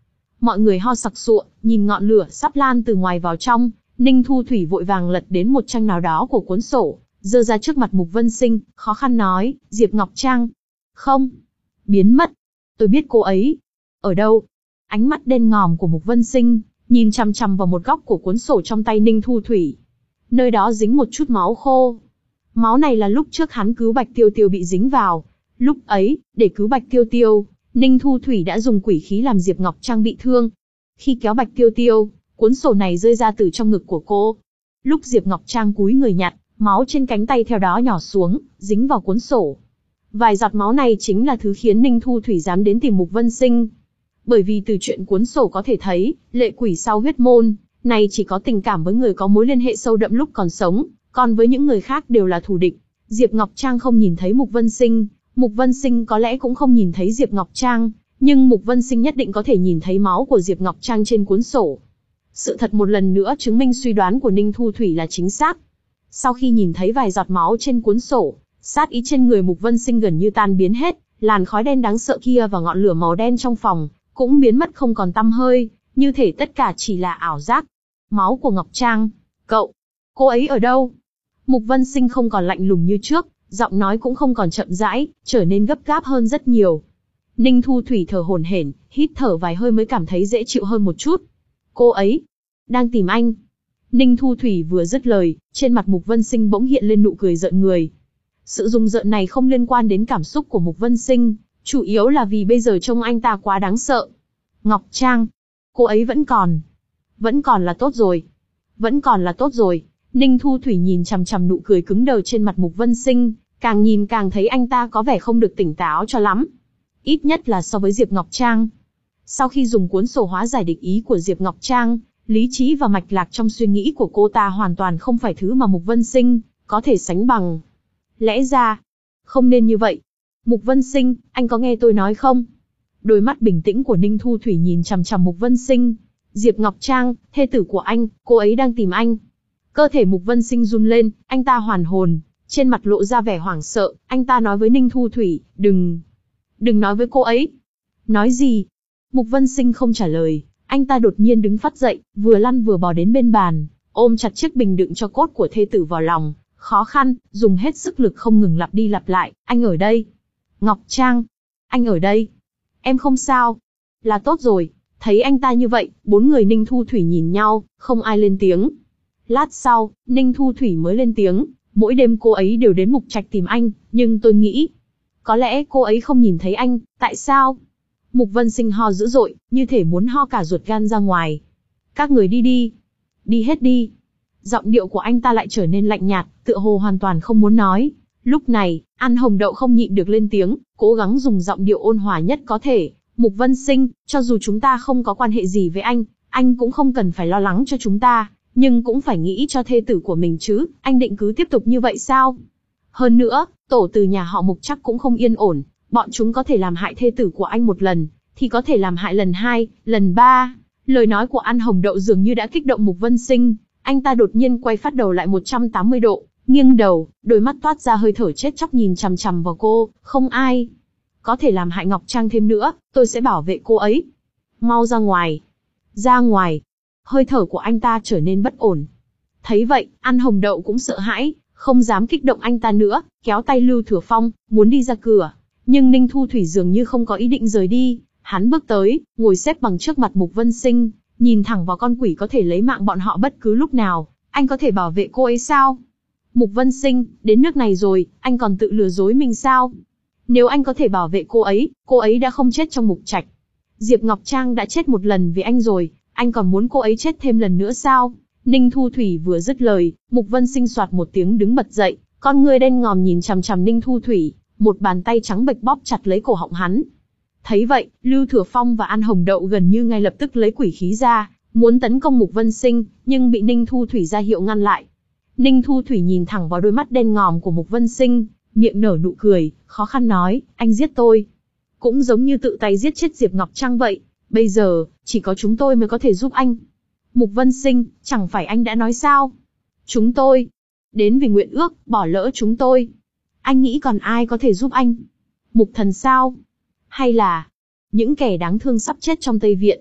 Mọi người ho sặc sụa, nhìn ngọn lửa sắp lan từ ngoài vào trong, Ninh Thu Thủy vội vàng lật đến một trang nào đó của cuốn sổ, giơ ra trước mặt Mục Vân Sinh, khó khăn nói, Diệp Ngọc Trang. Không. Biến mất. Tôi biết cô ấy. Ở đâu? Ánh mắt đen ngòm của Mục Vân Sinh, nhìn chằm chằm vào một góc của cuốn sổ trong tay Ninh Thu Thủy. Nơi đó dính một chút máu khô. Máu này là lúc trước hắn cứu Bạch Tiêu Tiêu bị dính vào. Lúc ấy, để cứu Bạch Tiêu Tiêu, Ninh Thu Thủy đã dùng quỷ khí làm Diệp Ngọc Trang bị thương. Khi kéo Bạch Tiêu Tiêu, cuốn sổ này rơi ra từ trong ngực của cô. Lúc Diệp Ngọc Trang cúi người nhặt, máu trên cánh tay theo đó nhỏ xuống, dính vào cuốn sổ. Vài giọt máu này chính là thứ khiến Ninh Thu Thủy dám đến tìm Mục Vân Sinh. Bởi vì từ chuyện cuốn sổ có thể thấy, lệ quỷ sau huyết môn, này chỉ có tình cảm với người có mối liên hệ sâu đậm lúc còn sống, còn với những người khác đều là thù địch. Diệp Ngọc Trang không nhìn thấy Mục Vân Sinh, Mục Vân Sinh có lẽ cũng không nhìn thấy Diệp Ngọc Trang, nhưng Mục Vân Sinh nhất định có thể nhìn thấy máu của Diệp Ngọc Trang trên cuốn sổ. Sự thật một lần nữa chứng minh suy đoán của Ninh Thu Thủy là chính xác. Sau khi nhìn thấy vài giọt máu trên cuốn sổ, sát ý trên người Mục Vân Sinh gần như tan biến hết, làn khói đen đáng sợ kia và ngọn lửa màu đen trong phòng cũng biến mất không còn tăm hơi, như thể tất cả chỉ là ảo giác. Máu của Ngọc Trang, cậu, cô ấy ở đâu? Mục Vân Sinh không còn lạnh lùng như trước, giọng nói cũng không còn chậm rãi, trở nên gấp gáp hơn rất nhiều. Ninh Thu Thủy thở hổn hển, hít thở vài hơi mới cảm thấy dễ chịu hơn một chút. Cô ấy đang tìm anh. Ninh Thu Thủy vừa dứt lời, trên mặt Mục Vân Sinh bỗng hiện lên nụ cười rợn người. Sự rùng rợn này không liên quan đến cảm xúc của Mục Vân Sinh, chủ yếu là vì bây giờ trông anh ta quá đáng sợ. Ngọc Trang, cô ấy vẫn còn. Vẫn còn là tốt rồi. Vẫn còn là tốt rồi. Ninh Thu Thủy nhìn chằm chằm nụ cười cứng đờ trên mặt Mục Vân Sinh, càng nhìn càng thấy anh ta có vẻ không được tỉnh táo cho lắm. Ít nhất là so với Diệp Ngọc Trang. Sau khi dùng cuốn sổ hóa giải địch ý của Diệp Ngọc Trang, lý trí và mạch lạc trong suy nghĩ của cô ta hoàn toàn không phải thứ mà Mục Vân Sinh có thể sánh bằng. Lẽ ra, không nên như vậy. Mục Vân Sinh, anh có nghe tôi nói không? Đôi mắt bình tĩnh của Ninh Thu Thủy nhìn chằm chằm Mục Vân Sinh. Diệp Ngọc Trang, thê tử của anh, cô ấy đang tìm anh. Cơ thể Mục Vân Sinh run lên, anh ta hoàn hồn, trên mặt lộ ra vẻ hoảng sợ, anh ta nói với Ninh Thu Thủy, đừng, đừng nói với cô ấy. Nói gì? Mục Vân Sinh không trả lời, anh ta đột nhiên đứng phắt dậy, vừa lăn vừa bò đến bên bàn, ôm chặt chiếc bình đựng cho cốt của thê tử vào lòng, khó khăn, dùng hết sức lực không ngừng lặp đi lặp lại, anh ở đây. Ngọc Trang, anh ở đây. Em không sao. Là tốt rồi. Thấy anh ta như vậy, bốn người Ninh Thu Thủy nhìn nhau, không ai lên tiếng. Lát sau, Ninh Thu Thủy mới lên tiếng, mỗi đêm cô ấy đều đến Mục Trạch tìm anh, nhưng tôi nghĩ, có lẽ cô ấy không nhìn thấy anh, tại sao? Mục Vân Sinh ho dữ dội, như thể muốn ho cả ruột gan ra ngoài. Các người đi đi. Đi hết đi. Giọng điệu của anh ta lại trở nên lạnh nhạt, tựa hồ hoàn toàn không muốn nói. Lúc này, An Hồng Đậu không nhịn được lên tiếng, cố gắng dùng giọng điệu ôn hòa nhất có thể. Mục Vân Sinh, cho dù chúng ta không có quan hệ gì với anh, anh cũng không cần phải lo lắng cho chúng ta, nhưng cũng phải nghĩ cho thê tử của mình chứ, anh định cứ tiếp tục như vậy sao? Hơn nữa, tổ từ nhà họ Mục chắc cũng không yên ổn, bọn chúng có thể làm hại thê tử của anh một lần, thì có thể làm hại lần hai, lần ba. Lời nói của An Hồng Đậu dường như đã kích động Mục Vân Sinh, anh ta đột nhiên quay phát đầu lại một trăm tám mươi độ, nghiêng đầu, đôi mắt toát ra hơi thở chết chóc nhìn chằm chằm vào cô, không ai có thể làm hại Ngọc Trang thêm nữa, tôi sẽ bảo vệ cô ấy. Mau ra ngoài. Ra ngoài. Hơi thở của anh ta trở nên bất ổn. Thấy vậy, An Hồng Đậu cũng sợ hãi, không dám kích động anh ta nữa, kéo tay Lưu Thừa Phong, muốn đi ra cửa. Nhưng Ninh Thu Thủy dường như không có ý định rời đi, hắn bước tới, ngồi xếp bằng trước mặt Mục Vân Sinh, nhìn thẳng vào con quỷ có thể lấy mạng bọn họ bất cứ lúc nào, anh có thể bảo vệ cô ấy sao? Mục Vân Sinh, đến nước này rồi, anh còn tự lừa dối mình sao? Nếu anh có thể bảo vệ cô ấy, cô ấy đã không chết trong Mục Trạch. Diệp Ngọc Trang đã chết một lần vì anh rồi, anh còn muốn cô ấy chết thêm lần nữa sao? Ninh Thu Thủy vừa dứt lời, Mục Vân Sinh soạt một tiếng đứng bật dậy, con người đen ngòm nhìn chằm chằm Ninh Thu Thủy, một bàn tay trắng bệch bóp chặt lấy cổ họng hắn. Thấy vậy, Lưu Thừa Phong và An Hồng Đậu gần như ngay lập tức lấy quỷ khí ra, muốn tấn công Mục Vân Sinh, nhưng bị Ninh Thu Thủy ra hiệu ngăn lại. Ninh Thu Thủy nhìn thẳng vào đôi mắt đen ngòm của Mục Vân Sinh, miệng nở nụ cười, khó khăn nói, anh giết tôi. Cũng giống như tự tay giết chết Diệp Ngọc Trang vậy, bây giờ, chỉ có chúng tôi mới có thể giúp anh. Mục Vân Sinh, chẳng phải anh đã nói sao? Chúng tôi, đến vì nguyện ước, bỏ lỡ chúng tôi. Anh nghĩ còn ai có thể giúp anh? Mục Thần sao? Hay là, những kẻ đáng thương sắp chết trong Tây Viện?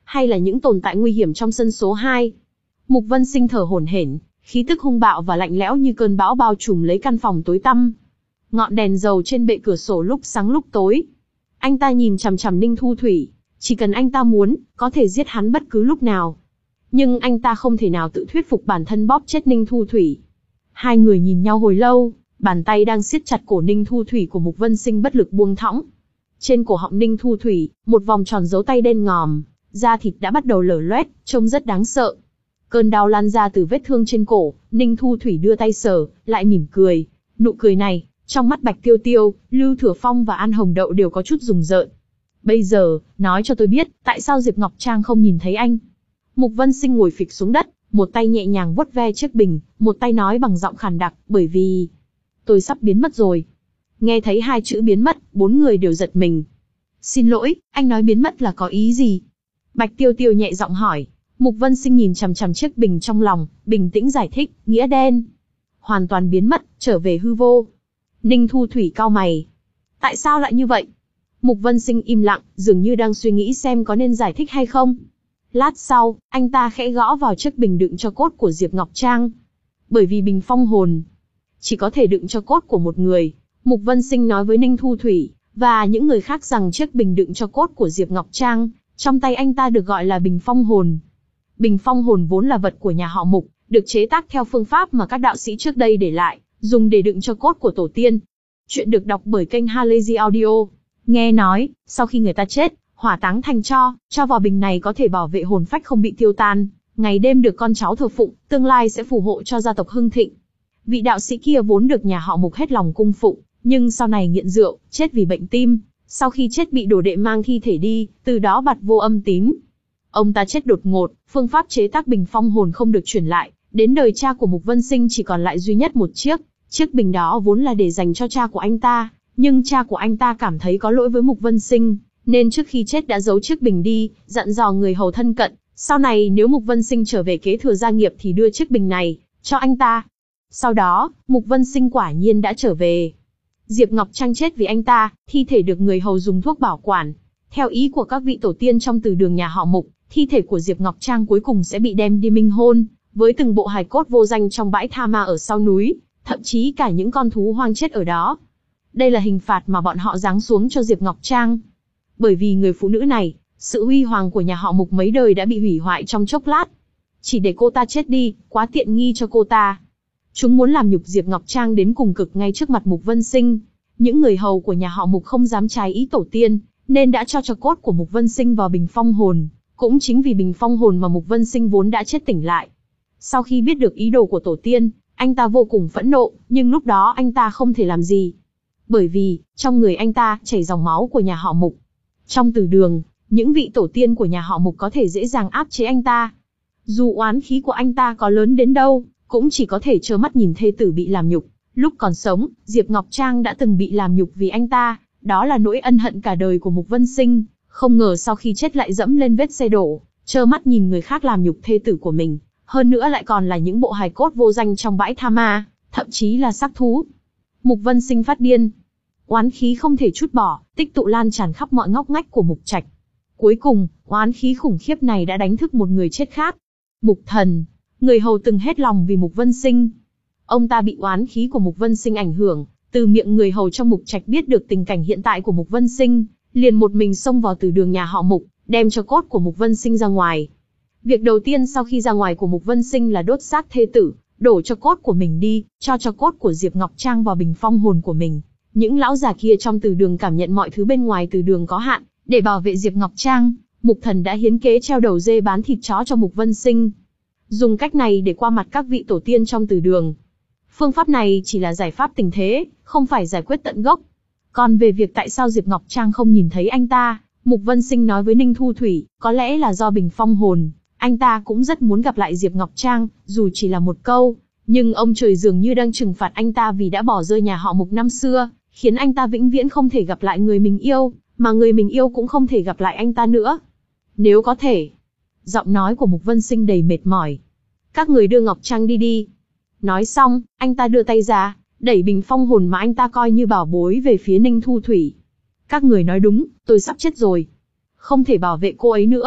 hay là những tồn tại nguy hiểm trong sân số hai. Mục Vân Sinh thở hổn hển, khí tức hung bạo và lạnh lẽo như cơn bão bao trùm lấy căn phòng tối tăm. Ngọn đèn dầu trên bệ cửa sổ lúc sáng lúc tối. Anh ta nhìn chằm chằm Ninh Thu Thủy, chỉ cần anh ta muốn, có thể giết hắn bất cứ lúc nào. Nhưng anh ta không thể nào tự thuyết phục bản thân bóp chết Ninh Thu Thủy. Hai người nhìn nhau hồi lâu, bàn tay đang siết chặt cổ Ninh Thu Thủy của Mục Vân Sinh bất lực buông thõng. Trên cổ họng Ninh Thu Thủy, một vòng tròn dấu tay đen ngòm, da thịt đã bắt đầu lở loét, trông rất đáng sợ. Cơn đau lan ra từ vết thương trên cổ, Ninh Thu Thủy đưa tay sờ, lại mỉm cười. Nụ cười này, trong mắt Bạch Tiêu Tiêu, Lưu Thừa Phong và An Hồng Đậu đều có chút rùng rợn. Bây giờ, nói cho tôi biết, tại sao Diệp Ngọc Trang không nhìn thấy anh? Mục Vân Sinh ngồi phịch xuống đất, một tay nhẹ nhàng vuốt ve chiếc bình, một tay nói bằng giọng khàn đặc, bởi vì tôi sắp biến mất rồi. Nghe thấy hai chữ biến mất, bốn người đều giật mình. Xin lỗi, anh nói biến mất là có ý gì? Bạch Tiêu Tiêu nhẹ giọng hỏi. Mục Vân Sinh nhìn chằm chằm chiếc bình trong lòng, bình tĩnh giải thích, nghĩa đen. Hoàn toàn biến mất, trở về hư vô. Ninh Thu Thủy cau mày. Tại sao lại như vậy? Mục Vân Sinh im lặng, dường như đang suy nghĩ xem có nên giải thích hay không. Lát sau, anh ta khẽ gõ vào chiếc bình đựng cho cốt của Diệp Ngọc Trang. Bởi vì bình phong hồn chỉ có thể đựng cho cốt của một người, Mục Vân Sinh nói với Ninh Thu Thủy và những người khác rằng chiếc bình đựng cho cốt của Diệp Ngọc Trang, trong tay anh ta được gọi là bình phong hồn. Bình phong hồn vốn là vật của nhà họ Mục, được chế tác theo phương pháp mà các đạo sĩ trước đây để lại, dùng để đựng cho cốt của tổ tiên. Chuyện được đọc bởi kênh Halazy Audio. Nghe nói, sau khi người ta chết, hỏa táng thành tro, cho vào bình này có thể bảo vệ hồn phách không bị tiêu tan, ngày đêm được con cháu thờ phụng, tương lai sẽ phù hộ cho gia tộc hưng thịnh. Vị đạo sĩ kia vốn được nhà họ Mục hết lòng cung phụng, nhưng sau này nghiện rượu, chết vì bệnh tim, sau khi chết bị đồ đệ mang thi thể đi, từ đó bặt vô âm tín. Ông ta chết đột ngột, phương pháp chế tác bình phong hồn không được truyền lại, đến đời cha của Mục Vân Sinh chỉ còn lại duy nhất một chiếc. Chiếc bình đó vốn là để dành cho cha của anh ta, nhưng cha của anh ta cảm thấy có lỗi với Mục Vân Sinh, nên trước khi chết đã giấu chiếc bình đi, dặn dò người hầu thân cận, sau này nếu Mục Vân Sinh trở về kế thừa gia nghiệp thì đưa chiếc bình này cho anh ta. Sau đó, Mục Vân Sinh quả nhiên đã trở về. Diệp Ngọc Trang chết vì anh ta, thi thể được người hầu dùng thuốc bảo quản. Theo ý của các vị tổ tiên trong từ đường nhà họ Mục, thi thể của Diệp Ngọc Trang cuối cùng sẽ bị đem đi minh hôn, với từng bộ hài cốt vô danh trong bãi tha ma ở sau núi, thậm chí cả những con thú hoang chết ở đó. Đây là hình phạt mà bọn họ giáng xuống cho Diệp Ngọc Trang. Bởi vì người phụ nữ này, sự huy hoàng của nhà họ Mục mấy đời đã bị hủy hoại trong chốc lát. Chỉ để cô ta chết đi, quá tiện nghi cho cô ta. Chúng muốn làm nhục Diệp Ngọc Trang đến cùng cực ngay trước mặt Mục Vân Sinh. Những người hầu của nhà họ Mục không dám trái ý tổ tiên, nên đã cho cho cốt của Mục Vân Sinh vào bình phong hồn. Cũng chính vì bình phong hồn mà Mục Vân Sinh vốn đã chết tỉnh lại. Sau khi biết được ý đồ của tổ tiên, anh ta vô cùng phẫn nộ, nhưng lúc đó anh ta không thể làm gì. Bởi vì, trong người anh ta chảy dòng máu của nhà họ Mục. Trong từ đường, những vị tổ tiên của nhà họ Mục có thể dễ dàng áp chế anh ta. Dù oán khí của anh ta có lớn đến đâu, cũng chỉ có thể trơ mắt nhìn thê tử bị làm nhục. Lúc còn sống, Diệp Ngọc Trang đã từng bị làm nhục vì anh ta, đó là nỗi ân hận cả đời của Mục Vân Sinh. Không ngờ sau khi chết lại dẫm lên vết xe đổ, trơ mắt nhìn người khác làm nhục thê tử của mình. Hơn nữa lại còn là những bộ hài cốt vô danh trong bãi tha ma, thậm chí là xác thú. Mục Vân Sinh phát điên. Oán khí không thể trút bỏ, tích tụ lan tràn khắp mọi ngóc ngách của Mục Trạch. Cuối cùng, oán khí khủng khiếp này đã đánh thức một người chết khác. Mục Thần, người hầu từng hết lòng vì Mục Vân Sinh. Ông ta bị oán khí của Mục Vân Sinh ảnh hưởng, từ miệng người hầu trong Mục Trạch biết được tình cảnh hiện tại của Mục Vân Sinh, liền một mình xông vào từ đường nhà họ Mục, đem cho cốt của Mục Vân Sinh ra ngoài. Việc đầu tiên sau khi ra ngoài của Mục Vân Sinh là đốt xác thê tử, đổ cho cốt của mình đi, cho cho cốt của Diệp Ngọc Trang vào bình phong hồn của mình. Những lão già kia trong từ đường cảm nhận mọi thứ bên ngoài từ đường có hạn, để bảo vệ Diệp Ngọc Trang, Mục Thần đã hiến kế treo đầu dê bán thịt chó cho Mục Vân Sinh. Dùng cách này để qua mặt các vị tổ tiên trong từ đường. Phương pháp này chỉ là giải pháp tình thế, không phải giải quyết tận gốc. Còn về việc tại sao Diệp Ngọc Trang không nhìn thấy anh ta, Mục Vân Sinh nói với Ninh Thu Thủy, có lẽ là do bình phong hồn. Anh ta cũng rất muốn gặp lại Diệp Ngọc Trang, dù chỉ là một câu, nhưng ông trời dường như đang trừng phạt anh ta vì đã bỏ rơi nhà họ Mục năm xưa, khiến anh ta vĩnh viễn không thể gặp lại người mình yêu, mà người mình yêu cũng không thể gặp lại anh ta nữa. Nếu có thể. Giọng nói của Mục Vân Sinh đầy mệt mỏi. Các người đưa Ngọc Trang đi đi. Nói xong, anh ta đưa tay ra, đẩy bình phong hồn mà anh ta coi như bảo bối về phía Ninh Thu Thủy. Các người nói đúng, tôi sắp chết rồi. Không thể bảo vệ cô ấy nữa.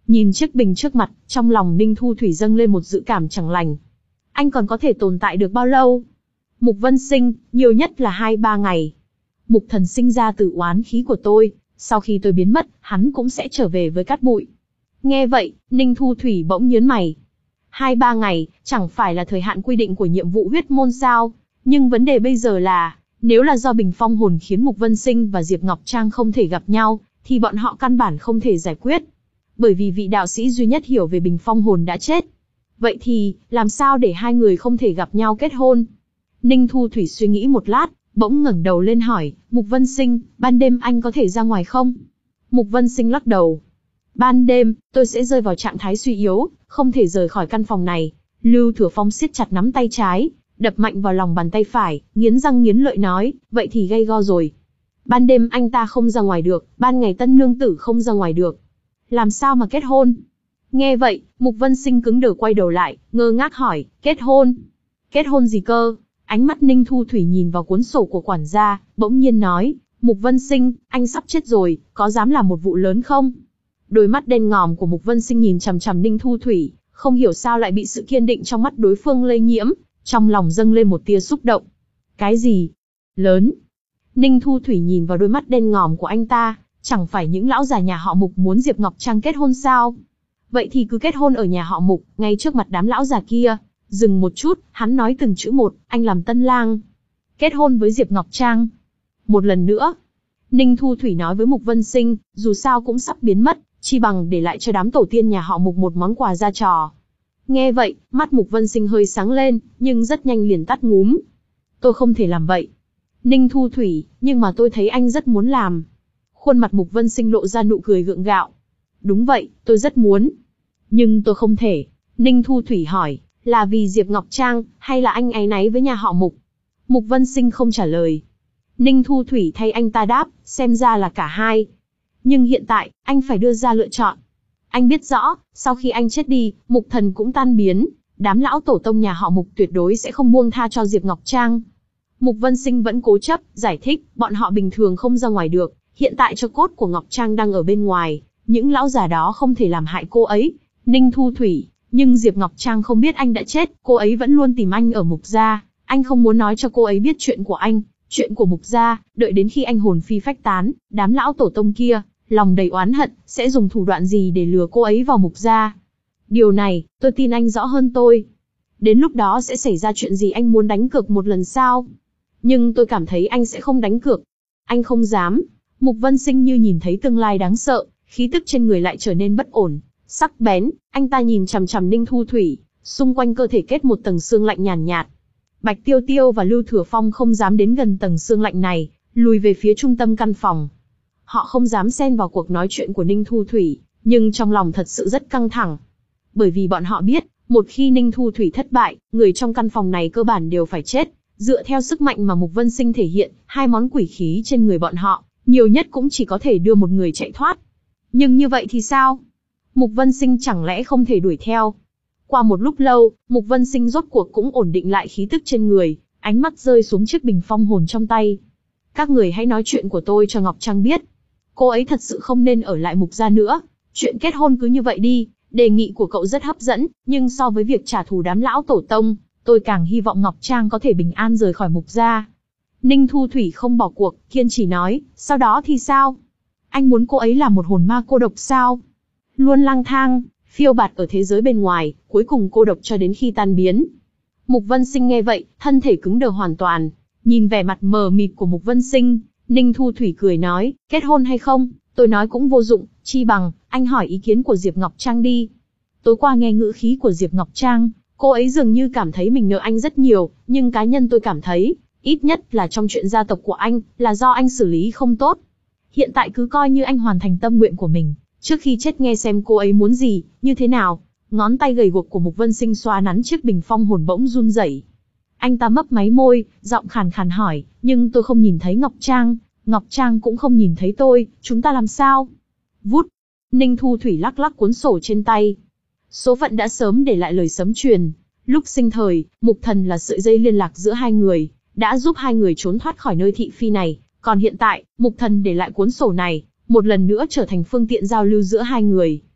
Nhìn chiếc bình trước mặt, trong lòng Ninh Thu Thủy dâng lên một dự cảm chẳng lành. Anh còn có thể tồn tại được bao lâu? Mục Vân Sinh, nhiều nhất là hai ba ngày. Mục Thần sinh ra từ oán khí của tôi, sau khi tôi biến mất, hắn cũng sẽ trở về với cát bụi. Nghe vậy, Ninh Thu Thủy bỗng nhớn mày. Hai ba ngày, chẳng phải là thời hạn quy định của nhiệm vụ huyết môn sao? Nhưng vấn đề bây giờ là, nếu là do bình phong hồn khiến Mục Vân Sinh và Diệp Ngọc Trang không thể gặp nhau, thì bọn họ căn bản không thể giải quyết. Bởi vì vị đạo sĩ duy nhất hiểu về bình phong hồn đã chết. Vậy thì, làm sao để hai người không thể gặp nhau kết hôn? Ninh Thu Thủy suy nghĩ một lát, bỗng ngẩng đầu lên hỏi, Mục Vân Sinh, ban đêm anh có thể ra ngoài không? Mục Vân Sinh lắc đầu. Ban đêm, tôi sẽ rơi vào trạng thái suy yếu, không thể rời khỏi căn phòng này. Lưu Thừa Phong siết chặt nắm tay trái, đập mạnh vào lòng bàn tay phải, nghiến răng nghiến lợi nói, vậy thì gay go rồi. Ban đêm anh ta không ra ngoài được, ban ngày tân nương tử không ra ngoài được. Làm sao mà kết hôn? Nghe vậy, Mục Vân Sinh cứng đờ quay đầu lại, ngơ ngác hỏi, kết hôn? Kết hôn gì cơ? Ánh mắt Ninh Thu Thủy nhìn vào cuốn sổ của quản gia, bỗng nhiên nói, Mục Vân Sinh, anh sắp chết rồi, có dám làm một vụ lớn không? Đôi mắt đen ngòm của Mục Vân Sinh nhìn chằm chằm Ninh Thu Thủy, không hiểu sao lại bị sự kiên định trong mắt đối phương lây nhiễm, trong lòng dâng lên một tia xúc động. Cái gì? Lớn? Ninh Thu Thủy nhìn vào đôi mắt đen ngòm của anh ta, chẳng phải những lão già nhà họ Mục muốn Diệp Ngọc Trang kết hôn sao? Vậy thì cứ kết hôn ở nhà họ Mục, ngay trước mặt đám lão già kia. Dừng một chút, hắn nói từng chữ một, anh làm tân lang. Kết hôn với Diệp Ngọc Trang. Một lần nữa, Ninh Thu Thủy nói với Mục Vân Sinh, dù sao cũng sắp biến mất, chi bằng để lại cho đám tổ tiên nhà họ Mục một món quà ra trò. Nghe vậy, mắt Mục Vân Sinh hơi sáng lên, nhưng rất nhanh liền tắt ngúm. Tôi không thể làm vậy. Ninh Thu Thủy, nhưng mà tôi thấy anh rất muốn làm. Khuôn mặt Mục Vân Sinh lộ ra nụ cười gượng gạo. Đúng vậy, tôi rất muốn. Nhưng tôi không thể. Ninh Thu Thủy hỏi, là vì Diệp Ngọc Trang, hay là anh áy náy với nhà họ Mục? Mục Vân Sinh không trả lời. Ninh Thu Thủy thay anh ta đáp, xem ra là cả hai. Nhưng hiện tại, anh phải đưa ra lựa chọn. Anh biết rõ, sau khi anh chết đi, Mục Thần cũng tan biến, đám lão tổ tông nhà họ Mục tuyệt đối sẽ không buông tha cho Diệp Ngọc Trang. Mục Vân Sinh vẫn cố chấp, giải thích, bọn họ bình thường không ra ngoài được, hiện tại cho cốt của Ngọc Trang đang ở bên ngoài, những lão già đó không thể làm hại cô ấy. Ninh Thu Thủy, nhưng Diệp Ngọc Trang không biết anh đã chết, cô ấy vẫn luôn tìm anh ở Mục gia, anh không muốn nói cho cô ấy biết chuyện của anh, chuyện của Mục gia, đợi đến khi anh hồn phi phách tán, đám lão tổ tông kia, lòng đầy oán hận, sẽ dùng thủ đoạn gì để lừa cô ấy vào Mục gia. Điều này, tôi tin anh rõ hơn tôi. Đến lúc đó sẽ xảy ra chuyện gì, anh muốn đánh cược một lần sao? Nhưng tôi cảm thấy anh sẽ không đánh cược. Anh không dám. Mục Vân Sinh như nhìn thấy tương lai đáng sợ, khí tức trên người lại trở nên bất ổn, sắc bén, anh ta nhìn chằm chằm Ninh Thu Thủy, xung quanh cơ thể kết một tầng sương lạnh nhàn nhạt, nhạt. Bạch Tiêu Tiêu và Lưu Thừa Phong không dám đến gần tầng sương lạnh này, lùi về phía trung tâm căn phòng. Họ không dám xen vào cuộc nói chuyện của Ninh Thu Thủy, nhưng trong lòng thật sự rất căng thẳng. Bởi vì bọn họ biết, một khi Ninh Thu Thủy thất bại, người trong căn phòng này cơ bản đều phải chết. Dựa theo sức mạnh mà Mục Vân Sinh thể hiện, hai món quỷ khí trên người bọn họ, nhiều nhất cũng chỉ có thể đưa một người chạy thoát. Nhưng như vậy thì sao? Mục Vân Sinh chẳng lẽ không thể đuổi theo? Qua một lúc lâu, Mục Vân Sinh rốt cuộc cũng ổn định lại khí tức trên người, ánh mắt rơi xuống chiếc bình phong hồn trong tay. Các người hãy nói chuyện của tôi cho Ngọc Trang biết. Cô ấy thật sự không nên ở lại Mục gia nữa. Chuyện kết hôn cứ như vậy đi, đề nghị của cậu rất hấp dẫn, nhưng so với việc trả thù đám lão tổ tông, tôi càng hy vọng Ngọc Trang có thể bình an rời khỏi Mục gia. Ninh Thu Thủy không bỏ cuộc, kiên trì nói, sau đó thì sao? Anh muốn cô ấy là một hồn ma cô độc sao? Luôn lang thang, phiêu bạt ở thế giới bên ngoài, cuối cùng cô độc cho đến khi tan biến. Mục Vân Sinh nghe vậy, thân thể cứng đờ hoàn toàn. Nhìn vẻ mặt mờ mịt của Mục Vân Sinh, Ninh Thu Thủy cười nói, kết hôn hay không, tôi nói cũng vô dụng, chi bằng, anh hỏi ý kiến của Diệp Ngọc Trang đi. Tối qua nghe ngữ khí của Diệp Ngọc Trang, cô ấy dường như cảm thấy mình nợ anh rất nhiều, nhưng cá nhân tôi cảm thấy, ít nhất là trong chuyện gia tộc của anh, là do anh xử lý không tốt. Hiện tại cứ coi như anh hoàn thành tâm nguyện của mình, trước khi chết nghe xem cô ấy muốn gì, như thế nào. Ngón tay gầy guộc của Mục Vân Sinh xoa nắn chiếc bình phong hồn bỗng run rẩy. Anh ta mấp máy môi, giọng khàn khàn hỏi, nhưng tôi không nhìn thấy Ngọc Trang, Ngọc Trang cũng không nhìn thấy tôi, chúng ta làm sao? Vút. Ninh Thu Thủy lắc lắc cuốn sổ trên tay. Số phận đã sớm để lại lời sấm truyền. Lúc sinh thời, Mục Thần là sợi dây liên lạc giữa hai người, đã giúp hai người trốn thoát khỏi nơi thị phi này. Còn hiện tại, Mục Thần để lại cuốn sổ này, một lần nữa trở thành phương tiện giao lưu giữa hai người.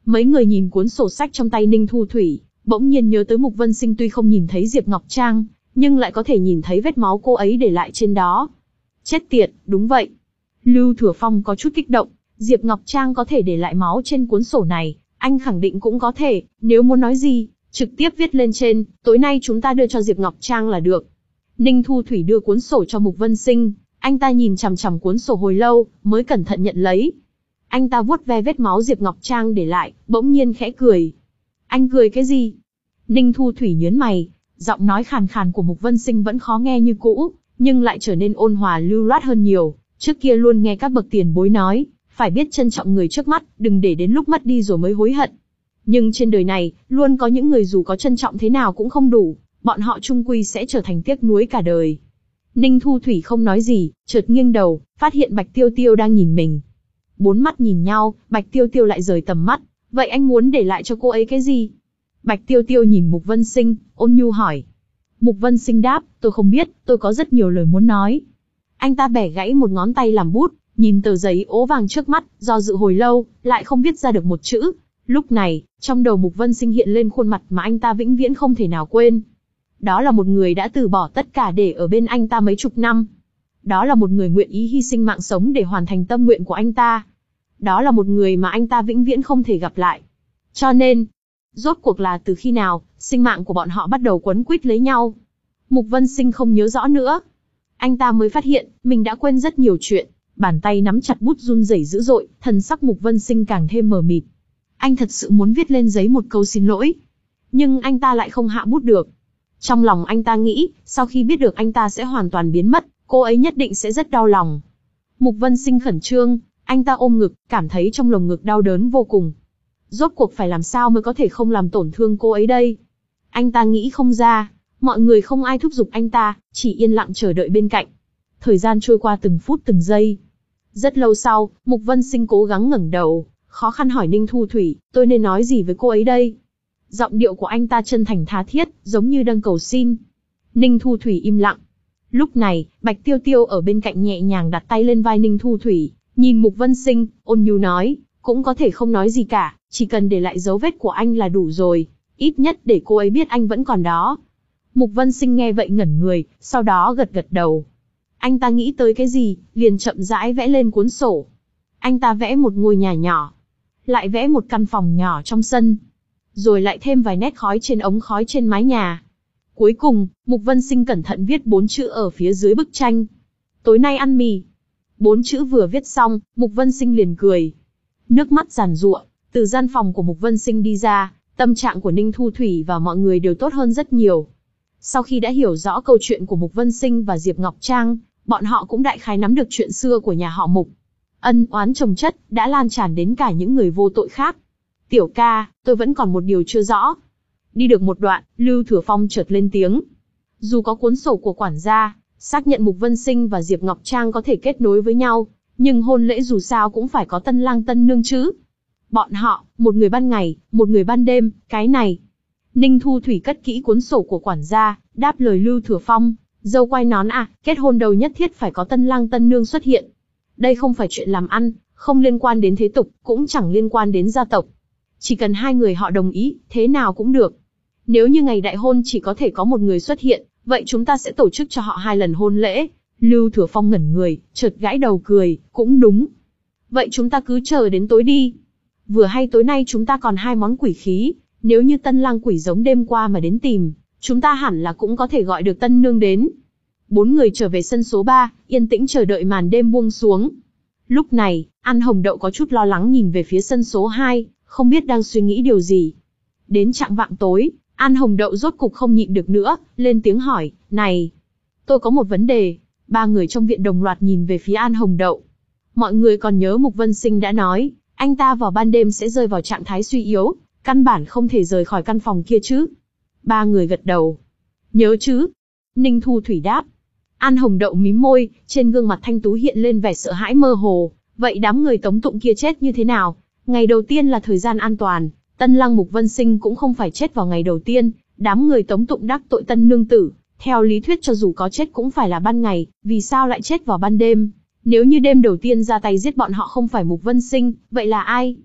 Mấy người nhìn cuốn sổ sách trong tay Ninh Thu Thủy, bỗng nhiên nhớ tới Mục Vân Sinh tuy không nhìn thấy Diệp Ngọc Trang, nhưng lại có thể nhìn thấy vết máu cô ấy để lại trên đó. Chết tiệt, đúng vậy. Lưu Thừa Phong có chút kích động, Diệp Ngọc Trang có thể để lại máu trên cuốn sổ này, anh khẳng định cũng có thể, nếu muốn nói gì, trực tiếp viết lên trên, tối nay chúng ta đưa cho Diệp Ngọc Trang là được. Ninh Thu Thủy đưa cuốn sổ cho Mục Vân Sinh, anh ta nhìn chằm chằm cuốn sổ hồi lâu, mới cẩn thận nhận lấy. Anh ta vuốt ve vết máu Diệp Ngọc Trang để lại, bỗng nhiên khẽ cười. Anh cười cái gì? Ninh Thu Thủy nhớn mày, giọng nói khàn khàn của Mục Vân Sinh vẫn khó nghe như cũ, nhưng lại trở nên ôn hòa lưu loát hơn nhiều. Trước kia luôn nghe các bậc tiền bối nói, phải biết trân trọng người trước mắt, đừng để đến lúc mất đi rồi mới hối hận. Nhưng trên đời này, luôn có những người dù có trân trọng thế nào cũng không đủ, bọn họ chung quy sẽ trở thành tiếc nuối cả đời. Ninh Thu Thủy không nói gì, chợt nghiêng đầu, phát hiện Bạch Tiêu Tiêu đang nhìn mình. Bốn mắt nhìn nhau, Bạch Tiêu Tiêu lại rời tầm mắt, vậy anh muốn để lại cho cô ấy cái gì? Bạch Tiêu Tiêu nhìn Mục Vân Sinh, ôn nhu hỏi. Mục Vân Sinh đáp, tôi không biết, tôi có rất nhiều lời muốn nói. Anh ta bẻ gãy một ngón tay làm bút, nhìn tờ giấy ố vàng trước mắt, do dự hồi lâu, lại không viết ra được một chữ. Lúc này, trong đầu Mục Vân Sinh hiện lên khuôn mặt mà anh ta vĩnh viễn không thể nào quên. Đó là một người đã từ bỏ tất cả để ở bên anh ta mấy chục năm. Đó là một người nguyện ý hy sinh mạng sống để hoàn thành tâm nguyện của anh ta. Đó là một người mà anh ta vĩnh viễn không thể gặp lại. Cho nên, rốt cuộc là từ khi nào, sinh mạng của bọn họ bắt đầu quấn quýt lấy nhau? Mục Vân Sinh không nhớ rõ nữa. Anh ta mới phát hiện, mình đã quên rất nhiều chuyện. Bàn tay nắm chặt bút run rẩy dữ dội, thần sắc Mục Vân Sinh càng thêm mờ mịt. Anh thật sự muốn viết lên giấy một câu xin lỗi. Nhưng anh ta lại không hạ bút được. Trong lòng anh ta nghĩ, sau khi biết được anh ta sẽ hoàn toàn biến mất, cô ấy nhất định sẽ rất đau lòng. Mục Vân Sinh khẩn trương, anh ta ôm ngực, cảm thấy trong lồng ngực đau đớn vô cùng. Rốt cuộc phải làm sao mới có thể không làm tổn thương cô ấy đây? Anh ta nghĩ không ra, mọi người không ai thúc giục anh ta, chỉ yên lặng chờ đợi bên cạnh. Thời gian trôi qua từng phút từng giây. Rất lâu sau, Mục Vân Sinh cố gắng ngẩng đầu, khó khăn hỏi Ninh Thu Thủy, tôi nên nói gì với cô ấy đây? Giọng điệu của anh ta chân thành tha thiết, giống như đang cầu xin. Ninh Thu Thủy im lặng. Lúc này, Bạch Tiêu Tiêu ở bên cạnh nhẹ nhàng đặt tay lên vai Ninh Thu Thủy, nhìn Mục Vân Sinh, ôn nhu nói, cũng có thể không nói gì cả, chỉ cần để lại dấu vết của anh là đủ rồi, ít nhất để cô ấy biết anh vẫn còn đó. Mục Vân Sinh nghe vậy ngẩn người, sau đó gật gật đầu. Anh ta nghĩ tới cái gì, liền chậm rãi vẽ lên cuốn sổ. Anh ta vẽ một ngôi nhà nhỏ, lại vẽ một căn phòng nhỏ trong sân, rồi lại thêm vài nét khói trên ống khói trên mái nhà. Cuối cùng, Mục Vân Sinh cẩn thận viết bốn chữ ở phía dưới bức tranh. Tối nay ăn mì. Bốn chữ vừa viết xong, Mục Vân Sinh liền cười. Nước mắt giàn giụa, từ gian phòng của Mục Vân Sinh đi ra, tâm trạng của Ninh Thu Thủy và mọi người đều tốt hơn rất nhiều. Sau khi đã hiểu rõ câu chuyện của Mục Vân Sinh và Diệp Ngọc Trang, bọn họ cũng đại khái nắm được chuyện xưa của nhà họ Mục. Ân oán chồng chất, đã lan tràn đến cả những người vô tội khác. Tiểu ca, tôi vẫn còn một điều chưa rõ. Đi được một đoạn, Lưu Thừa Phong chợt lên tiếng. Dù có cuốn sổ của quản gia, xác nhận Mục Vân Sinh và Diệp Ngọc Trang có thể kết nối với nhau, nhưng hôn lễ dù sao cũng phải có tân lang tân nương chứ. Bọn họ, một người ban ngày, một người ban đêm, cái này. Ninh Thu Thủy cất kỹ cuốn sổ của quản gia, đáp lời Lưu Thừa Phong, dâu quay nón à, kết hôn đầu nhất thiết phải có tân lang tân nương xuất hiện. Đây không phải chuyện làm ăn, không liên quan đến thế tục, cũng chẳng liên quan đến gia tộc. Chỉ cần hai người họ đồng ý, thế nào cũng được. Nếu như ngày đại hôn chỉ có thể có một người xuất hiện, vậy chúng ta sẽ tổ chức cho họ hai lần hôn lễ. Lưu Thừa Phong ngẩn người, chợt gãi đầu cười, cũng đúng. Vậy chúng ta cứ chờ đến tối đi. Vừa hay tối nay chúng ta còn hai món quỷ khí, nếu như tân lang quỷ giống đêm qua mà đến tìm, chúng ta hẳn là cũng có thể gọi được tân nương đến. Bốn người trở về sân số ba, yên tĩnh chờ đợi màn đêm buông xuống. Lúc này, An Hồng Đậu có chút lo lắng nhìn về phía sân số hai, không biết đang suy nghĩ điều gì. Đến chạng vạng tối, An Hồng Đậu rốt cục không nhịn được nữa, lên tiếng hỏi, này, tôi có một vấn đề. Ba người trong viện đồng loạt nhìn về phía An Hồng Đậu. Mọi người còn nhớ Mục Vân Sinh đã nói, anh ta vào ban đêm sẽ rơi vào trạng thái suy yếu, căn bản không thể rời khỏi căn phòng kia chứ. Ba người gật đầu. Nhớ chứ? Ninh Thu Thủy đáp. An Hồng Đậu mím môi, trên gương mặt thanh tú hiện lên vẻ sợ hãi mơ hồ. Vậy đám người tống tụng kia chết như thế nào? Ngày đầu tiên là thời gian an toàn, tân lang Mục Vân Sinh cũng không phải chết vào ngày đầu tiên, đám người tống tụng đắc tội tân nương tử. Theo lý thuyết cho dù có chết cũng phải là ban ngày, vì sao lại chết vào ban đêm? Nếu như đêm đầu tiên ra tay giết bọn họ không phải Mục Vân Sinh, vậy là ai?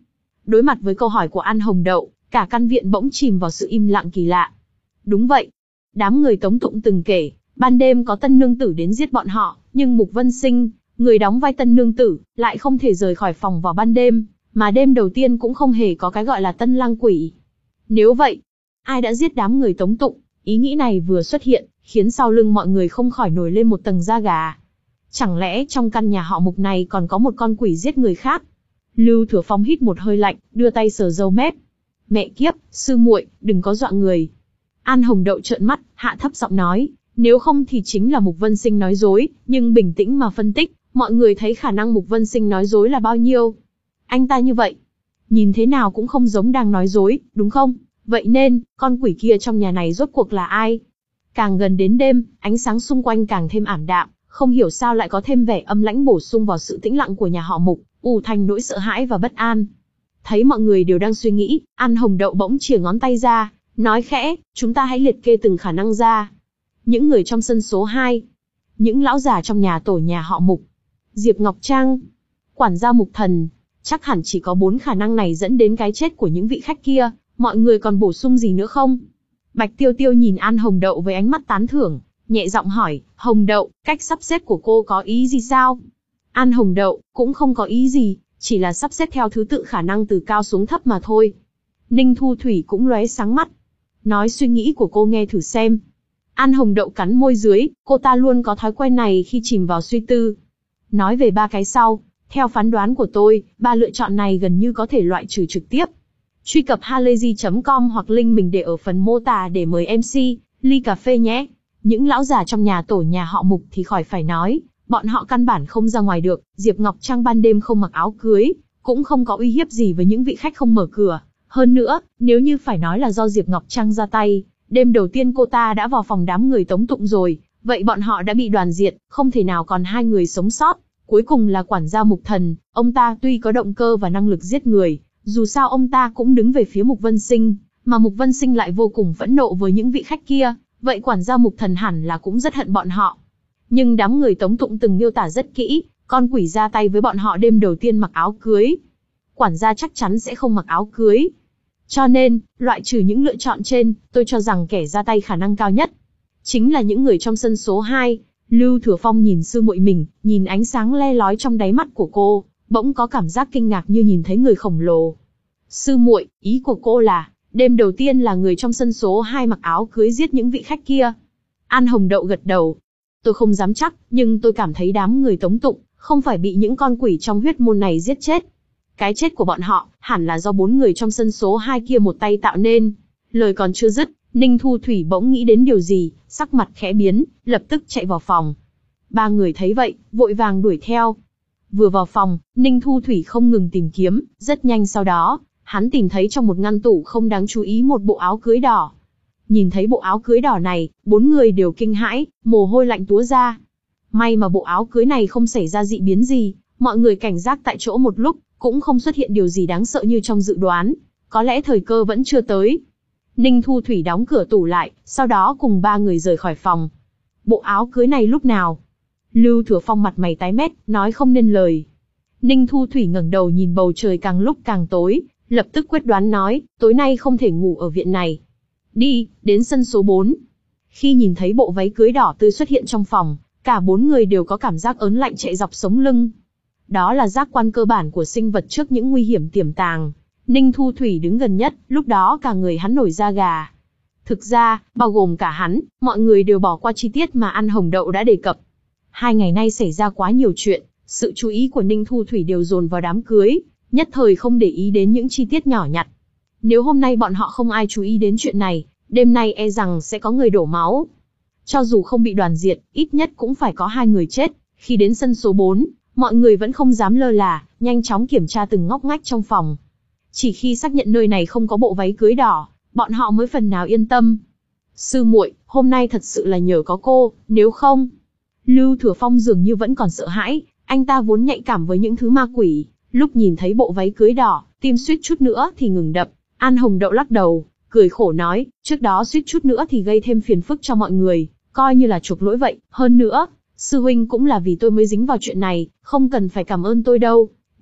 Đối mặt với câu hỏi của An Hồng Đậu, cả căn viện bỗng chìm vào sự im lặng kỳ lạ. Đúng vậy. Đám người Tống Tụng từng kể, ban đêm có tân nương tử đến giết bọn họ, nhưng Mục Vân Sinh, người đóng vai tân nương tử, lại không thể rời khỏi phòng vào ban đêm, mà đêm đầu tiên cũng không hề có cái gọi là tân lang quỷ. Nếu vậy, ai đã giết đám người Tống Tụng? Ý nghĩ này vừa xuất hiện, khiến sau lưng mọi người không khỏi nổi lên một tầng da gà. Chẳng lẽ trong căn nhà họ Mục này còn có một con quỷ giết người khác? Lưu Thừa Phong hít một hơi lạnh, đưa tay sờ râu mép. Mẹ kiếp, sư muội, đừng có dọa người. An Hồng Đậu trợn mắt, hạ thấp giọng nói, nếu không thì chính là Mục Vân Sinh nói dối, nhưng bình tĩnh mà phân tích, mọi người thấy khả năng Mục Vân Sinh nói dối là bao nhiêu? Anh ta như vậy, nhìn thế nào cũng không giống đang nói dối, đúng không? Vậy nên, con quỷ kia trong nhà này rốt cuộc là ai? Càng gần đến đêm, ánh sáng xung quanh càng thêm ảm đạm, không hiểu sao lại có thêm vẻ âm lãnh bổ sung vào sự tĩnh lặng của nhà họ Mục, ù thành nỗi sợ hãi và bất an. Thấy mọi người đều đang suy nghĩ, An Hồng Đậu bỗng chìa ngón tay ra, nói khẽ, chúng ta hãy liệt kê từng khả năng ra. Những người trong sân số hai, những lão già trong nhà tổ nhà họ Mục, Diệp Ngọc Trang, quản gia Mục Thần, chắc hẳn chỉ có bốn khả năng này dẫn đến cái chết của những vị khách kia, mọi người còn bổ sung gì nữa không? Bạch Tiêu Tiêu nhìn An Hồng Đậu với ánh mắt tán thưởng, nhẹ giọng hỏi, Hồng Đậu, cách sắp xếp của cô có ý gì sao? An Hồng Đậu, cũng không có ý gì, chỉ là sắp xếp theo thứ tự khả năng từ cao xuống thấp mà thôi. Ninh Thu Thủy cũng lóe sáng mắt. Nói suy nghĩ của cô nghe thử xem. An Hồng Đậu cắn môi dưới, cô ta luôn có thói quen này khi chìm vào suy tư. Nói về ba cái sau, theo phán đoán của tôi, ba lựa chọn này gần như có thể loại trừ trực tiếp. Truy cập halayzi chấm com hoặc link mình để ở phần mô tả để mời em xê, ly cà phê nhé. Những lão già trong nhà tổ nhà họ Mục thì khỏi phải nói, bọn họ căn bản không ra ngoài được, Diệp Ngọc Trang ban đêm không mặc áo cưới, cũng không có uy hiếp gì với những vị khách không mở cửa. Hơn nữa, nếu như phải nói là do Diệp Ngọc Trang ra tay, đêm đầu tiên cô ta đã vào phòng đám người Tống Tụng rồi, vậy bọn họ đã bị đoàn diệt, không thể nào còn hai người sống sót. Cuối cùng là quản gia Mục Thần, ông ta tuy có động cơ và năng lực giết người, dù sao ông ta cũng đứng về phía Mục Vân Sinh, mà Mục Vân Sinh lại vô cùng phẫn nộ với những vị khách kia, vậy quản gia Mục Thần hẳn là cũng rất hận bọn họ. Nhưng đám người Tống Tụng từng miêu tả rất kỹ, con quỷ ra tay với bọn họ đêm đầu tiên mặc áo cưới. Quản gia chắc chắn sẽ không mặc áo cưới. Cho nên, loại trừ những lựa chọn trên, tôi cho rằng kẻ ra tay khả năng cao nhất chính là những người trong sân số hai. Lưu Thừa Phong nhìn sư muội mình, nhìn ánh sáng le lói trong đáy mắt của cô, bỗng có cảm giác kinh ngạc như nhìn thấy người khổng lồ. Sư muội, ý của cô là, đêm đầu tiên là người trong sân số hai mặc áo cưới giết những vị khách kia. An Hồng Đậu gật đầu. Tôi không dám chắc, nhưng tôi cảm thấy đám người Tống Tụng không phải bị những con quỷ trong huyết môn này giết chết. Cái chết của bọn họ, hẳn là do bốn người trong sân số hai kia một tay tạo nên. Lời còn chưa dứt, Ninh Thu Thủy bỗng nghĩ đến điều gì, sắc mặt khẽ biến, lập tức chạy vào phòng. Ba người thấy vậy, vội vàng đuổi theo. Vừa vào phòng, Ninh Thu Thủy không ngừng tìm kiếm, rất nhanh sau đó, hắn tìm thấy trong một ngăn tủ không đáng chú ý một bộ áo cưới đỏ. Nhìn thấy bộ áo cưới đỏ này, bốn người đều kinh hãi, mồ hôi lạnh túa ra. May mà bộ áo cưới này không xảy ra dị biến gì, mọi người cảnh giác tại chỗ một lúc, cũng không xuất hiện điều gì đáng sợ như trong dự đoán. Có lẽ thời cơ vẫn chưa tới. Ninh Thu Thủy đóng cửa tủ lại, sau đó cùng ba người rời khỏi phòng. Bộ áo cưới này lúc nào? Lưu Thừa Phong mặt mày tái mét, nói không nên lời. Ninh Thu Thủy ngẩng đầu nhìn bầu trời càng lúc càng tối, lập tức quyết đoán nói, tối nay không thể ngủ ở viện này. Đi, đến sân số bốn. Khi nhìn thấy bộ váy cưới đỏ tươi xuất hiện trong phòng, cả bốn người đều có cảm giác ớn lạnh chạy dọc sống lưng. Đó là giác quan cơ bản của sinh vật trước những nguy hiểm tiềm tàng. Ninh Thu Thủy đứng gần nhất, lúc đó cả người hắn nổi da gà. Thực ra, bao gồm cả hắn, mọi người đều bỏ qua chi tiết mà An Hồng Đậu đã đề cập. Hai ngày nay xảy ra quá nhiều chuyện, sự chú ý của Ninh Thu Thủy đều dồn vào đám cưới, nhất thời không để ý đến những chi tiết nhỏ nhặt. Nếu hôm nay bọn họ không ai chú ý đến chuyện này, đêm nay e rằng sẽ có người đổ máu. Cho dù không bị đoàn diệt, ít nhất cũng phải có hai người chết. Khi đến sân số bốn, mọi người vẫn không dám lơ là, nhanh chóng kiểm tra từng ngóc ngách trong phòng. Chỉ khi xác nhận nơi này không có bộ váy cưới đỏ, bọn họ mới phần nào yên tâm. Sư muội, hôm nay thật sự là nhờ có cô, nếu không... Lưu Thừa Phong dường như vẫn còn sợ hãi, anh ta vốn nhạy cảm với những thứ ma quỷ, lúc nhìn thấy bộ váy cưới đỏ, tim suýt chút nữa thì ngừng đập. An Hồng Đậu lắc đầu, cười khổ nói, trước đó suýt chút nữa thì gây thêm phiền phức cho mọi người, coi như là chuộc lỗi vậy. Hơn nữa, sư huynh cũng là vì tôi mới dính vào chuyện này, không cần phải cảm ơn tôi đâu.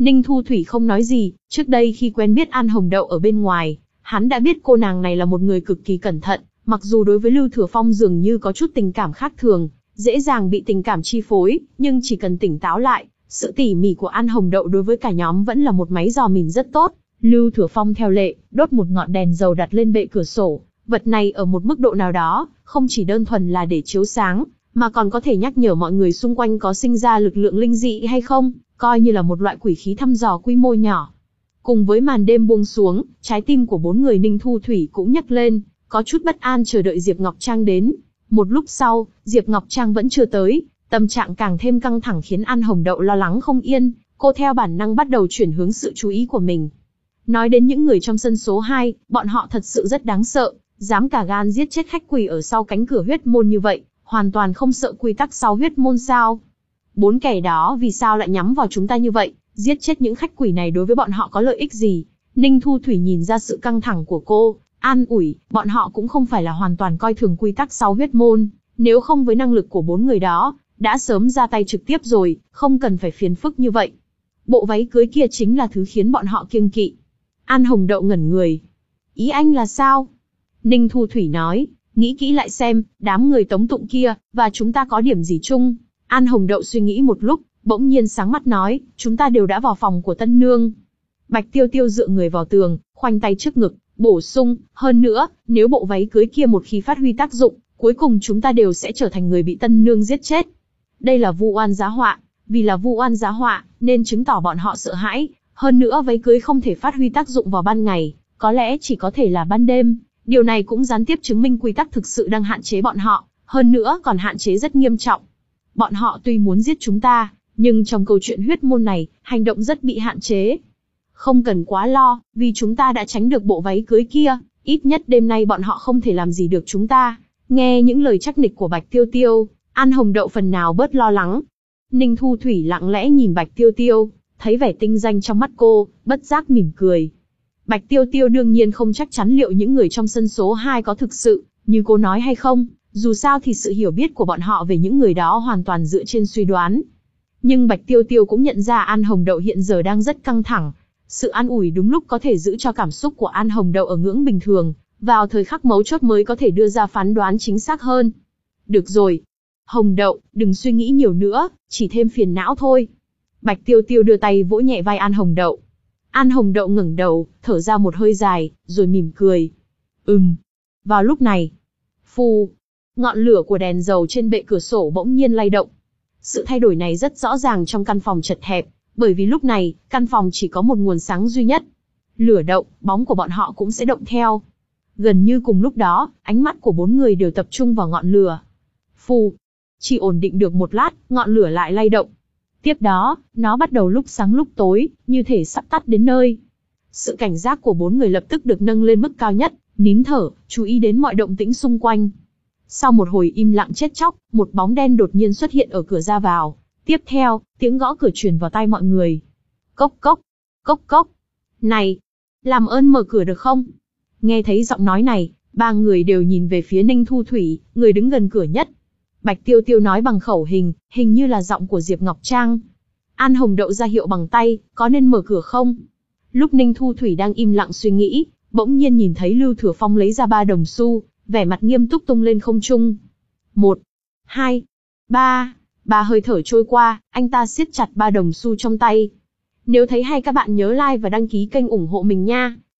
Ninh Thu Thủy không nói gì, trước đây khi quen biết An Hồng Đậu ở bên ngoài, hắn đã biết cô nàng này là một người cực kỳ cẩn thận, mặc dù đối với Lưu Thừa Phong dường như có chút tình cảm khác thường, dễ dàng bị tình cảm chi phối, nhưng chỉ cần tỉnh táo lại, sự tỉ mỉ của An Hồng Đậu đối với cả nhóm vẫn là một máy dò mìn rất tốt. Lưu Thừa Phong theo lệ, đốt một ngọn đèn dầu đặt lên bệ cửa sổ, vật này ở một mức độ nào đó, không chỉ đơn thuần là để chiếu sáng, mà còn có thể nhắc nhở mọi người xung quanh có sinh ra lực lượng linh dị hay không, coi như là một loại quỷ khí thăm dò quy mô nhỏ. Cùng với màn đêm buông xuống, trái tim của bốn người Ninh Thu Thủy cũng nhấc lên, có chút bất an chờ đợi Diệp Ngọc Trang đến. Một lúc sau, Diệp Ngọc Trang vẫn chưa tới, tâm trạng càng thêm căng thẳng khiến An Hồng Đậu lo lắng không yên, cô theo bản năng bắt đầu chuyển hướng sự chú ý của mình. Nói đến những người trong sân số hai, bọn họ thật sự rất đáng sợ, dám cả gan giết chết khách quỷ ở sau cánh cửa huyết môn như vậy, hoàn toàn không sợ quy tắc sau huyết môn sao? Bốn kẻ đó vì sao lại nhắm vào chúng ta như vậy, giết chết những khách quỷ này đối với bọn họ có lợi ích gì? Ninh Thu Thủy nhìn ra sự căng thẳng của cô, an ủi, bọn họ cũng không phải là hoàn toàn coi thường quy tắc sau huyết môn, nếu không với năng lực của bốn người đó, đã sớm ra tay trực tiếp rồi, không cần phải phiền phức như vậy. Bộ váy cưới kia chính là thứ khiến bọn họ kiêng kỵ. An Hồng Đậu ngẩn người. Ý anh là sao? Ninh Thu Thủy nói, nghĩ kỹ lại xem, đám người Tống Tụng kia, và chúng ta có điểm gì chung? An Hồng Đậu suy nghĩ một lúc, bỗng nhiên sáng mắt nói, chúng ta đều đã vào phòng của Tân Nương. Bạch Tiêu Tiêu dựa người vào tường, khoanh tay trước ngực, bổ sung, hơn nữa, nếu bộ váy cưới kia một khi phát huy tác dụng, cuối cùng chúng ta đều sẽ trở thành người bị Tân Nương giết chết. Đây là vu oan giá họa, vì là vu oan giá họa, nên chứng tỏ bọn họ sợ hãi, hơn nữa váy cưới không thể phát huy tác dụng vào ban ngày, có lẽ chỉ có thể là ban đêm. Điều này cũng gián tiếp chứng minh quy tắc thực sự đang hạn chế bọn họ, hơn nữa còn hạn chế rất nghiêm trọng. Bọn họ tuy muốn giết chúng ta, nhưng trong câu chuyện huyết môn này, hành động rất bị hạn chế. Không cần quá lo, vì chúng ta đã tránh được bộ váy cưới kia, ít nhất đêm nay bọn họ không thể làm gì được chúng ta. Nghe những lời trắc nịch của Bạch Tiêu Tiêu, An Hồng Đậu phần nào bớt lo lắng. Ninh Thu Thủy lặng lẽ nhìn Bạch Tiêu Tiêu, thấy vẻ tinh danh trong mắt cô, bất giác mỉm cười. Bạch Tiêu Tiêu đương nhiên không chắc chắn liệu những người trong sân số hai có thực sự, như cô nói hay không, dù sao thì sự hiểu biết của bọn họ về những người đó hoàn toàn dựa trên suy đoán. Nhưng Bạch Tiêu Tiêu cũng nhận ra An Hồng Đậu hiện giờ đang rất căng thẳng. Sự an ủi đúng lúc có thể giữ cho cảm xúc của An Hồng Đậu ở ngưỡng bình thường, vào thời khắc mấu chốt mới có thể đưa ra phán đoán chính xác hơn. Được rồi. Hồng Đậu, đừng suy nghĩ nhiều nữa, chỉ thêm phiền não thôi. Bạch Tiêu Tiêu đưa tay vỗ nhẹ vai An Hồng Đậu. An Hồng Đậu ngẩng đầu, thở ra một hơi dài, rồi mỉm cười. Ừm. Vào lúc này, phù, ngọn lửa của đèn dầu trên bệ cửa sổ bỗng nhiên lay động. Sự thay đổi này rất rõ ràng trong căn phòng chật hẹp, bởi vì lúc này, căn phòng chỉ có một nguồn sáng duy nhất. Lửa động, bóng của bọn họ cũng sẽ động theo. Gần như cùng lúc đó, ánh mắt của bốn người đều tập trung vào ngọn lửa. Phù, chỉ ổn định được một lát, ngọn lửa lại lay động. Tiếp đó, nó bắt đầu lúc sáng lúc tối, như thể sắp tắt đến nơi. Sự cảnh giác của bốn người lập tức được nâng lên mức cao nhất, nín thở, chú ý đến mọi động tĩnh xung quanh. Sau một hồi im lặng chết chóc, một bóng đen đột nhiên xuất hiện ở cửa ra vào. Tiếp theo, tiếng gõ cửa truyền vào tai mọi người. Cốc cốc, cốc cốc. Này, làm ơn mở cửa được không? Nghe thấy giọng nói này, ba người đều nhìn về phía Ninh Thu Thủy, người đứng gần cửa nhất. Bạch Tiêu Tiêu nói bằng khẩu hình, hình như là giọng của Diệp Ngọc Trang. An Hồng Đậu ra hiệu bằng tay, có nên mở cửa không? Lúc Ninh Thu Thủy đang im lặng suy nghĩ, bỗng nhiên nhìn thấy Lưu Thừa Phong lấy ra ba đồng xu, vẻ mặt nghiêm túc tung lên không trung. Một, hai, ba, ba hơi thở trôi qua, anh ta siết chặt ba đồng xu trong tay. Nếu thấy hay các bạn nhớ like và đăng ký kênh ủng hộ mình nha.